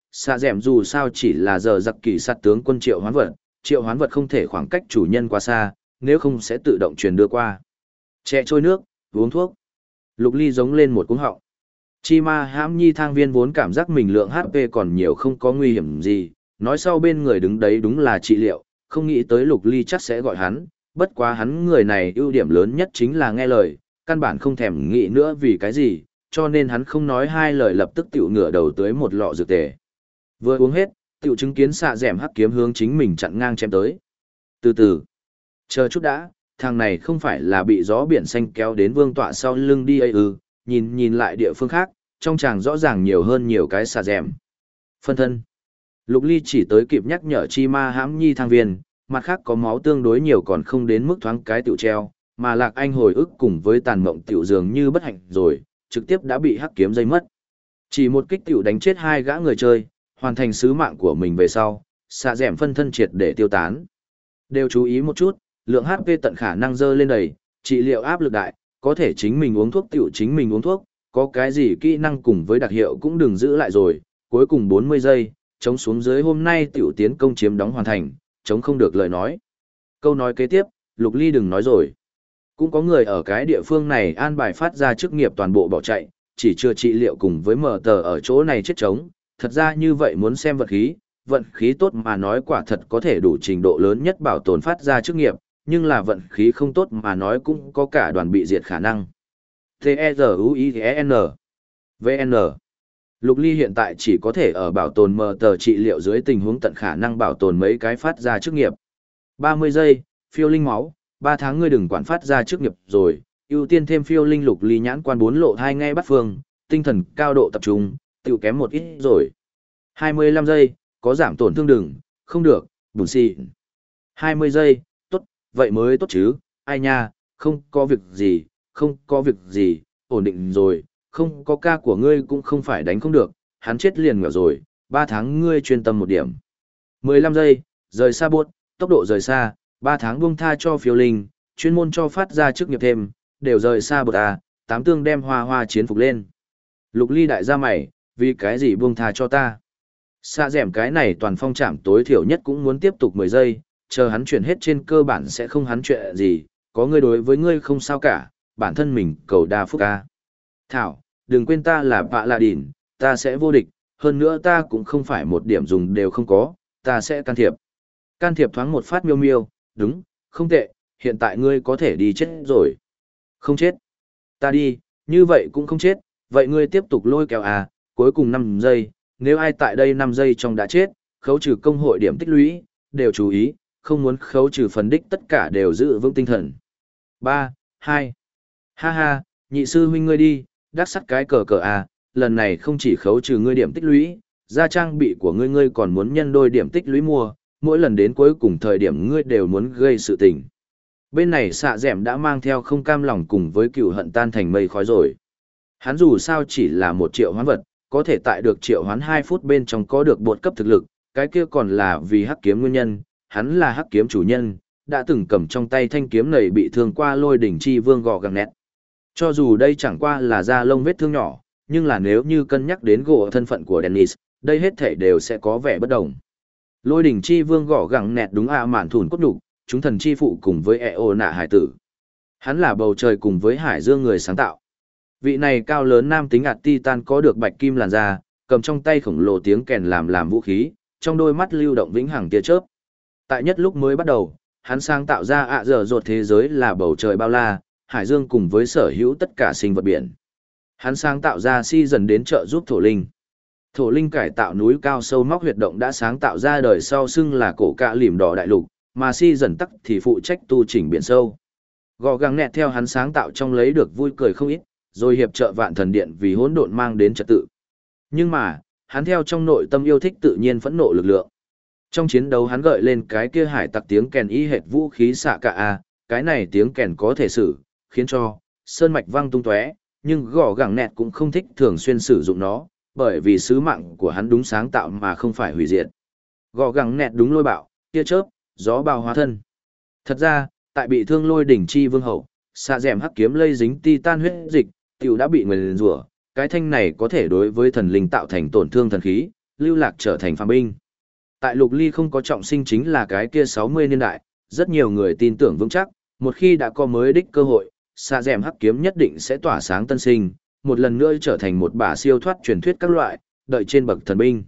xạ dẻm dù sao chỉ là giờ giặc kỳ sát tướng quân triệu hoán vật không thể khoảng cách chủ nhân quá xa, nếu không sẽ tự động truyền đưa qua. Chè trôi nước, uống thuốc. Lục Ly giống lên một cú họng. Chi ma hãm nhi thang viên vốn cảm giác mình lượng HP còn nhiều không có nguy hiểm gì, nói sau bên người đứng đấy đúng là trị liệu, không nghĩ tới Lục Ly chắc sẽ gọi hắn, bất quá hắn người này ưu điểm lớn nhất chính là nghe lời, căn bản không thèm nghĩ nữa vì cái gì, cho nên hắn không nói hai lời lập tức tiểu ngửa đầu tới một lọ dược tề. Vừa uống hết, tiểu chứng kiến xạ dẻm hắc kiếm hướng chính mình chặn ngang chém tới. Từ từ, chờ chút đã, thằng này không phải là bị gió biển xanh kéo đến vương tọa sau lưng đi ấy ư, nhìn lại địa phương khác, trong chàng rõ ràng nhiều hơn nhiều cái xạ dẻm. Phân thân. Lục Ly chỉ tới kịp nhắc nhở chi ma hãm nhi thang viên, mặt khác có máu tương đối nhiều còn không đến mức thoáng cái tiểu treo, mà Lạc Anh hồi ức cùng với tàn mộng tiểu dường như bất hạnh rồi, trực tiếp đã bị hắc kiếm dây mất. Chỉ một kích tiểu đánh chết hai gã người chơi, hoàn thành sứ mạng của mình về sau, xạ dẻm phân thân triệt để tiêu tán. Đều chú ý một chút, lượng HP tận khả năng dơ lên đầy, trị liệu áp lực đại, có thể chính mình uống thuốc tiểu chính mình uống thuốc, có cái gì kỹ năng cùng với đặc hiệu cũng đừng giữ lại rồi, cuối cùng 40 giây, chống xuống dưới hôm nay tiểu tiến công chiếm đóng hoàn thành, chống không được lời nói. Câu nói kế tiếp, Lục Ly đừng nói rồi. Cũng có người ở cái địa phương này an bài phát ra chức nghiệp toàn bộ bỏ chạy, chỉ chưa trị liệu cùng với mở tờ ở chỗ này chết trống. Thật ra như vậy muốn xem vận khí tốt mà nói quả thật có thể đủ trình độ lớn nhất bảo tồn phát ra chức nghiệp, nhưng là vận khí không tốt mà nói cũng có cả đoàn bị diệt khả năng. T-E-Z-U-I-E-N VN Lục Ly hiện tại chỉ có thể ở bảo tồn mờ tờ trị liệu dưới tình huống tận khả năng bảo tồn mấy cái phát ra chức nghiệp. 30 giây, phiêu linh máu, 3 tháng ngươi đừng quản phát ra chức nghiệp rồi, ưu tiên thêm phiêu linh. Lục Ly nhãn quan 4 lộ 2 ngay bắt phương, tinh thần cao độ tập trung, tiêu kém một ít rồi. 25 giây, có giảm tổn thương đừng, không được, bùn xì. 20 giây, tốt, vậy mới tốt chứ, ai nha, không có việc gì, ổn định rồi, không có ca của ngươi cũng không phải đánh không được, hắn chết liền nghèo rồi, 3 tháng ngươi chuyên tâm một điểm. 15 giây, rời xa buốt, tốc độ rời xa, 3 tháng buông tha cho phiêu linh, chuyên môn cho phát ra chức nghiệp thêm, đều rời xa bột à, 8 tương đem hoa chiến phục lên. Lục Ly đại gia mày, vì cái gì buông tha cho ta? Xa dẻm cái này toàn phong trảm tối thiểu nhất cũng muốn tiếp tục 10 giây, chờ hắn chuyển hết trên cơ bản sẽ không hắn chuyện gì, có ngươi đối với ngươi không sao cả, bản thân mình cầu đa phúc ca. Thảo, đừng quên ta là Vạ Lạ Đỉn, ta sẽ vô địch, hơn nữa ta cũng không phải một điểm dùng đều không có, ta sẽ can thiệp. Can thiệp thoáng một phát miêu miêu, đúng, không tệ, hiện tại ngươi có thể đi chết rồi. Không chết. Ta đi, như vậy cũng không chết, vậy ngươi tiếp tục lôi kéo à, cuối cùng 5 giây, nếu ai tại đây 5 giây trong đã chết, khấu trừ công hội điểm tích lũy, đều chú ý, không muốn khấu trừ phần đích tất cả đều giữ vững tinh thần. 3, 2. Ha ha, nhị sư huynh ngươi đi, đắc sắt cái cờ à, lần này không chỉ khấu trừ ngươi điểm tích lũy, ra trang bị của ngươi còn muốn nhân đôi điểm tích lũy mua, mỗi lần đến cuối cùng thời điểm ngươi đều muốn gây sự tình. Bên này xạ dẻm đã mang theo không cam lòng cùng với cựu hận tan thành mây khói rồi. Hắn dù sao chỉ là 1 triệu hoán vật, có thể tại được triệu hoán 2 phút bên trong có được bột cấp thực lực, cái kia còn là vì hắc kiếm nguyên nhân, hắn là hắc kiếm chủ nhân, đã từng cầm trong tay thanh kiếm này bị thương qua lôi đỉnh chi vương gò găng nét. Cho dù đây chẳng qua là da lông vết thương nhỏ, nhưng là nếu như cân nhắc đến gỗ thân phận của Dennis, đây hết thể đều sẽ có vẻ bất đồng. Lôi đỉnh chi vương gõ gẳng nẹt đúng mạn thủn cốt đục, chúng thần chi phụ cùng với eo nạ hải tử. Hắn là bầu trời cùng với hải dương người sáng tạo. Vị này cao lớn nam tính titan có được bạch kim làn da, cầm trong tay khổng lồ tiếng kèn làm vũ khí, trong đôi mắt lưu động vĩnh hằng tia chớp. Tại nhất lúc mới bắt đầu, hắn sáng tạo ra dở dột thế giới là bầu trời bao la, hải dương cùng với sở hữu tất cả sinh vật biển. Hắn sáng tạo ra si dần đến trợ giúp thổ linh. Thổ linh cải tạo núi cao sâu móc huyệt động đã sáng tạo ra đời sau xưng là cổ cạ lìm đỏ đại lục, mà si dần tắc thì phụ trách tu chỉnh biển sâu. Gò găng nẹt theo hắn sáng tạo trong lấy được vui cười không ít, rồi hiệp trợ vạn thần điện vì hỗn độn mang đến trật tự. Nhưng mà, hắn theo trong nội tâm yêu thích tự nhiên phẫn nộ lực lượng. Trong chiến đấu hắn gợi lên cái kia hải tặc tiếng kèn y hệt vũ khí xạ cả a, cái này tiếng kèn có thể sử, khiến cho sơn mạch vang tung tóe, nhưng gò gẳng nẹt cũng không thích thường xuyên sử dụng nó, bởi vì sứ mạng của hắn đúng sáng tạo mà không phải hủy diệt. Gò gẳng nẹt đúng lôi bạo, tia chớp, gió bào hóa thân. Thật ra, tại bị thương lôi đỉnh chi vương hậu, xạ dẻm hắc kiếm lây dính titan huyết dịch, tiểu đã bị nguyền rủa, cái thanh này có thể đối với thần linh tạo thành tổn thương thần khí, lưu lạc trở thành phàm binh. Tại Lục Ly không có trọng sinh chính là cái kia 60 niên đại, rất nhiều người tin tưởng vững chắc, một khi đã có mới đích cơ hội, xạ dẻm hắc kiếm nhất định sẽ tỏa sáng tân sinh, một lần nữa trở thành một bả siêu thoát truyền thuyết các loại, đợi trên bậc thần binh.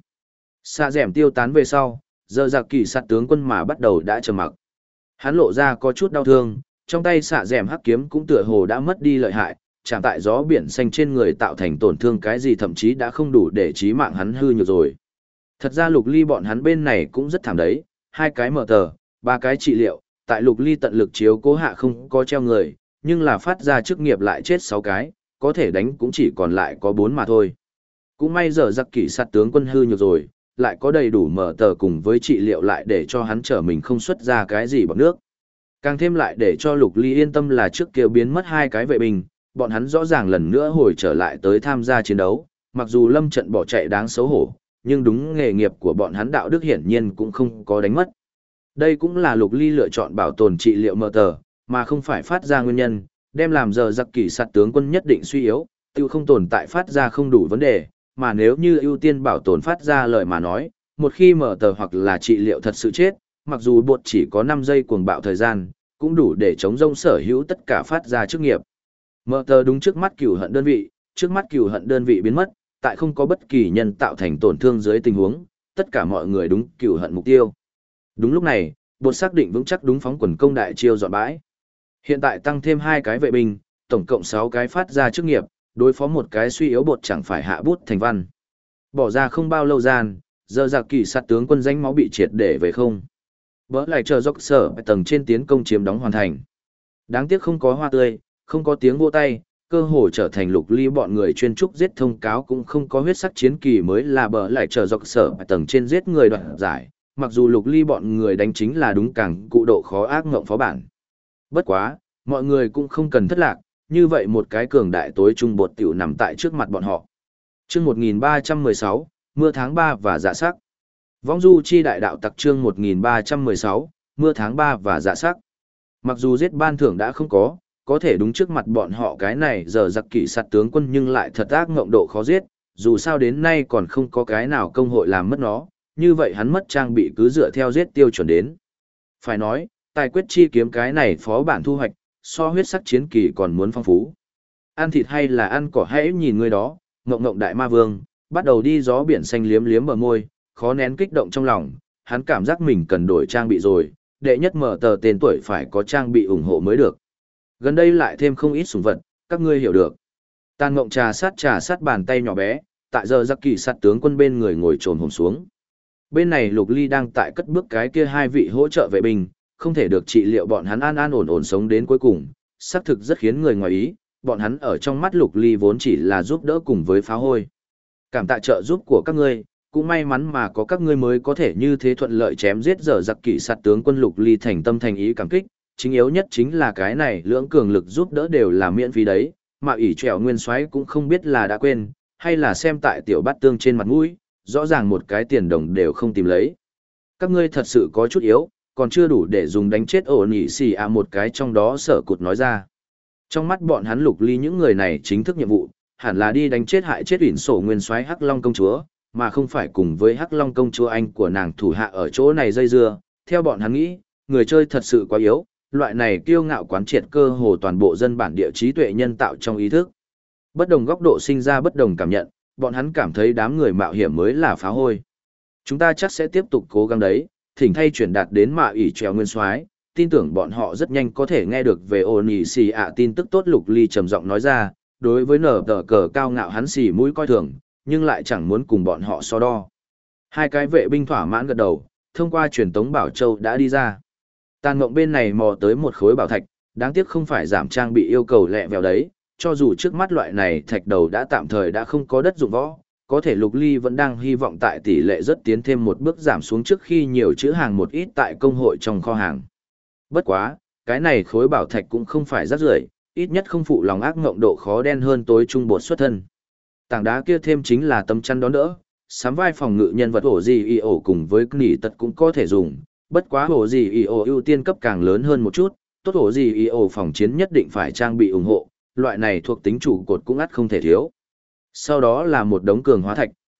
Xạ dẻm tiêu tán về sau, giờ giặc kỳ sạt tướng quân mà bắt đầu đã trầm mặc. Hắn lộ ra có chút đau thương, trong tay xạ dẻm hắc kiếm cũng tựa hồ đã mất đi lợi hại, chạm tại gió biển xanh trên người tạo thành tổn thương cái gì thậm chí đã không đủ để chí mạng hắn hư nhược rồi. Thật ra Lục Ly bọn hắn bên này cũng rất thảm đấy, 2 cái mở tờ, 3 cái trị liệu, tại Lục Ly tận lực chiếu cố hạ không có treo người, nhưng là phát ra chức nghiệp lại chết 6 cái, có thể đánh cũng chỉ còn lại có 4 mà thôi. Cũng may giờ giặc kỷ sạt tướng quân hư nhược rồi, lại có đầy đủ mở tờ cùng với trị liệu lại để cho hắn trở mình không xuất ra cái gì bằng nước. Càng thêm lại để cho Lục Ly yên tâm là trước kia biến mất 2 cái vệ binh, bọn hắn rõ ràng lần nữa hồi trở lại tới tham gia chiến đấu, mặc dù lâm trận bỏ chạy đáng xấu hổ, nhưng đúng nghề nghiệp của bọn hắn đạo đức hiển nhiên cũng không có đánh mất. Đây cũng là Lục Ly lựa chọn bảo tồn trị liệu mở tờ, mà không phải phát ra nguyên nhân, đem làm giờ giặc kỷ sạt tướng quân nhất định suy yếu, tiêu không tồn tại phát ra không đủ vấn đề, mà nếu như ưu tiên bảo tồn phát ra lời mà nói, một khi mở tờ hoặc là trị liệu thật sự chết, mặc dù bột chỉ có 5 giây cuồng bạo thời gian, cũng đủ để chống rông sở hữu tất cả phát ra chức nghiệp. Mở tờ đúng trước mắt cửu hận đơn vị, trước mắt cửu hận đơn vị biến mất, tại không có bất kỳ nhân tạo thành tổn thương dưới tình huống, tất cả mọi người đúng cửu hận mục tiêu. Đúng lúc này, bột xác định vững chắc đúng phóng quần công đại chiêu dọn bãi. Hiện tại tăng thêm 2 cái vệ binh, tổng cộng 6 cái phát ra chức nghiệp, đối phó một cái suy yếu bột chẳng phải hạ bút thành văn. Bỏ ra không bao lâu gian, giờ giặc kỳ sát tướng quân danh máu bị triệt để về không. Bỡ lại chờ dốc sở tầng trên tiến công chiếm đóng hoàn thành. Đáng tiếc không có hoa tươi, không có tiếng vỗ tay, cơ hồ trở thành Lục Ly bọn người chuyên trúc giết thông cáo cũng không có huyết sắc chiến kỳ mới là bỡ lại chờ dốc sở tầng trên giết người đoạn giải. Mặc dù Lục Ly bọn người đánh chính là đúng càng cụ độ khó ác ngộng phó bản. Bất quá, mọi người cũng không cần thất lạc, như vậy một cái cường đại tối trung bột tiểu nằm tại trước mặt bọn họ. Chương 1316, mưa tháng 3 và dạ sắc. Vong du chi đại đạo tặc chương 1316, mưa tháng 3 và dạ sắc. Mặc dù giết ban thưởng đã không có thể đúng trước mặt bọn họ cái này giờ giặc kỵ sạt tướng quân nhưng lại thật ác ngộng độ khó giết, dù sao đến nay còn không có cái nào công hội làm mất nó, như vậy hắn mất trang bị cứ dựa theo giết tiêu chuẩn đến. Phải nói, tài quyết chi kiếm cái này phó bản thu hoạch, so huyết sắc chiến kỳ còn muốn phong phú. Ăn thịt hay là ăn cỏ hãy nhìn người đó, ngộng ngộng đại ma vương, bắt đầu đi gió biển xanh liếm liếm bờ môi, khó nén kích động trong lòng, hắn cảm giác mình cần đổi trang bị rồi, đệ nhất mở tờ tên tuổi phải có trang bị ủng hộ mới được. Gần đây lại thêm không ít sủng vật, các ngươi hiểu được. Tàn ngộng trà sát bàn tay nhỏ bé, tại giờ giặc kỳ sạt tướng quân bên người ngồi trồn hổm xuống. Bên này Lục Ly đang tại cất bước cái kia 2 vị hỗ trợ vệ binh, không thể được trị liệu bọn hắn an ổn sống đến cuối cùng, xác thực rất khiến người ngoài ý, bọn hắn ở trong mắt Lục Ly vốn chỉ là giúp đỡ cùng với phá hôi. Cảm tạ trợ giúp của các ngươi, cũng may mắn mà có các ngươi mới có thể như thế thuận lợi chém giết giờ giặc kỵ sạt tướng quân Lục Ly thành tâm thành ý cảm kích, chính yếu nhất chính là cái này lưỡng cường lực giúp đỡ đều là miễn phí đấy, mà ỷ trèo nguyên soái cũng không biết là đã quên, hay là xem tại tiểu bát tương trên mặt mũi, rõ ràng một cái tiền đồng đều không tìm lấy. Các ngươi thật sự có chút yếu, còn chưa đủ để dùng đánh chết ổ nhị xì một cái trong đó sở cụt nói ra. Trong mắt bọn hắn Lục Ly những người này chính thức nhiệm vụ, hẳn là đi đánh chết hại chết ủy sổ nguyên soái Hắc Long công chúa, mà không phải cùng với Hắc Long công chúa anh của nàng thủ hạ ở chỗ này dây dưa. Theo bọn hắn nghĩ, người chơi thật sự quá yếu, loại này kiêu ngạo quán triệt cơ hồ toàn bộ dân bản địa trí tuệ nhân tạo trong ý thức. Bất đồng góc độ sinh ra bất đồng cảm nhận, bọn hắn cảm thấy đám người mạo hiểm mới là phá hôi. Chúng ta chắc sẽ tiếp tục cố gắng đấy, thỉnh thay chuyển đạt đến mạ ỷ trèo nguyên soái, tin tưởng bọn họ rất nhanh có thể nghe được về ôn ỉ xì tin tức tốt. Lục Ly trầm giọng nói ra, đối với nở tờ cờ cao ngạo hắn xì mũi coi thường, nhưng lại chẳng muốn cùng bọn họ so đo. 2 cái vệ binh thỏa mãn gật đầu, thông qua truyền tống bảo châu đã đi ra. Tàn ngộng bên này mò tới một khối bảo thạch, đáng tiếc không phải giảm trang bị yêu cầu lẹ vèo đấy, cho dù trước mắt loại này thạch đầu đã tạm thời đã không có đất dụng võ, có thể Lục Ly vẫn đang hy vọng tại tỷ lệ rất tiến thêm một bước giảm xuống trước khi nhiều chữ hàng một ít tại công hội trong kho hàng. Bất quá, cái này khối bảo thạch cũng không phải rác rưởi, ít nhất không phụ lòng ác ngộng độ khó đen hơn tối trung bột xuất thân. Tảng đá kia thêm chính là tấm chắn đón đỡ, sắm vai phòng ngự nhân vật ổ gì y ổ cùng với nỉ tật cũng có thể dùng, bất quá ổ gì y ổ ưu tiên cấp càng lớn hơn một chút, tốt ổ gì y ổ phòng chiến nhất định phải trang bị ủng hộ, loại này thuộc tính trụ cột cũng ắt không thể thiếu. Sau đó là một đống cường hóa thạch,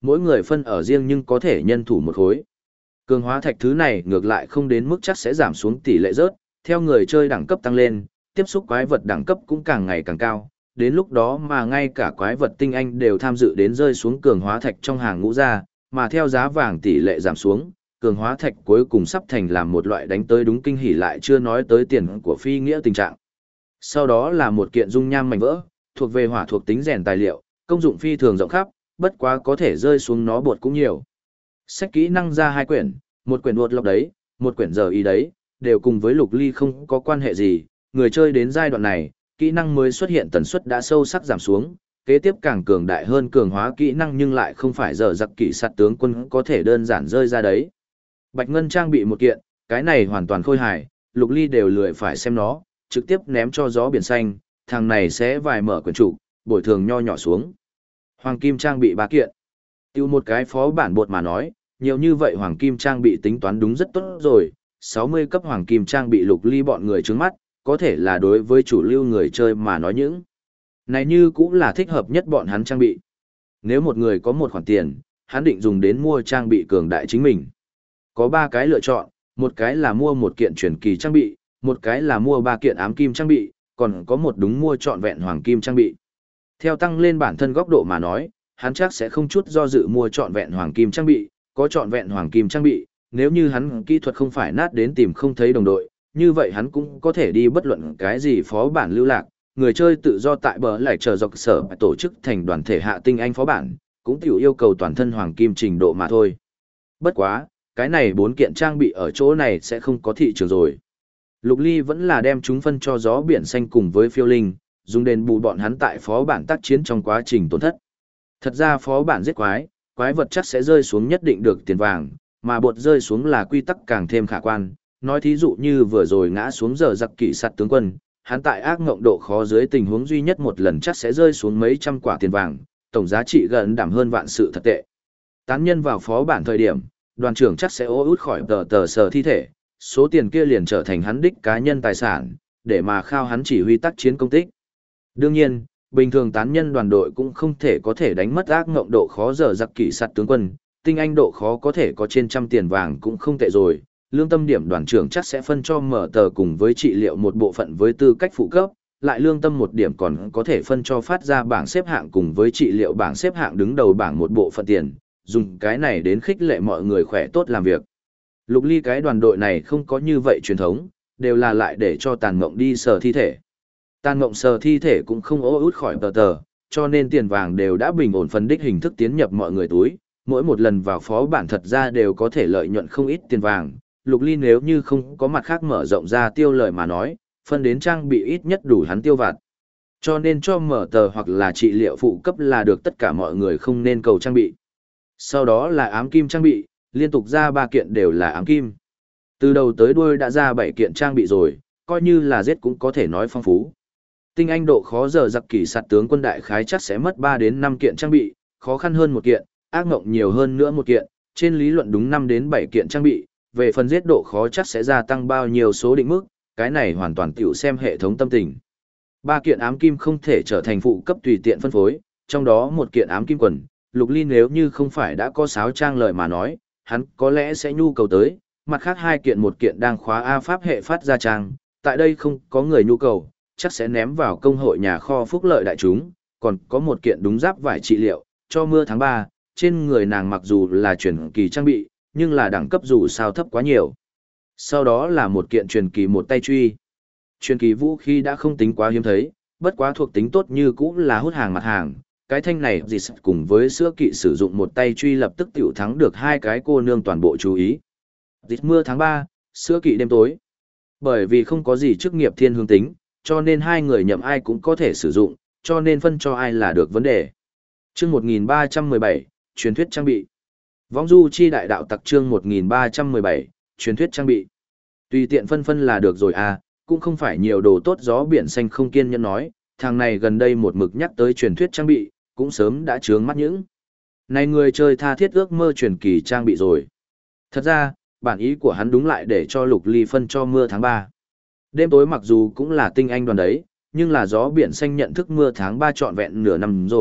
Mỗi người phân ở riêng nhưng có thể nhân thủ một khối. Cường hóa thạch thứ này ngược lại không đến mức chắc sẽ giảm xuống tỷ lệ rớt, theo người chơi đẳng cấp tăng lên, tiếp xúc quái vật đẳng cấp cũng càng ngày càng cao, đến lúc đó mà ngay cả quái vật tinh anh đều tham dự đến rơi xuống cường hóa thạch trong hàng ngũ ra, mà theo giá vàng tỷ lệ giảm xuống, cường hóa thạch cuối cùng sắp thành làm một loại đánh tới đúng kinh hỉ lại chưa nói tới tiền của phi nghĩa tình trạng. Sau đó là một kiện dung nham mảnh vỡ, thuộc về hỏa thuộc tính rèn tài liệu, công dụng phi thường rộng khắp, bất quá có thể rơi xuống nó bột cũng nhiều. Sách kỹ năng ra 2 quyển, một quyển đột lọc đấy, một quyển giờ ý đấy, đều cùng với Lục Ly không có quan hệ gì, người chơi đến giai đoạn này, kỹ năng mới xuất hiện tần suất đã sâu sắc giảm xuống, kế tiếp càng cường đại hơn cường hóa kỹ năng nhưng lại không phải giờ giặc kỵ sạt tướng quân có thể đơn giản rơi ra đấy. Bạch Ngân trang bị một kiện, cái này hoàn toàn khôi hài, Lục Ly đều lười phải xem nó, trực tiếp ném cho gió biển xanh, thằng này sẽ vài mở quyển trụ, bồi thường nho nhỏ xuống. Hoàng kim trang bị 3 kiện. Tiêu một cái phó bản bột mà nói, nhiều như vậy hoàng kim trang bị tính toán đúng rất tốt rồi, 60 cấp hoàng kim trang bị Lục Ly bọn người trướng mắt, có thể là đối với chủ lưu người chơi mà nói những này như cũng là thích hợp nhất bọn hắn trang bị. Nếu một người có một khoản tiền, hắn định dùng đến mua trang bị cường đại chính mình. Có 3 cái lựa chọn, một cái là mua một kiện truyền kỳ trang bị, một cái là mua 3 kiện ám kim trang bị, còn có một đúng mua trọn vẹn hoàng kim trang bị. Theo tăng lên bản thân góc độ mà nói, hắn chắc sẽ không chút do dự mua trọn vẹn hoàng kim trang bị, có trọn vẹn hoàng kim trang bị, nếu như hắn kỹ thuật không phải nát đến tìm không thấy đồng đội, như vậy hắn cũng có thể đi bất luận cái gì phó bản lưu lạc, người chơi tự do tại bờ lại chờ dọc sở tổ chức thành đoàn thể hạ tinh anh phó bản, cũng tiểu yêu cầu toàn thân hoàng kim trình độ mà thôi. Bất quá, cái này 4 kiện trang bị ở chỗ này sẽ không có thị trường rồi. Lục Ly vẫn là đem chúng phân cho gió biển xanh cùng với phiêu linh, dùng đền bù bọn hắn tại phó bản tác chiến trong quá trình tổn thất. Thật ra phó bản giết quái vật chắc sẽ rơi xuống nhất định được tiền vàng, mà bột rơi xuống là quy tắc càng thêm khả quan. Nói thí dụ như vừa rồi ngã xuống giờ giặc kỵ sạt tướng quân, hắn tại ác ngộng độ khó dưới tình huống duy nhất một lần chắc sẽ rơi xuống mấy trăm quả tiền vàng, tổng giá trị gần đảm hơn vạn sự thật tệ. Tán nhân vào phó bản thời điểm, đoàn trưởng chắc sẽ ô út khỏi tờ sở thi thể, số tiền kia liền trở thành hắn đích cá nhân tài sản, để mà khao hắn chỉ huy tác chiến công tích. Đương nhiên, bình thường tán nhân đoàn đội cũng không thể có thể đánh mất ác ngộng độ khó giờ giặc kỵ sạt tướng quân, tinh anh độ khó có thể có trên trăm tiền vàng cũng không tệ rồi. Lương tâm điểm đoàn trưởng chắc sẽ phân cho mở tờ cùng với trị liệu một bộ phận với tư cách phụ cấp, lại lương tâm một điểm còn có thể phân cho phát ra bảng xếp hạng cùng với trị liệu bảng xếp hạng đứng đầu bảng một bộ phận tiền, dùng cái này đến khích lệ mọi người khỏe tốt làm việc. Lục Ly cái đoàn đội này không có như vậy truyền thống, đều là lại để cho tàn mộng đi sờ thi thể. Tàn mộng sờ thi thể cũng không ố út khỏi tờ, cho nên tiền vàng đều đã bình ổn phân đích hình thức tiến nhập mọi người túi, mỗi một lần vào phó bản thật ra đều có thể lợi nhuận không ít tiền vàng. Lục Ly nếu như không có mặt khác mở rộng ra tiêu lợi mà nói, phân đến trang bị ít nhất đủ hắn tiêu vặt. Cho nên cho mở tờ hoặc là trị liệu phụ cấp là được tất cả mọi người không nên cầu trang bị. Sau đó là ám kim trang bị, liên tục ra 3 kiện đều là ám kim. Từ đầu tới đuôi đã ra 7 kiện trang bị rồi, coi như là giết cũng có thể nói phong phú. Tinh anh độ khó giờ giặc kỵ sạt tướng quân đại khái chắc sẽ mất 3 đến 5 kiện trang bị, khó khăn hơn 1 kiện, ác ngộng nhiều hơn nữa 1 kiện, trên lý luận đúng 5 đến 7 kiện trang bị, về phần giết độ khó chắc sẽ gia tăng bao nhiêu số định mức, cái này hoàn toàn tiểu xem hệ thống tâm tình. 3 kiện ám kim không thể trở thành phụ cấp tùy tiện phân phối, trong đó 1 kiện ám kim quần, Lục Ly nếu như không phải đã có sáo trang lời mà nói, hắn có lẽ sẽ nhu cầu tới, mặt khác 2 kiện 1 kiện đang khóa A pháp hệ phát ra trang, tại đây không có người nhu cầu, chắc sẽ ném vào công hội nhà kho phúc lợi đại chúng, còn có 1 kiện đúng giáp vải trị liệu, cho mưa tháng 3, trên người nàng mặc dù là truyền kỳ trang bị, nhưng là đẳng cấp dù sao thấp quá nhiều. Sau đó là 1 kiện truyền kỳ một tay truy. Truyền kỳ vũ khí đã không tính quá hiếm thấy, bất quá thuộc tính tốt như cũ là hút hàng mặt hàng. Cái thanh này gì cùng với sữa kỵ sử dụng một tay truy lập tức tiểu thắng được 2 cái cô nương toàn bộ chú ý. Dịch mưa tháng 3, sữa kỵ đêm tối. Bởi vì không có gì chức nghiệp thiên hướng tính, cho nên 2 người nhậm ai cũng có thể sử dụng, cho nên phân cho ai là được vấn đề. Chương 1317, truyền thuyết trang bị. Vong du chi đại đạo tặc chương 1317, truyền thuyết trang bị. Tùy tiện phân là được rồi à, cũng không phải nhiều đồ tốt gió biển xanh không kiên nhẫn nói, thằng này gần đây một mực nhắc tới truyền thuyết trang bị, cũng sớm đã trướng mắt những. Này người chơi tha thiết ước mơ truyền kỳ trang bị rồi. Thật ra, bản ý của hắn đúng lại để cho Lục Ly phân cho mưa tháng 3. Đêm tối mặc dù cũng là tinh anh đoàn đấy, nhưng là gió biển xanh nhận thức mưa tháng 3 trọn vẹn nửa năm rồi,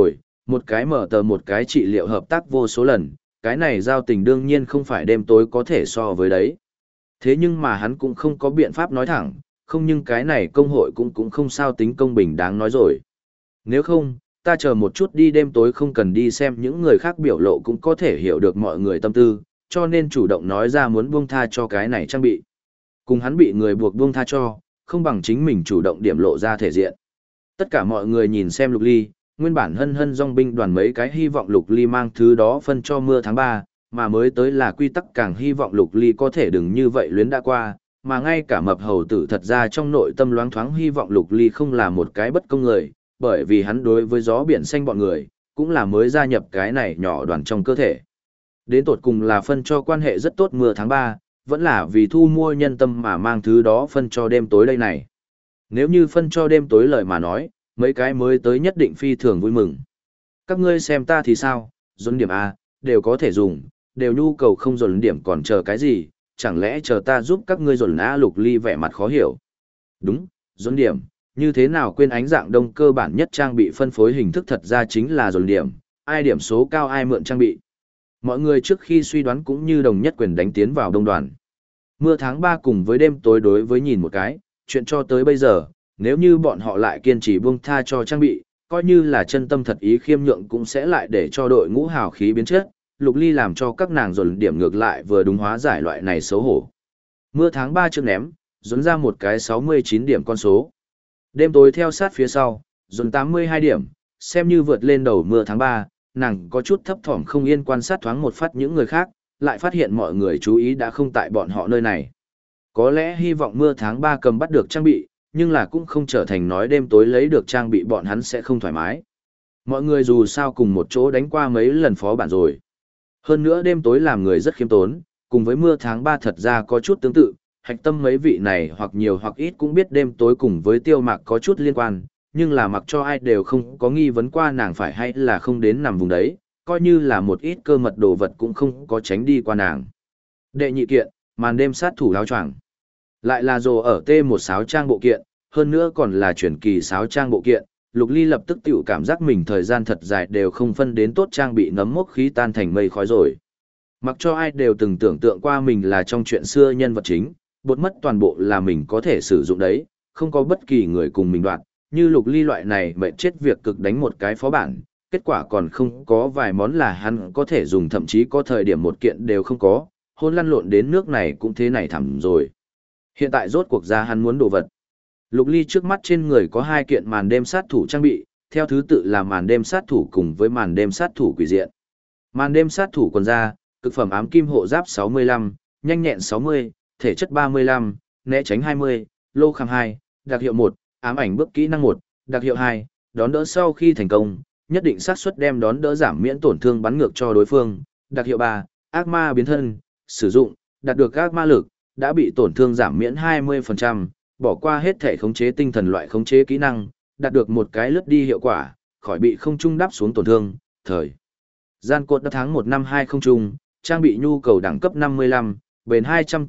Một cái mở tờ một cái trị liệu hợp tác vô số lần, cái này giao tình đương nhiên không phải đêm tối có thể so với đấy. Thế nhưng mà hắn cũng không có biện pháp nói thẳng, không nhưng cái này công hội cũng không sao tính công bình đáng nói rồi. Nếu không, ta chờ một chút đi đêm tối không cần đi xem những người khác biểu lộ cũng có thể hiểu được mọi người tâm tư, cho nên chủ động nói ra muốn buông tha cho cái này trang bị. Cùng hắn bị người buộc buông tha cho, không bằng chính mình chủ động điểm lộ ra thể diện. Tất cả mọi người nhìn xem Lục Ly, nguyên bản hân hân dòng binh đoàn mấy cái hy vọng Lục Ly mang thứ đó phân cho mưa tháng 3, mà mới tới là quy tắc càng hy vọng Lục Ly có thể đừng như vậy luyến đã qua, mà ngay cả mập hầu tử thật ra trong nội tâm loáng thoáng hy vọng Lục Ly không là một cái bất công người, bởi vì hắn đối với gió biển xanh bọn người, cũng là mới gia nhập cái này nhỏ đoàn trong cơ thể. Đến tột cùng là phân cho quan hệ rất tốt mưa tháng 3, vẫn là vì thu mua nhân tâm mà mang thứ đó phân cho đêm tối đây này. Nếu như phân cho đêm tối lời mà nói, mấy cái mới tới nhất định phi thường vui mừng. Các ngươi xem ta thì sao, dồn điểm A, đều có thể dùng, đều nhu cầu không dồn điểm còn chờ cái gì, chẳng lẽ chờ ta giúp các ngươi dồn A? Lục Ly vẻ mặt khó hiểu. Đúng, dồn điểm, như thế nào quên ánh dạng đông cơ bản nhất trang bị phân phối hình thức thật ra chính là dồn điểm, ai điểm số cao ai mượn trang bị. Mọi người trước khi suy đoán cũng như đồng nhất quyền đánh tiến vào đông đoàn. Mưa tháng 3 cùng với đêm tối đối với nhìn một cái, chuyện cho tới bây giờ, nếu như bọn họ lại kiên trì buông tha cho trang bị, coi như là chân tâm thật ý khiêm nhượng cũng sẽ lại để cho đội ngũ hào khí biến chất. Lục Ly làm cho các nàng dồn điểm ngược lại vừa đúng hóa giải loại này xấu hổ. Mưa tháng 3 trước ném, dồn ra một cái 69 điểm con số. Đêm tối theo sát phía sau, dồn 82 điểm, xem như vượt lên đầu mưa tháng 3, nàng có chút thấp thỏm không yên quan sát thoáng một phát những người khác, lại phát hiện mọi người chú ý đã không tại bọn họ nơi này. Có lẽ hy vọng mưa tháng 3 cầm bắt được trang bị, nhưng là cũng không trở thành nói đêm tối lấy được trang bị bọn hắn sẽ không thoải mái. Mọi người dù sao cùng một chỗ đánh qua mấy lần phó bản rồi. Hơn nữa đêm tối làm người rất khiêm tốn, cùng với mưa tháng 3 thật ra có chút tương tự, hạch tâm mấy vị này hoặc nhiều hoặc ít cũng biết đêm tối cùng với tiêu mạc có chút liên quan, nhưng là mặc cho ai đều không có nghi vấn qua nàng phải hay là không đến nằm vùng đấy, coi như là một ít cơ mật đồ vật cũng không có tránh đi qua nàng. Đệ nhị kiện, màn đêm sát thủ áo choàng. Lại là rồ ở T1 sáo trang bộ kiện, hơn nữa còn là chuyển kỳ sáo trang bộ kiện, Lục Ly lập tức tiểu cảm giác mình thời gian thật dài đều không phân đến tốt trang bị nấm mốc khí tan thành mây khói rồi. Mặc cho ai đều từng tưởng tượng qua mình là trong chuyện xưa nhân vật chính, bột mất toàn bộ là mình có thể sử dụng đấy, không có bất kỳ người cùng mình đoạt, như Lục Ly loại này mệt chết việc cực đánh một cái phó bản, kết quả còn không có vài món là hắn có thể dùng, thậm chí có thời điểm một kiện đều không có, hôn lăn lộn đến nước này cũng thế này thẳm rồi. Hiện tại rốt cuộc ra hắn muốn đồ vật. Lục Ly trước mắt trên người có hai kiện màn đêm sát thủ trang bị, theo thứ tự là màn đêm sát thủ cùng với màn đêm sát thủ quỷ diện. Màn đêm sát thủ quần da, cực phẩm ám kim hộ giáp 65, nhanh nhẹn 60, thể chất 35, né tránh 20, lô kham 2, đặc hiệu 1, ám ảnh bước kỹ năng 1, đặc hiệu 2, đón đỡ sau khi thành công, nhất định xác suất đem đón đỡ giảm miễn tổn thương bắn ngược cho đối phương. Đặc hiệu 3, ác ma biến thân, sử dụng, đạt được ác ma lực, đã bị tổn thương giảm miễn 20%, bỏ qua hết thể khống chế tinh thần loại khống chế kỹ năng, đạt được một cái lướt đi hiệu quả, khỏi bị không trung đáp xuống tổn thương, thời. Gian cột đã tháng 1 năm 20 trung, trang bị nhu cầu đẳng cấp 55, bền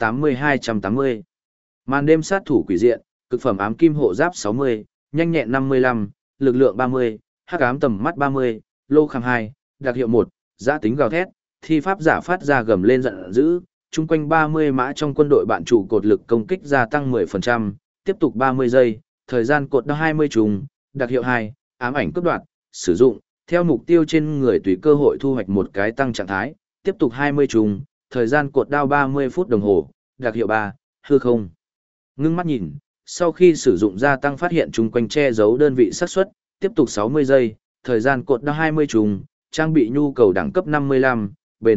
280-280. Màn đêm sát thủ quỷ diện, cực phẩm ám kim hộ giáp 60, nhanh nhẹn 55, lực lượng 30, hắc ám tầm mắt 30, lô kham 2, đặc hiệu 1, giã tính gào thét, thi pháp giả phát ra gầm lên giận dữ, chung quanh 30 mã trong quân đội bạn chủ cột lực công kích gia tăng 10%, tiếp tục 30 giây, thời gian cột đã 20 trùng, đặc hiệu 2, ám ảnh cướp đoạt, sử dụng, theo mục tiêu trên người tùy cơ hội thu hoạch một cái tăng trạng thái, tiếp tục 20 trùng, thời gian cột đao 30 phút đồng hồ, đặc hiệu 3, hư không. Ngưng mắt nhìn, sau khi sử dụng gia tăng phát hiện chung quanh che giấu đơn vị xác suất, tiếp tục 60 giây, thời gian cột đao 20 trùng, trang bị nhu cầu đẳng cấp 55, bền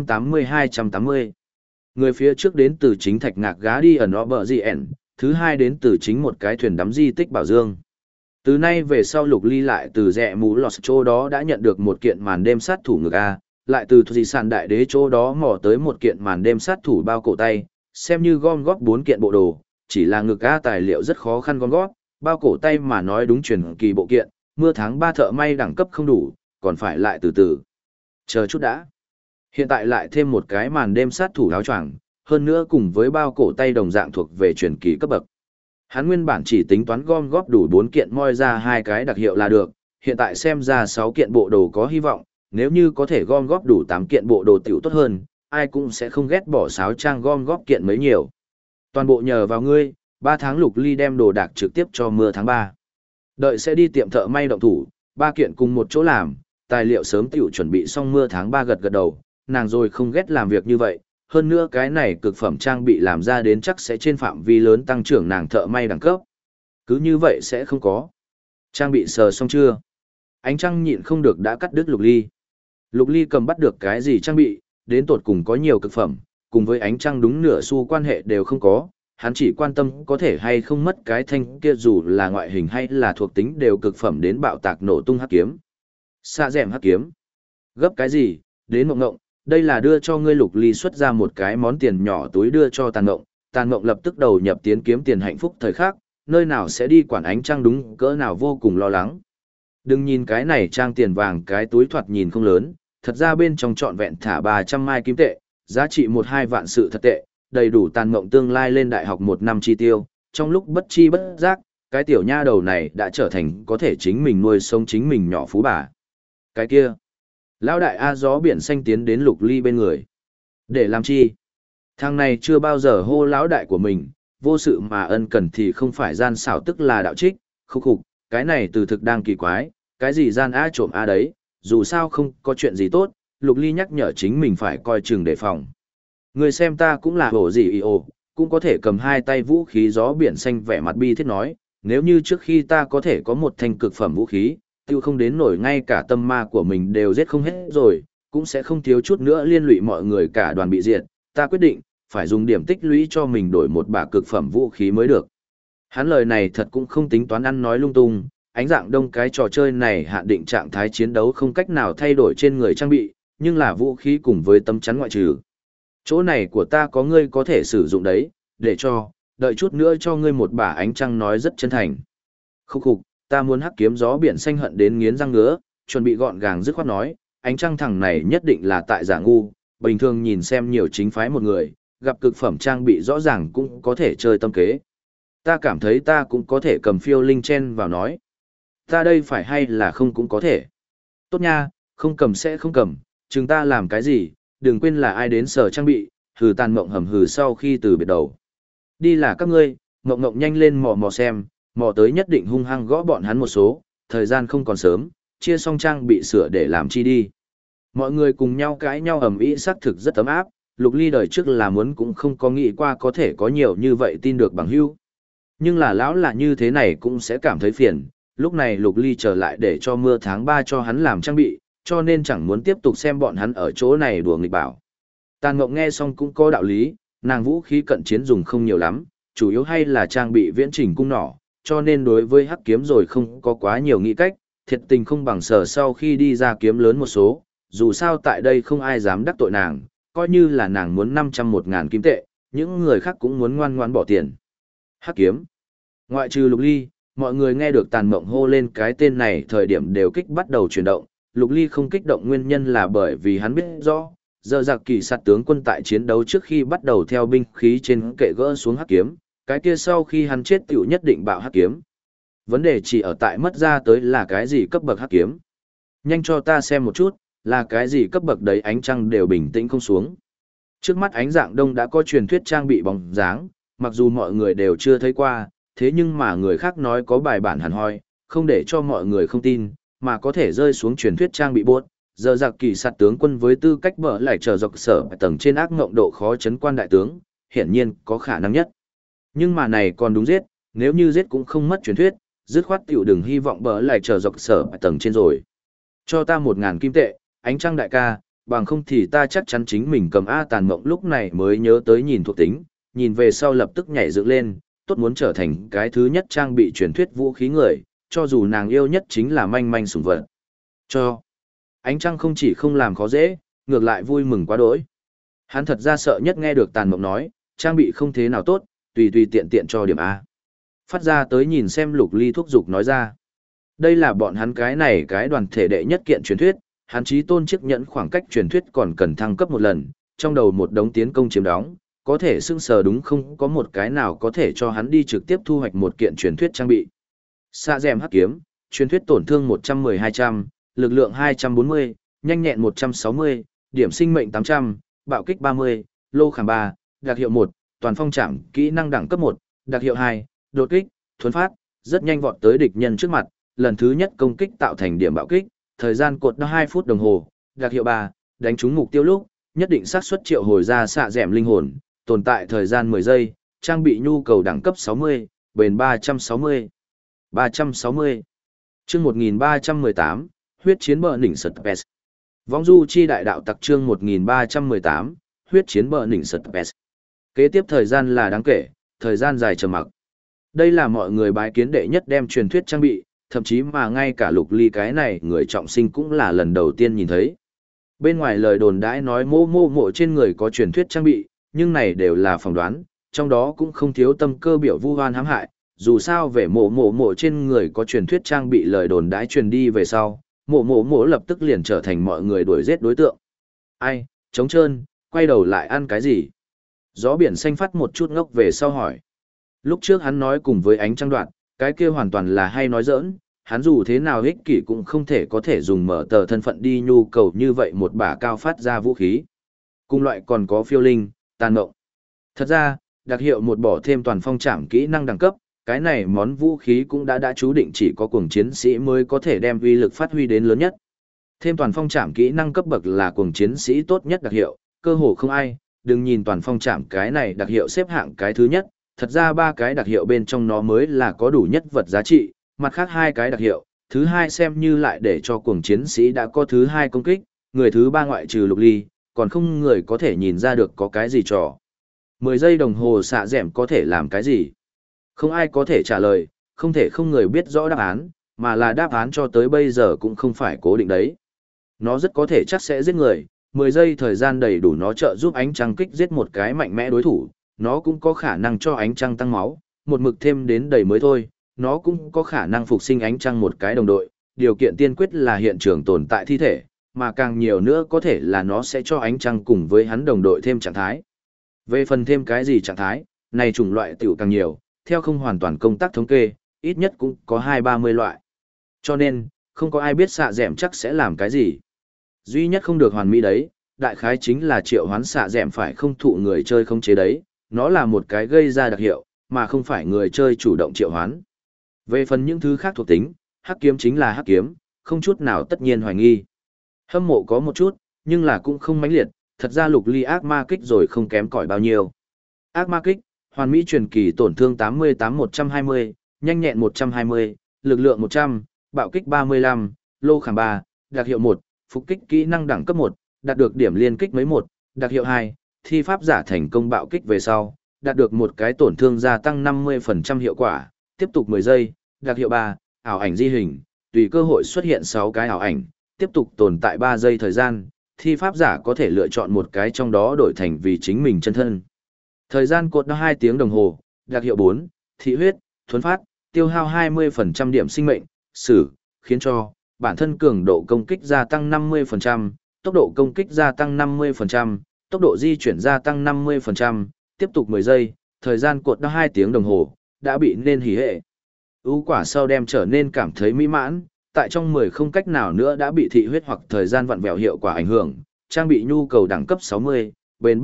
280-280. Người phía trước đến từ chính thạch ngạc gá đi ẩn OBGN, thứ hai đến từ chính một cái thuyền đắm di tích Bảo Dương. Từ nay về sau Lục Ly lại từ rẽ mũ lọt chỗ đó đã nhận được một kiện màn đêm sát thủ ngực A, lại từ di sản đại đế chỗ đó mò tới một kiện màn đêm sát thủ bao cổ tay, xem như gom góp 4 kiện bộ đồ, chỉ là ngực A tài liệu rất khó khăn gom góp, bao cổ tay mà nói đúng truyền kỳ bộ kiện, mưa tháng 3 thợ may đẳng cấp không đủ, còn phải lại từ từ. Chờ chút đã. Hiện tại lại thêm một cái màn đêm sát thủ áo choàng, hơn nữa cùng với bao cổ tay đồng dạng thuộc về truyền kỳ cấp bậc. Hắn nguyên bản chỉ tính toán gom góp đủ 4 kiện moi ra 2 cái đặc hiệu là được, Hiện tại xem ra 6 kiện bộ đồ có hy vọng, nếu như có thể gom góp đủ 8 kiện bộ đồ tiểu tốt hơn, ai cũng sẽ không ghét bỏ sáo trang gom góp kiện mấy nhiều. Toàn bộ nhờ vào ngươi, 3 tháng Lục Ly đem đồ đạc trực tiếp cho mưa tháng 3. Đợi sẽ đi tiệm thợ may động thủ, 3 kiện cùng một chỗ làm, tài liệu sớm tiểu chuẩn bị xong mưa tháng 3 gật gật đầu, nàng rồi không ghét làm việc như vậy, hơn nữa cái này cực phẩm trang bị làm ra đến chắc sẽ trên phạm vi lớn tăng trưởng nàng thợ may đẳng cấp. Cứ như vậy sẽ không có. Trang bị sờ xong chưa? Ánh trăng nhịn không được đã cắt đứt Lục Ly. Lục Ly cầm bắt được cái gì trang bị, đến tột cùng có nhiều cực phẩm, cùng với ánh trăng đúng nửa xu quan hệ đều không có, hắn chỉ quan tâm có thể hay không mất cái thanh kia dù là ngoại hình hay là thuộc tính đều cực phẩm đến bạo tạc nổ tung hắc kiếm. Xạ dẻm hắc kiếm. Gấp cái gì, đến mộng ngộng, đây là đưa cho ngươi. Lục Ly xuất ra một cái món tiền nhỏ túi đưa cho Tàn Ngộng lập tức đầu nhập tiến kiếm tiền hạnh phúc thời khắc, nơi nào sẽ đi quản ánh trăng đúng cỡ nào vô cùng lo lắng. Đừng nhìn cái này trang tiền vàng cái túi thoạt nhìn không lớn, thật ra bên trong trọn vẹn thả 300 mai kim tệ, giá trị 1-2 vạn sự thật tệ, đầy đủ Tàn Ngộng tương lai lên đại học 1 năm chi tiêu, trong lúc bất chi bất giác, cái tiểu nha đầu này đã trở thành có thể chính mình nuôi sống chính mình nhỏ phú bà. Cái kia, lão đại A gió biển xanh tiến đến Lục Ly bên người. Để làm chi? Thằng này chưa bao giờ hô lão đại của mình, vô sự mà ân cần thì không phải gian xảo tức là đạo trích, khúc khục, cái này từ thực đang kỳ quái, cái gì gian A trộm A đấy, dù sao không có chuyện gì tốt, Lục Ly nhắc nhở chính mình phải coi chừng đề phòng. Người xem ta cũng là hổ gì ồ, cũng có thể cầm 2 tay vũ khí. Gió biển xanh vẻ mặt bi thiết nói, nếu như trước khi ta có thể có một thanh cực phẩm vũ khí, tiêu không đến nổi ngay cả tâm ma của mình đều giết không hết rồi, cũng sẽ không thiếu chút nữa liên lụy mọi người cả đoàn bị diệt, ta quyết định, phải dùng điểm tích lũy cho mình đổi một bả cực phẩm vũ khí mới được. Hắn lời này thật cũng không tính toán ăn nói lung tung, ánh dạng đông cái trò chơi này hạn định trạng thái chiến đấu không cách nào thay đổi trên người trang bị, nhưng là vũ khí cùng với tấm chắn ngoại trừ. Chỗ này của ta có ngươi có thể sử dụng đấy, để cho, đợi chút nữa cho ngươi một bả. Ánh trăng nói rất chân thành. Khúc khục, ta muốn hắc kiếm. Gió biển xanh hận đến nghiến răng ngứa, chuẩn bị gọn gàng dứt khoát nói, ánh trăng thằng này nhất định là tại giả ngu, bình thường nhìn xem nhiều chính phái một người, gặp cực phẩm trang bị rõ ràng cũng có thể chơi tâm kế. Ta cảm thấy ta cũng có thể cầm phiêu linh chen vào nói. Ta đây phải hay là không cũng có thể. Tốt nha, không cầm sẽ không cầm, chừng ta làm cái gì, đừng quên là ai đến sở trang bị, hừ. Tàn Mộng hầm hừ sau khi từ biệt đầu. Đi là các ngươi, Mộng Mộng nhanh lên mò mò xem, mò tới nhất định hung hăng gõ bọn hắn một số, thời gian không còn sớm, chia xong trang bị sửa để làm chi đi. Mọi người cùng nhau cãi nhau ầm ĩ xác thực rất ấm áp, Lục Ly đời trước là muốn cũng không có nghĩ qua có thể có nhiều như vậy tin được bằng hữu. Nhưng là lão là như thế này cũng sẽ cảm thấy phiền, lúc này Lục Ly trở lại để cho mưa tháng 3 cho hắn làm trang bị, cho nên chẳng muốn tiếp tục xem bọn hắn ở chỗ này đùa nghịch bảo. Tàn Ngộng nghe xong cũng có đạo lý, nàng vũ khí cận chiến dùng không nhiều lắm, chủ yếu hay là trang bị viễn trình cung nỏ, cho nên đối với hắc kiếm rồi không có quá nhiều nghĩ cách, thiệt tình không bằng sở sau khi đi ra kiếm lớn một số, dù sao tại đây không ai dám đắc tội nàng, coi như là nàng muốn 501.000 kim tệ, những người khác cũng muốn ngoan ngoãn bỏ tiền. Hắc kiếm. Ngoại trừ Lục Ly, mọi người nghe được Tàn Mộng hô lên cái tên này thời điểm đều kích bắt đầu chuyển động. Lục Ly không kích động nguyên nhân là bởi vì hắn biết rõ, giờ giặc kỳ sạt tướng quân tại chiến đấu trước khi bắt đầu theo binh khí trên kệ gỡ xuống hắc kiếm, cái kia sau khi hắn chết tiểu nhất định bạo hắc kiếm. Vấn đề chỉ ở tại mất ra tới là cái gì cấp bậc hắc kiếm. Nhanh cho ta xem một chút, là cái gì cấp bậc đấy. Ánh trăng đều bình tĩnh không xuống. Trước mắt ánh dạng đông đã có truyền thuyết trang bị bóng dáng, mặc dù mọi người đều chưa thấy qua, thế nhưng mà người khác nói có bài bản hẳn hoi, không để cho mọi người không tin, mà có thể rơi xuống truyền thuyết trang bị buốt. Giờ giặc kỳ sạt tướng quân với tư cách bở lại trở dọc sở tầng trên ác ngộng độ khó chấn quan đại tướng, hiển nhiên có khả năng nhất. Nhưng mà này còn đúng giết, nếu như giết cũng không mất truyền thuyết, dứt khoát tiểu đừng hy vọng bở lại trở dọc sở tầng trên rồi. Cho ta 1.000 kim tệ, ánh trăng đại ca, bằng không thì ta chắc chắn chính mình cầm. A Tàn Mộng lúc này mới nhớ tới nhìn thuộc tính, nhìn về sau lập tức nhảy dựng lên, tốt muốn trở thành cái thứ nhất trang bị truyền thuyết vũ khí người, cho dù nàng yêu nhất chính là manh manh sủng vật. Cho. Ánh trăng không chỉ không làm khó dễ, ngược lại vui mừng quá đỗi. Hắn thật ra sợ nhất nghe được Tàn Mộng nói, trang bị không thế nào tốt, tùy tùy tiện tiện cho điểm A. Phát ra tới nhìn xem. Lục Ly thúc giục nói ra. Đây là bọn hắn cái này cái đoàn thể đệ nhất kiện truyền thuyết, hắn chí tôn chiếc nhẫn khoảng cách truyền thuyết còn cần thăng cấp một lần, trong đầu một đống tiến công chiếm đóng, có thể xưng sờ đúng không có một cái nào có thể cho hắn đi trực tiếp thu hoạch một kiện truyền thuyết trang bị. Xạ dèm hắc kiếm, truyền thuyết tổn thương 110-200, lực lượng 240, nhanh nhẹn 160, điểm sinh mệnh 800, bạo kích 30, lô khảm 3, đặc hiệu 1, toàn phong trảm, kỹ năng đẳng cấp 1, đặc hiệu 2, đột kích, thuấn phát, rất nhanh vọt tới địch nhân trước mặt, lần thứ nhất công kích tạo thành điểm bạo kích, thời gian cột 2 phút đồng hồ, đặc hiệu 3, đánh trúng mục tiêu lúc, nhất định xác suất triệu hồi ra xạ dẻm linh hồn, tồn tại thời gian 10 giây, trang bị nhu cầu đẳng cấp 60, bền 360. 360. Chương 1318, huyết chiến bờ đỉnh Spes. Vong du chi đại đạo tặc chương 1318, huyết chiến bờ đỉnh Spes. Kế tiếp thời gian là đáng kể, thời gian dài trầm mặc. Đây là mọi người bái kiến đệ nhất đem truyền thuyết trang bị, thậm chí mà ngay cả Lục Ly cái này người trọng sinh cũng là lần đầu tiên nhìn thấy. Bên ngoài lời đồn đãi nói mộ trên người có truyền thuyết trang bị, nhưng này đều là phỏng đoán, trong đó cũng không thiếu tâm cơ biểu vu oan hãm hại. Dù sao về mộ trên người có truyền thuyết trang bị lời đồn đãi truyền đi về sau, mộ lập tức liền trở thành mọi người đuổi giết đối tượng. Ai, trống trơn, quay đầu lại ăn cái gì? Gió biển xanh phát một chút ngốc về sau hỏi. Lúc trước hắn nói cùng với ánh trăng đoạn, cái kia hoàn toàn là hay nói giỡn, hắn dù thế nào ích kỷ cũng không thể có thể dùng mở tờ thân phận đi nhu cầu như vậy một bả cao phát ra vũ khí. Cùng loại còn có phiêu linh, tàn mộng. Thật ra, đặc hiệu một bỏ thêm toàn phong trảm kỹ năng đẳng cấp, cái này món vũ khí cũng đã chú định chỉ có cuồng chiến sĩ mới có thể đem uy lực phát huy đến lớn nhất. Thêm toàn phong trảm kỹ năng cấp bậc là cuồng chiến sĩ tốt nhất đặc hiệu, cơ hồ không ai, đừng nhìn toàn phong trảm cái này đặc hiệu xếp hạng cái thứ nhất, thật ra ba cái đặc hiệu bên trong nó mới là có đủ nhất vật giá trị, mặt khác hai cái đặc hiệu, thứ hai xem như lại để cho cuồng chiến sĩ đã có thứ hai công kích, người thứ ba ngoại trừ Lục Ly, còn không người có thể nhìn ra được có cái gì trò. 10 giây đồng hồ xạ dẻm có thể làm cái gì? Không ai có thể trả lời, không thể không người biết rõ đáp án, mà là đáp án cho tới bây giờ cũng không phải cố định đấy. Nó rất có thể chắc sẽ giết người, 10 giây thời gian đầy đủ nó trợ giúp ánh trăng kích giết một cái mạnh mẽ đối thủ, nó cũng có khả năng cho ánh trăng tăng máu, một mực thêm đến đầy mới thôi, nó cũng có khả năng phục sinh ánh trăng một cái đồng đội, điều kiện tiên quyết là hiện trường tồn tại thi thể, mà càng nhiều nữa có thể là nó sẽ cho ánh trăng cùng với hắn đồng đội thêm trạng thái. Về phần thêm cái gì trạng thái, này chủng loại tiểu càng nhiều, theo không hoàn toàn công tác thống kê, ít nhất cũng có 20-30 loại. Cho nên, không có ai biết xạ dẻm chắc sẽ làm cái gì. Duy nhất không được hoàn mỹ đấy, đại khái chính là triệu hoán xạ dẻm phải không thụ người chơi không chế đấy, nó là một cái gây ra đặc hiệu, mà không phải người chơi chủ động triệu hoán. Về phần những thứ khác thuộc tính, hắc kiếm chính là hắc kiếm, không chút nào tất nhiên hoài nghi. Hâm mộ có một chút, nhưng là cũng không mãnh liệt, thật ra Lục Ly ác ma kích rồi không kém cỏi bao nhiêu. Ác ma kích, hoàn mỹ truyền kỳ tổn thương 88-120, nhanh nhẹn 120, lực lượng 100, bạo kích 35, lô khảm 3, đặc hiệu 1, phục kích kỹ năng đẳng cấp 1, đạt được điểm liên kích mấy 1, đặc hiệu 2, thi pháp giả thành công bạo kích về sau, đạt được một cái tổn thương gia tăng 50% hiệu quả, tiếp tục 10 giây, đặc hiệu 3, ảo ảnh di hình, tùy cơ hội xuất hiện 6 cái ảo ảnh, tiếp tục tồn tại 3 giây thời gian, thi pháp giả có thể lựa chọn một cái trong đó đổi thành vì chính mình chân thân. Thời gian cột 2 tiếng đồng hồ, đặc hiệu 4, thị huyết, thuấn phát, tiêu hao 20% điểm sinh mệnh, sử, khiến cho bản thân cường độ công kích gia tăng 50%, tốc độ công kích gia tăng 50%, tốc độ di chuyển gia tăng 50%, tiếp tục 10 giây, thời gian cột 2 tiếng đồng hồ, đã bị nên hỉ hệ. Ưu quả sau đem trở nên cảm thấy mỹ mãn, tại trong 10 không cách nào nữa đã bị thị huyết hoặc thời gian vặn vẹo hiệu quả ảnh hưởng, trang bị nhu cầu đẳng cấp 60, bền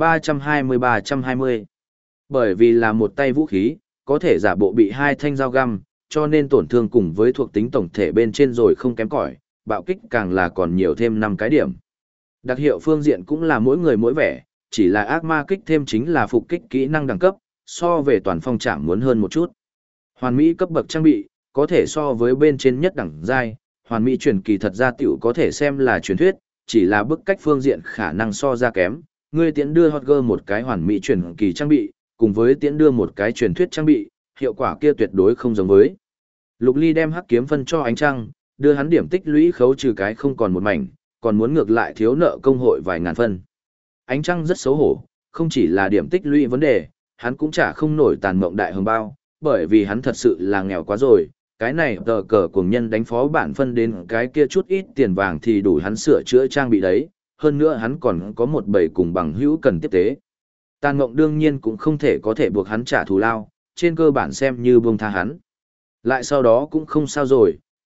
320-320. Bởi vì là một tay vũ khí, có thể giả bộ bị hai thanh dao găm, cho nên tổn thương cùng với thuộc tính tổng thể bên trên rồi không kém cỏi, bạo kích càng là còn nhiều thêm 5 cái điểm. Đặc hiệu phương diện cũng là mỗi người mỗi vẻ, chỉ là ác ma kích thêm chính là phục kích kỹ năng đẳng cấp, so về toàn phong trảm muốn hơn một chút. Hoàn mỹ cấp bậc trang bị, có thể so với bên trên nhất đẳng giai, hoàn mỹ truyền kỳ thật ra tiểu có thể xem là truyền thuyết, chỉ là bức cách phương diện khả năng so ra kém. Ngươi tiễn đưa Hotger một cái hoàn mỹ truyền kỳ trang bị, cùng với tiễn đưa một cái truyền thuyết trang bị, hiệu quả kia tuyệt đối không giống với. Lục Ly đem hắc kiếm phân cho ánh trăng, đưa hắn điểm tích lũy khấu trừ cái không còn một mảnh, còn muốn ngược lại thiếu nợ công hội vài ngàn phân. Ánh trăng rất xấu hổ, không chỉ là điểm tích lũy vấn đề, hắn cũng trả không nổi tàn mộng đại hồng bao, bởi vì hắn thật sự là nghèo quá rồi. Cái này tờ cờ cuồng nhân đánh phó bản phân đến cái kia chút ít tiền vàng thì đủ hắn sửa chữa trang bị đấy, hơn nữa hắn còn có một bầy cùng bằng hữu cần tiếp tế. Tàn Ngộng đương nhiên cũng không thể có thể buộc hắn trả thù lao, trên cơ bản xem như buông tha hắn. Lại sau đó cũng không sao rồi,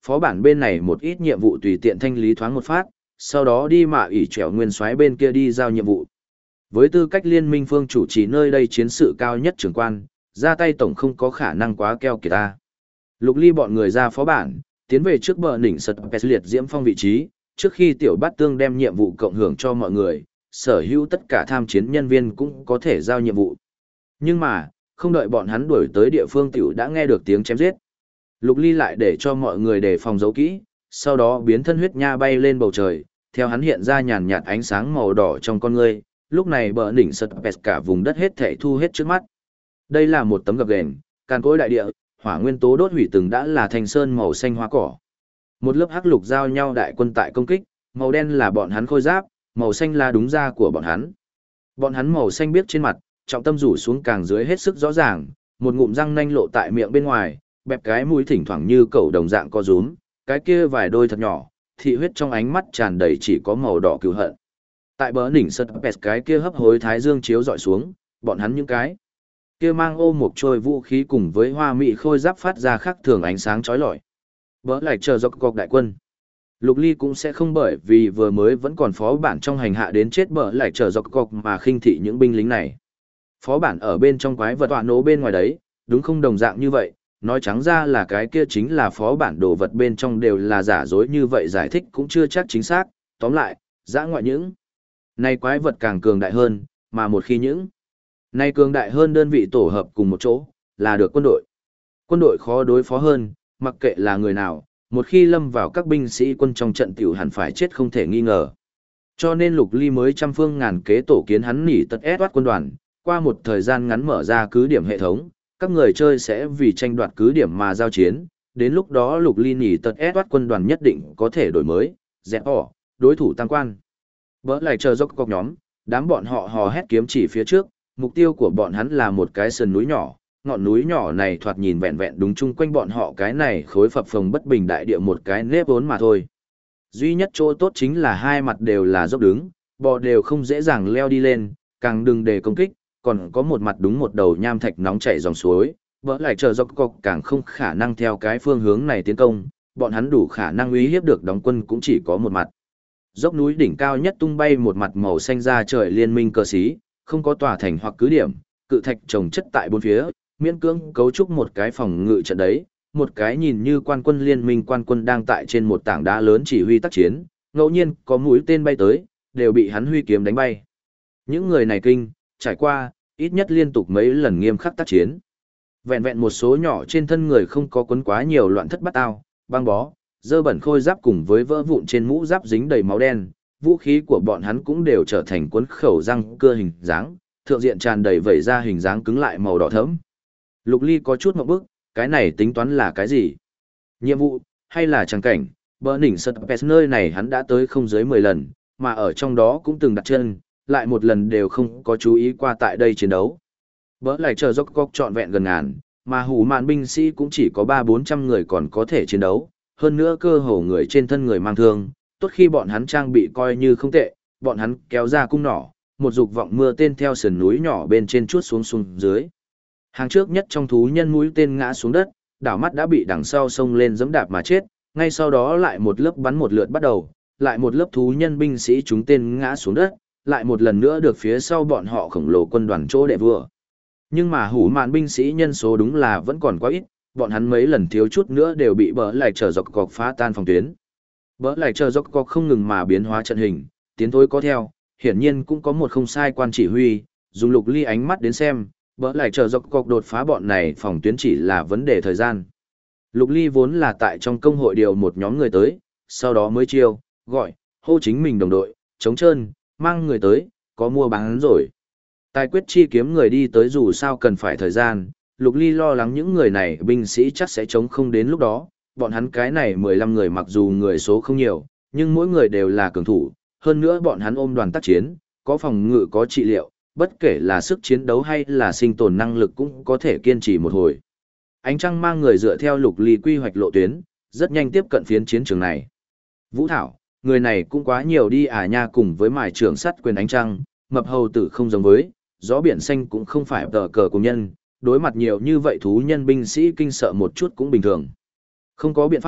phó bản bên này một ít nhiệm vụ tùy tiện thanh lý thoáng một phát, sau đó đi mạ ỷ trẻo nguyên soái bên kia đi giao nhiệm vụ. Với tư cách liên minh phương chủ trì nơi đây chiến sự cao nhất trưởng quan, ra tay tổng không có khả năng quá keo kiệt ta. Lục Ly bọn người ra phó bản, tiến về trước bờ đỉnh sật pes liệt diễm phong vị trí, trước khi tiểu bát tương đem nhiệm vụ cộng hưởng cho mọi người, sở hữu tất cả tham chiến nhân viên cũng có thể giao nhiệm vụ. Nhưng mà, không đợi bọn hắn đuổi tới địa phương tiểu đã nghe được tiếng chém giết. Lục Ly lại để cho mọi người đề phòng giấu kỹ, sau đó biến thân huyết nha bay lên bầu trời, theo hắn hiện ra nhàn nhạt ánh sáng màu đỏ trong con ngươi, lúc này bờ đỉnh sật pes cả vùng đất hết thảy thu hết trước mắt. Đây là một tấm gập ghềnh, càn cối đại địa, hỏa nguyên tố đốt hủy từng đã là thành sơn màu xanh hoa cỏ. Một lớp hắc lục giao nhau đại quân tại công kích, màu đen là bọn hắn khôi giáp, màu xanh là đúng da của bọn hắn. Bọn hắn màu xanh biếc trên mặt, trọng tâm rủ xuống càng dưới hết sức rõ ràng, một ngụm răng nanh lộ tại miệng bên ngoài, bẹp cái mũi thỉnh thoảng như cẩu đồng dạng co rúm, cái kia vài đôi thật nhỏ, thị huyết trong ánh mắt tràn đầy chỉ có màu đỏ cừu hận. Tại bờ đỉnh sật pes cái kia hấp hối thái dương chiếu dọi xuống, bọn hắn những cái kia mang ô một trôi vũ khí cùng với hoa mị khôi giáp phát ra khác thường ánh sáng chói lọi. Bỡ lại chờ dọc cọc đại quân. Lục Ly cũng sẽ không bởi vì vừa mới vẫn còn phó bản trong hành hạ đến chết bỡ lại chờ dọc cọc mà khinh thị những binh lính này. Phó bản ở bên trong quái vật tọa nổ bên ngoài đấy, đúng không đồng dạng như vậy, nói trắng ra là cái kia chính là phó bản đồ vật bên trong đều là giả dối như vậy, giải thích cũng chưa chắc chính xác, tóm lại, dã ngoại những này quái vật càng cường đại hơn, mà một khi những này cường đại hơn đơn vị tổ hợp cùng một chỗ, là được quân đội. Quân đội khó đối phó hơn, mặc kệ là người nào, một khi lâm vào các binh sĩ quân trong trận tiểu hẳn phải chết không thể nghi ngờ. Cho nên Lục Ly mới trăm phương ngàn kế tổ kiến hắn nỉ tật ép quân đoàn, qua một thời gian ngắn mở ra cứ điểm hệ thống, các người chơi sẽ vì tranh đoạt cứ điểm mà giao chiến, đến lúc đó Lục Ly nỉ tật ép quân đoàn nhất định có thể đổi mới, dẹp bỏ, đối thủ tăng quan. Bỡ lại chờ dốc cọc nhóm, đám bọn họ hò hét kiếm chỉ phía trước, mục tiêu của bọn hắn là một cái sườn núi nhỏ, ngọn núi nhỏ này thoạt nhìn vẹn vẹn đúng chung quanh bọn họ cái này khối phập phồng bất bình đại địa một cái nếp vốn mà thôi. Duy nhất chỗ tốt chính là hai mặt đều là dốc đứng, bò đều không dễ dàng leo đi lên, càng đừng để công kích, còn có một mặt đúng một đầu nham thạch nóng chảy dòng suối, bỡ lại chờ dốc cọc càng không khả năng theo cái phương hướng này tiến công, bọn hắn đủ khả năng uy hiếp được đóng quân cũng chỉ có một mặt. Dốc núi đỉnh cao nhất tung bay một mặt màu xanh ra trời liên minh cơ sĩ, không có tòa thành hoặc cứ điểm, cự thạch trồng chất tại bốn phía, miễn cưỡng cấu trúc một cái phòng ngự trận đấy, một cái nhìn như quan quân liên minh quan quân đang tại trên một tảng đá lớn chỉ huy tác chiến, ngẫu nhiên có mũi tên bay tới, đều bị hắn huy kiếm đánh bay. Những người này kinh, trải qua, ít nhất liên tục mấy lần nghiêm khắc tác chiến. Vẹn vẹn một số nhỏ trên thân người không có quấn quá nhiều loạn thất bát ao, băng bó, dơ bẩn khôi giáp cùng với vỡ vụn trên mũ giáp dính đầy máu đen, vũ khí của bọn hắn cũng đều trở thành cuốn khẩu răng cưa hình dáng, thượng diện tràn đầy vẩy ra hình dáng cứng lại màu đỏ thẫm. Lục Ly có chút ngượng bức, cái này tính toán là cái gì? Nhiệm vụ, hay là tràng cảnh, bờ đỉnh sật pes nơi này hắn đã tới không dưới 10 lần, mà ở trong đó cũng từng đặt chân, lại một lần đều không có chú ý qua tại đây chiến đấu. Bỡ lại chờ dốc cọc trọn vẹn gần ngàn, mà hủ mạn binh sĩ cũng chỉ có 300-400 người còn có thể chiến đấu, hơn nữa cơ hồ người trên thân người mang thương, tốt khi bọn hắn trang bị coi như không tệ, bọn hắn kéo ra cung nỏ, một dục vọng mưa tên theo sườn núi nhỏ bên trên chuốt xuống dưới. Hàng trước nhất trong thú nhân mũi tên ngã xuống đất, đảo mắt đã bị đằng sau xông lên giẫm đạp mà chết, ngay sau đó lại một lớp bắn một lượt bắt đầu, lại một lớp thú nhân binh sĩ trúng tên ngã xuống đất, lại một lần nữa được phía sau bọn họ khổng lồ quân đoàn chỗ đệ vừa. Nhưng mà hủ mạn binh sĩ nhân số đúng là vẫn còn quá ít, bọn hắn mấy lần thiếu chút nữa đều bị bỡ lại chờ dọc cọc phá tan phòng tuyến. Bỡ lại chờ dọc cọc không ngừng mà biến hóa trận hình, tiến thối có theo, hiển nhiên cũng có một không sai quan chỉ huy, dùng Lục Ly ánh mắt đến xem, bỡ lại chờ dọc cọc đột phá bọn này phòng tuyến chỉ là vấn đề thời gian. Lục Ly vốn là tại trong công hội điều một nhóm người tới, sau đó mới chiêu, gọi, hô chính mình đồng đội, chống trơn, mang người tới, có mua bán rồi. Tài quyết chi kiếm người đi tới dù sao cần phải thời gian, Lục Ly lo lắng những người này binh sĩ chắc sẽ chống không đến lúc đó, bọn hắn cái này 15 người mặc dù người số không nhiều, nhưng mỗi người đều là cường thủ, hơn nữa bọn hắn ôm đoàn tác chiến, có phòng ngự có trị liệu, bất kể là sức chiến đấu hay là sinh tồn năng lực cũng có thể kiên trì một hồi. Ánh Trăng mang người dựa theo Lục Ly quy hoạch lộ tuyến, rất nhanh tiếp cận phiến chiến trường này. Vũ Thảo, người này cũng quá nhiều đi à nha, cùng với mài trưởng sắt quyền Ánh Trăng, mập hầu tử không giống với, gió biển xanh cũng không phải tờ cờ của nhân, đối mặt nhiều như vậy thú nhân binh sĩ kinh sợ một chút cũng bình thường. Không có biện pháp,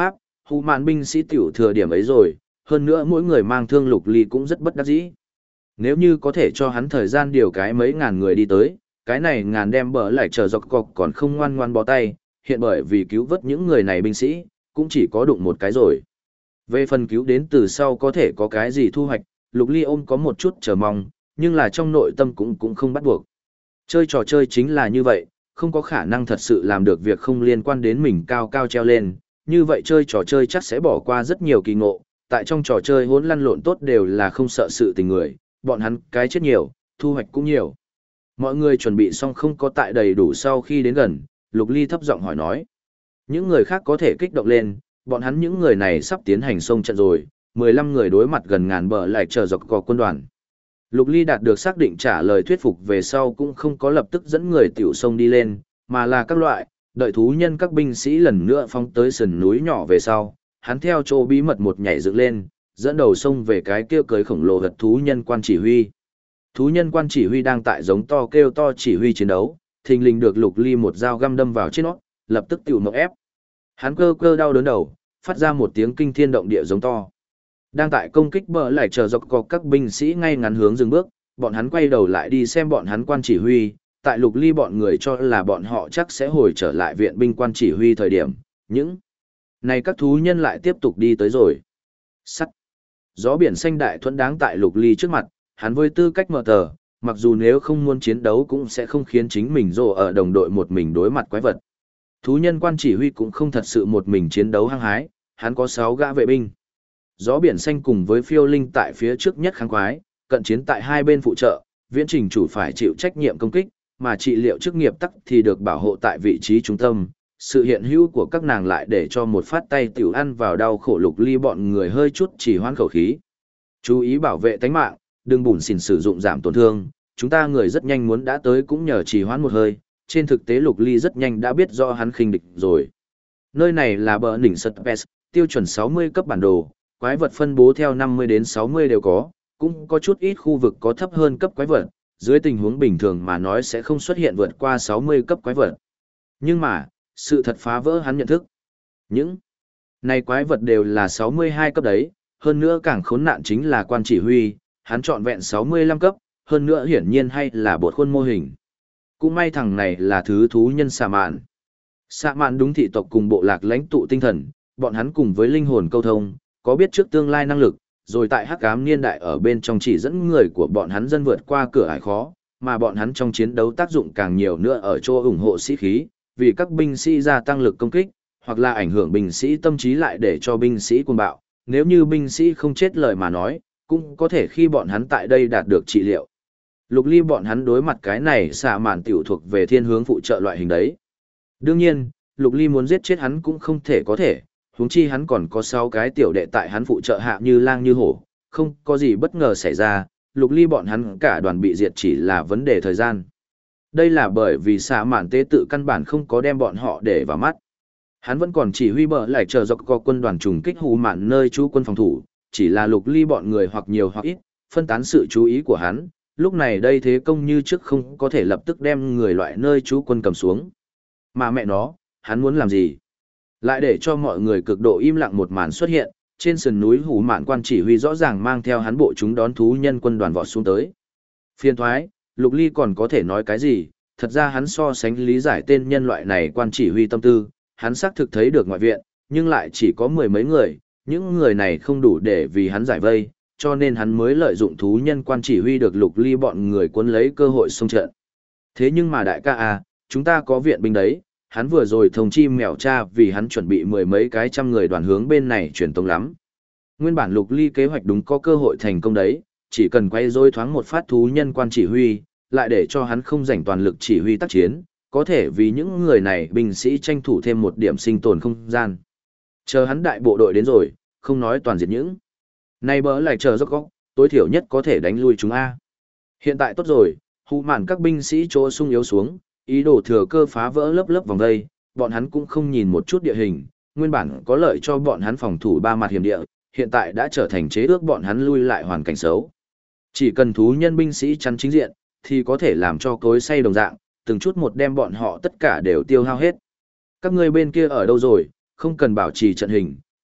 Hù mạn binh sĩ tiểu thừa điểm ấy rồi, hơn nữa mỗi người mang thương Lục Ly cũng rất bất đắc dĩ. Nếu như có thể cho hắn thời gian điều cái mấy ngàn người đi tới, cái này ngàn đem bờ lại chờ dọc cọc còn không ngoan ngoan bó tay, hiện bởi vì cứu vớt những người này binh sĩ, cũng chỉ có đụng một cái rồi. Về phần cứu đến từ sau có thể có cái gì thu hoạch, Lục Ly ôm có một chút chờ mong, nhưng là trong nội tâm cũng không bắt buộc. Chơi trò chơi chính là như vậy, không có khả năng thật sự làm được việc không liên quan đến mình cao cao treo lên, như vậy chơi trò chơi chắc sẽ bỏ qua rất nhiều kỳ ngộ, tại trong trò chơi hỗn lăn lộn tốt đều là không sợ sự tình người, bọn hắn cái chết nhiều, thu hoạch cũng nhiều. Mọi người chuẩn bị xong không có tại đầy đủ sau khi đến gần, Lục Ly thấp giọng hỏi nói. Những người khác có thể kích động lên, bọn hắn những người này sắp tiến hành xông trận rồi, 15 người đối mặt gần ngàn bờ lại chờ dọc cò quân đoàn. Lục Ly đạt được xác định trả lời thuyết phục về sau cũng không có lập tức dẫn người tiểu sông đi lên, mà là các loại, đợi thú nhân các binh sĩ lần nữa phóng tới sườn núi nhỏ về sau, hắn theo chỗ bí mật một nhảy dựng lên, dẫn đầu sông về cái kia cưới khổng lồ vật thú nhân quan chỉ huy. Thú nhân quan chỉ huy đang tại giống to kêu to chỉ huy chiến đấu, thình lình được Lục Ly một dao găm đâm vào trên nó, lập tức tiểu mộng ép. Hắn cơ cơ đau đớn đầu, phát ra một tiếng kinh thiên động địa giống to. Đang tại công kích bờ lại chờ dọc cọc các binh sĩ ngay ngắn hướng dừng bước, bọn hắn quay đầu lại đi xem bọn hắn quan chỉ huy, tại Lục Ly bọn người cho là bọn họ chắc sẽ hồi trở lại viện binh quan chỉ huy thời điểm, những này các thú nhân lại tiếp tục đi tới rồi. Sắt. Gió biển xanh đại thuẫn đáng tại Lục Ly trước mặt, hắn với tư cách mở tờ, mặc dù nếu không muốn chiến đấu cũng sẽ không khiến chính mình rồ ở đồng đội một mình đối mặt quái vật. Thú nhân quan chỉ huy cũng không thật sự một mình chiến đấu hăng hái, hắn có 6 gã vệ binh. Gió biển xanh cùng với phiêu linh tại phía trước nhất kháng quái, cận chiến tại hai bên phụ trợ, viễn trình chủ phải chịu trách nhiệm công kích, mà trị liệu chức nghiệp tắc thì được bảo hộ tại vị trí trung tâm. Sự hiện hữu của các nàng lại để cho một phát tay tiểu ăn vào đau khổ Lục Ly bọn người hơi chút chỉ hoãn khẩu khí. Chú ý bảo vệ tánh mạng, đừng bùn xỉn sử dụng giảm tổn thương, chúng ta người rất nhanh muốn đã tới cũng nhờ chỉ hoãn một hơi, trên thực tế Lục Ly rất nhanh đã biết do hắn khinh địch rồi. Nơi này là bờ đỉnh Spes, tiêu chuẩn 60 cấp bản đồ, quái vật phân bố theo 50 đến 60 đều có, cũng có chút ít khu vực có thấp hơn cấp quái vật, dưới tình huống bình thường mà nói sẽ không xuất hiện vượt qua 60 cấp quái vật. Nhưng mà, sự thật phá vỡ hắn nhận thức. Những này quái vật đều là 62 cấp đấy, hơn nữa càng khốn nạn chính là quan chỉ huy, hắn chọn vẹn 65 cấp, hơn nữa hiển nhiên hay là bột khuôn mô hình. Cũng may thằng này là thứ thú nhân xạ mạn. Xạ mạn đúng thị tộc cùng bộ lạc lãnh tụ tinh thần, bọn hắn cùng với linh hồn câu thông, có biết trước tương lai năng lực, rồi tại hắc ám niên đại ở bên trong chỉ dẫn người của bọn hắn dân vượt qua cửa ải khó, mà bọn hắn trong chiến đấu tác dụng càng nhiều nữa ở chỗ ủng hộ sĩ khí, vì các binh sĩ gia tăng lực công kích, hoặc là ảnh hưởng binh sĩ tâm trí lại để cho binh sĩ cuồng bạo, nếu như binh sĩ không chết lời mà nói, cũng có thể khi bọn hắn tại đây đạt được trị liệu. Lục Ly bọn hắn đối mặt cái này xạ mạn tiểu thuộc về thiên hướng phụ trợ loại hình đấy. Đương nhiên, Lục Ly muốn giết chết hắn cũng không thể có thể, huống chi hắn còn có 6 cái tiểu đệ tại hắn phụ trợ hạ như lang như hổ, không có gì bất ngờ xảy ra, Lục Ly bọn hắn cả đoàn bị diệt chỉ là vấn đề thời gian. Đây là bởi vì xạ mạn tế tự căn bản không có đem bọn họ để vào mắt. Hắn vẫn còn chỉ huy bờ lại chờ dọc co quân đoàn trùng kích hù mạn nơi trú quân phòng thủ, chỉ là Lục Ly bọn người hoặc nhiều hoặc ít, phân tán sự chú ý của hắn, lúc này đây thế công như trước không có thể lập tức đem người loại nơi trú quân cầm xuống. Mà mẹ nó, hắn muốn làm gì? Lại để cho mọi người cực độ im lặng một màn xuất hiện, trên sườn núi hủ mạn quan chỉ huy rõ ràng mang theo hắn bộ chúng đón thú nhân quân đoàn vọt xuống tới. Phiên thoái, Lục Ly còn có thể nói cái gì, thật ra hắn so sánh lý giải tên nhân loại này quan chỉ huy tâm tư, hắn xác thực thấy được ngoại viện, nhưng lại chỉ có 10 mấy người, những người này không đủ để vì hắn giải vây, cho nên hắn mới lợi dụng thú nhân quan chỉ huy được Lục Ly bọn người cuốn lấy cơ hội xông trận. Thế nhưng mà đại ca à, chúng ta có viện binh đấy, hắn vừa rồi thông chi mèo cha vì hắn chuẩn bị 10 mấy cái trăm người đoàn hướng bên này truyền tống lắm. Nguyên bản Lục Ly kế hoạch đúng có cơ hội thành công đấy, chỉ cần quay rối thoáng một phát thú nhân quan chỉ huy, lại để cho hắn không rảnh toàn lực chỉ huy tác chiến, có thể vì những người này binh sĩ tranh thủ thêm một điểm sinh tồn không gian. Chờ hắn đại bộ đội đến rồi, không nói toàn diệt những. Nay bỡ lại chờ giấc góc, tối thiểu nhất có thể đánh lui chúng A. Hiện tại tốt rồi, hù mạn các binh sĩ chỗ sung yếu xuống, ý đồ thừa cơ phá vỡ lớp lớp vòng vây, bọn hắn cũng không nhìn một chút địa hình, nguyên bản có lợi cho bọn hắn phòng thủ ba mặt hiểm địa, hiện tại đã trở thành chế ước bọn hắn lui lại hoàn cảnh xấu. Chỉ cần thú nhân binh sĩ chắn chính diện, thì có thể làm cho cối xay đồng dạng, từng chút một đem bọn họ tất cả đều tiêu hao hết. Các ngươi bên kia ở đâu rồi, không cần bảo trì trận hình,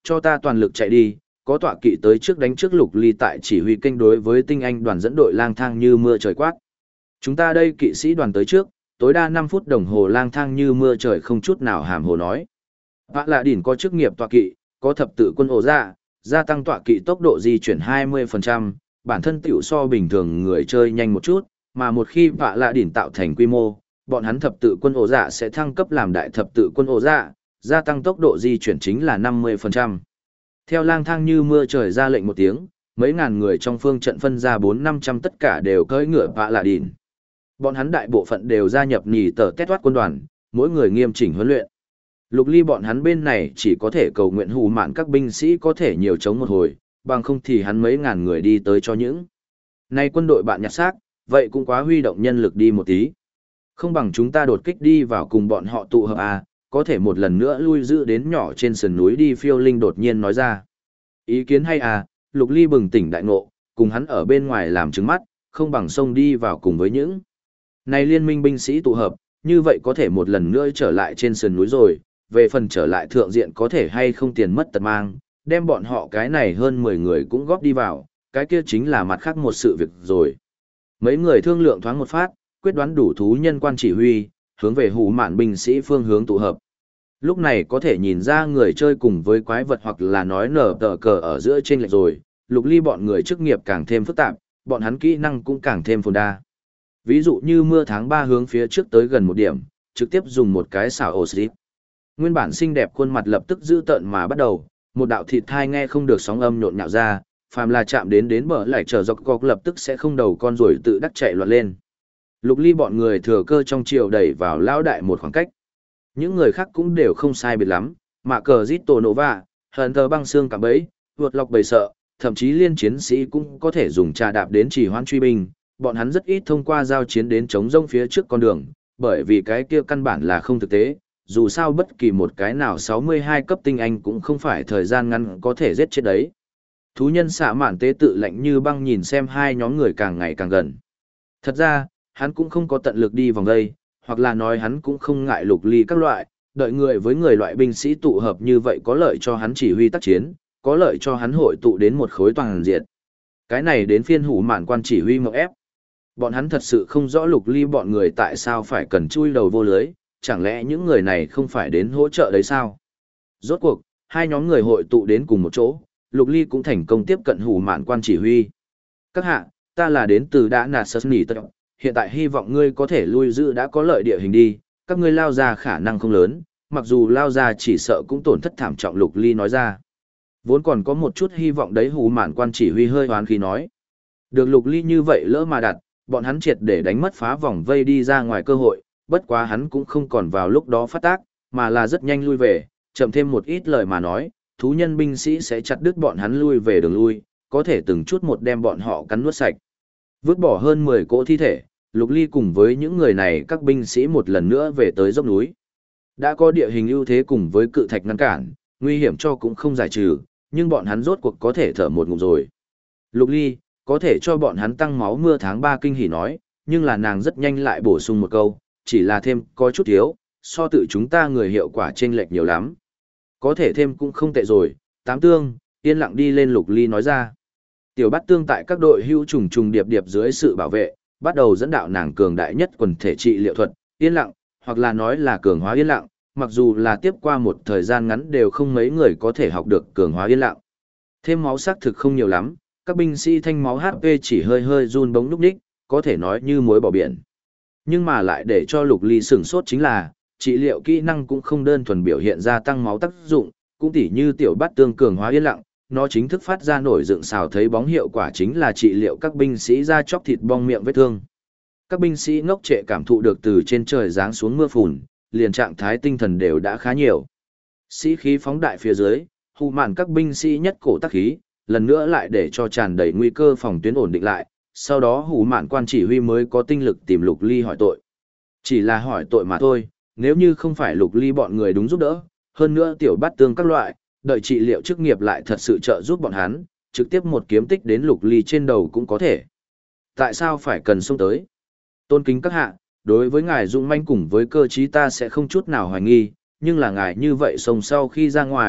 cho ta toàn lực chạy đi, có tọa kỵ tới trước đánh trước Lục Ly tại chỉ huy kênh đối với tinh anh đoàn dẫn đội lang thang như mưa trời quát. Chúng ta đây kỵ sĩ đoàn tới trước, tối đa 5 phút đồng hồ lang thang như mưa trời không chút nào hàm hồ nói. Vạ Lạ Đỉn có chức nghiệp tọa kỵ, có thập tự quân ổ dạ, gia tăng tọa kỵ tốc độ di chuyển 20%, bản thân tiểu so bình thường người chơi nhanh một chút, mà một khi Vạ Lạ Đỉn tạo thành quy mô, bọn hắn thập tự quân ổ dạ sẽ thăng cấp làm đại thập tự quân ổ dạ, gia tăng tốc độ di chuyển chính là 50%. Theo lang thang như mưa trời ra lệnh một tiếng, mấy ngàn người trong phương trận phân ra 400-500 tất cả đều cưỡi ngựa Vạ Lạ Đỉn. Bọn hắn đại bộ phận đều gia nhập nhì tờ tét toát quân đoàn, mỗi người nghiêm chỉnh huấn luyện. Lục Ly bọn hắn bên này chỉ có thể cầu nguyện hù mạn các binh sĩ có thể nhiều chống một hồi, bằng không thì hắn mấy ngàn người đi tới cho những. Nay quân đội bạn nhặt xác, vậy cũng quá huy động nhân lực đi một tí. Không bằng chúng ta đột kích đi vào cùng bọn họ tụ hợp à, có thể một lần nữa lui giữ đến nhỏ trên sườn núi đi. Phiêu Linh đột nhiên nói ra. Ý kiến hay à, Lục Ly bừng tỉnh đại ngộ, cùng hắn ở bên ngoài làm trứng mắt, không bằng xông đi vào cùng với những. Này liên minh binh sĩ tụ hợp, như vậy có thể một lần nữa trở lại trên sườn núi rồi, về phần trở lại thượng diện có thể hay không tiền mất tật mang, đem bọn họ cái này hơn 10 người cũng góp đi vào, cái kia chính là mặt khác một sự việc rồi. Mấy người thương lượng thoáng một phát, quyết đoán đủ thú nhân quan chỉ huy, hướng về hủ mạn binh sĩ phương hướng tụ hợp. Lúc này có thể nhìn ra người chơi cùng với quái vật hoặc là nói nở tờ cờ ở giữa trên lệch rồi, Lục Ly bọn người chức nghiệp càng thêm phức tạp, bọn hắn kỹ năng cũng càng thêm phồn đa. Ví dụ như mưa tháng 3 hướng phía trước tới gần một điểm, trực tiếp dùng một cái xảo ổ xịt. Nguyên bản xinh đẹp khuôn mặt lập tức giữ tợn mà bắt đầu, một đạo thịt thai nghe không được sóng âm nhộn nhạo ra, phàm là chạm đến bờ lại trở dọc cọc lập tức sẽ không đầu con rồi tự đắc chạy loạn lên. Lục Ly bọn người thừa cơ trong chiều đẩy vào lão đại một khoảng cách. Những người khác cũng đều không sai biệt lắm, mạ cờ Zito Nova, hờn tờ băng xương cả bấy, vượt lọc bầy sợ, thậm chí liên chiến sĩ cũng có thể dùng trà đạp đến chỉ hoãn truy binh, bọn hắn rất ít thông qua giao chiến đến chống rông phía trước con đường, bởi vì cái kia căn bản là không thực tế, dù sao bất kỳ một cái nào 62 cấp tinh anh cũng không phải thời gian ngắn có thể giết chết đấy. Thú nhân xạ mạn tế tự lạnh như băng nhìn xem hai nhóm người càng ngày càng gần. Thật ra, hắn cũng không có tận lực đi vòng đây, hoặc là nói hắn cũng không ngại Lục Ly các loại, đợi người với người loại binh sĩ tụ hợp như vậy có lợi cho hắn chỉ huy tác chiến, có lợi cho hắn hội tụ đến một khối toàn diện. Cái này đến phiên hủ mạn quan chỉ huy mộng ép. Bọn hắn thật sự không rõ Lục Ly bọn người tại sao phải cần chui đầu vô lưới, chẳng lẽ những người này không phải đến hỗ trợ đấy sao? Rốt cuộc, hai nhóm người hội tụ đến cùng một chỗ, Lục Ly cũng thành công tiếp cận hủ mạn quan chỉ huy. Các hạ, ta là đến từ đã nạt sơ nỉ tật, hiện tại hy vọng ngươi có thể lui giữ đã có lợi địa hình đi, các ngươi lao ra khả năng không lớn, mặc dù lao ra chỉ sợ cũng tổn thất thảm trọng. Lục Ly nói ra. Vốn còn có một chút hy vọng đấy, hủ mạn quan chỉ huy hơi hoán khí nói. Được Lục Ly như vậy lỡ mà đặt, bọn hắn triệt để đánh mất phá vòng vây đi ra ngoài cơ hội, bất quá hắn cũng không còn vào lúc đó phát tác, mà là rất nhanh lui về, chậm thêm một ít lời mà nói, thú nhân binh sĩ sẽ chặt đứt bọn hắn lui về đường lui, có thể từng chút một đem bọn họ cắn nuốt sạch. Vứt bỏ hơn 10 cỗ thi thể, Lục Ly cùng với những người này các binh sĩ một lần nữa về tới dốc núi. Đã có địa hình ưu thế cùng với cự thạch ngăn cản, nguy hiểm cho cũng không giải trừ, nhưng bọn hắn rốt cuộc có thể thở một ngụm rồi. Lục Ly, có thể cho bọn hắn tăng máu mưa tháng 3 kinh hỉ nói, nhưng là nàng rất nhanh lại bổ sung một câu, chỉ là thêm có chút thiếu, so tự chúng ta người hiệu quả chênh lệch nhiều lắm. Có thể thêm cũng không tệ rồi. Tám tương, yên lặng đi lên. Lục Ly nói ra. Tiểu Bát Tương tại các đội hưu trùng trùng điệp điệp dưới sự bảo vệ, bắt đầu dẫn đạo nàng cường đại nhất quần thể trị liệu thuật, yên lặng, hoặc là nói là cường hóa yên lặng, mặc dù là tiếp qua một thời gian ngắn đều không mấy người có thể học được cường hóa yên lặng. Thêm máu xác thực không nhiều lắm, các binh sĩ thanh máu HP chỉ hơi hơi run bóng lúc đích, có thể nói như muối bỏ biển. Nhưng mà lại để cho Lục Ly sửng sốt chính là, trị liệu kỹ năng cũng không đơn thuần biểu hiện ra tăng máu tác dụng, cũng tỉ như Tiểu Bát Tương cường hóa yên lặng, nó chính thức phát ra nổi dựng xào thấy bóng hiệu quả chính là trị liệu các binh sĩ ra chóc thịt bong miệng vết thương. Các binh sĩ ngốc trệ cảm thụ được từ trên trời giáng xuống mưa phùn, liền trạng thái tinh thần đều đã khá nhiều. Sĩ khí phóng đại phía dưới, hù mạn các binh sĩ nhất cổ tác khí, lần nữa lại để cho tràn đầy nguy cơ phòng tuyến ổn định lại, sau đó hù mạn quan chỉ huy mới có tinh lực tìm Lục Ly hỏi tội. Chỉ là hỏi tội mà thôi, nếu như không phải Lục Ly bọn người đúng giúp đỡ, hơn nữa Tiểu Bát Tương các loại, đợi trị liệu chức nghiệp lại thật sự trợ giúp bọn hắn, trực tiếp một kiếm tích đến Lục Ly trên đầu cũng có thể. Tại sao phải cần xông tới? Tôn kính các hạ, đối với ngài dũng manh cùng với cơ trí ta sẽ không chút nào hoài nghi, nhưng là ngài như vậy xông sau khi ra ngoài,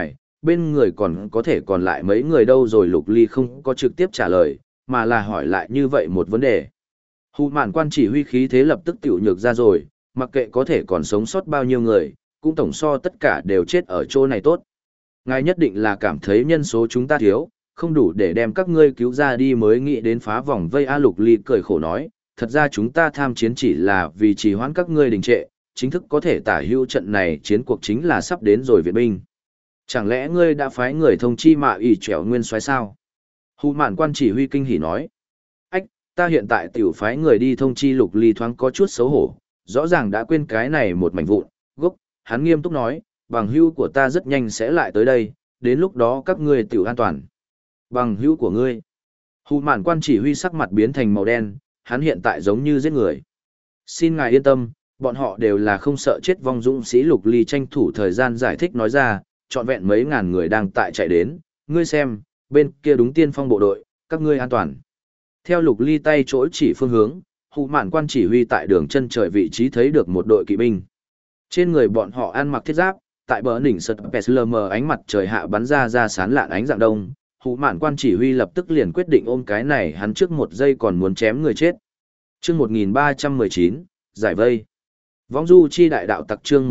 bên người còn có thể còn lại mấy người đâu rồi. Lục Ly không có trực tiếp trả lời, mà là hỏi lại như vậy một vấn đề. Hù mạn quan chỉ huy khí thế lập tức tiểu nhược ra rồi, mặc kệ có thể còn sống sót bao nhiêu người, cũng tổng so tất cả đều chết ở chỗ này tốt. Ngài nhất định là cảm thấy nhân số chúng ta thiếu, không đủ để đem các ngươi cứu ra đi mới nghĩ đến phá vòng vây. A Lục Ly cười khổ nói, thật ra chúng ta tham chiến chỉ là vì trì hoãn các ngươi đình trệ, chính thức có thể tả hữu trận này chiến cuộc chính là sắp đến rồi viện binh. Chẳng lẽ ngươi đã phái người thông chi Mạ ỷ trẻo nguyên soái sao? Hù mạn quan chỉ huy kinh hỉ nói. Ách, ta hiện tại tiểu phái người đi thông chi. Lục Ly thoáng có chút xấu hổ, rõ ràng đã quên cái này một mảnh vụn, gốc, hắn nghiêm túc nói, bằng hữu của ta rất nhanh sẽ lại tới đây, đến lúc đó các ngươi tiểu an toàn. Bằng hữu của ngươi. Hù mạn quan chỉ huy sắc mặt biến thành màu đen, hắn hiện tại giống như giết người. Xin ngài yên tâm, bọn họ đều là không sợ chết vong dũng sĩ. Lục Ly tranh thủ thời gian giải thích nói ra, trọn vẹn mấy ngàn người đang tại chạy đến, ngươi xem, bên kia đúng tiên phong bộ đội, các ngươi an toàn. Theo Lục Ly tay chỗ chỉ phương hướng, Hù mạn quan chỉ huy tại đường chân trời vị trí thấy được một đội kỵ binh. Trên người bọn họ ăn mặc thiết giáp, tại bờ đỉnh sật PSLM ánh mặt trời hạ bắn ra sán lạn ánh dạng đông. Hù mạn quan chỉ huy lập tức liền quyết định ôm cái này, hắn trước một giây còn muốn chém người chết. Chương 1319, giải vây. Vong du chi đại đạo tặc chương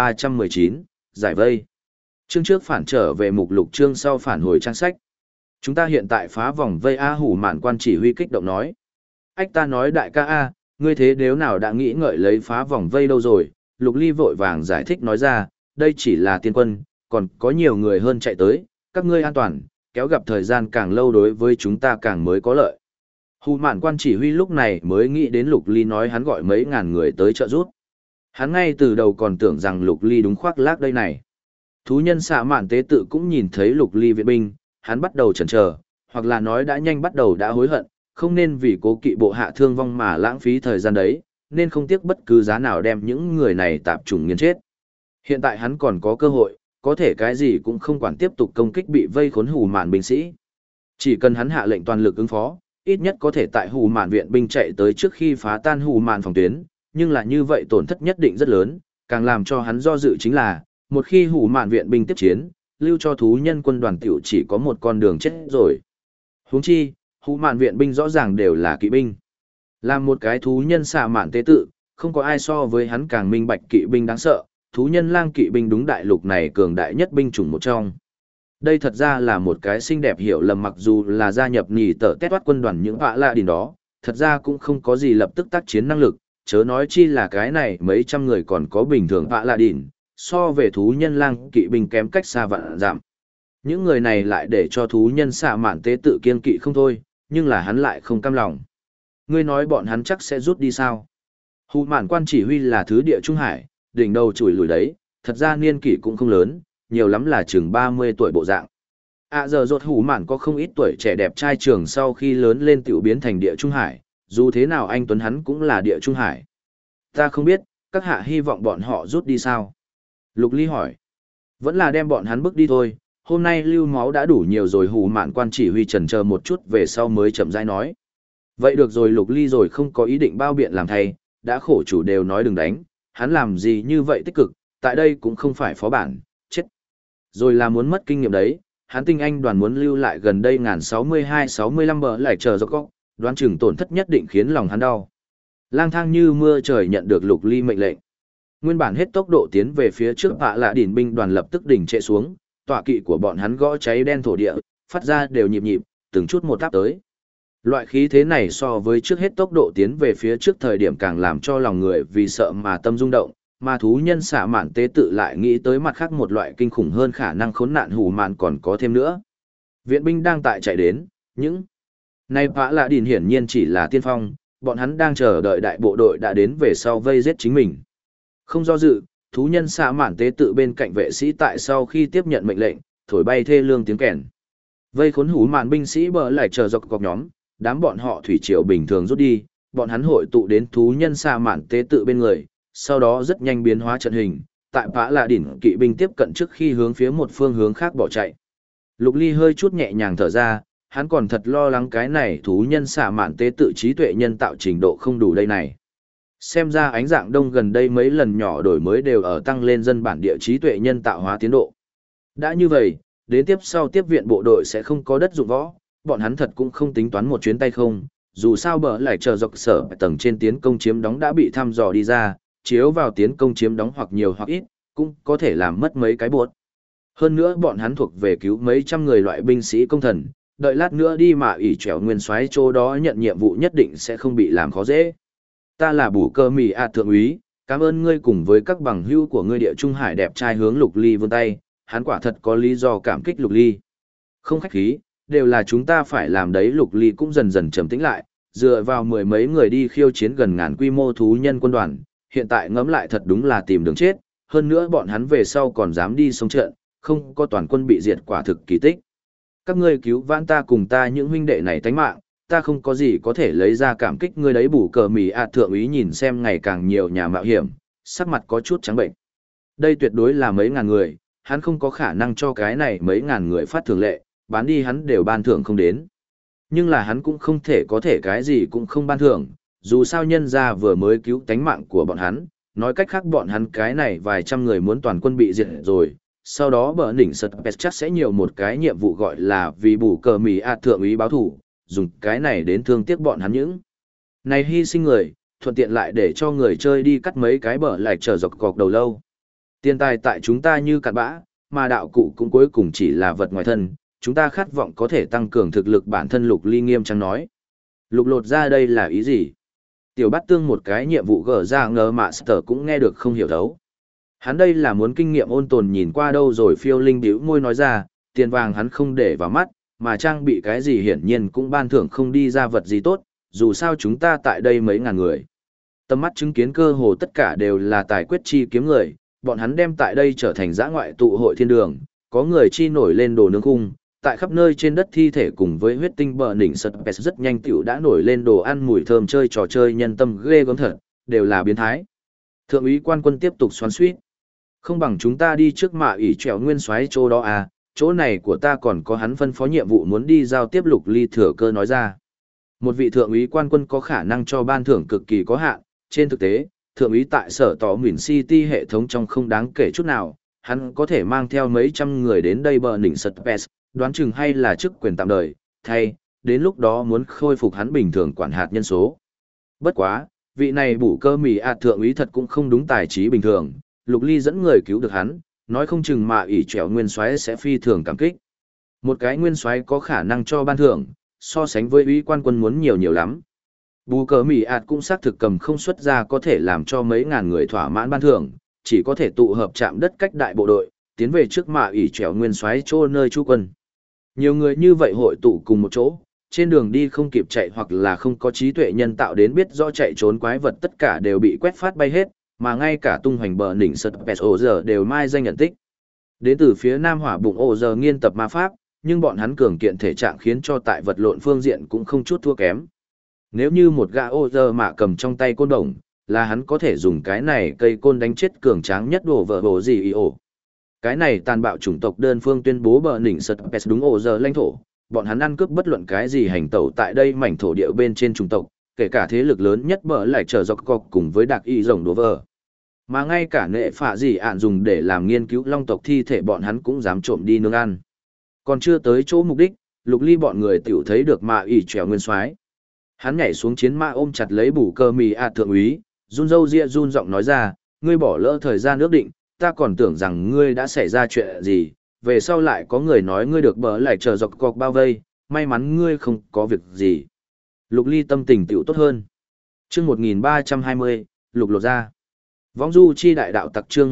1319, giải vây. Chương trước phản trở về mục lục, chương sau phản hồi trang sách. Chúng ta hiện tại phá vòng vây. A Hù mạn quan chỉ huy kích động nói. Ách, ta nói đại ca A, ngươi thế nếu nào đã nghĩ ngợi lấy phá vòng vây đâu rồi? Lục Ly vội vàng giải thích nói ra, đây chỉ là tiên quân, còn có nhiều người hơn chạy tới, các ngươi an toàn, kéo gặp thời gian càng lâu đối với chúng ta càng mới có lợi. Hù mạn quan chỉ huy lúc này mới nghĩ đến Lục Ly nói hắn gọi mấy ngàn người tới trợ giúp. Hắn ngay từ đầu còn tưởng rằng Lục Ly đúng khoác lác đây này. Thú nhân xạ mạn tế tự cũng nhìn thấy Lục Ly viện binh, hắn bắt đầu chần chờ, hoặc là nói đã nhanh bắt đầu đã hối hận, không nên vì cố kỵ bộ hạ thương vong mà lãng phí thời gian đấy, nên không tiếc bất cứ giá nào đem những người này tạp chủng nghiền chết. Hiện tại hắn còn có cơ hội, có thể cái gì cũng không quản tiếp tục công kích bị vây khốn Hù mạn binh sĩ. Chỉ cần hắn hạ lệnh toàn lực ứng phó, ít nhất có thể tại Hù mạn viện binh chạy tới trước khi phá tan Hù mạn phòng tuyến, nhưng là như vậy tổn thất nhất định rất lớn, càng làm cho hắn do dự chính là, một khi Hù mạn viện binh tiếp chiến, lưu cho thú nhân quân đoàn tiểu chỉ có một con đường chết rồi. Huống chi, Hù mạn viện binh rõ ràng đều là kỵ binh. Làm một cái thú nhân xạ mạn tế tự, không có ai so với hắn càng minh bạch kỵ binh đáng sợ, thú nhân lang kỵ binh đúng đại lục này cường đại nhất binh chủng một trong. Đây thật ra là một cái xinh đẹp hiểu lầm, mặc dù là gia nhập nỉ tở tét toát quân đoàn những vạ lạ đỉnh đó, thật ra cũng không có gì lập tức tác chiến năng lực, chớ nói chi là cái này mấy trăm người còn có bình thường vạ lạ đỉnh, so về thú nhân lang kỵ binh kém cách xa vạn giảm. Những người này lại để cho thú nhân xạ mạn tế tự kiên kỵ không thôi, nhưng là hắn lại không cam lòng. Ngươi nói bọn hắn chắc sẽ rút đi sao? Hù mạn quan chỉ huy là thứ địa Trung Hải, đỉnh đầu chùi lùi đấy, thật ra niên kỷ cũng không lớn, nhiều lắm là chừng 30 tuổi bộ dạng. Giờ rốt Hù mạn có không ít tuổi trẻ đẹp trai trường sau khi lớn lên tiểu biến thành địa Trung Hải, dù thế nào anh Tuấn hắn cũng là địa Trung Hải. Ta không biết, các hạ hy vọng bọn họ rút đi sao? Lục Ly hỏi. Vẫn là đem bọn hắn bước đi thôi, hôm nay lưu máu đã đủ nhiều rồi. Hù mạn quan chỉ huy chần chờ một chút về sau mới chậm rãi nói. Vậy được rồi. Lục Ly rồi không có ý định bao biện làm thay, đã khổ chủ đều nói đừng đánh, hắn làm gì như vậy tích cực, tại đây cũng không phải phó bản, chết. Rồi là muốn mất kinh nghiệm đấy, hắn tinh anh đoàn muốn lưu lại gần đây 1062-65 bờ lại chờ do có, đoán chừng tổn thất nhất định khiến lòng hắn đau. Lang thang như mưa trời nhận được Lục Ly mệnh lệnh. Nguyên bản hết tốc độ tiến về phía trước vạ lạ đỉnh binh đoàn lập tức đỉnh trệ xuống, tọa kỵ của bọn hắn gõ cháy đen thổ địa, phát ra đều nhịp nhịp, từng chút một áp tới. Loại khí thế này so với trước hết tốc độ tiến về phía trước thời điểm càng làm cho lòng người vì sợ mà tâm rung động, mà thú nhân xạ mạn tế tự lại nghĩ tới mặt khác một loại kinh khủng hơn khả năng khốn nạn Hù mạn còn có thêm nữa. Viện binh đang tại chạy đến, những này vã lạ đỉnh hiển nhiên chỉ là tiên phong, bọn hắn đang chờ đợi đại bộ đội đã đến về sau vây giết chính mình. Không do dự, thú nhân xạ mạn tế tự bên cạnh vệ sĩ tại sau khi tiếp nhận mệnh lệnh, thổi bay thê lương tiếng kèn. Vây khốn Hù mạn binh sĩ bờ lại chờ dọc cọc nhóm, đám bọn họ thủy triều bình thường rút đi, bọn hắn hội tụ đến thú nhân xạ mạn tế tự bên người, sau đó rất nhanh biến hóa trận hình, tại vã lạ đỉnh kỵ binh tiếp cận trước khi hướng phía một phương hướng khác bỏ chạy. Lục Ly hơi chút nhẹ nhàng thở ra, hắn còn thật lo lắng cái này thú nhân xạ mạn tế tự trí tuệ nhân tạo trình độ không đủ đây này. Xem ra ánh dạng đông gần đây mấy lần nhỏ đổi mới đều ở tăng lên dân bản địa trí tuệ nhân tạo hóa tiến độ. Đã như vậy, đến tiếp sau tiếp viện bộ đội sẽ không có đất dụng võ, bọn hắn thật cũng không tính toán một chuyến tay không, dù sao bờ lại chờ dọc sở tầng trên tiến công chiếm đóng đã bị thăm dò đi ra, chiếu vào tiến công chiếm đóng hoặc nhiều hoặc ít, cũng có thể làm mất mấy cái buốt. Hơn nữa bọn hắn thuộc về cứu mấy trăm người loại binh sĩ công thần, đợi lát nữa đi mà ỷ trẻo nguyên soái chỗ đó nhận nhiệm vụ nhất định sẽ không bị làm khó dễ. Ta là Bù Cơ Mì thượng úy, cảm ơn ngươi cùng với các bằng hữu của ngươi địa trung hải đẹp trai hướng Lục Ly vươn tay, hắn quả thật có lý do cảm kích Lục Ly. Không khách khí, đều là chúng ta phải làm đấy. Lục Ly cũng dần dần trầm tĩnh lại, dựa vào mười mấy người đi khiêu chiến gần ngàn quy mô thú nhân quân đoàn, hiện tại ngẫm lại thật đúng là tìm đường chết, hơn nữa bọn hắn về sau còn dám đi sông trận, không có toàn quân bị diệt quả thực kỳ tích. Các ngươi cứu vãn ta cùng ta những huynh đệ này tánh mạng, ta không có gì có thể lấy ra cảm kích ngươi đấy. Bù Cờ Mì thượng úy nhìn xem ngày càng nhiều nhà mạo hiểm, sắc mặt có chút trắng bệnh. Đây tuyệt đối là mấy ngàn người, hắn không có khả năng cho cái này mấy ngàn người phát thường lệ, bán đi hắn đều ban thưởng không đến. Nhưng là hắn cũng không thể có thể cái gì cũng không ban thưởng, dù sao nhân ra vừa mới cứu tánh mạng của bọn hắn, nói cách khác bọn hắn cái này vài trăm người muốn toàn quân bị diệt rồi, sau đó bờ đỉnh sật pet chắc sẽ nhiều một cái nhiệm vụ gọi là vì Bù Cờ Mì thượng úy báo thủ, dùng cái này đến thương tiếc bọn hắn những này hy sinh người, thuận tiện lại để cho người chơi đi cắt mấy cái bờ lại trở dọc cọc đầu lâu. Tiền tài tại chúng ta như cặn bã, mà đạo cụ cũng cuối cùng chỉ là vật ngoài thân, chúng ta khát vọng có thể tăng cường thực lực bản thân. Lục Ly nghiêm trang nói. Lục lột ra đây là ý gì? Tiểu Bát Tương một cái nhiệm vụ gỡ ra ngờ mà sở cũng nghe được không hiểu thấu. Hắn đây là muốn kinh nghiệm ôn tồn nhìn qua đâu rồi. Phiêu Linh bĩu môi nói ra, tiền vàng hắn không để vào mắt, mà trang bị cái gì hiển nhiên cũng ban thưởng không đi ra vật gì tốt, dù sao chúng ta tại đây mấy ngàn người. Tầm mắt chứng kiến cơ hồ tất cả đều là tài quyết chi kiếm người, bọn hắn đem tại đây trở thành dã ngoại tụ hội thiên đường, có người chi nổi lên đồ nướng khung, tại khắp nơi trên đất thi thể cùng với huyết tinh bờ đỉnh sật pet rất nhanh tiểu đã nổi lên đồ ăn mùi thơm, chơi trò chơi nhân tâm ghê gớm thật, đều là biến thái. Thượng úy quan quân tiếp tục xoắn xuýt. Không bằng chúng ta đi trước mạ ỷ trèo nguyên soái chỗ đó à, chỗ này của ta còn có hắn phân phó nhiệm vụ muốn đi giao tiếp. Lục Ly thừa cơ nói ra. Một vị thượng úy quan quân có khả năng cho ban thưởng cực kỳ có hạn, trên thực tế, thượng úy tại sở tỏ Mìn City hệ thống trong không đáng kể chút nào, hắn có thể mang theo mấy trăm người đến đây bờ đỉnh sật pes, đoán chừng hay là chức quyền tạm đời, thay, đến lúc đó muốn khôi phục hắn bình thường quản hạt nhân số. Bất quá, vị này Bù Cơ Mì thượng úy thật cũng không đúng tài trí bình thường, Lục Ly dẫn người cứu được hắn, nói không chừng mà ỷ trẻo nguyên soái sẽ phi thường cảm kích. Một cái nguyên soái có khả năng cho ban thưởng, so sánh với úy quan quân muốn nhiều nhiều lắm. Bù Cờ Mì cũng xác thực cầm không xuất ra có thể làm cho mấy ngàn người thỏa mãn ban thưởng, chỉ có thể tụ hợp chạm đất cách đại bộ đội, tiến về trước mạ ỷ trẻo nguyên soái chỗ nơi trú quân. Nhiều người như vậy hội tụ cùng một chỗ, trên đường đi không kịp chạy hoặc là không có trí tuệ nhân tạo đến biết rõ chạy trốn quái vật tất cả đều bị quét phát bay hết, mà ngay cả tung hoành bờ đỉnh sật pes ổ giờ đều mai danh nhận tích. Đến từ phía nam hỏa bụng ổ giờ nghiên tập ma pháp, nhưng bọn hắn cường kiện thể trạng khiến cho tại vật lộn phương diện cũng không chút thua kém. Nếu như một gã ổ giờ mà cầm trong tay côn đồng, là hắn có thể dùng cái này cây côn đánh chết cường tráng nhất đồ vợ bổ gì ý ổ. Cái này tàn bạo chủng tộc đơn phương tuyên bố bờ đỉnh sật pes đúng ổ giờ lãnh thổ, bọn hắn ăn cướp bất luận cái gì hành tẩu tại đây mảnh thổ địa bên trên chủng tộc, kể cả thế lực lớn nhất bờ lại trở dọc cọc cùng với đặc y rồng đồ vợ. Mà ngay cả nệ phạ gì ạn dùng để làm nghiên cứu long tộc thi thể bọn hắn cũng dám trộm đi nướng ăn. Còn chưa tới chỗ mục đích, Lục Ly bọn người tiểu thấy được mạ ỷ trèo nguyên soái. Hắn nhảy xuống chiến mã ôm chặt lấy Bù Cơ Mì thượng úy, run râu ria run giọng nói ra, ngươi bỏ lỡ thời gian ước định, ta còn tưởng rằng ngươi đã xảy ra chuyện gì, về sau lại có người nói ngươi được bờ lại chờ dọc cọc bao vây, may mắn ngươi không có việc gì. Lục Ly tâm tình tiểu tốt hơn. Chương 1320, Lục lột ra. Võng du chi đại đạo tặc chương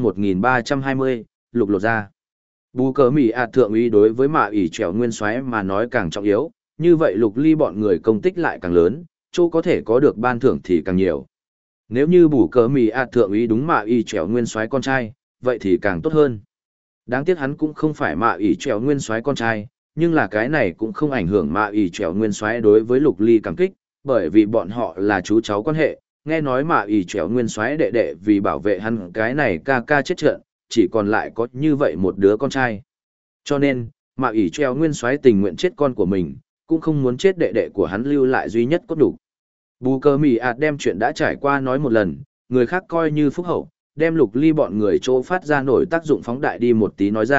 1320, Lục lột ra. Bù Cờ Mì thượng úy đối với mạ ỷ trèo nguyên soái mà nói càng trọng yếu, như vậy Lục Ly bọn người công tích lại càng lớn, chỗ có thể có được ban thưởng thì càng nhiều. Nếu như Bù Cờ Mì thượng úy đúng mạ ỷ trèo nguyên soái con trai, vậy thì càng tốt hơn. Đáng tiếc hắn cũng không phải mạ ỷ trèo nguyên soái con trai, nhưng là cái này cũng không ảnh hưởng mạ ỷ trèo nguyên soái đối với Lục Ly cảm kích, bởi vì bọn họ là chú cháu quan hệ. Nghe nói mạ ỷ trèo nguyên soái đệ đệ vì bảo vệ hắn cái này ca ca chết trận, chỉ còn lại có như vậy một đứa con trai. Cho nên, mạ ỷ trèo nguyên soái tình nguyện chết con của mình, cũng không muốn chết đệ đệ của hắn lưu lại duy nhất cốt đủ. Bù Cờ Mì đem chuyện đã trải qua nói một lần, người khác coi như phúc hậu, đem Lục Ly bọn người chỗ phát ra nổi tác dụng phóng đại đi một tí nói ra,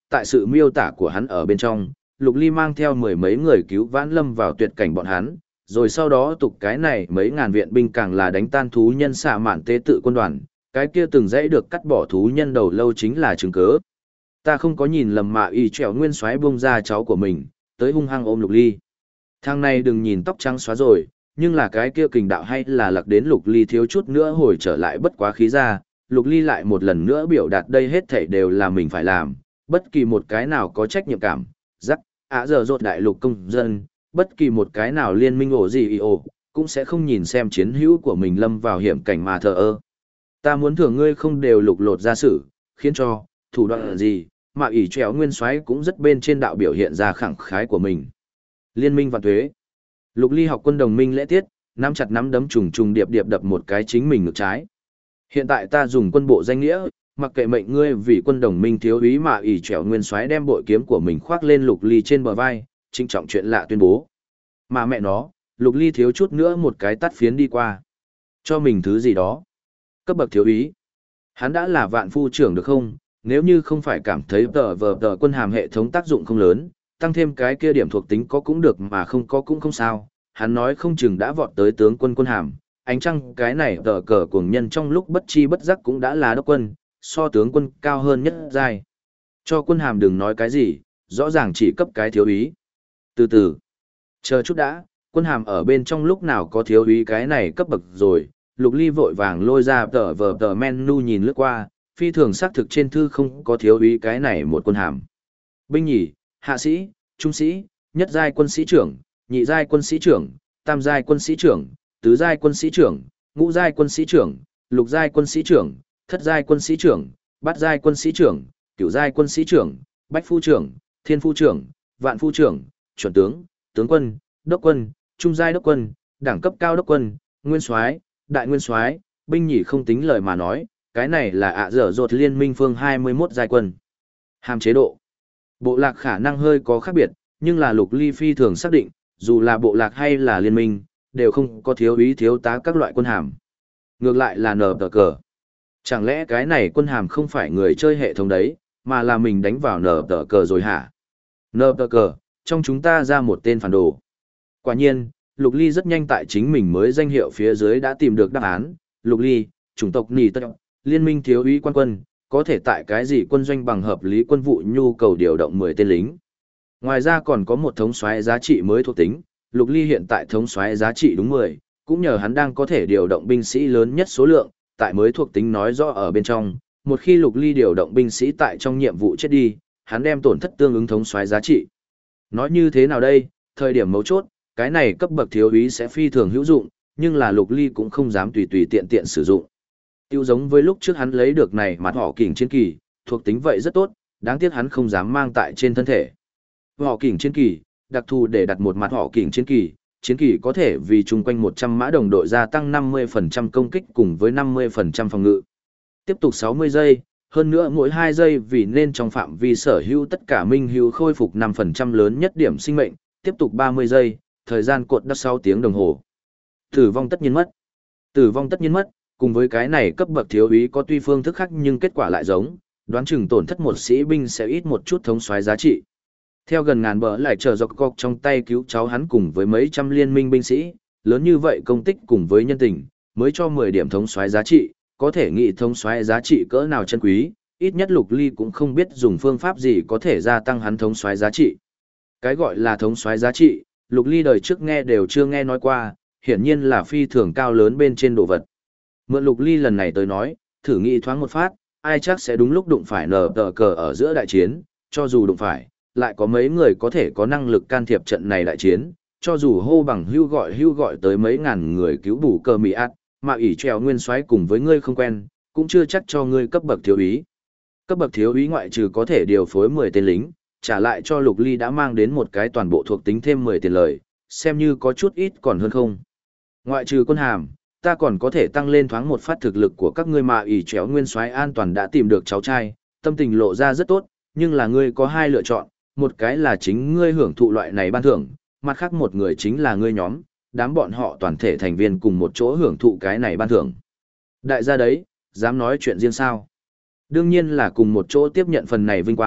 tại sự miêu tả của hắn ở bên trong, Lục Ly mang theo mười mấy người cứu vãn lâm vào tuyệt cảnh bọn hắn, rồi sau đó tục cái này mấy ngàn viện binh càng là đánh tan thú nhân xạ mạn tế tự quân đoàn, cái kia từng dãy được cắt bỏ thú nhân đầu lâu chính là chứng cớ. Ta không có nhìn lầm mà y trèo nguyên soái buông ra cháu của mình, tới hung hăng ôm Lục Ly. Thằng này đừng nhìn tóc trắng xóa rồi, nhưng là cái kia kình đạo hay là lặc đến Lục Ly thiếu chút nữa hồi trở lại bất quá khí ra, Lục Ly lại một lần nữa biểu đạt đây hết thảy đều là mình phải làm, bất kỳ một cái nào có trách nhiệm cảm, rắc, giờ rột đại lục công dân, bất kỳ một cái nào liên minh ổ gì ổ, cũng sẽ không nhìn xem chiến hữu của mình lâm vào hiểm cảnh mà thờ ơ. Ta muốn thưởng ngươi không đều lục lột ra sự, khiến cho, thủ đoạn gì, mà ỷ trèo nguyên soái cũng rất bên trên đạo biểu hiện ra khẳng khái của mình. Liên minh vạn thuế. Lục Ly học quân đồng minh lễ tiết, nắm chặt nắm đấm trùng trùng điệp điệp đập một cái chính mình ngược trái. Hiện tại ta dùng quân bộ danh nghĩa, mặc kệ mệnh ngươi vì quân đồng minh thiếu úy mà ỷ trèo nguyên soái đem bội kiếm của mình khoác lên Lục Ly trên bờ vai, trịnh trọng chuyện lạ tuyên bố. Mà mẹ nó, Lục Ly thiếu chút nữa một cái tắt phiến đi qua. Cho mình thứ gì đó. Cấp bậc thiếu úy. Hắn đã là vạn phu trưởng được không? Nếu như không phải cảm thấy tờ quân hàm hệ thống tác dụng không lớn, tăng thêm cái kia điểm thuộc tính có cũng được mà không có cũng không sao. Hắn nói không chừng đã vọt tới tướng quân quân hàm. Ánh trăng cái này tờ cờ cuồng nhân trong lúc bất chi bất giác cũng đã là đốc quân, so tướng quân cao hơn nhất giai. Cho quân hàm đừng nói cái gì, rõ ràng chỉ cấp cái thiếu úy. Từ từ, chờ chút đã, quân hàm ở bên trong lúc nào có thiếu úy cái này cấp bậc rồi. Lục Ly vội vàng lôi ra tờ menu nhìn lướt qua, phi thường xác thực trên thư không có thiếu úy cái này một quân hàm. Binh nhì, hạ sĩ, trung sĩ, nhất giai quân sĩ trưởng, nhị giai quân sĩ trưởng, tam giai quân sĩ trưởng, tứ giai quân sĩ trưởng, ngũ giai quân sĩ trưởng, lục giai quân sĩ trưởng, thất giai quân sĩ trưởng, bát giai quân sĩ trưởng, cửu giai quân sĩ trưởng, bách phu trưởng, thiên phu trưởng, vạn phu trưởng, chuẩn tướng, tướng quân, đốc quân, trung giai đốc quân, đẳng cấp cao đốc quân, nguyên soái, đại nguyên soái, binh nhì không tính lời mà nói, cái này là dở dột liên minh phương 21 giai quân. Hàm chế độ. Bộ lạc khả năng hơi có khác biệt, nhưng là Lục Ly phi thường xác định, dù là bộ lạc hay là liên minh, đều không có thiếu úy thiếu tá các loại quân hàm. Ngược lại là nờ tờ cờ. Chẳng lẽ cái này quân hàm không phải người chơi hệ thống đấy, mà là mình đánh vào nờ tờ cờ rồi hả? Nờ tờ cờ, trong chúng ta ra một tên phản đồ. Quả nhiên, Lục Ly rất nhanh tại chính mình mới danh hiệu phía dưới đã tìm được đáp án. Lục Ly, chủng tộc nì tất, liên minh thiếu úy quan quân, có thể tại cái gì quân doanh bằng hợp lý quân vụ nhu cầu điều động 10 tên lính. Ngoài ra còn có một thống soái giá trị mới thuộc tính, Lục Ly hiện tại thống soái giá trị đúng 10, cũng nhờ hắn đang có thể điều động binh sĩ lớn nhất số lượng, tại mới thuộc tính nói rõ ở bên trong, một khi Lục Ly điều động binh sĩ tại trong nhiệm vụ chết đi, hắn đem tổn thất tương ứng thống soái giá trị. Nói như thế nào đây, thời điểm mấu chốt, cái này cấp bậc thiếu úy sẽ phi thường hữu dụng, nhưng là Lục Ly cũng không dám tùy tùy tiện tiện sử dụng. Tiêu giống với lúc trước hắn lấy được này mặt họ kình chiến kỳ, thuộc tính vậy rất tốt, đáng tiếc hắn không dám mang tại trên thân thể. Họ kình chiến kỳ, đặc thù để đặt một mặt họ kình chiến kỳ có thể vì chung quanh 100 mã đồng đội gia tăng 50% công kích cùng với 50% phòng ngự. Tiếp tục 60 giây, hơn nữa mỗi 2 giây vì nên trong phạm vi sở hữu tất cả minh hữu khôi phục 5% lớn nhất điểm sinh mệnh, tiếp tục 30 giây, thời gian cột đất 6 tiếng đồng hồ. Tử vong tất nhiên mất. Tử vong tất nhiên mất, cùng với cái này cấp bậc thiếu úy có tuy phương thức khác nhưng kết quả lại giống, đoán chừng tổn thất một sĩ binh sẽ ít một chút thống soái giá trị. Theo gần ngàn bờ lại chờ dọc cọc trong tay cứu cháu hắn cùng với mấy trăm liên minh binh sĩ, lớn như vậy công tích cùng với nhân tình, mới cho 10 điểm thống soái giá trị, có thể nghĩ thống soái giá trị cỡ nào chân quý, ít nhất Lục Ly cũng không biết dùng phương pháp gì có thể gia tăng hắn thống soái giá trị. Cái gọi là thống soái giá trị, Lục Ly đời trước nghe đều chưa nghe nói qua, hiển nhiên là phi thường cao lớn bên trên đồ vật. Mượn Lục Ly lần này tới nói, thử nghĩ thoáng một phát, ai chắc sẽ đúng lúc đụng phải nở tờ cờ ở giữa đại chiến, cho dù đụng phải, lại có mấy người có thể có năng lực can thiệp trận này đại chiến, cho dù hô bằng hưu gọi tới mấy ngàn người cứu bù cờ mì ạt, mà ỷ trèo nguyên soái cùng với ngươi không quen, cũng chưa chắc cho ngươi cấp bậc thiếu úy. Cấp bậc thiếu úy ngoại trừ có thể điều phối 10 tên lính, trả lại cho Lục Ly đã mang đến một cái toàn bộ thuộc tính thêm 10 tiền lời, xem như có chút ít còn hơn không. Ngoại trừ quân hàm, ta còn có thể tăng lên thoáng một phát thực lực của các ngươi mà ỷ chéo nguyên soái an toàn đã tìm được cháu trai, tâm tình lộ ra rất tốt, nhưng là ngươi có hai lựa chọn, một cái là chính ngươi hưởng thụ loại này ban thưởng, mặt khác một người chính là ngươi nhóm, đám bọn họ toàn thể thành viên cùng một chỗ hưởng thụ cái này ban thưởng. Đại gia đấy, dám nói chuyện riêng sao? Đương nhiên là cùng một chỗ tiếp nhận phần này vinh quang,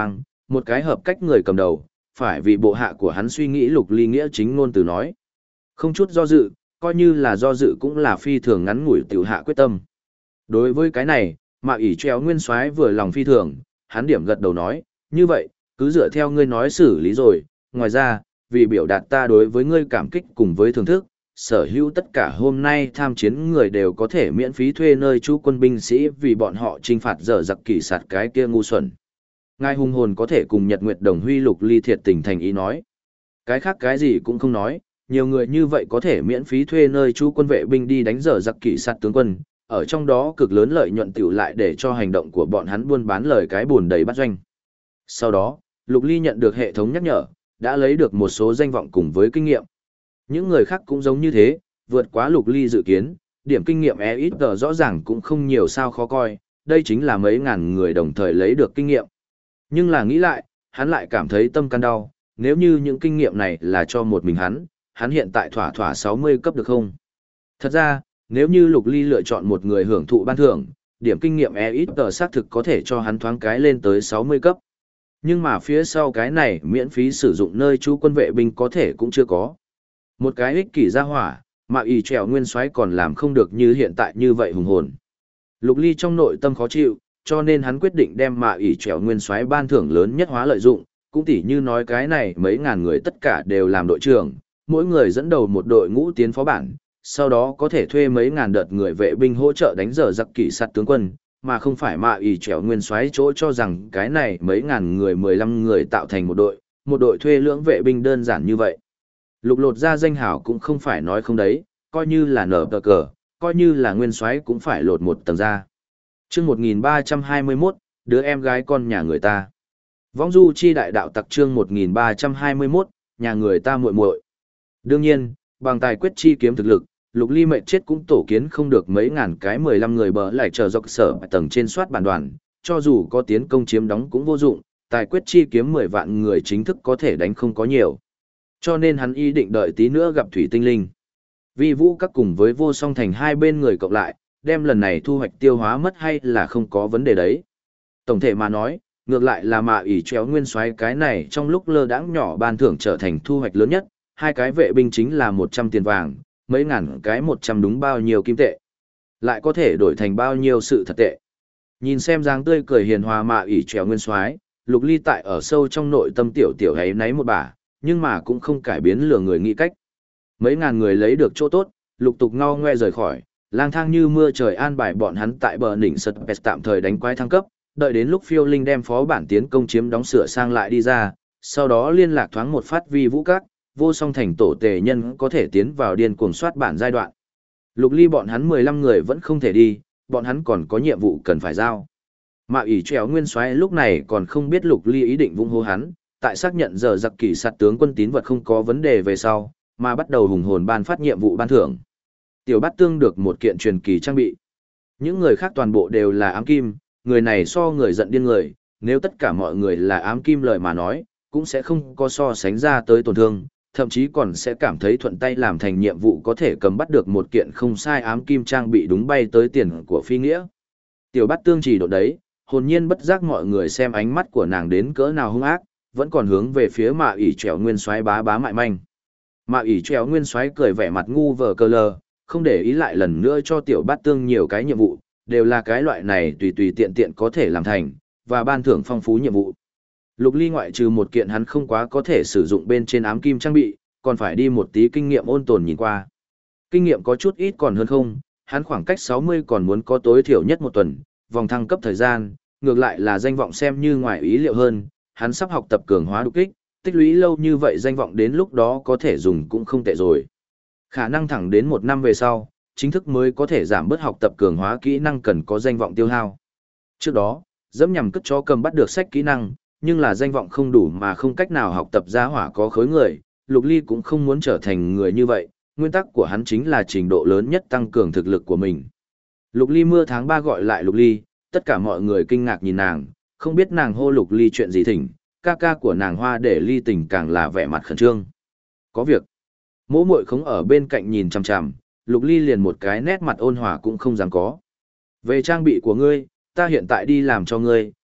một cái hợp cách người cầm đầu, phải vì bộ hạ của hắn suy nghĩ. Lục Ly nghĩa chính ngôn từ nói. Không chút do dự, coi như là do dự cũng là phi thường ngắn ngủi tiểu hạ quyết tâm. Đối với cái này, Mạ ỷ trèo nguyên soái vừa lòng phi thường, hắn điểm gật đầu nói, như vậy, cứ dựa theo ngươi nói xử lý rồi, ngoài ra, vì biểu đạt ta đối với ngươi cảm kích cùng với thưởng thức, sở hữu tất cả hôm nay tham chiến người đều có thể miễn phí thuê nơi trú quân binh sĩ vì bọn họ trinh phạt dở giặc kỷ sạt cái kia ngu xuẩn. Ngài hung hồn có thể cùng Nhật Nguyệt Đồng Huy Lục Ly thiệt tình thành ý nói. Cái khác cái gì cũng không nói, nhiều người như vậy có thể miễn phí thuê nơi trú quân vệ binh đi đánh dở giặc kỷ sạt tướng quân, ở trong đó cực lớn lợi nhuận tiểu lại để cho hành động của bọn hắn buôn bán lời cái buồn đầy bắt doanh. Sau đó, Lục Ly nhận được hệ thống nhắc nhở, đã lấy được một số danh vọng cùng với kinh nghiệm. Những người khác cũng giống như thế, vượt quá Lục Ly dự kiến, điểm kinh nghiệm ít rõ ràng cũng không nhiều sao khó coi, đây chính là mấy ngàn người đồng thời lấy được kinh nghiệm. Nhưng là nghĩ lại, hắn lại cảm thấy tâm can đau, nếu như những kinh nghiệm này là cho một mình hắn hiện tại thỏa thỏa 60 cấp được không? Thật ra, nếu như Lục Ly lựa chọn một người hưởng thụ ban thưởng, điểm kinh nghiệm ít xác thực có thể cho hắn thoáng cái lên tới 60 cấp. Nhưng mà phía sau cái này miễn phí sử dụng nơi trú quân vệ binh có thể cũng chưa có. Một cái ích kỷ ra hỏa, Mạ ỷ trèo nguyên soái còn làm không được như hiện tại như vậy hùng hồn. Lục Ly trong nội tâm khó chịu, cho nên hắn quyết định đem Mạ ỷ trèo nguyên soái ban thưởng lớn nhất hóa lợi dụng, cũng tỉ như nói cái này mấy ngàn người tất cả đều làm đội trưởng, mỗi người dẫn đầu một đội ngũ tiến phó bản, sau đó có thể thuê mấy ngàn đợt người vệ binh hỗ trợ đánh dở giặc kỷ sạt tướng quân, mà không phải Mạ ỷ trèo nguyên soái chỗ cho rằng cái này mấy ngàn người 15 người tạo thành một đội thuê lưỡng vệ binh đơn giản như vậy. Lục lột ra danh hảo cũng không phải nói không đấy, coi như là nở tờ cờ, coi như là nguyên soái cũng phải lột một tầng ra. Chương 1321, đứa em gái con nhà người ta. Vong du chi đại đạo tặc chương 1321, nhà người ta muội muội. Đương nhiên, bằng tài quyết chi kiếm thực lực, Lục Ly mệnh chết cũng tổ kiến không được mấy ngàn cái 15 người bờ lại chờ dọc sở tầng trên soát bản đoàn, cho dù có tiến công chiếm đóng cũng vô dụng, tài quyết chi kiếm 10 vạn người chính thức có thể đánh không có nhiều. Cho nên hắn ý định đợi tí nữa gặp Thủy Tinh Linh. Vi Vũ các cùng với Vô Song Thành hai bên người cộng lại, đem lần này thu hoạch tiêu hóa mất hay là không có vấn đề đấy. Tổng thể mà nói, ngược lại là Mạ ỷ trèo nguyên soái cái này trong lúc lơ đãng nhỏ ban thưởng trở thành thu hoạch lớn nhất, hai cái vệ binh chính là 100 tiền vàng, mấy ngàn cái 100 đúng bao nhiêu kim tệ. Lại có thể đổi thành bao nhiêu sự thật tệ. Nhìn xem dáng tươi cười hiền hòa Mạ ỷ trèo nguyên soái, Lục Ly tại ở sâu trong nội tâm tiểu ấy náy một bả, nhưng mà cũng không cải biến lừa người nghĩ cách. Mấy ngàn người lấy được chỗ tốt, lục tục ngao ngoe rời khỏi, lang thang như mưa trời an bài bọn hắn tại bờ đỉnh sật pest tạm thời đánh quái thăng cấp, đợi đến lúc phiêu linh đem phó bản tiến công chiếm đóng sửa sang lại đi ra, sau đó liên lạc thoáng một phát Vi Vũ các, Vô Song Thành tổ tề nhân có thể tiến vào điên cuồng soát bản giai đoạn. Lục Ly bọn hắn 15 người vẫn không thể đi, bọn hắn còn có nhiệm vụ cần phải giao. Mạ ỷ trèo nguyên soái lúc này còn không biết Lục Ly ý định vung hô hắn, tại xác nhận giờ giặc kỷ sạt tướng quân tín vật không có vấn đề về sau, mà bắt đầu hùng hồn ban phát nhiệm vụ ban thưởng. Tiểu Bát Tương được một kiện truyền kỳ trang bị. Những người khác toàn bộ đều là ám kim, người này so người giận điên người, nếu tất cả mọi người là ám kim lời mà nói, cũng sẽ không có so sánh ra tới tổn thương, thậm chí còn sẽ cảm thấy thuận tay làm thành nhiệm vụ có thể cầm bắt được một kiện không sai ám kim trang bị đúng bay tới tiền của phi nghĩa. Tiểu Bát Tương chỉ độ đấy, hồn nhiên bất giác mọi người xem ánh mắt của nàng đến cỡ nào hung ác, vẫn còn hướng về phía Mạ ỷ trèo nguyên soái bá mại manh. Mạ ỷ trèo nguyên soái cười vẻ mặt ngu vờ cờ lờ, không để ý lại lần nữa cho Tiểu Bát Tương nhiều cái nhiệm vụ, đều là cái loại này tùy tùy tiện tiện có thể làm thành, và ban thưởng phong phú nhiệm vụ. Lục Ly ngoại trừ một kiện hắn không quá có thể sử dụng bên trên ám kim trang bị, còn phải đi một tí kinh nghiệm ôn tồn nhìn qua. Kinh nghiệm có chút ít còn hơn không, hắn khoảng cách 60 còn muốn có tối thiểu nhất một tuần, vòng thăng cấp thời gian, ngược lại là danh vọng xem như ngoài ý liệu hơn, hắn sắp học tập cường hóa đục kích, tích lũy lâu như vậy danh vọng đến lúc đó có thể dùng cũng không tệ rồi. Khả năng thẳng đến 1 năm về sau, chính thức mới có thể giảm bớt học tập cường hóa kỹ năng cần có danh vọng tiêu hao. Trước đó, dẫm nhằm cất chó cầm bắt được sách kỹ năng, nhưng là danh vọng không đủ mà không cách nào học tập giá hỏa có khối người, Lục Ly cũng không muốn trở thành người như vậy, nguyên tắc của hắn chính là trình độ lớn nhất tăng cường thực lực của mình. Lục Ly mưa tháng 3 gọi lại Lục Ly, tất cả mọi người kinh ngạc nhìn nàng, không biết nàng hô Lục Ly chuyện gì thỉnh, ca ca của nàng Hoa để Ly tình càng là vẻ mặt khẩn trương. Có việc. Mỗ muội không ở bên cạnh nhìn chằm chằm, Lục Ly liền một cái nét mặt ôn hòa cũng không dám có. Về trang bị của ngươi, ta hiện tại đi làm cho ngươi,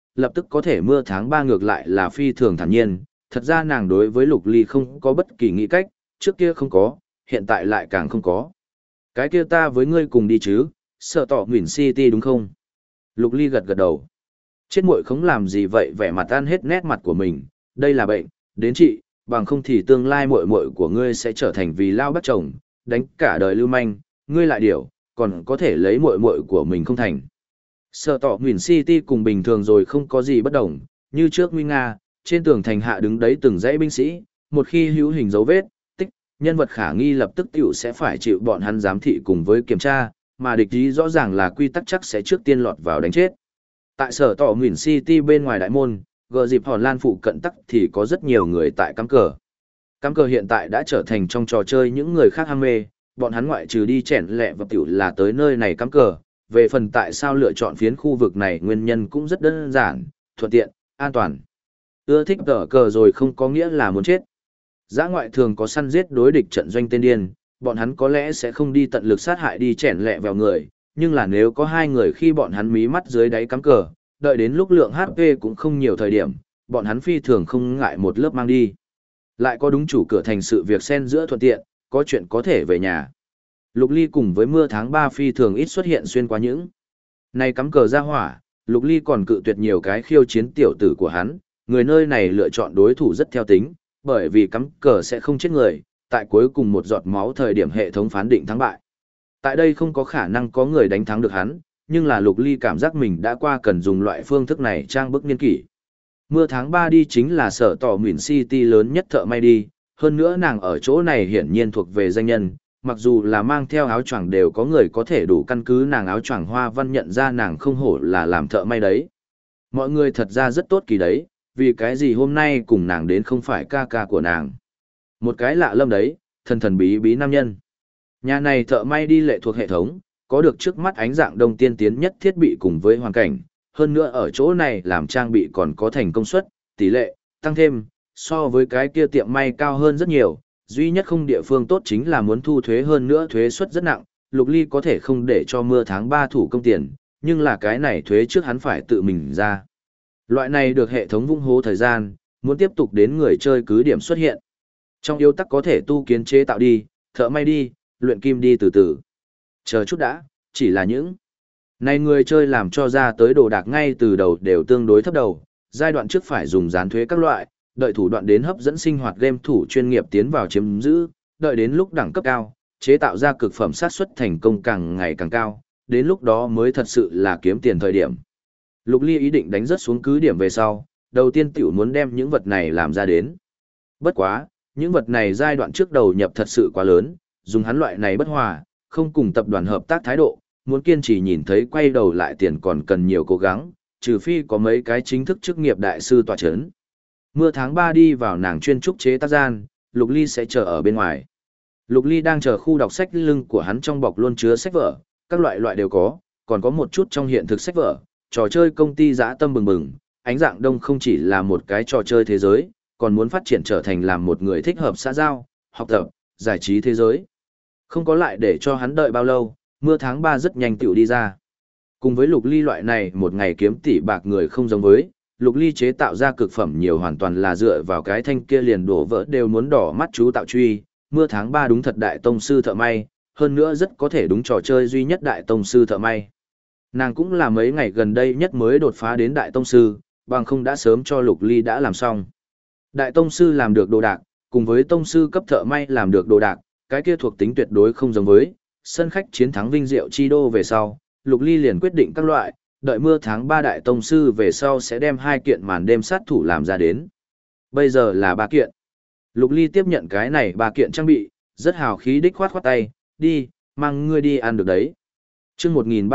lập tức có thể mưa tháng 3 ngược lại là phi thường thản nhiên, thật ra nàng đối với Lục Ly không có bất kỳ nghĩ cách, trước kia không có, hiện tại lại càng không có. Cái kia ta với ngươi cùng đi chứ, sợ tỏ Nguyễn City đúng không? Lục Ly gật gật đầu. Chết muội không làm gì vậy, vẻ mặt tan hết nét mặt của mình, đây là bệnh, đến trị, bằng không thì tương lai muội muội của ngươi sẽ trở thành vì lao bắt chồng, đánh cả đời lưu manh, ngươi lại điểu, còn có thể lấy muội muội của mình không thành. Sở tỏ Nguyễn City cùng bình thường rồi không có gì bất đồng, như trước nguy nga, trên tường thành hạ đứng đấy từng dãy binh sĩ, một khi hữu hình dấu vết, tích, nhân vật khả nghi lập tức tiểu sẽ phải chịu bọn hắn giám thị cùng với kiểm tra, mà địch ý rõ ràng là quy tắc chắc sẽ trước tiên lọt vào đánh chết. Tại sở tỏ Nguyễn City bên ngoài đại môn, gờ dịp hòn lan phụ cận tắc thì có rất nhiều người tại cắm cờ. Cắm cờ hiện tại đã trở thành trong trò chơi những người khác ham mê, bọn hắn ngoại trừ đi chèn lẹ và tiểu là tới nơi này cắm cờ. Về phần tại sao lựa chọn phiến khu vực này nguyên nhân cũng rất đơn giản, thuận tiện, an toàn. Ưa thích tờ cờ rồi không có nghĩa là muốn chết. Giã ngoại thường có săn giết đối địch trận doanh tên điên, bọn hắn có lẽ sẽ không đi tận lực sát hại đi chèn lẹ vào người, nhưng là nếu có hai người khi bọn hắn mí mắt dưới đáy cắm cờ, đợi đến lúc lượng HP cũng không nhiều thời điểm, bọn hắn phi thường không ngại một lớp mang đi. Lại có đúng chủ cửa thành sự việc xen giữa thuận tiện, có chuyện có thể về nhà. Lục Ly cùng với mưa tháng 3 phi thường ít xuất hiện xuyên qua những. Này cắm cờ ra hỏa, Lục Ly còn cự tuyệt nhiều cái khiêu chiến tiểu tử của hắn, người nơi này lựa chọn đối thủ rất theo tính, bởi vì cắm cờ sẽ không chết người, tại cuối cùng một giọt máu thời điểm hệ thống phán định thắng bại. Tại đây không có khả năng có người đánh thắng được hắn, nhưng là Lục Ly cảm giác mình đã qua cần dùng loại phương thức này trang bức niên kỷ. Mưa tháng 3 đi chính là sở tỏ Nguyễn City lớn nhất thợ may đi, hơn nữa nàng ở chỗ này hiển nhiên thuộc về danh nhân, mặc dù là mang theo áo choàng đều có người có thể đủ căn cứ nàng áo choàng hoa văn nhận ra nàng không hổ là làm thợ may đấy. Mọi người thật ra rất tốt kỳ đấy, vì cái gì hôm nay cùng nàng đến không phải ca ca của nàng. Một cái lạ lâm đấy, thần thần bí bí nam nhân. Nhà này thợ may đi lệ thuộc hệ thống, có được trước mắt ánh dạng đông tiên tiến nhất thiết bị cùng với hoàn cảnh, hơn nữa ở chỗ này làm trang bị còn có thành công suất, tỷ lệ, tăng thêm, so với cái kia tiệm may cao hơn rất nhiều, duy nhất không địa phương tốt chính là muốn thu thuế hơn nữa thuế suất rất nặng, Lục Ly có thể không để cho mưa tháng 3 thủ công tiền, nhưng là cái này thuế trước hắn phải tự mình ra. Loại này được hệ thống vung hố thời gian, muốn tiếp tục đến người chơi cứ điểm xuất hiện. Trong yêu tắc có thể tu kiến chế tạo đi, thợ may đi, luyện kim đi từ từ. Chờ chút đã, chỉ là những này người chơi làm cho ra tới đồ đạc ngay từ đầu đều tương đối thấp đầu, giai đoạn trước phải dùng gián thuế các loại, đợi thủ đoạn đến hấp dẫn sinh hoạt game thủ chuyên nghiệp tiến vào chiếm giữ, đợi đến lúc đẳng cấp cao, chế tạo ra cực phẩm sát suất thành công càng ngày càng cao, đến lúc đó mới thật sự là kiếm tiền thời điểm. Lục Ly ý định đánh rất xuống cứ điểm về sau, đầu tiên tiểu muốn đem những vật này làm ra đến. Bất quá, những vật này giai đoạn trước đầu nhập thật sự quá lớn, dùng hắn loại này bất hòa, không cùng tập đoàn hợp tác thái độ, muốn kiên trì nhìn thấy quay đầu lại tiền còn cần nhiều cố gắng, trừ phi có mấy cái chính thức chức nghiệp đại sư tọa chấn. Mưa tháng 3 đi vào nàng chuyên trúc chế tác gian, Lục Ly sẽ chờ ở bên ngoài. Lục Ly đang chờ khu đọc sách, lưng của hắn trong bọc luôn chứa sách vở, các loại đều có, còn có một chút trong hiện thực sách vở, trò chơi công ty dã tâm bừng bừng, ánh dạng đông không chỉ là một cái trò chơi thế giới, còn muốn phát triển trở thành làm một người thích hợp xã giao, học tập, giải trí thế giới. Không có lại để cho hắn đợi bao lâu, mưa tháng 3 rất nhanh tiểu đi ra. Cùng với Lục Ly loại này một ngày kiếm tỷ bạc người không giống với, Lục Ly chế tạo ra cực phẩm nhiều hoàn toàn là dựa vào cái thanh kia liền đổ vỡ đều muốn đỏ mắt chú tạo truy, mưa tháng 3 đúng thật đại tông sư thợ may, hơn nữa rất có thể đúng trò chơi duy nhất đại tông sư thợ may. Nàng cũng là mấy ngày gần đây nhất mới đột phá đến đại tông sư, bằng không đã sớm cho Lục Ly đã làm xong. Đại tông sư làm được đồ đạc, cùng với tông sư cấp thợ may làm được đồ đạc, cái kia thuộc tính tuyệt đối không giống với, sân khách chiến thắng Vinh Diệu Chi Đô về sau, Lục Ly liền quyết định các loại, đợi mưa tháng 3 đại tông sư về sau sẽ đem 2 kiện màn đêm sát thủ làm ra đến. Bây giờ là 3 kiện. Lục Ly tiếp nhận cái này 3 kiện trang bị, rất hào khí đích khoát tay, đi, mang ngươi đi ăn được đấy. Chương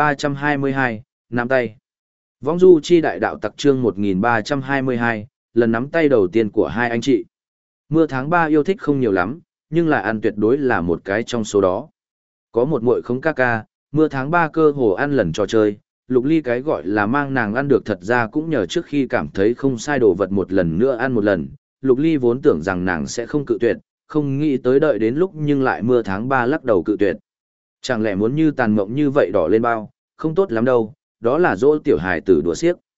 1322, nắm tay. Vong du chi đại đạo tặc chương 1322, lần nắm tay đầu tiên của hai anh chị. Mưa tháng 3 yêu thích không nhiều lắm, nhưng là ăn tuyệt đối là một cái trong số đó. Có một muội không ca ca, mưa tháng 3 cơ hồ ăn lần trò chơi, Lục Ly cái gọi là mang nàng ăn được thật ra cũng nhờ trước khi cảm thấy không sai đồ vật một lần nữa ăn một lần, Lục Ly vốn tưởng rằng nàng sẽ không cự tuyệt, không nghĩ tới đợi đến lúc nhưng lại mưa tháng 3 lắc đầu cự tuyệt. Chẳng lẽ muốn như tàn mộng như vậy đỏ lên bao, không tốt lắm đâu, đó là dỗ tiểu hài tử đùa xiếc.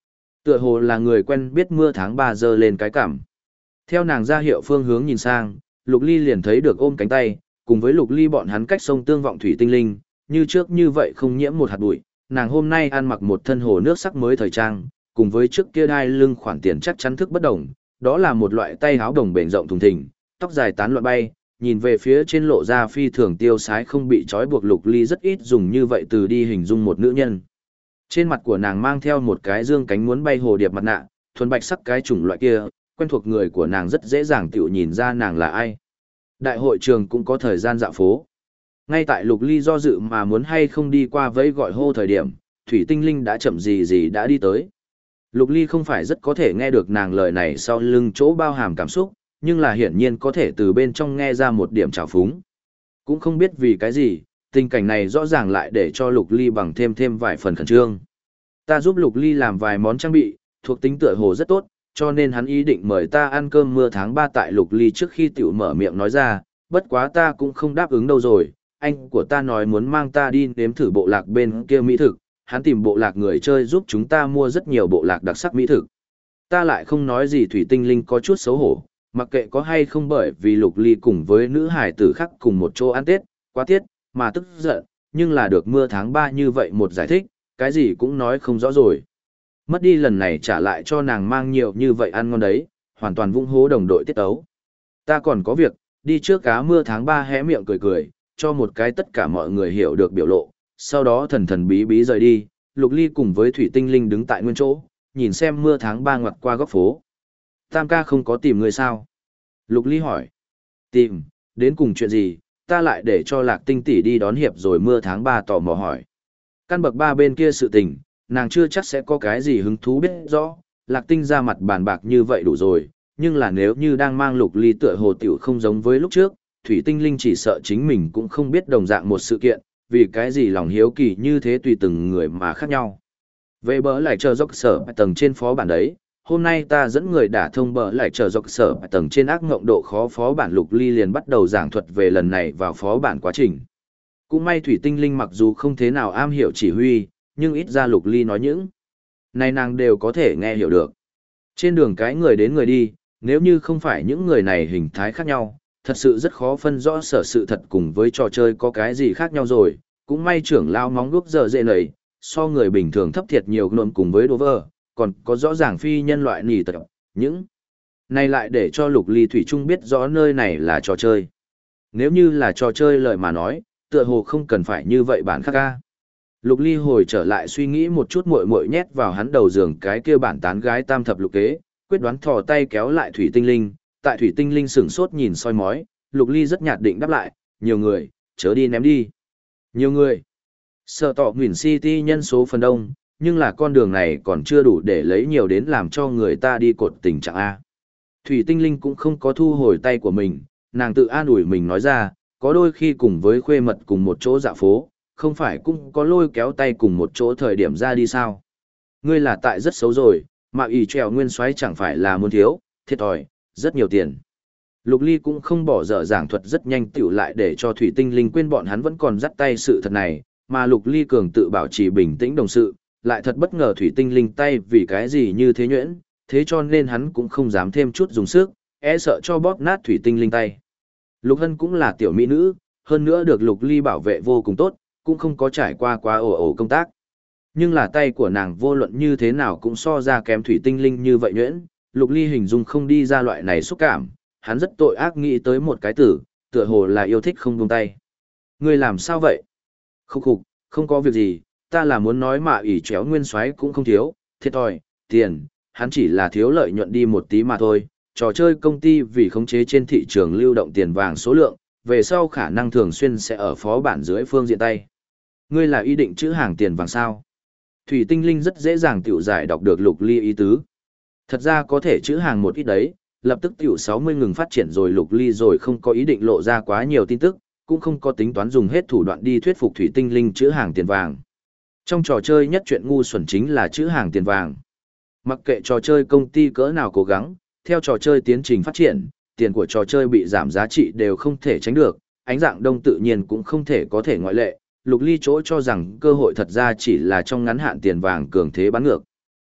Tựa hồ là người quen biết mưa tháng 3 giơ lên cái cảm. Theo nàng ra hiệu phương hướng nhìn sang, Lục Ly liền thấy được ôm cánh tay, cùng với Lục Ly bọn hắn cách sông tương vọng thủy tinh linh, như trước như vậy không nhiễm một hạt bụi. Nàng hôm nay ăn mặc một thân hồ nước sắc mới thời trang, cùng với trước kia đai lưng khoản tiền chắc chắn thức bất đồng, đó là một loại tay áo đồng bền rộng thùng thình, tóc dài tán loạn bay, nhìn về phía trên lộ ra phi thường tiêu sái không bị trói buộc. Lục Ly rất ít dùng như vậy từ đi hình dung một nữ nhân. Trên mặt của nàng mang theo một cái dương cánh muốn bay hồ điệp mặt nạ, thuần bạch sắc cái chủng loại kia, quen thuộc người của nàng rất dễ dàng tiểu nhìn ra nàng là ai. Đại hội trường cũng có thời gian dạo phố. Ngay tại Lục Ly do dự mà muốn hay không đi qua vẫy gọi hô thời điểm, Thủy Tinh Linh đã chậm gì đã đi tới. Lục Ly không phải rất có thể nghe được nàng lời này sau lưng chỗ bao hàm cảm xúc, nhưng là hiển nhiên có thể từ bên trong nghe ra một điểm trào phúng. Cũng không biết vì cái gì, tình cảnh này rõ ràng lại để cho Lục Ly bằng thêm vài phần khẩn trương. Ta giúp Lục Ly làm vài món trang bị, thuộc tính tựa hồ rất tốt, cho nên hắn ý định mời ta ăn cơm mưa tháng 3 tại Lục Ly trước khi tiểu mở miệng nói ra, bất quá ta cũng không đáp ứng đâu rồi, anh của ta nói muốn mang ta đi nếm thử bộ lạc bên kia mỹ thực, hắn tìm bộ lạc người chơi giúp chúng ta mua rất nhiều bộ lạc đặc sắc mỹ thực. Ta lại không nói gì. Thủy Tinh Linh có chút xấu hổ, mặc kệ có hay không bởi vì Lục Ly cùng với nữ hải tử khác cùng một chỗ ăn Tết, quá tiết, mà tức giận, nhưng là được mưa tháng 3 như vậy một giải thích, cái gì cũng nói không rõ rồi. Mất đi lần này trả lại cho nàng mang nhiều như vậy ăn ngon đấy, hoàn toàn vung hố đồng đội tiết ấu. Ta còn có việc, đi trước. Cá mưa tháng 3 hé miệng cười, cho một cái tất cả mọi người hiểu được biểu lộ, sau đó thần bí bí rời đi. Lục Ly cùng với Thủy Tinh Linh đứng tại nguyên chỗ, nhìn xem mưa tháng 3 ngoặt qua góc phố. Tam ca không có tìm người sao? Lục Ly hỏi. Tìm, đến cùng chuyện gì? Ta lại để cho Lạc Tinh tỷ đi đón hiệp rồi. Mưa tháng 3 tò mò hỏi. Căn bậc 3 bên kia sự tình, nàng chưa chắc sẽ có cái gì hứng thú biết rõ. Lạc Tinh ra mặt bàn bạc như vậy đủ rồi, nhưng là nếu như đang mang Lục Ly tựa hồ tiểu không giống với lúc trước, Thủy Tinh Linh chỉ sợ chính mình cũng không biết đồng dạng một sự kiện, vì cái gì lòng hiếu kỳ như thế tùy từng người mà khác nhau. Về bờ lại chờ dốc sở tầng trên phó bản đấy, hôm nay ta dẫn người đả thông bờ lại chờ dốc sở tầng trên ác ngộng độ khó phó bản. Lục Ly liền bắt đầu giảng thuật về lần này vào phó bản quá trình. Cũng may Thủy Tinh Linh mặc dù không thế nào am hiểu chỉ huy, nhưng ít ra Lục Ly nói những này nàng đều có thể nghe hiểu được. Trên đường cái người đến người đi, nếu như không phải những người này hình thái khác nhau, thật sự rất khó phân rõ sở sự thật cùng với trò chơi có cái gì khác nhau rồi. Cũng may trưởng lao móng đuốc giờ dễ nầy, so người bình thường thấp thiệt nhiều nộn cùng với đồ vơ, còn có rõ ràng phi nhân loại nỉ tật. Những này lại để cho Lục Ly thủy chung biết rõ nơi này là trò chơi. Nếu như là trò chơi lời mà nói, tựa hồ không cần phải như vậy bản khác ca. Lục Ly hồi trở lại suy nghĩ một chút, muội muội nhét vào hắn đầu giường cái kia bản tán gái tam thập lục kế, quyết đoán thò tay kéo lại Thủy Tinh Linh. Tại Thủy Tinh Linh sửng sốt nhìn soi mói, Lục Ly rất nhạt định đáp lại, nhiều người, chớ đi ném đi. Nhiều người. Sở tỏ Nguyễn City nhân số phần đông, nhưng là con đường này còn chưa đủ để lấy nhiều đến làm cho người ta đi cột tình trạng A. Thủy Tinh Linh cũng không có thu hồi tay của mình, nàng tự an ủi mình nói ra, có đôi khi cùng với khuê mật cùng một chỗ dạo phố, không phải cũng có lôi kéo tay cùng một chỗ thời điểm ra đi sao. Ngươi là tại rất xấu rồi, mà ỷ trèo nguyên soái chẳng phải là muốn thiếu, thiệt thòi, rất nhiều tiền. Lục Ly cũng không bỏ dở giảng thuật rất nhanh tiểu lại để cho Thủy Tinh Linh quên bọn hắn vẫn còn dắt tay sự thật này, mà Lục Ly cường tự bảo trì bình tĩnh đồng sự, lại thật bất ngờ Thủy Tinh Linh tay vì cái gì như thế nhuyễn, thế cho nên hắn cũng không dám thêm chút dùng sức, e sợ cho bóp nát Thủy Tinh Linh tay. Lục Hân cũng là tiểu mỹ nữ, hơn nữa được Lục Ly bảo vệ vô cùng tốt, cũng không có trải qua quá ổ công tác. Nhưng là tay của nàng vô luận như thế nào cũng so ra kém Thủy Tinh Linh như vậy nhuyễn, Lục Ly hình dung không đi ra loại này xúc cảm, hắn rất tội ác nghĩ tới một cái từ, tựa hồ là yêu thích không buông tay. Ngươi làm sao vậy? Khúc khục, không có việc gì, ta là muốn nói mà ỷ chéo nguyên soái cũng không thiếu, thiệt thòi, tiền, hắn chỉ là thiếu lợi nhuận đi một tí mà thôi. Trò chơi công ty vì khống chế trên thị trường lưu động tiền vàng số lượng, về sau khả năng thường xuyên sẽ ở phó bản dưới phương diện tay. Ngươi là ý định trữ hàng tiền vàng sao? Thủy Tinh Linh rất dễ dàng tiểu giải đọc được Lục Ly ý tứ. Thật ra có thể trữ hàng một ít đấy, lập tức tiểu 60 ngừng phát triển rồi. Lục Ly rồi không có ý định lộ ra quá nhiều tin tức, cũng không có tính toán dùng hết thủ đoạn đi thuyết phục Thủy Tinh Linh trữ hàng tiền vàng. Trong trò chơi nhất chuyện ngu xuẩn chính là trữ hàng tiền vàng. Mặc kệ trò chơi công ty cỡ nào cố gắng, theo trò chơi tiến trình phát triển, tiền của trò chơi bị giảm giá trị đều không thể tránh được, ánh dạng đông tự nhiên cũng không thể có thể ngoại lệ. Lục Ly chỗ cho rằng cơ hội thật ra chỉ là trong ngắn hạn tiền vàng cường thế bán ngược.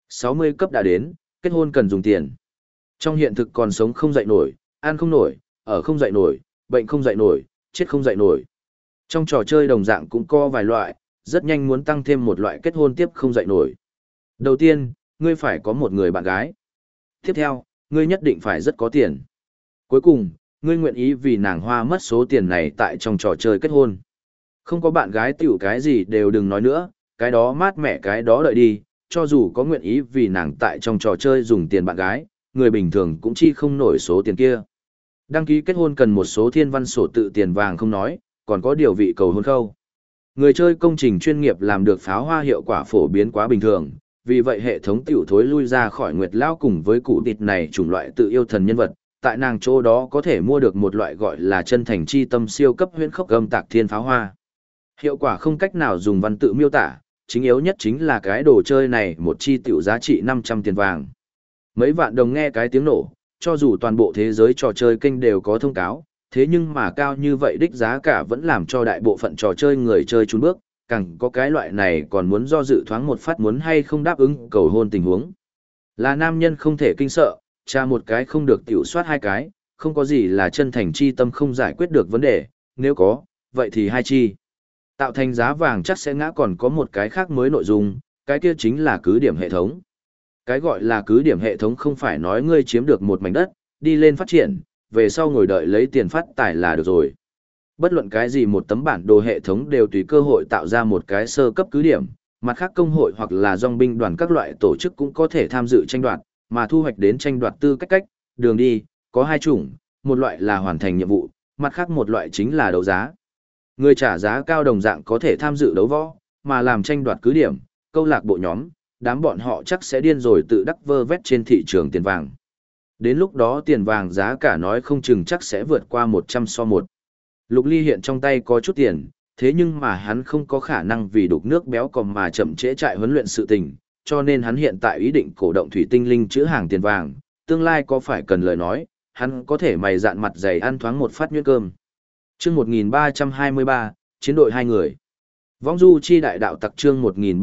60 cấp đã đến, kết hôn cần dùng tiền. Trong hiện thực còn sống không dậy nổi, ăn không nổi, ở không dậy nổi, bệnh không dậy nổi, chết không dậy nổi. Trong trò chơi đồng dạng cũng có vài loại, rất nhanh muốn tăng thêm một loại kết hôn tiếp không dậy nổi. Đầu tiên, ngươi phải có một người bạn gái. Tiếp theo, ngươi nhất định phải rất có tiền. Cuối cùng, ngươi nguyện ý vì nàng hoa mất số tiền này tại trong trò chơi kết hôn. Không có bạn gái tiểu cái gì đều đừng nói nữa, cái đó mát mẻ cái đó đợi đi, cho dù có nguyện ý vì nàng tại trong trò chơi dùng tiền bạn gái, người bình thường cũng chi không nổi số tiền kia. Đăng ký kết hôn cần một số thiên văn sổ tự tiền vàng không nói, còn có điều vị cầu hôn khâu. Người chơi công trình chuyên nghiệp làm được pháo hoa hiệu quả phổ biến quá bình thường, vì vậy hệ thống tiểu thối lui ra khỏi Nguyệt Lao cùng với cụ tịt này chủng loại tự yêu thần nhân vật, tại nàng chỗ đó có thể mua được một loại gọi là chân thành chi tâm siêu cấp huyễn khốc gầm tạc thiên pháo hoa. Hiệu quả không cách nào dùng văn tự miêu tả, chính yếu nhất chính là cái đồ chơi này một chi tiểu giá trị 500 tiền vàng. Mấy vạn đồng nghe cái tiếng nổ, cho dù toàn bộ thế giới trò chơi kênh đều có thông cáo, thế nhưng mà cao như vậy đích giá cả vẫn làm cho đại bộ phận trò chơi người chơi chùn bước, càng có cái loại này còn muốn do dự thoáng một phát muốn hay không đáp ứng cầu hôn tình huống. Là nam nhân không thể kinh sợ, cha một cái không được tiểu soát hai cái, không có gì là chân thành chi tâm không giải quyết được vấn đề, nếu có, vậy thì hai chi. Tạo thành giá vàng chắc sẽ ngã còn có một cái khác mới nội dung, cái kia chính là cứ điểm hệ thống. Cái gọi là cứ điểm hệ thống không phải nói ngươi chiếm được một mảnh đất, đi lên phát triển, về sau ngồi đợi lấy tiền phát tài là được rồi. Bất luận cái gì một tấm bản đồ hệ thống đều tùy cơ hội tạo ra một cái sơ cấp cứ điểm, mặt khác công hội hoặc là dòng binh đoàn các loại tổ chức cũng có thể tham dự tranh đoạt, mà thu hoạch đến tranh đoạt tư cách đường đi, có hai chủng, một loại là hoàn thành nhiệm vụ, mặt khác một loại chính là đấu giá. Người trả giá cao đồng dạng có thể tham dự đấu võ, mà làm tranh đoạt cứ điểm, câu lạc bộ nhóm, đám bọn họ chắc sẽ điên rồi tự đắc vơ vét trên thị trường tiền vàng. Đến lúc đó tiền vàng giá cả nói không chừng chắc sẽ vượt qua 100 so 1. Lục Ly hiện trong tay có chút tiền, thế nhưng mà hắn không có khả năng vì đục nước béo còm mà chậm trễ trại huấn luyện sự tình, cho nên hắn hiện tại ý định cổ động thủy tinh linh chữ hàng tiền vàng, tương lai có phải cần lời nói, hắn có thể mày dạn mặt dày ăn thoáng một phát nhuyễn cơm. Chương 1323, chiến đội hai người. Vong du chi đại đạo tặc chương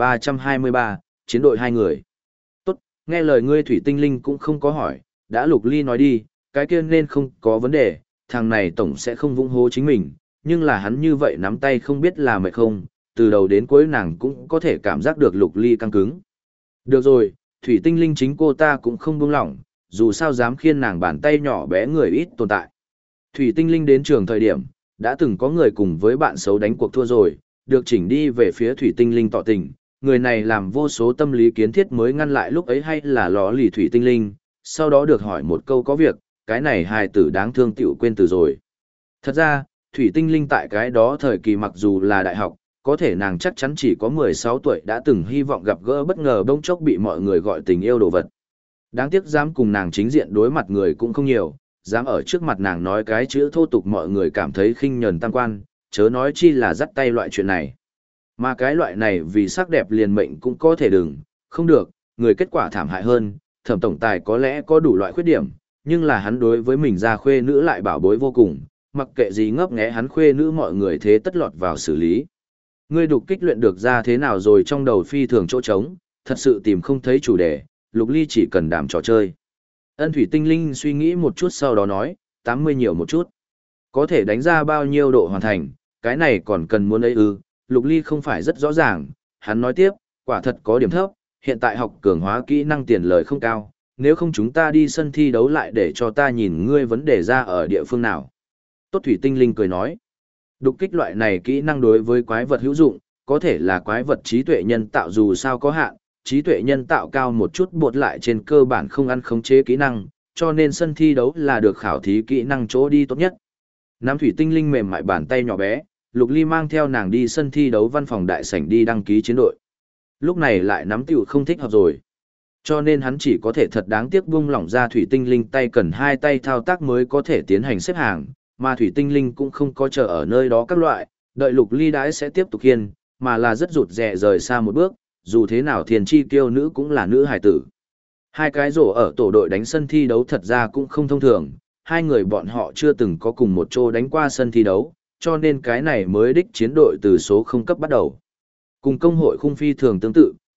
1323, chiến đội hai người. Tốt, nghe lời ngươi thủy tinh linh cũng không có hỏi, đã Lục Ly nói đi, cái kia nên không có vấn đề, thằng này tổng sẽ không vung hố chính mình, nhưng là hắn như vậy nắm tay không biết là mệt không, từ đầu đến cuối nàng cũng có thể cảm giác được Lục Ly căng cứng. Được rồi, thủy tinh linh chính cô ta cũng không buông lỏng, dù sao dám khiên nàng bàn tay nhỏ bé người ít tồn tại. Thủy tinh linh đến trường thời điểm, đã từng có người cùng với bạn xấu đánh cuộc thua rồi, được chỉnh đi về phía thủy tinh linh tỏ tình, người này làm vô số tâm lý kiến thiết mới ngăn lại lúc ấy hay là ló lì thủy tinh linh, sau đó được hỏi một câu có việc, cái này hài tử đáng thương tiểu quên từ rồi. Thật ra, thủy tinh linh tại cái đó thời kỳ mặc dù là đại học, có thể nàng chắc chắn chỉ có 16 tuổi đã từng hy vọng gặp gỡ bất ngờ bỗng chốc bị mọi người gọi tình yêu đồ vật. Đáng tiếc dám cùng nàng chính diện đối mặt người cũng không nhiều, dám ở trước mặt nàng nói cái chữ thô tục mọi người cảm thấy khinh nhờn tam quan, chớ nói chi là dắt tay loại chuyện này. Mà cái loại này vì sắc đẹp liền mệnh cũng có thể đừng, không được, người kết quả thảm hại hơn, Thẩm tổng tài có lẽ có đủ loại khuyết điểm, nhưng là hắn đối với mình ra khuê nữ lại bảo bối vô cùng, mặc kệ gì ngấp nghé hắn khuê nữ mọi người thế tất lọt vào xử lý. Ngươi đục kích luyện được ra thế nào rồi trong đầu phi thường chỗ trống, thật sự tìm không thấy chủ đề, Lục Ly chỉ cần đảm trò chơi. Ân thủy tinh linh suy nghĩ một chút sau đó nói, 80 nhiều một chút. Có thể đánh ra bao nhiêu độ hoàn thành, cái này còn cần muốn ấy ư, Lục Ly không phải rất rõ ràng, hắn nói tiếp, quả thật có điểm thấp, hiện tại học cường hóa kỹ năng tiền lời không cao, nếu không chúng ta đi sân thi đấu lại để cho ta nhìn ngươi vấn đề ra ở địa phương nào. Tốt thủy tinh linh cười nói, đục kích loại này kỹ năng đối với quái vật hữu dụng, có thể là quái vật trí tuệ nhân tạo dù sao có hạn, trí tuệ nhân tạo cao một chút bột lại trên cơ bản không ăn khống chế kỹ năng, cho nên sân thi đấu là được khảo thí kỹ năng chỗ đi tốt nhất. Nam thủy tinh linh mềm mại bàn tay nhỏ bé, Lục Ly mang theo nàng đi sân thi đấu văn phòng đại sảnh đi đăng ký chiến đội. Lúc này lại nắm tiểu không thích hợp rồi. Cho nên hắn chỉ có thể thật đáng tiếc buông lỏng ra thủy tinh linh tay cần hai tay thao tác mới có thể tiến hành xếp hàng, mà thủy tinh linh cũng không có chờ ở nơi đó các loại, đợi Lục Ly đãi sẽ tiếp tục khiên, mà là rất rụt rè rời xa một bước, dù thế nào thiền chi kiêu nữ cũng là nữ hài tử. Hai cái rổ ở tổ đội đánh sân thi đấu thật ra cũng không thông thường, hai người bọn họ chưa từng có cùng một chỗ đánh qua sân thi đấu, cho nên cái này mới đích chiến đội từ số không cấp bắt đầu. Cùng công hội khung phi thường tương tự,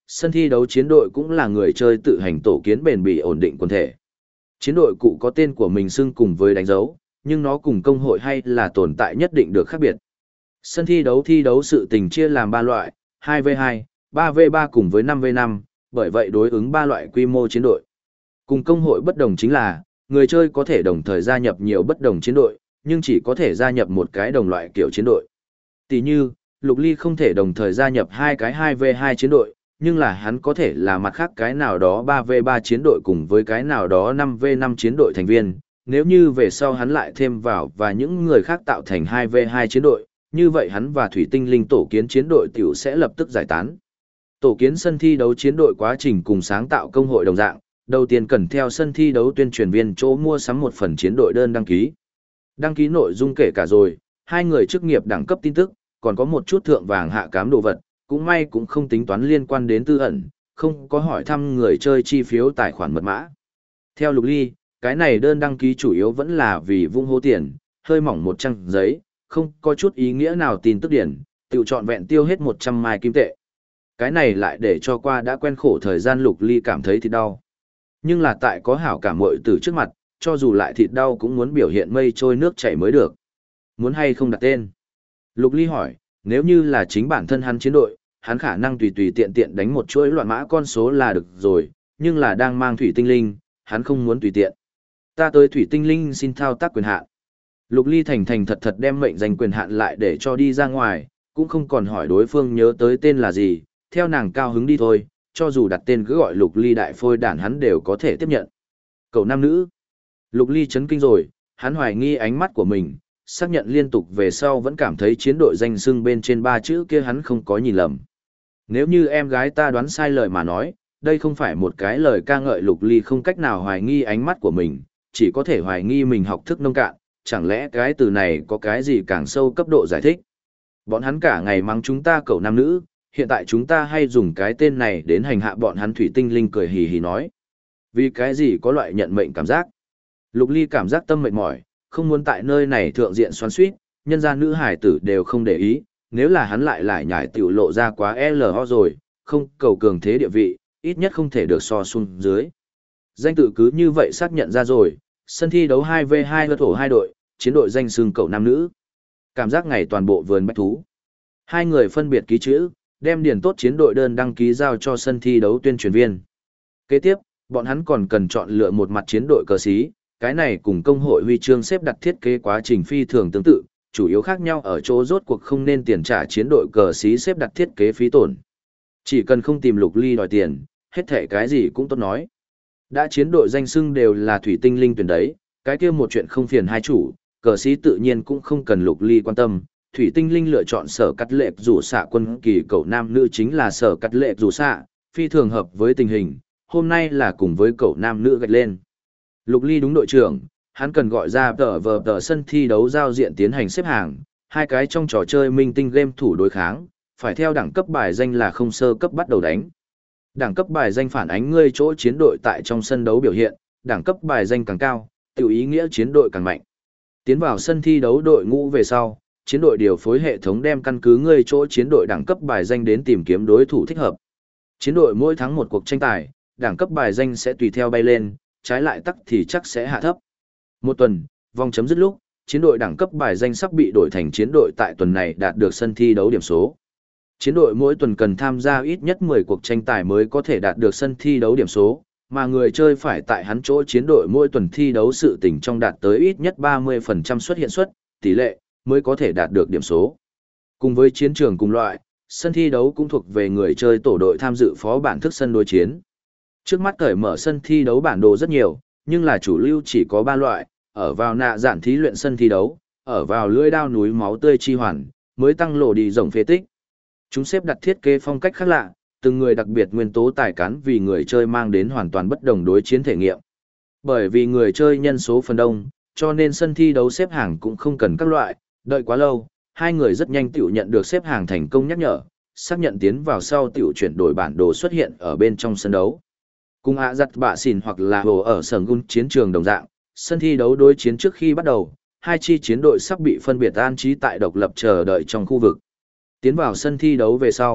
sân thi đấu chiến đội cũng là người chơi tự hành tổ kiến bền bỉ ổn định quần thể. Chiến đội cụ có tên của mình xưng cùng với đánh dấu, nhưng nó cùng công hội hay là tồn tại nhất định được khác biệt. Sân thi đấu sự tình chia làm 3 loại, 2v2, 3v3 cùng với 5v5, bởi vậy đối ứng 3 loại quy mô chiến đội. Cùng công hội bất đồng chính là, người chơi có thể đồng thời gia nhập nhiều bất đồng chiến đội, nhưng chỉ có thể gia nhập một cái đồng loại kiểu chiến đội. Tỷ như, Lục Ly không thể đồng thời gia nhập 2 cái 2v2 chiến đội, nhưng là hắn có thể là mặt khác cái nào đó 3v3 chiến đội cùng với cái nào đó 5v5 chiến đội thành viên. Nếu như về sau hắn lại thêm vào và những người khác tạo thành 2v2 chiến đội, như vậy hắn và Thủy Tinh Linh tổ kiến chiến đội tiểu sẽ lập tức giải tán. Tổ kiến sân thi đấu chiến đội quá trình cùng sáng tạo công hội đồng dạng, đầu tiên cần theo sân thi đấu tuyên truyền viên chỗ mua sắm một phần chiến đội đơn đăng ký. Đăng ký nội dung kể cả rồi, 2 người chức nghiệp đẳng cấp tin tức, còn có một chút thượng vàng hạ cám đồ vật, cũng may cũng không tính toán liên quan đến tư ẩn, không có hỏi thăm người chơi chi phiếu tài khoản mật mã. Theo Lục Ly, cái này đơn đăng ký chủ yếu vẫn là vì vung hô tiền, hơi mỏng một trang giấy, không có chút ý nghĩa nào tin tức điển, tự chọn vẹn tiêu hết 100 mai kim tệ. Cái này lại để cho qua đã quen khổ thời gian Lục Ly cảm thấy thịt đau. Nhưng là tại có hảo cảm muội từ trước mặt, cho dù lại thịt đau cũng muốn biểu hiện mây trôi nước chảy mới được. Muốn hay không đặt tên? Lục Ly hỏi, nếu như là chính bản thân hắn chiến đội, hắn khả năng tùy tùy tiện tiện đánh một chuỗi loạn mã con số là được rồi, nhưng là đang mang Thủy Tinh Linh, hắn không muốn tùy tiện. Ta tới Thủy Tinh Linh xin thao tác quyền hạn. Lục Ly thành thành thật thật đem mệnh danh quyền hạn lại để cho đi ra ngoài, cũng không còn hỏi đối phương nhớ tới tên là gì, theo nàng cao hứng đi thôi, cho dù đặt tên cứ gọi Lục Ly đại phôi đản hắn đều có thể tiếp nhận. Cậu nam nữ. Lục Ly chấn kinh rồi, hắn hoài nghi ánh mắt của mình, xác nhận liên tục về sau vẫn cảm thấy chiến đội danh xưng bên trên 3 chữ kia hắn không có nhìn lầm. Nếu như em gái ta đoán sai lời mà nói, đây không phải một cái lời ca ngợi. Lục Ly không cách nào hoài nghi ánh mắt của mình, chỉ có thể hoài nghi mình học thức nông cạn, chẳng lẽ cái từ này có cái gì càng sâu cấp độ giải thích. Bọn hắn cả ngày mắng chúng ta cậu nam nữ, hiện tại chúng ta hay dùng cái tên này đến hành hạ bọn hắn. Thủy Tinh Linh cười hì hì nói. Vì cái gì có loại nhận mệnh cảm giác? Lục Ly cảm giác tâm mệt mỏi, không muốn tại nơi này thượng diện xoắn xuýt, nhân gia nữ hải tử đều không để ý, nếu là hắn lại nhải tiểu lộ ra quá LO rồi, không cầu cường thế địa vị, ít nhất không thể được so xuống dưới. Danh tự cứ như vậy xác nhận ra rồi, sân thi đấu 2v2 lượt hổ 2 đội, chiến đội danh xưng cậu nam nữ. Cảm giác ngày toàn bộ vườn bách thú. 2 người phân biệt ký chữ, đem điền tốt chiến đội đơn đăng ký giao cho sân thi đấu tuyên truyền viên. Kế tiếp, bọn hắn còn cần chọn lựa một mặt chiến đội cờ xí, cái này cùng công hội huy chương xếp đặt thiết kế quá trình phi thường tương tự, chủ yếu khác nhau ở chỗ rốt cuộc không nên tiền trả chiến đội cờ xí xếp đặt thiết kế phí tổn. Chỉ cần không tìm Lục Ly đòi tiền, hết thể cái gì cũng tốt nói. Đã chiến đội danh xưng đều là Thủy Tinh Linh tuyển đấy, cái kia một chuyện không phiền hai chủ, cờ xí tự nhiên cũng không cần Lục Ly quan tâm. Thủy Tinh Linh lựa chọn sở cắt lệ rủ xạ quân kỳ cậu nam nữ chính là sở cắt lệ rủ xạ, phi thường hợp với tình hình, hôm nay là cùng với cậu nam nữ gạch lên. Lục Ly đúng đội trưởng, hắn cần gọi ra tờ sân thi đấu giao diện tiến hành xếp hàng, 2 cái trong trò chơi minh tinh game thủ đối kháng, phải theo đẳng cấp bài danh là không sơ cấp bắt đầu đánh. Đẳng cấp bài danh phản ánh ngươi chỗ chiến đội tại trong sân đấu biểu hiện, đẳng cấp bài danh càng cao, tiểu ý nghĩa chiến đội càng mạnh. Tiến vào sân thi đấu đội ngũ về sau, chiến đội điều phối hệ thống đem căn cứ ngươi chỗ chiến đội đẳng cấp bài danh đến tìm kiếm đối thủ thích hợp. Chiến đội mỗi thắng một cuộc tranh tài, đẳng cấp bài danh sẽ tùy theo bay lên, trái lại tắc thì chắc sẽ hạ thấp. Một tuần, vòng chấm dứt lúc, chiến đội đẳng cấp bài danh sắp bị đổi thành chiến đội tại tuần này đạt được sân thi đấu điểm số. Chiến đội mỗi tuần cần tham gia ít nhất 10 cuộc tranh tài mới có thể đạt được sân thi đấu điểm số, mà người chơi phải tại hắn chỗ chiến đội mỗi tuần thi đấu sự tình trong đạt tới ít nhất 30% xuất hiện suất, tỷ lệ, mới có thể đạt được điểm số. Cùng với chiến trường cùng loại, sân thi đấu cũng thuộc về người chơi tổ đội tham dự phó bản thức sân đối chiến. Trước mắt cởi mở sân thi đấu bản đồ rất nhiều, nhưng là chủ lưu chỉ có 3 loại, ở vào nạ dạn thí luyện sân thi đấu, ở vào lưỡi đao núi máu tươi chi hoàn, mới tăng lộ đi rồng phế tích. Chúng xếp đặt thiết kế phong cách khác lạ, từng người đặc biệt nguyên tố tài cán vì người chơi mang đến hoàn toàn bất đồng đối chiến thể nghiệm. Bởi vì người chơi nhân số phần đông, cho nên sân thi đấu xếp hàng cũng không cần các loại, đợi quá lâu, 2 người rất nhanh tiểu nhận được xếp hàng thành công nhắc nhở, xác nhận tiến vào sau tiểu chuyển đổi bản đồ xuất hiện ở bên trong sân đấu. Cùng ạ giặt bạ xìn hoặc là hồ ở sở gun chiến trường đồng dạng, sân thi đấu đối chiến trước khi bắt đầu, 2 chi chiến đội sắp bị phân biệt an trí tại độc lập chờ đợi trong khu vực. Tiến vào sân thi đấu về sau,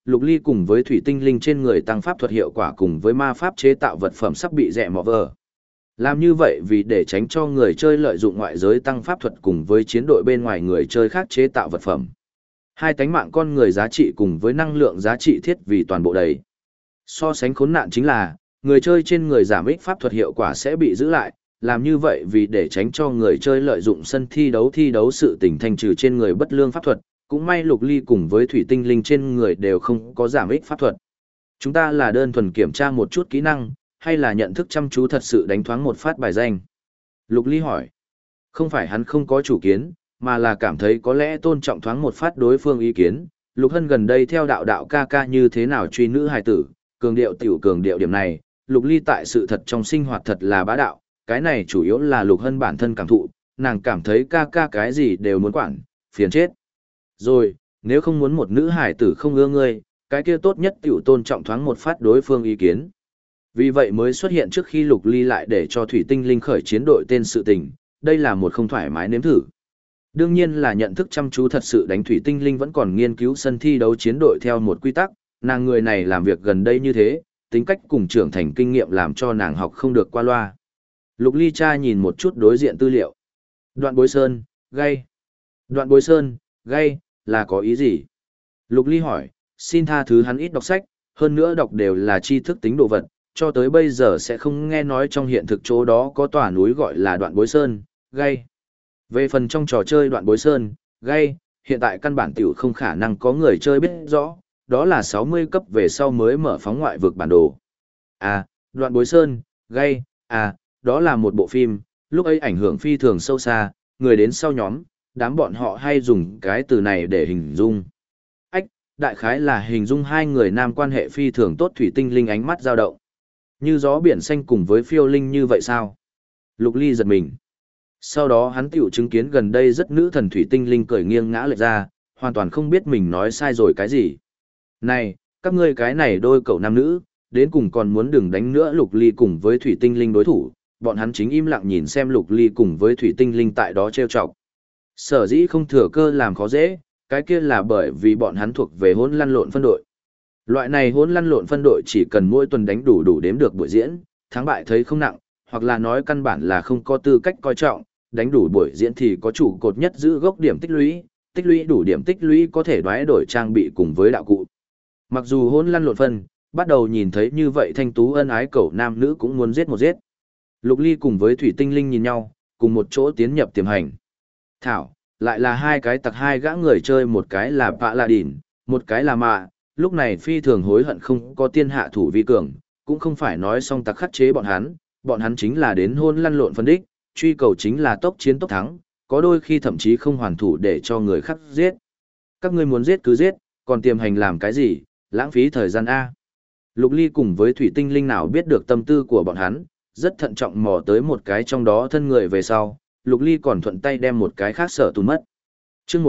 Lục Ly cùng với thủy tinh linh trên người tăng pháp thuật hiệu quả cùng với ma pháp chế tạo vật phẩm sắp bị rẽ mọ vờ. Làm như vậy vì để tránh cho người chơi lợi dụng ngoại giới tăng pháp thuật cùng với chiến đội bên ngoài người chơi khác chế tạo vật phẩm. Hai tánh mạng con người giá trị cùng với năng lượng giá trị thiết vì toàn bộ đầy. So sánh khốn nạn chính là, người chơi trên người giảm ích pháp thuật hiệu quả sẽ bị giữ lại, làm như vậy vì để tránh cho người chơi lợi dụng sân thi đấu sự tình thanh trừ trên người bất lương pháp thuật, cũng may Lục Ly cùng với thủy tinh linh trên người đều không có giảm ích pháp thuật. Chúng ta là đơn thuần kiểm tra một chút kỹ năng, hay là nhận thức chăm chú thật sự đánh thoáng một phát bài danh? Lục Ly hỏi. Không phải hắn không có chủ kiến, mà là cảm thấy có lẽ tôn trọng thoáng một phát đối phương ý kiến. Lục Hân gần đây theo đạo đạo ca ca như thế nào truy nữ hài tử, cường điệu tiểu cường điệu điểm này, Lục Ly tại sự thật trong sinh hoạt thật là bá đạo, cái này chủ yếu là Lục Hân bản thân cảm thụ, nàng cảm thấy ca ca cái gì đều muốn quản, phiền chết. Rồi, nếu không muốn một nữ hài tử không ưa ngươi, cái kia tốt nhất tiểu tôn trọng thoáng một phát đối phương ý kiến. Vì vậy mới xuất hiện trước khi Lục Ly lại để cho Thủy Tinh Linh khởi chiến đội tên sự tình, đây là một không thoải mái nếm thử. Đương nhiên là nhận thức chăm chú thật sự đánh Thủy Tinh Linh vẫn còn nghiên cứu sân thi đấu chiến đội theo một quy tắc, nàng người này làm việc gần đây như thế, tính cách cùng trưởng thành kinh nghiệm làm cho nàng học không được qua loa. Lục Ly cha nhìn một chút đối diện tư liệu. Đoạn bối sơn, gay. Đoạn bối sơn, gay, là có ý gì? Lục Ly hỏi, xin tha thứ hắn ít đọc sách, hơn nữa đọc đều là tri thức tính đồ vật, cho tới bây giờ sẽ không nghe nói trong hiện thực chỗ đó có tòa núi gọi là đoạn bối sơn, gay. Về phần trong trò chơi đoạn bối sơn, gay, hiện tại căn bản tiểu không khả năng có người chơi biết rõ, đó là 60 cấp về sau mới mở phóng ngoại vực bản đồ. À, đoạn bối sơn, gay, à, đó là một bộ phim, lúc ấy ảnh hưởng phi thường sâu xa, người đến sau nhóm, đám bọn họ hay dùng cái từ này để hình dung. Ách, đại khái là hình dung hai người nam quan hệ phi thường tốt. Thủy Tinh Linh ánh mắt dao động. Như gió biển xanh cùng với phiêu linh như vậy sao? Lục Ly giật mình. Sau đó hắn tiểu chứng kiến gần đây rất nữ thần Thủy Tinh Linh cởi nghiêng ngã lệch ra, hoàn toàn không biết mình nói sai rồi cái gì. Này, các ngươi cái này đôi cậu nam nữ, đến cùng còn muốn đừng đánh nữa. Lục Ly cùng với Thủy Tinh Linh đối thủ, bọn hắn chính im lặng nhìn xem Lục Ly cùng với Thủy Tinh Linh tại đó trêu chọc. Sở dĩ không thừa cơ làm khó dễ, cái kia là bởi vì bọn hắn thuộc về hỗn lăn lộn phân đội. Loại này hỗn lăn lộn phân đội chỉ cần mỗi tuần đánh đủ đếm được buổi diễn, thắng bại thấy không nặng, hoặc là nói căn bản là không có tư cách coi trọng, đánh đủ buổi diễn thì có trụ cột nhất giữ gốc điểm tích lũy đủ điểm tích lũy có thể đoái đổi trang bị cùng với đạo cụ. Mặc dù hỗn lăn lộn phân, bắt đầu nhìn thấy như vậy thanh tú ân ái cẩu nam nữ cũng muốn giết một giết. Lục Ly cùng với Thủy Tinh Linh nhìn nhau, cùng một chỗ tiến nhập tiềm hành. Thảo, lại là hai cái tặc hai gã người chơi, một cái là Pạ Lạ Đỉn, một cái là Mạ, lúc này phi thường hối hận không có tiên hạ thủ vi cường, cũng không phải nói xong tặc khắc chế bọn hắn chính là đến hôn lăn lộn phân đích, truy cầu chính là tốc chiến tốc thắng, có đôi khi thậm chí không hoàn thủ để cho người khác giết. Các ngươi muốn giết cứ giết, còn tiềm hành làm cái gì, lãng phí thời gian A. Lục Ly cùng với Thủy Tinh Linh nào biết được tâm tư của bọn hắn, rất thận trọng mò tới một cái trong đó thân người về sau, Lục Ly còn thuận tay đem một cái khác sở tùn mất. Chương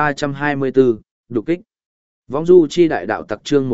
1324, đục kích. Vong du chi đại đạo tặc chương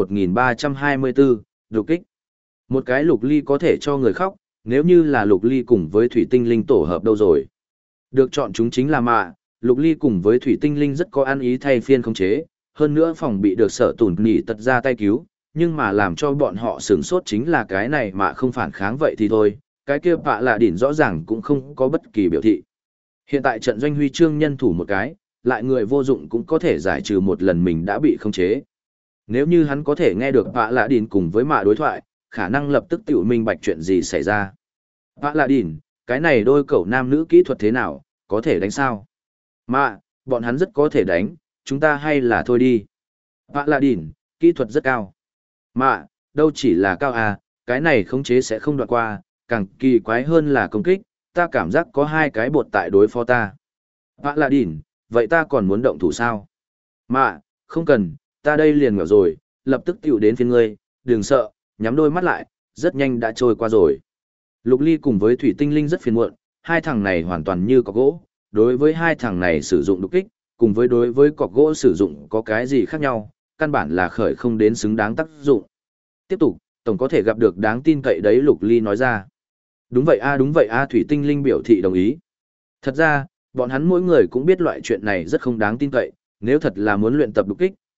1324, đục kích. Một cái Lục Ly có thể cho người khóc, nếu như là Lục Ly cùng với Thủy Tinh Linh tổ hợp đâu rồi. Được chọn chúng chính là Mạ, Lục Ly cùng với Thủy Tinh Linh rất có ăn ý thay phiên khống chế, hơn nữa phòng bị được sở tùn nỉ tật ra tay cứu, nhưng mà làm cho bọn họ sửng sốt chính là cái này Mạ không phản kháng vậy thì thôi, cái kia Pạ Lạ Đỉn rõ ràng cũng không có bất kỳ biểu thị. Hiện tại trận doanh huy chương nhân thủ một cái, lại người vô dụng cũng có thể giải trừ một lần mình đã bị khống chế. Nếu như hắn có thể nghe được Pạ Lạ Đỉn cùng với Mạ đối thoại, khả năng lập tức tiểu minh bạch chuyện gì xảy ra. Pạ Lạ Đỉn, cái này đôi cậu nam nữ kỹ thuật thế nào, có thể đánh sao? Mạ, bọn hắn rất có thể đánh, chúng ta hay là thôi đi. Pạ Lạ Đỉn, kỹ thuật rất cao. Mạ, đâu chỉ là cao à, cái này khống chế sẽ không đoạn qua, càng kỳ quái hơn là công kích, ta cảm giác có hai cái bột tại đối phó ta. Pạ Lạ Đỉn, vậy ta còn muốn động thủ sao? Mạ, không cần, ta đây liền ngờ rồi, lập tức tiểu đến phiên ngươi, đừng sợ, nhắm đôi mắt lại, rất nhanh đã trôi qua rồi. Lục Ly cùng với Thủy Tinh Linh rất phiền muộn, hai thằng này hoàn toàn như cọc gỗ, đối với hai thằng này sử dụng đục kích, cùng với đối với cọc gỗ sử dụng có cái gì khác nhau, căn bản là khởi không đến xứng đáng tác dụng. Tiếp tục, tổng có thể gặp được đáng tin cậy đấy. Lục Ly nói ra. Đúng vậy a, Thủy Tinh Linh biểu thị đồng ý. Thật ra, bọn hắn mỗi người cũng biết loại chuyện này rất không đáng tin cậy, nếu thật là muốn luyện tập đục kích,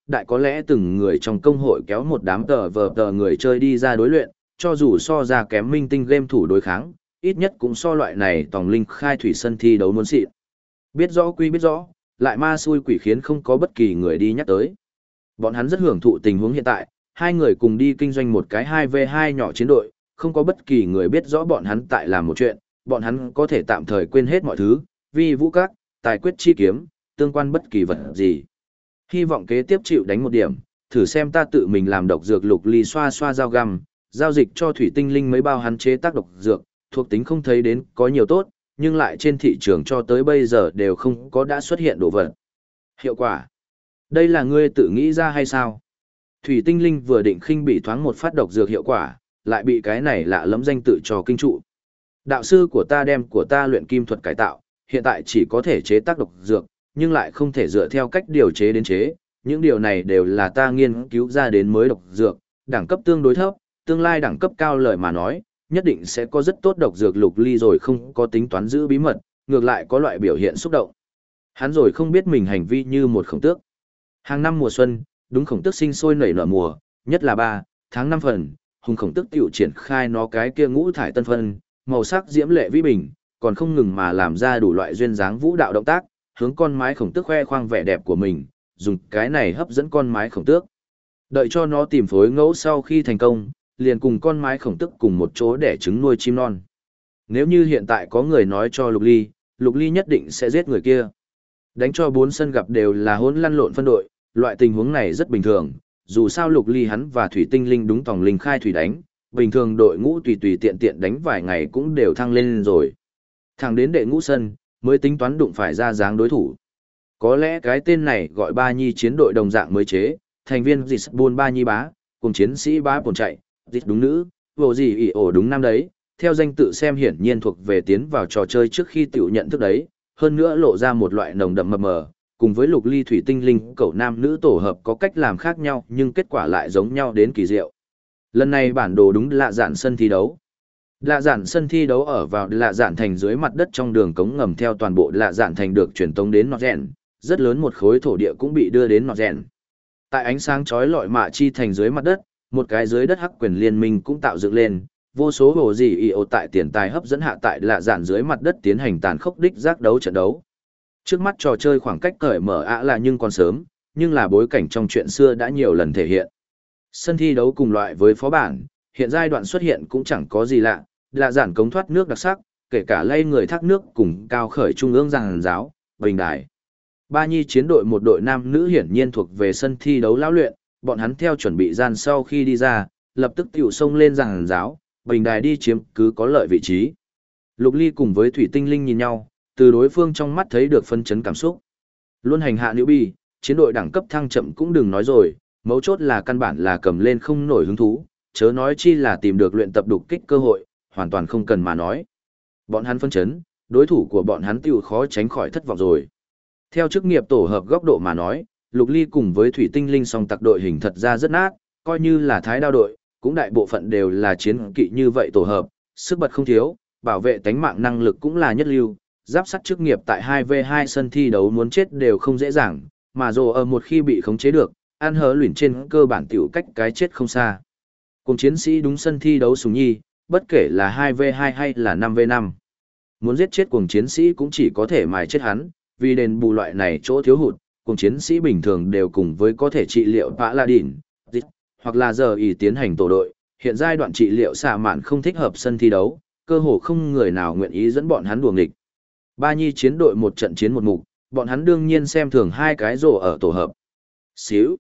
đại có lẽ từng người trong công hội kéo một đám tờ người chơi đi ra đối luyện, cho dù so ra kém minh tinh game thủ đối kháng, ít nhất cũng so loại này tòng linh khai thủy sân thi đấu muốn xịn. Biết rõ quy biết rõ, lại ma xui quỷ khiến không có bất kỳ người đi nhắc tới. Bọn hắn rất hưởng thụ tình huống hiện tại, hai người cùng đi kinh doanh một cái 2v2 nhỏ chiến đội, không có bất kỳ người biết rõ bọn hắn tại làm một chuyện, bọn hắn có thể tạm thời quên hết mọi thứ, vì vũ các, tài quyết chi kiếm, tương quan bất kỳ vật gì. Hy vọng kế tiếp chịu đánh một điểm, thử xem ta tự mình làm độc dược Lục Ly xoa xoa dao găm, giao dịch cho thủy tinh linh mấy bao hắn chế tác độc dược, thuộc tính không thấy đến có nhiều tốt, nhưng lại trên thị trường cho tới bây giờ đều không có đã xuất hiện đồ vật. Hiệu quả. Đây là ngươi tự nghĩ ra hay sao? Thủy tinh linh vừa định khinh bị thoáng một phát độc dược hiệu quả, lại bị cái này lạ lẫm danh tự cho kinh trụ. Đạo sư của ta đem của ta luyện kim thuật cải tạo, hiện tại chỉ có thể chế tác độc dược, nhưng lại không thể dựa theo cách điều chế đến chế. Những điều này đều là ta nghiên cứu ra đến mới độc dược, đẳng cấp tương đối thấp, tương lai đẳng cấp cao lời mà nói, nhất định sẽ có rất tốt độc dược Lục Ly rồi không có tính toán giữ bí mật, ngược lại có loại biểu hiện xúc động. Hắn rồi không biết mình hành vi như một khổng tước. Hàng năm mùa xuân, đúng khổng tước sinh sôi nảy nở mùa, nhất là 3 tháng 5 phần, hùng khổng tước tiểu triển khai nó cái kia ngũ thải tân phân, màu sắc diễm lệ vĩ bình, còn không ngừng mà làm ra đủ loại duyên dáng vũ đạo động tác, hướng con mái khổng tước khoe khoang vẻ đẹp của mình, dùng cái này hấp dẫn con mái khổng tước. Đợi cho nó tìm phối ngẫu sau khi thành công, liền cùng con mái khổng tước cùng một chỗ đẻ trứng nuôi chim non. Nếu như hiện tại có người nói cho Lục Ly nhất định sẽ giết người kia. Đánh cho 4 sân gặp đều là hỗn lăn lộn phân đội, loại tình huống này rất bình thường, dù sao Lục Ly hắn và Thủy Tinh Linh đúng tòng linh khai thủy đánh, bình thường đội ngũ tùy tùy tiện tiện đánh vài ngày cũng đều thăng lên rồi. Thẳng đến đệ ngũ sân, mới tính toán đụng phải ra dáng đối thủ. Có lẽ cái tên này gọi Ba Nhi chiến đội đồng dạng mới chế, thành viên dịch buôn Ba Nhi bá, cùng chiến sĩ bá bồn chạy, dịch đúng nữ, vô gì ỉ ổ đúng nam đấy, theo danh tự xem hiển nhiên thuộc về tiến vào trò chơi trước khi tiểu nhận thức đấy, hơn nữa lộ ra một loại nồng đậm mập mờ, cùng với Lục Ly Thủy Tinh Linh cậu nam nữ tổ hợp có cách làm khác nhau nhưng kết quả lại giống nhau đến kỳ diệu. Lần này bản đồ đúng lạ dạn sân thi đấu. Lạ dạn sân thi đấu ở vào lạ dạn thành dưới mặt đất trong đường cống ngầm theo toàn bộ lạ dạn thành được truyền tống đến Nọt Rèn, rất lớn một khối thổ địa cũng bị đưa đến Nọt Rèn. Tại ánh sáng chói lọi mạ chi thành dưới mặt đất, một cái dưới đất hắc quyền liên minh cũng tạo dựng lên, vô số hồ gì y ô tại tiền tài hấp dẫn hạ tại lạ dạn dưới mặt đất tiến hành tàn khốc đích giác đấu trận đấu. Trước mắt trò chơi khoảng cách cởi mở là nhưng còn sớm, nhưng là bối cảnh trong chuyện xưa đã nhiều lần thể hiện. Sân thi đấu cùng loại với phó bản, hiện giai đoạn xuất hiện cũng chẳng có gì lạ, lạ dạn cống thoát nước đặc sắc, kể cả lay người thác nước cùng cao khởi trung ương giàn giáo, bình đài. Ba Nhi chiến đội một đội nam nữ hiển nhiên thuộc về sân thi đấu lão luyện, bọn hắn theo chuẩn bị gian sau khi đi ra, lập tức tiểu xông lên giàn giáo, bình đài đi chiếm cứ có lợi vị trí. Lục Ly cùng với Thủy Tinh Linh nhìn nhau, từ đối phương trong mắt thấy được phân chấn cảm xúc. Luôn hành hạ nữ bi, chiến đội đẳng cấp thăng chậm cũng đừng nói rồi, mấu chốt là căn bản là cầm lên không nổi hứng thú, chớ nói chi là tìm được luyện tập đục kích cơ hội, hoàn toàn không cần mà nói. Bọn hắn phân chấn, đối thủ của bọn hắn tiểu khó tránh khỏi thất vọng rồi. Theo chức nghiệp tổ hợp góc độ mà nói, Lục Ly cùng với Thủy Tinh Linh song tặc đội hình thật ra rất nát, coi như là Thái Đao đội, cũng đại bộ phận đều là chiến kỵ như vậy tổ hợp, sức bật không thiếu, bảo vệ tánh mạng năng lực cũng là nhất lưu, giáp sắt chức nghiệp tại 2v2 sân thi đấu muốn chết đều không dễ dàng, mà dù ở một khi bị khống chế được, ăn hớ luyện trên cơ bản tiểu cách cái chết không xa. Cùng chiến sĩ đúng sân thi đấu súng nhi, bất kể là 2v2 hay là 5v5. Muốn giết chết cuồng chiến sĩ cũng chỉ có thể mài chết hắn, vì đền bù loại này chỗ thiếu hụt, cuồng chiến sĩ bình thường đều cùng với có thể trị liệu Paladin, hoặc là giờ ý tiến hành tổ đội, hiện giai đoạn trị liệu xạ mạn không thích hợp sân thi đấu, cơ hồ không người nào nguyện ý dẫn bọn hắn đùa nghịch. Ba Nhi chiến đội một trận chiến một mục, bọn hắn đương nhiên xem thường hai cái rổ ở tổ hợp. Xíu.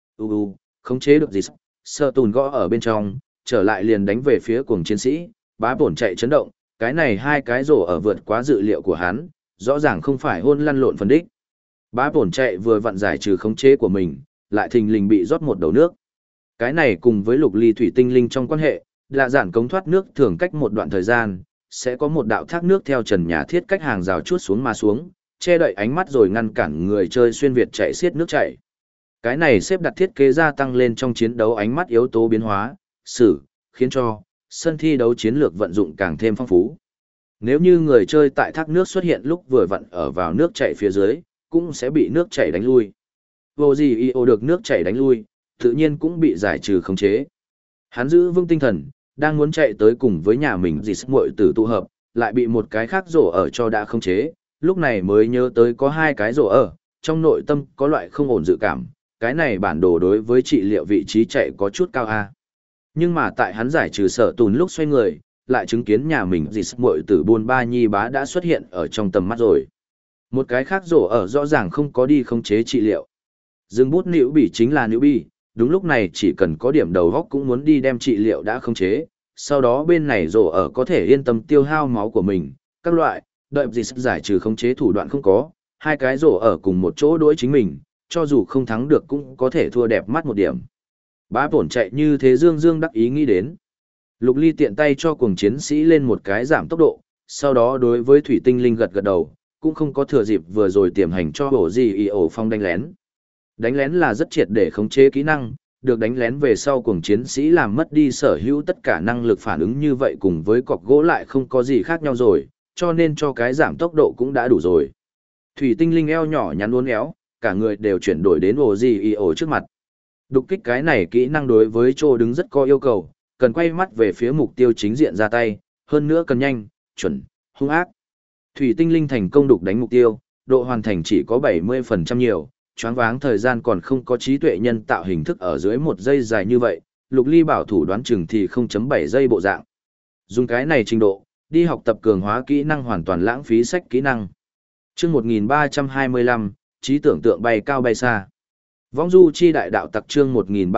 Khống chế được gì? Sơ tùn gõ ở bên trong, trở lại liền đánh về phía cuồng chiến sĩ, bá bổn chạy chấn động, cái này hai cái rổ ở vượt quá dự liệu của hắn, rõ ràng không phải hôn lăn lộn phân đích. Bá bổn chạy vừa vặn giải trừ khống chế của mình, lại thình lình bị rót một đầu nước. Cái này cùng với Lục Ly Thủy Tinh Linh trong quan hệ, là giản cống thoát nước thường cách một đoạn thời gian, sẽ có một đạo thác nước theo trần nhà thiết cách hàng rào chuốt xuống mà xuống, che đậy ánh mắt rồi ngăn cản người chơi xuyên việt chạy xiết nước chảy. Cái này xếp đặt thiết kế gia tăng lên trong chiến đấu ánh mắt yếu tố biến hóa, khiến cho sân thi đấu chiến lược vận dụng càng thêm phong phú. Nếu như người chơi tại thác nước xuất hiện lúc vừa vặn ở vào nước chảy phía dưới, cũng sẽ bị nước chảy đánh lui. Vô gì y ô được nước chảy đánh lui, tự nhiên cũng bị giải trừ khống chế. Hắn giữ vững tinh thần, đang muốn chạy tới cùng với nhà mình dì sức muội tử tụ hợp, lại bị một cái khác rổ ở cho đã khống chế, lúc này mới nhớ tới có hai cái rổ ở, trong nội tâm có loại không ổn dự cảm, cái này bản đồ đối với trị liệu vị trí chạy có chút cao a. Nhưng mà tại hắn giải trừ sở tùn lúc xoay người, lại chứng kiến nhà mình dì sức muội tử buôn ba nhi bá đã xuất hiện ở trong tầm mắt rồi. Một cái khác rổ ở rõ ràng không có đi khống chế trị liệu. Dừng bút nữ bỉ chính là nữ bỉ, đúng lúc này chỉ cần có điểm đầu góc cũng muốn đi đem trị liệu đã khống chế, sau đó bên này rổ ở có thể yên tâm tiêu hao máu của mình, các loại, đợi gì giải trừ khống chế thủ đoạn không có, hai cái rổ ở cùng một chỗ đối chính mình, cho dù không thắng được cũng có thể thua đẹp mắt một điểm. Bá bổn chạy như thế dương dương đắc ý nghĩ đến. Lục Ly tiện tay cho cuồng chiến sĩ lên một cái giảm tốc độ, sau đó đối với thủy tinh linh gật gật đầu, cũng không có thừa dịp vừa rồi tiềm hành cho bổ gì y ổ phong đánh lén. Đánh lén là rất triệt để khống chế kỹ năng, được đánh lén về sau cuồng chiến sĩ làm mất đi sở hữu tất cả năng lực phản ứng như vậy cùng với cọc gỗ lại không có gì khác nhau rồi, cho nên cho cái giảm tốc độ cũng đã đủ rồi. Thủy tinh linh eo nhỏ nhắn uốn éo, cả người đều chuyển đổi đến ổ gì y ổ trước mặt. Đục kích cái này kỹ năng đối với Trô đứng rất có yêu cầu, cần quay mắt về phía mục tiêu chính diện ra tay, hơn nữa cần nhanh, chuẩn, hung ác. Thủy tinh linh thành công đục đánh mục tiêu, độ hoàn thành chỉ có 70% nhiều, choáng váng thời gian còn không có trí tuệ nhân tạo hình thức ở dưới 1 giây dài như vậy, Lục Ly bảo thủ đoán chừng thì 0.7 giây bộ dạng. Dùng cái này trình độ, đi học tập cường hóa kỹ năng hoàn toàn lãng phí sách kỹ năng. Chương 1325, trí tưởng tượng bay cao bay xa. Võng du chi đại đạo tặc chương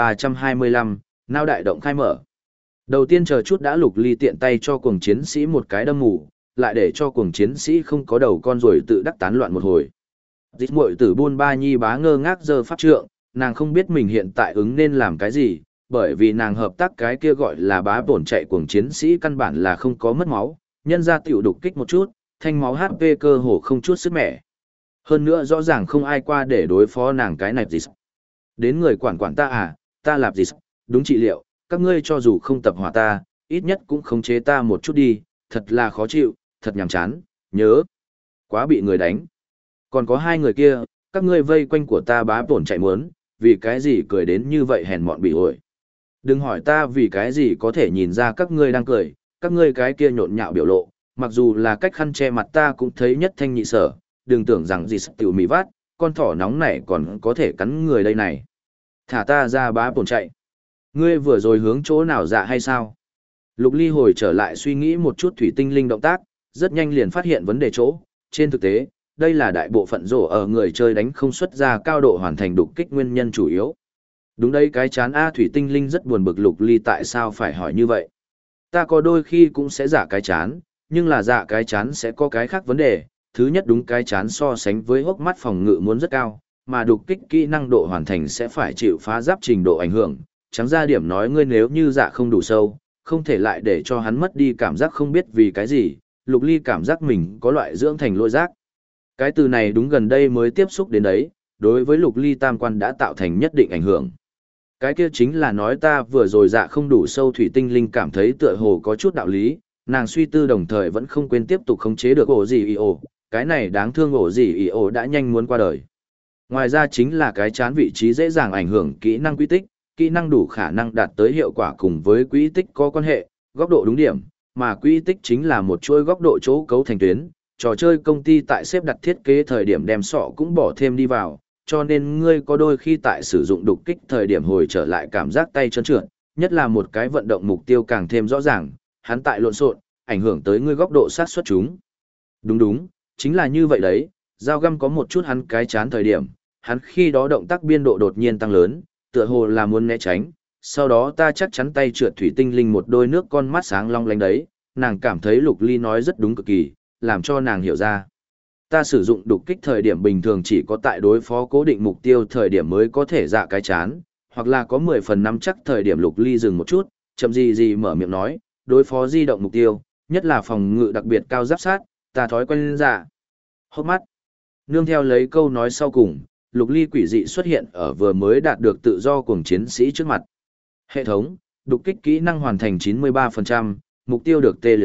1325, nao đại động khai mở. Đầu tiên chờ chút đã Lục Ly tiện tay cho cuồng chiến sĩ một cái đâm mù, lại để cho cuồng chiến sĩ không có đầu con rồi tự đắc tán loạn một hồi. Dịch muội tử buôn ba nhi bá ngơ ngác giơ pháp trượng, nàng không biết mình hiện tại ứng nên làm cái gì, bởi vì nàng hợp tác cái kia gọi là bá bổn chạy cuồng chiến sĩ căn bản là không có mất máu, nhân ra tiểu đục kích một chút, thanh máu HP cơ hồ không chút sức mẻ. Hơn nữa rõ ràng không ai qua để đối phó nàng cái này gì. Đến người quản ta à, ta làm gì, đúng trị liệu, các ngươi cho dù không tập hỏa ta, ít nhất cũng khống chế ta một chút đi, thật là khó chịu, thật nhàm chán, nhớ. Quá bị người đánh. Còn có hai người kia, các ngươi vây quanh của ta bá bổn chạy muốn, vì cái gì cười đến như vậy hèn mọn bị ổi. Đừng hỏi ta vì cái gì có thể nhìn ra các ngươi đang cười, các ngươi cái kia nhộn nhạo biểu lộ, mặc dù là cách khăn che mặt ta cũng thấy nhất thanh nhị sở, đừng tưởng rằng gì sắp tiểu mì vát, con thỏ nóng này còn có thể cắn người đây này. Thả ta ra bá bổn chạy. Ngươi vừa rồi hướng chỗ nào dạ hay sao? Lục Ly hồi trở lại suy nghĩ một chút thủy tinh linh động tác, rất nhanh liền phát hiện vấn đề chỗ. Trên thực tế, đây là đại bộ phận rổ ở người chơi đánh không xuất ra cao độ hoàn thành đục kích nguyên nhân chủ yếu. Đúng đây, cái chán A thủy tinh linh rất buồn bực Lục Ly tại sao phải hỏi như vậy. Ta có đôi khi cũng sẽ giả cái chán, nhưng là giả cái chán sẽ có cái khác vấn đề. Thứ nhất, đúng cái chán so sánh với hốc mắt phòng ngự muốn rất cao, mà đục kích kỹ năng độ hoàn thành sẽ phải chịu phá giáp trình độ ảnh hưởng. Trắng ra điểm nói, ngươi nếu như dạ không đủ sâu, không thể lại để cho hắn mất đi cảm giác không biết vì cái gì. Lục Ly cảm giác mình có loại dưỡng thành lôi giác. Cái từ này đúng gần đây mới tiếp xúc đến đấy, đối với Lục Ly tam quan đã tạo thành nhất định ảnh hưởng. Cái kia chính là nói ta vừa rồi dạ không đủ sâu, thủy tinh linh cảm thấy tựa hồ có chút đạo lý, nàng suy tư đồng thời vẫn không quên tiếp tục khống chế được ổ gì y ổ, cái này đáng thương ổ gì y ổ đã nhanh muốn qua đời. Ngoài ra chính là cái chán vị trí dễ dàng ảnh hưởng kỹ năng quy tích, kỹ năng đủ khả năng đạt tới hiệu quả cùng với quỹ tích có quan hệ, góc độ đúng điểm, mà quỹ tích chính là một chuỗi góc độ chỗ cấu thành tuyến. Trò chơi công ty tại xếp đặt thiết kế thời điểm đem sọ cũng bỏ thêm đi vào, cho nên ngươi có đôi khi tại sử dụng đục kích thời điểm hồi trở lại cảm giác tay trơn trượt, nhất là một cái vận động mục tiêu càng thêm rõ ràng, hắn tại lộn xộn, ảnh hưởng tới ngươi góc độ sát xuất chúng. Đúng, chính là như vậy đấy, dao găm có một chút hắn cái chán thời điểm, hắn khi đó động tác biên độ đột nhiên tăng lớn, tựa hồ là muốn né tránh, sau đó ta chắc chắn tay trượt thủy tinh linh một đôi nước con mắt sáng long lánh đấy, nàng cảm thấy Lục Ly nói rất đúng cực kỳ, làm cho nàng hiểu ra. Ta sử dụng đục kích thời điểm bình thường chỉ có tại đối phó cố định mục tiêu thời điểm mới có thể dạ cái chán, hoặc là có 10 phần 5 chắc thời điểm. Lục Ly dừng một chút, chậm gì mở miệng nói, đối phó di động mục tiêu, nhất là phòng ngự đặc biệt cao giáp sát, ta thói quen dạ. Hốc mắt. Nương theo lấy câu nói sau cùng, Lục Ly quỷ dị xuất hiện ở vừa mới đạt được tự do cuồng chiến sĩ trước mặt. Hệ thống, đục kích kỹ năng hoàn thành 93%, mục tiêu được tê liệt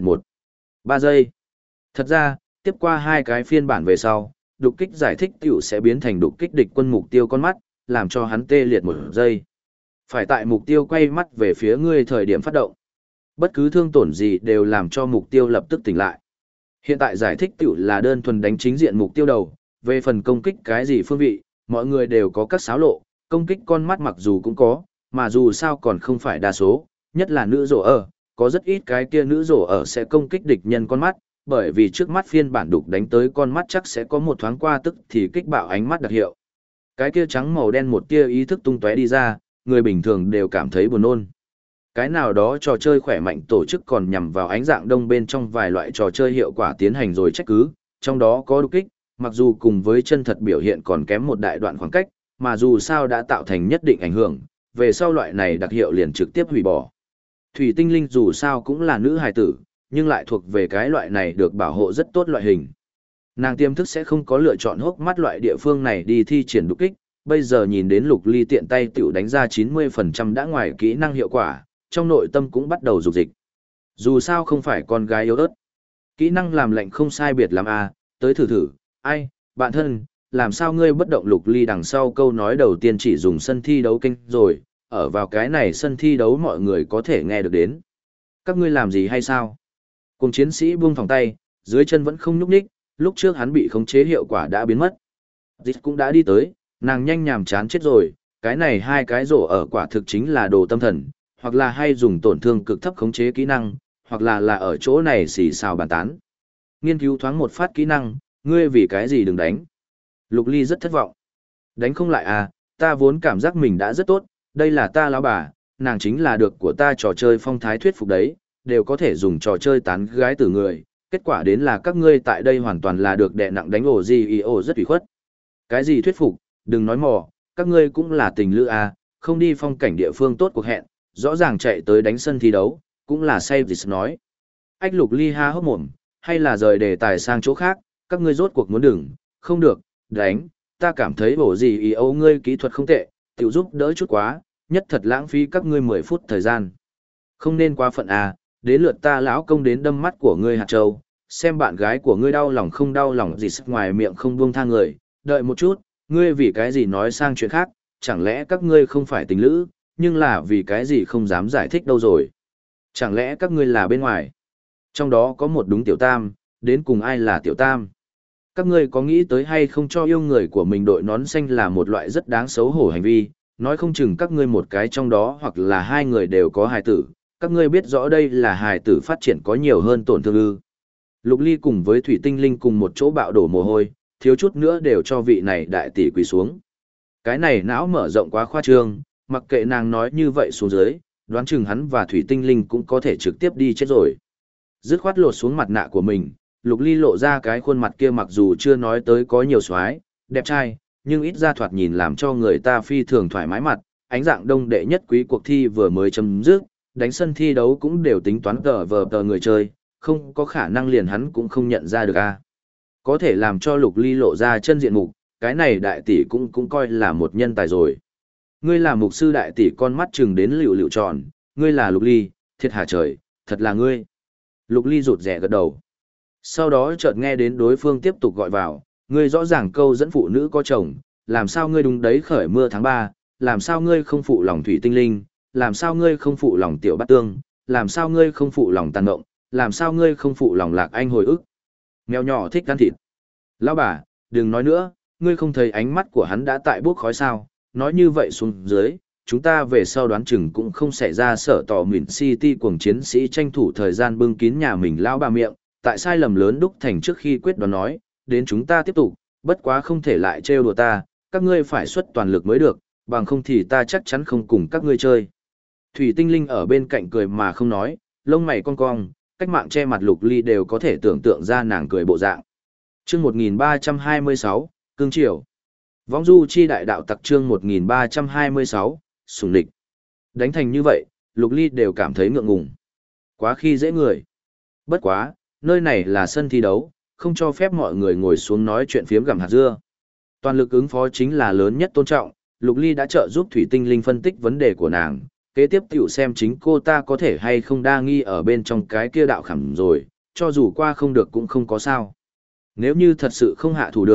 3 giây. Thật ra, tiếp qua 2 cái phiên bản về sau, đục kích giải thích tiểu sẽ biến thành đục kích địch quân mục tiêu con mắt, làm cho hắn tê liệt một giây. Phải tại mục tiêu quay mắt về phía ngươi thời điểm phát động. Bất cứ thương tổn gì đều làm cho mục tiêu lập tức tỉnh lại. Hiện tại giải thích tiểu là đơn thuần đánh chính diện mục tiêu đầu, về phần công kích cái gì phương vị, mọi người đều có các xáo lộ, công kích con mắt mặc dù cũng có, mà dù sao còn không phải đa số, nhất là nữ rổ ở, có rất ít cái kia nữ rổ ở sẽ công kích địch nhân con mắt, bởi vì trước mắt phiên bản đục đánh tới con mắt chắc sẽ có một thoáng qua tức thì kích bạo ánh mắt đặc hiệu. Cái kia trắng màu đen một tia ý thức tung tóe đi ra, người bình thường đều cảm thấy buồn nôn. Cái nào đó trò chơi khỏe mạnh tổ chức còn nhằm vào ánh dạng đông bên trong vài loại trò chơi hiệu quả tiến hành rồi trách cứ, trong đó có đục kích, mặc dù cùng với chân thật biểu hiện còn kém một đại đoạn khoảng cách, mà dù sao đã tạo thành nhất định ảnh hưởng, về sau loại này đặc hiệu liền trực tiếp hủy bỏ. Thủy Tinh Linh dù sao cũng là nữ hài tử, nhưng lại thuộc về cái loại này được bảo hộ rất tốt loại hình. Nàng tiềm thức sẽ không có lựa chọn hốc mắt loại địa phương này đi thi triển đục kích, bây giờ nhìn đến Lục Ly tiện tay tiểu đánh ra 90% đã ngoài kỹ năng hiệu quả, trong nội tâm cũng bắt đầu dục dịch. Dù sao không phải con gái yếu ớt. Kỹ năng làm lệnh không sai biệt lắm à, tới thử thử, ai, bạn thân, làm sao ngươi bất động Lục Ly đằng sau câu nói đầu tiên chỉ dùng sân thi đấu kinh rồi, ở vào cái này sân thi đấu mọi người có thể nghe được đến. Các ngươi làm gì hay sao? Cùng chiến sĩ buông thòng tay, dưới chân vẫn không nhúc nhích, lúc trước hắn bị khống chế hiệu quả đã biến mất. Dịch cũng đã đi tới, nàng nhanh nhàm chán chết rồi, cái này hai cái rổ ở quả thực chính là đồ tâm thần, hoặc là hay dùng tổn thương cực thấp khống chế kỹ năng, hoặc là ở chỗ này xì xào bàn tán. Nghiên cứu thoáng một phát kỹ năng, ngươi vì cái gì đừng đánh. Lục Ly rất thất vọng. Đánh không lại à, ta vốn cảm giác mình đã rất tốt, đây là ta lão bà, nàng chính là được của ta trò chơi phong thái thuyết phục đấy, đều có thể dùng trò chơi tán gái từ người, kết quả đến là các ngươi tại đây hoàn toàn là được đè nặng đánh ổ gì ý ổ rất ủy khuất. Cái gì thuyết phục, đừng nói mò, các ngươi cũng là tình lữ à, không đi phong cảnh địa phương tốt cuộc hẹn, rõ ràng chạy tới đánh sân thi đấu, cũng là say dịch nói. Ách Lục Ly ha hốc mồm, hay là rời đề tài sang chỗ khác, các ngươi rốt cuộc muốn đừng, không được, đánh, ta cảm thấy bổ gì ý ấu ngươi kỹ thuật không tệ, tiểu giúp đỡ chút quá, nhất thật lãng phí các ngươi 10 phút thời gian. Không nên quá phận à, đến lượt ta lão công đến đâm mắt của ngươi hạt châu, xem bạn gái của ngươi đau lòng không đau lòng gì sức ngoài miệng không buông tha người, đợi một chút, ngươi vì cái gì nói sang chuyện khác, chẳng lẽ các ngươi không phải tình lữ, nhưng là vì cái gì không dám giải thích đâu rồi. Chẳng lẽ các ngươi là bên ngoài? Trong đó có một đúng tiểu tam, đến cùng ai là tiểu tam? Các ngươi có nghĩ tới hay không cho yêu người của mình đội nón xanh là một loại rất đáng xấu hổ hành vi, nói không chừng các ngươi một cái trong đó hoặc là hai người đều có hài tử, các ngươi biết rõ đây là hài tử phát triển có nhiều hơn tổn thương ư. Lục Ly cùng với Thủy Tinh Linh cùng một chỗ bạo đổ mồ hôi, thiếu chút nữa đều cho vị này đại tỷ quỳ xuống. Cái này não mở rộng quá khoa trương, mặc kệ nàng nói như vậy xuống dưới, đoán chừng hắn và Thủy Tinh Linh cũng có thể trực tiếp đi chết rồi. Dứt khoát lột xuống mặt nạ của mình, Lục Ly lộ ra cái khuôn mặt kia mặc dù chưa nói tới có nhiều xoái, đẹp trai, nhưng ít ra thoạt nhìn làm cho người ta phi thường thoải mái mặt. Ánh dạng đông đệ nhất quý cuộc thi vừa mới chấm dứt, đánh sân thi đấu cũng đều tính toán tờ người chơi, không có khả năng liền hắn cũng không nhận ra được a. Có thể làm cho Lục Ly lộ ra chân diện mục, cái này đại tỷ cũng coi là một nhân tài rồi. Ngươi là mục sư đại tỷ con mắt chừng đến lựu lựu tròn, ngươi là Lục Ly, thiệt hả trời, thật là ngươi. Lục Ly rụt rẻ gật đầu. Sau đó chợt nghe đến đối phương tiếp tục gọi vào, ngươi rõ ràng câu dẫn phụ nữ có chồng, làm sao ngươi đúng đấy khởi mưa tháng 3, làm sao ngươi không phụ lòng Thủy Tinh Linh, làm sao ngươi không phụ lòng Tiểu Bát Tương, làm sao ngươi không phụ lòng Tàn Ngộng, làm sao ngươi không phụ lòng Lạc Anh hồi ức. Mèo nhỏ thích ăn thịt. Lão bà, đừng nói nữa, ngươi không thấy ánh mắt của hắn đã tại bốc khói sao, nói như vậy xuống dưới, chúng ta về sau đoán chừng cũng không xảy ra sở tỏ mỉn City cuồng chiến sĩ tranh thủ thời gian bưng kín nhà mình lão bà miệng, tại sai lầm lớn đúc thành trước khi quyết đoán nói, đến chúng ta tiếp tục, bất quá không thể lại trêu đùa ta, các ngươi phải xuất toàn lực mới được, bằng không thì ta chắc chắn không cùng các ngươi chơi. Thủy Tinh Linh ở bên cạnh cười mà không nói, lông mày cong cong, cách mạng che mặt Lục Ly đều có thể tưởng tượng ra nàng cười bộ dạng. Chương 1326, Cương Triều. Vong du chi đại đạo tặc chương 1326, sùng địch. Đánh thành như vậy, Lục Ly đều cảm thấy ngượng ngùng. Quá khi dễ người. Bất quá, nơi này là sân thi đấu, không cho phép mọi người ngồi xuống nói chuyện phiếm gặm hạt dưa. Toàn lực ứng phó chính là lớn nhất tôn trọng, Lục Ly đã trợ giúp Thủy Tinh Linh phân tích vấn đề của nàng, kế tiếp tiểu xem chính cô ta có thể hay không đa nghi ở bên trong cái kia đạo khảm rồi, cho dù qua không được cũng không có sao. Nếu như thật sự không hạ thủ được,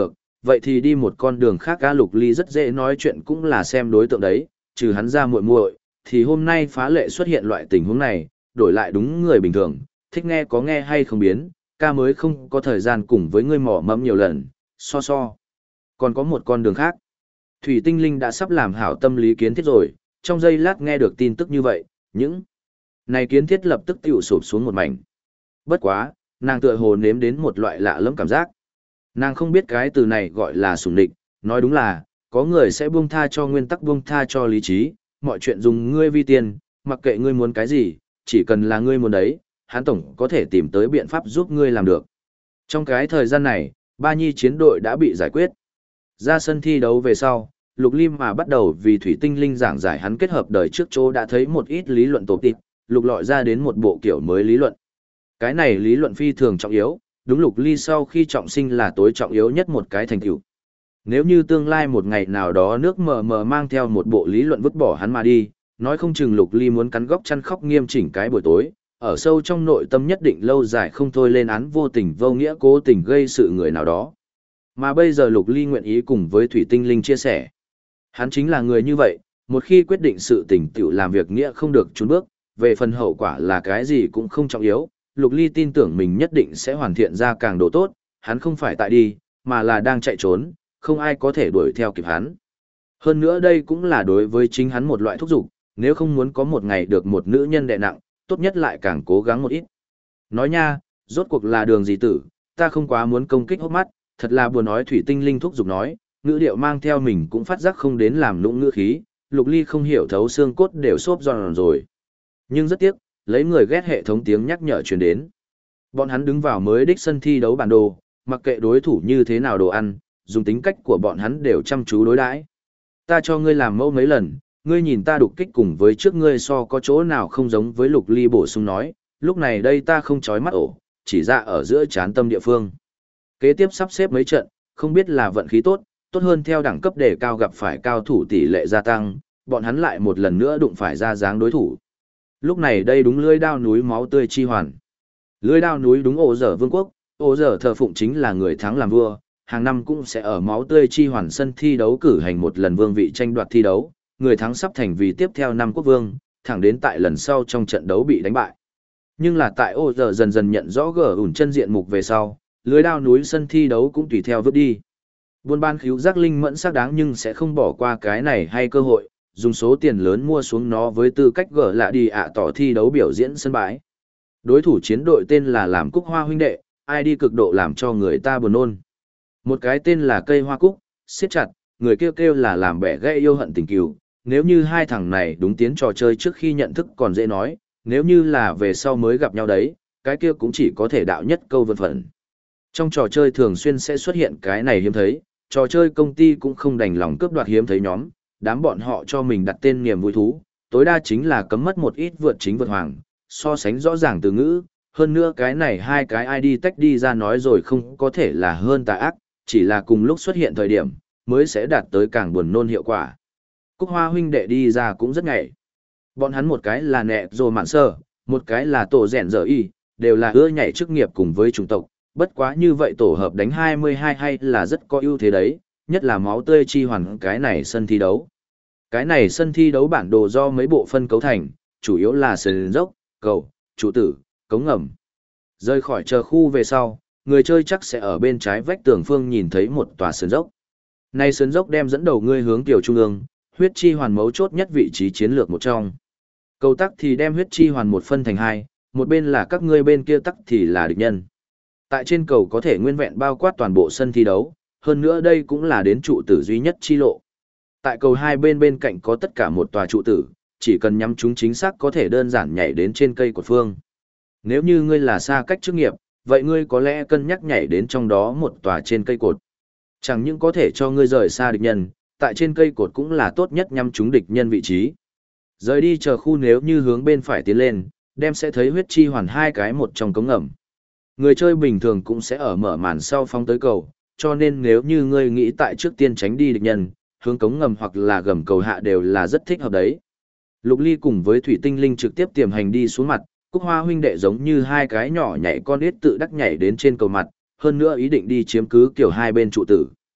vậy thì đi một con đường khác. Ga Lục Ly rất dễ nói chuyện cũng là xem đối tượng đấy, trừ hắn ra muội muội, thì hôm nay phá lệ xuất hiện loại tình huống này, đổi lại đúng người bình thường, thích nghe có nghe hay không biến, ca mới không có thời gian cùng với ngươi mỏ mẫm nhiều lần, so. Còn có một con đường khác. Thủy Tinh Linh đã sắp làm hảo tâm lý kiến thiết rồi, trong giây lát nghe được tin tức như vậy, những này kiến thiết lập tức tiểu sụp xuống một mảnh. Bất quá, nàng tựa hồ nếm đến một loại lạ lẫm cảm giác. Nàng không biết cái từ này gọi là sủng địch, nói đúng là, có người sẽ buông tha cho nguyên tắc, buông tha cho lý trí, mọi chuyện dùng ngươi vi tiền, mặc kệ ngươi muốn cái gì, chỉ cần là ngươi muốn đấy, hắn tổng có thể tìm tới biện pháp giúp ngươi làm được. Trong cái thời gian này, Ba Nhi chiến đội đã bị giải quyết. Ra sân thi đấu về sau, Lục Lim mà bắt đầu vì Thủy Tinh Linh giảng giải hắn kết hợp đời trước chỗ đã thấy một ít lý luận tổ tịp, Lục lọi ra đến một bộ kiểu mới lý luận. Cái này lý luận phi thường trọng yếu, đúng Lục Ly sau khi trọng sinh là tối trọng yếu nhất một cái thành tựu. Nếu như tương lai một ngày nào đó nước mờ mờ mang theo một bộ lý luận vứt bỏ hắn mà đi, nói không chừng Lục Ly muốn cắn góc chăn khóc nghiêm chỉnh cái buổi tối, ở sâu trong nội tâm nhất định lâu dài không thôi lên án vô tình vô nghĩa cố tình gây sự người nào đó. Mà bây giờ Lục Ly nguyện ý cùng với Thủy Tinh Linh chia sẻ. Hắn chính là người như vậy, một khi quyết định sự tình tựu làm việc nghĩa không được trốn bước, về phần hậu quả là cái gì cũng không trọng yếu, Lục Ly tin tưởng mình nhất định sẽ hoàn thiện ra càng độ tốt, hắn không phải tại đi, mà là đang chạy trốn, không ai có thể đuổi theo kịp hắn. Hơn nữa đây cũng là đối với chính hắn một loại thúc giục, nếu không muốn có một ngày được một nữ nhân đè nặng, tốt nhất lại càng cố gắng một ít. Nói nha, rốt cuộc là đường gì tử, ta không quá muốn công kích hốc mắt, thật là buồn nói. Thủy Tinh Linh thúc giục nói, ngữ điệu mang theo mình cũng phát giác không đến làm nũng ngữ khí, Lục Ly không hiểu thấu xương cốt đều xốp giòn rồi. Nhưng rất tiếc, lấy người ghét hệ thống tiếng nhắc nhở truyền đến. Bọn hắn đứng vào mới đích sân thi đấu bản đồ, mặc kệ đối thủ như thế nào đồ ăn, dùng tính cách của bọn hắn đều chăm chú đối đãi. Ta cho ngươi làm mẫu mấy lần, ngươi nhìn ta đục kích cùng với trước ngươi so có chỗ nào không giống với. Lục Ly bổ sung nói, lúc này đây ta không chói mắt ổ, chỉ ra ở giữa chán tâm địa phương. Kế tiếp sắp xếp mấy trận, không biết là vận khí tốt, tốt hơn theo đẳng cấp đề cao gặp phải cao thủ tỷ lệ gia tăng, bọn hắn lại một lần nữa đụng phải ra dáng đối thủ. Lúc này đây đúng lưỡi đao núi máu tươi chi hoàn. Lưỡi đao núi đúng ổ dở vương quốc, ổ dở thờ phụng chính là người thắng làm vua, hàng năm cũng sẽ ở máu tươi chi hoàn sân thi đấu cử hành một lần vương vị tranh đoạt thi đấu, người thắng sắp thành vì tiếp theo năm quốc vương, thẳng đến tại lần sau trong trận đấu bị đánh bại. Nhưng là tại ổ dở dần dần nhận rõ gở ủn chân diện mục về sau, lưới đao núi sân thi đấu cũng tùy theo vứt đi. Buôn ban khíu giác linh mẫn xác đáng nhưng sẽ không bỏ qua cái này hay cơ hội, dùng số tiền lớn mua xuống nó với tư cách gỡ lạ đi tỏ thi đấu biểu diễn sân bãi. Đối thủ chiến đội tên là làm Cúc Hoa huynh đệ, ai đi cực độ làm cho người ta buồn nôn. Một cái tên là cây hoa cúc, siết chặt, người kêu kêu là làm bẻ gãy yêu hận tình cừu. Nếu như hai thằng này đúng tiến trò chơi trước khi nhận thức còn dễ nói, nếu như là về sau mới gặp nhau đấy, cái kia cũng chỉ có thể đạo nhất câu vân phận. Trong trò chơi thường xuyên sẽ xuất hiện cái này hiếm thấy, trò chơi công ty cũng không đành lòng cướp đoạt hiếm thấy nhóm, đám bọn họ cho mình đặt tên niềm vui thú, tối đa chính là cấm mất một ít vượt chính vượt hoàng, so sánh rõ ràng từ ngữ, hơn nữa cái này hai cái ID tách đi ra nói rồi không có thể là hơn tà ác, chỉ là cùng lúc xuất hiện thời điểm, mới sẽ đạt tới càng buồn nôn hiệu quả. Cúc Hoa huynh đệ đi ra cũng rất ngại. Bọn hắn một cái là nẹ rồi mạn sơ, một cái là tổ rèn dở y, đều là ưa nhảy chức nghiệp cùng với chủng tộc, bất quá như vậy tổ hợp đánh 22 hay là rất có ưu thế đấy, nhất là máu tươi chi hoàn cái này sân thi đấu. Cái này sân thi đấu bản đồ do mấy bộ phân cấu thành, chủ yếu là sườn dốc, cầu, trụ tử, cống ngầm. Rời khỏi chờ khu về sau, người chơi chắc sẽ ở bên trái vách tường phương nhìn thấy một tòa sườn dốc. Này sườn dốc đem dẫn đầu ngươi hướng tiểu trung ương, huyết chi hoàn mấu chốt nhất vị trí chiến lược một trong. Cầu tắc thì đem huyết chi hoàn một phân thành hai, một bên là các ngươi bên kia tắc thì là địch nhân. Tại trên cầu có thể nguyên vẹn bao quát toàn bộ sân thi đấu, hơn nữa đây cũng là đến trụ tử duy nhất chi lộ. Tại cầu hai bên bên cạnh có tất cả một tòa trụ tử, chỉ cần nhắm chúng chính xác có thể đơn giản nhảy đến trên cây của phương. Nếu như ngươi là xa cách chức nghiệp, vậy ngươi có lẽ cân nhắc nhảy đến trong đó một tòa trên cây cột. Chẳng những có thể cho ngươi rời xa địch nhân, tại trên cây cột cũng là tốt nhất nhắm chúng địch nhân vị trí. Rời đi chờ khu nếu như hướng bên phải tiến lên, đem sẽ thấy huyết chi hoàn hai cái một trong cống ngầm. Người chơi bình thường cũng sẽ ở mở màn sau phóng tới cầu, cho nên nếu như ngươi nghĩ tại trước tiên tránh đi địch nhân, hướng cống ngầm hoặc là gầm cầu hạ đều là rất thích hợp đấy. Lục Ly cùng với Thủy Tinh Linh trực tiếp tiềm hành đi xuống mặt, Cúc Hoa huynh đệ giống như hai cái nhỏ nhảy con ít tự đắc nhảy đến trên cầu mặt, hơn nữa ý định đi chiếm cứ kiểu hai bên trụ tử.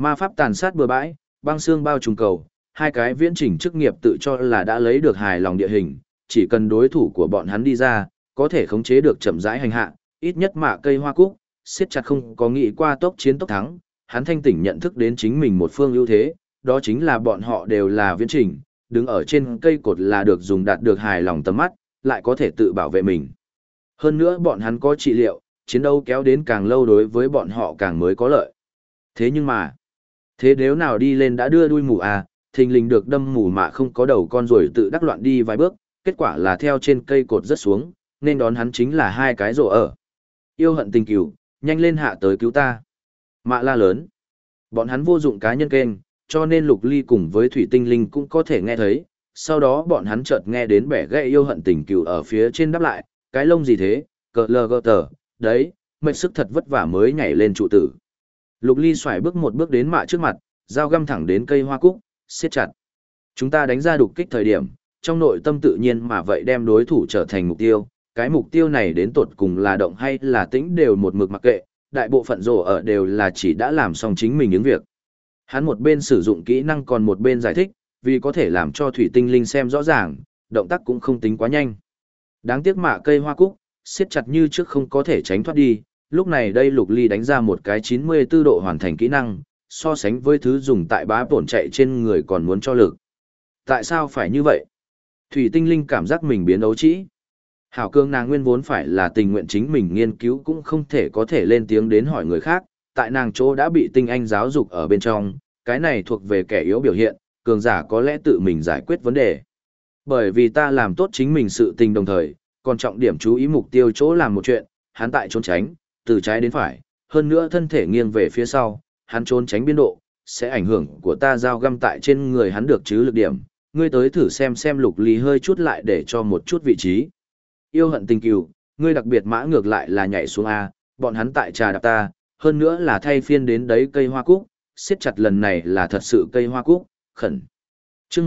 Ma pháp tàn sát bừa bãi, băng xương bao trùm cầu, hai cái viễn chỉnh chức nghiệp tự cho là đã lấy được hài lòng địa hình, chỉ cần đối thủ của bọn hắn đi ra, có thể khống chế được chậm rãi hành hạ, ít nhất mạ cây hoa cúc, siết chặt không có nghĩ qua tốc chiến tốc thắng, hắn thanh tỉnh nhận thức đến chính mình một phương ưu thế, đó chính là bọn họ đều là viễn chỉnh, đứng ở trên cây cột là được dùng đạt được hài lòng tầm mắt, lại có thể tự bảo vệ mình. Hơn nữa bọn hắn có trị liệu, chiến đấu kéo đến càng lâu đối với bọn họ càng mới có lợi. Thế nhưng mà, thế nếu nào đi lên đã đưa đuôi mù à, thình lình được đâm mù mà không có đầu con rồi tự đắc loạn đi vài bước, kết quả là theo trên cây cột rất xuống, nên đón hắn chính là hai cái rổ ở. Yêu hận tình cửu, nhanh lên hạ tới cứu ta. Mạ la lớn. Bọn hắn vô dụng cá nhân kênh, cho nên Lục Ly cùng với Thủy Tinh Linh cũng có thể nghe thấy. Sau đó bọn hắn chợt nghe đến bẻ gãy yêu hận tình cửu ở phía trên đáp lại, cái lông gì thế, cờ lờ gờ tờ, đấy, mệt sức thật vất vả mới nhảy lên trụ tử. Lục Ly xoài bước một bước đến mạ trước mặt, dao găm thẳng đến cây hoa cúc, siết chặt. Chúng ta đánh ra đục kích thời điểm, trong nội tâm tự nhiên mà vậy đem đối thủ trở thành mục tiêu. Cái mục tiêu này đến tột cùng là động hay là tĩnh đều một mực mặc kệ, đại bộ phận rổ ở đều là chỉ đã làm xong chính mình những việc. Hắn một bên sử dụng kỹ năng còn một bên giải thích, vì có thể làm cho Thủy Tinh Linh xem rõ ràng, động tác cũng không tính quá nhanh. Đáng tiếc mạ cây hoa cúc, siết chặt như trước không có thể tránh thoát đi, lúc này đây Lục Ly đánh ra một cái 94 độ hoàn thành kỹ năng, so sánh với thứ dùng tại bá bổn chạy trên người còn muốn cho lực. Tại sao phải như vậy? Thủy Tinh Linh cảm giác mình biến đấu trĩ. Hảo cương nàng nguyên vốn phải là tình nguyện chính mình nghiên cứu cũng không thể có thể lên tiếng đến hỏi người khác, tại nàng chỗ đã bị tinh anh giáo dục ở bên trong, cái này thuộc về kẻ yếu biểu hiện, cường giả có lẽ tự mình giải quyết vấn đề. Bởi vì ta làm tốt chính mình sự tình đồng thời, còn trọng điểm chú ý mục tiêu chỗ làm một chuyện, hắn tại trốn tránh, từ trái đến phải, hơn nữa thân thể nghiêng về phía sau, hắn trốn tránh biên độ, sẽ ảnh hưởng của ta dao găm tại trên người hắn được chứ lực điểm. Ngươi tới thử xem Lục Ly hơi chút lại để cho một chút vị trí. Yêu hận tình cừu, ngươi đặc biệt mã ngược lại là nhảy xuống A, bọn hắn tại trà đạp ta, hơn nữa là thay phiên đến đấy cây hoa cúc, siết chặt lần này là thật sự cây hoa cúc, khẩn. Chương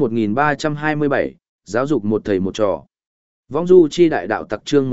1327, giáo dục một thầy một trò. Vong du chi đại đạo tặc chương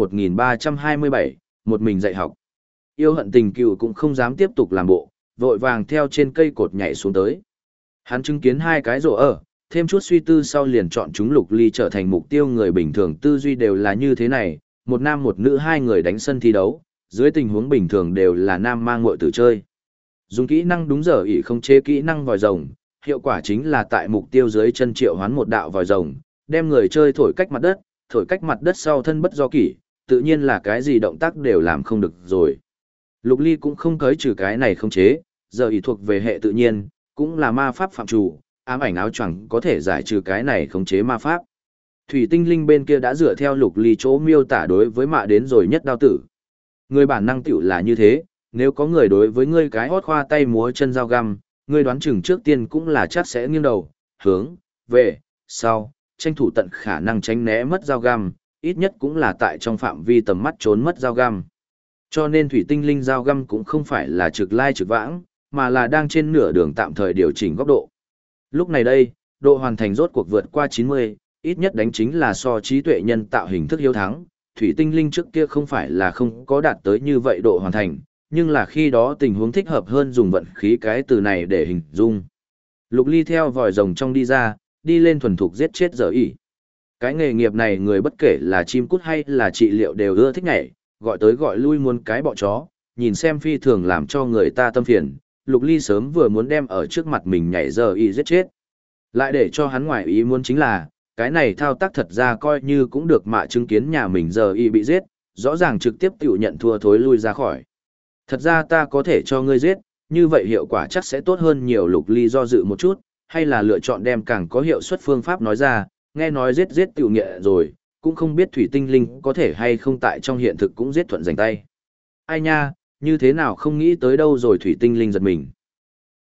1327, một mình dạy học. Yêu hận tình cừu cũng không dám tiếp tục làm bộ, vội vàng theo trên cây cột nhảy xuống tới. Hắn chứng kiến hai cái rổ ở, thêm chút suy tư sau liền chọn chúng Lục Ly trở thành mục tiêu. Người bình thường tư duy đều là như thế này, một nam một nữ hai người đánh sân thi đấu, dưới tình huống bình thường đều là nam mang muội tử chơi. Dùng kỹ năng đúng giờ ỷ không chế kỹ năng vòi rồng, hiệu quả chính là tại mục tiêu dưới chân triệu hoán một đạo vòi rồng, đem người chơi thổi cách mặt đất sau thân bất do kỷ, tự nhiên là cái gì động tác đều làm không được rồi. Lục Ly cũng không cởi trừ cái này không chế, giờ ỷ thuộc về hệ tự nhiên, cũng là ma pháp phạm chủ, ám ảnh áo choàng có thể giải trừ cái này khống chế ma pháp. Thủy Tinh Linh bên kia đã dựa theo Lục Ly chỗ miêu tả đối với mạ đến rồi nhất đao tử. Người bản năng tiểu là như thế, nếu có người đối với ngươi cái hót khoa tay múa chân dao găm, ngươi đoán chừng trước tiên cũng là chắc sẽ nghiêng đầu, hướng, về, sau, tranh thủ tận khả năng tránh né mất dao găm, ít nhất cũng là tại trong phạm vi tầm mắt trốn mất dao găm. Cho nên Thủy Tinh Linh dao găm cũng không phải là trực lai trực vãng, mà là đang trên nửa đường tạm thời điều chỉnh góc độ. Lúc này đây, độ hoàn thành rốt cuộc vượt qua 90, ít nhất đánh chính là so trí tuệ nhân tạo hình thức hiếu thắng. Thủy Tinh Linh trước kia không phải là không có đạt tới như vậy độ hoàn thành, nhưng là khi đó tình huống thích hợp hơn dùng vận khí cái từ này để hình dung. Lục Ly theo vòi rồng trong đi ra, đi lên thuần thục giết chết dở ỉ. Cái nghề nghiệp này người bất kể là chim cút hay là trị liệu đều ưa thích nhảy, gọi tới gọi lui muốn cái bọ chó, nhìn xem phi thường làm cho người ta tâm phiền. Lục Ly sớm vừa muốn đem ở trước mặt mình nhảy giờ y giết chết. Lại để cho hắn ngoài ý muốn chính là, cái này thao tác thật ra coi như cũng được mạ chứng kiến nhà mình giờ y bị giết, rõ ràng trực tiếp tự nhận thua thối lui ra khỏi. Thật ra ta có thể cho ngươi giết, như vậy hiệu quả chắc sẽ tốt hơn nhiều. Lục Ly do dự một chút, hay là lựa chọn đem càng có hiệu suất phương pháp nói ra, nghe nói giết tự nghệ rồi, cũng không biết Thủy Tinh Linh có thể hay không tại trong hiện thực cũng giết thuận giành tay. Ai nha, như thế nào không nghĩ tới đâu rồi. Thủy Tinh Linh giật mình.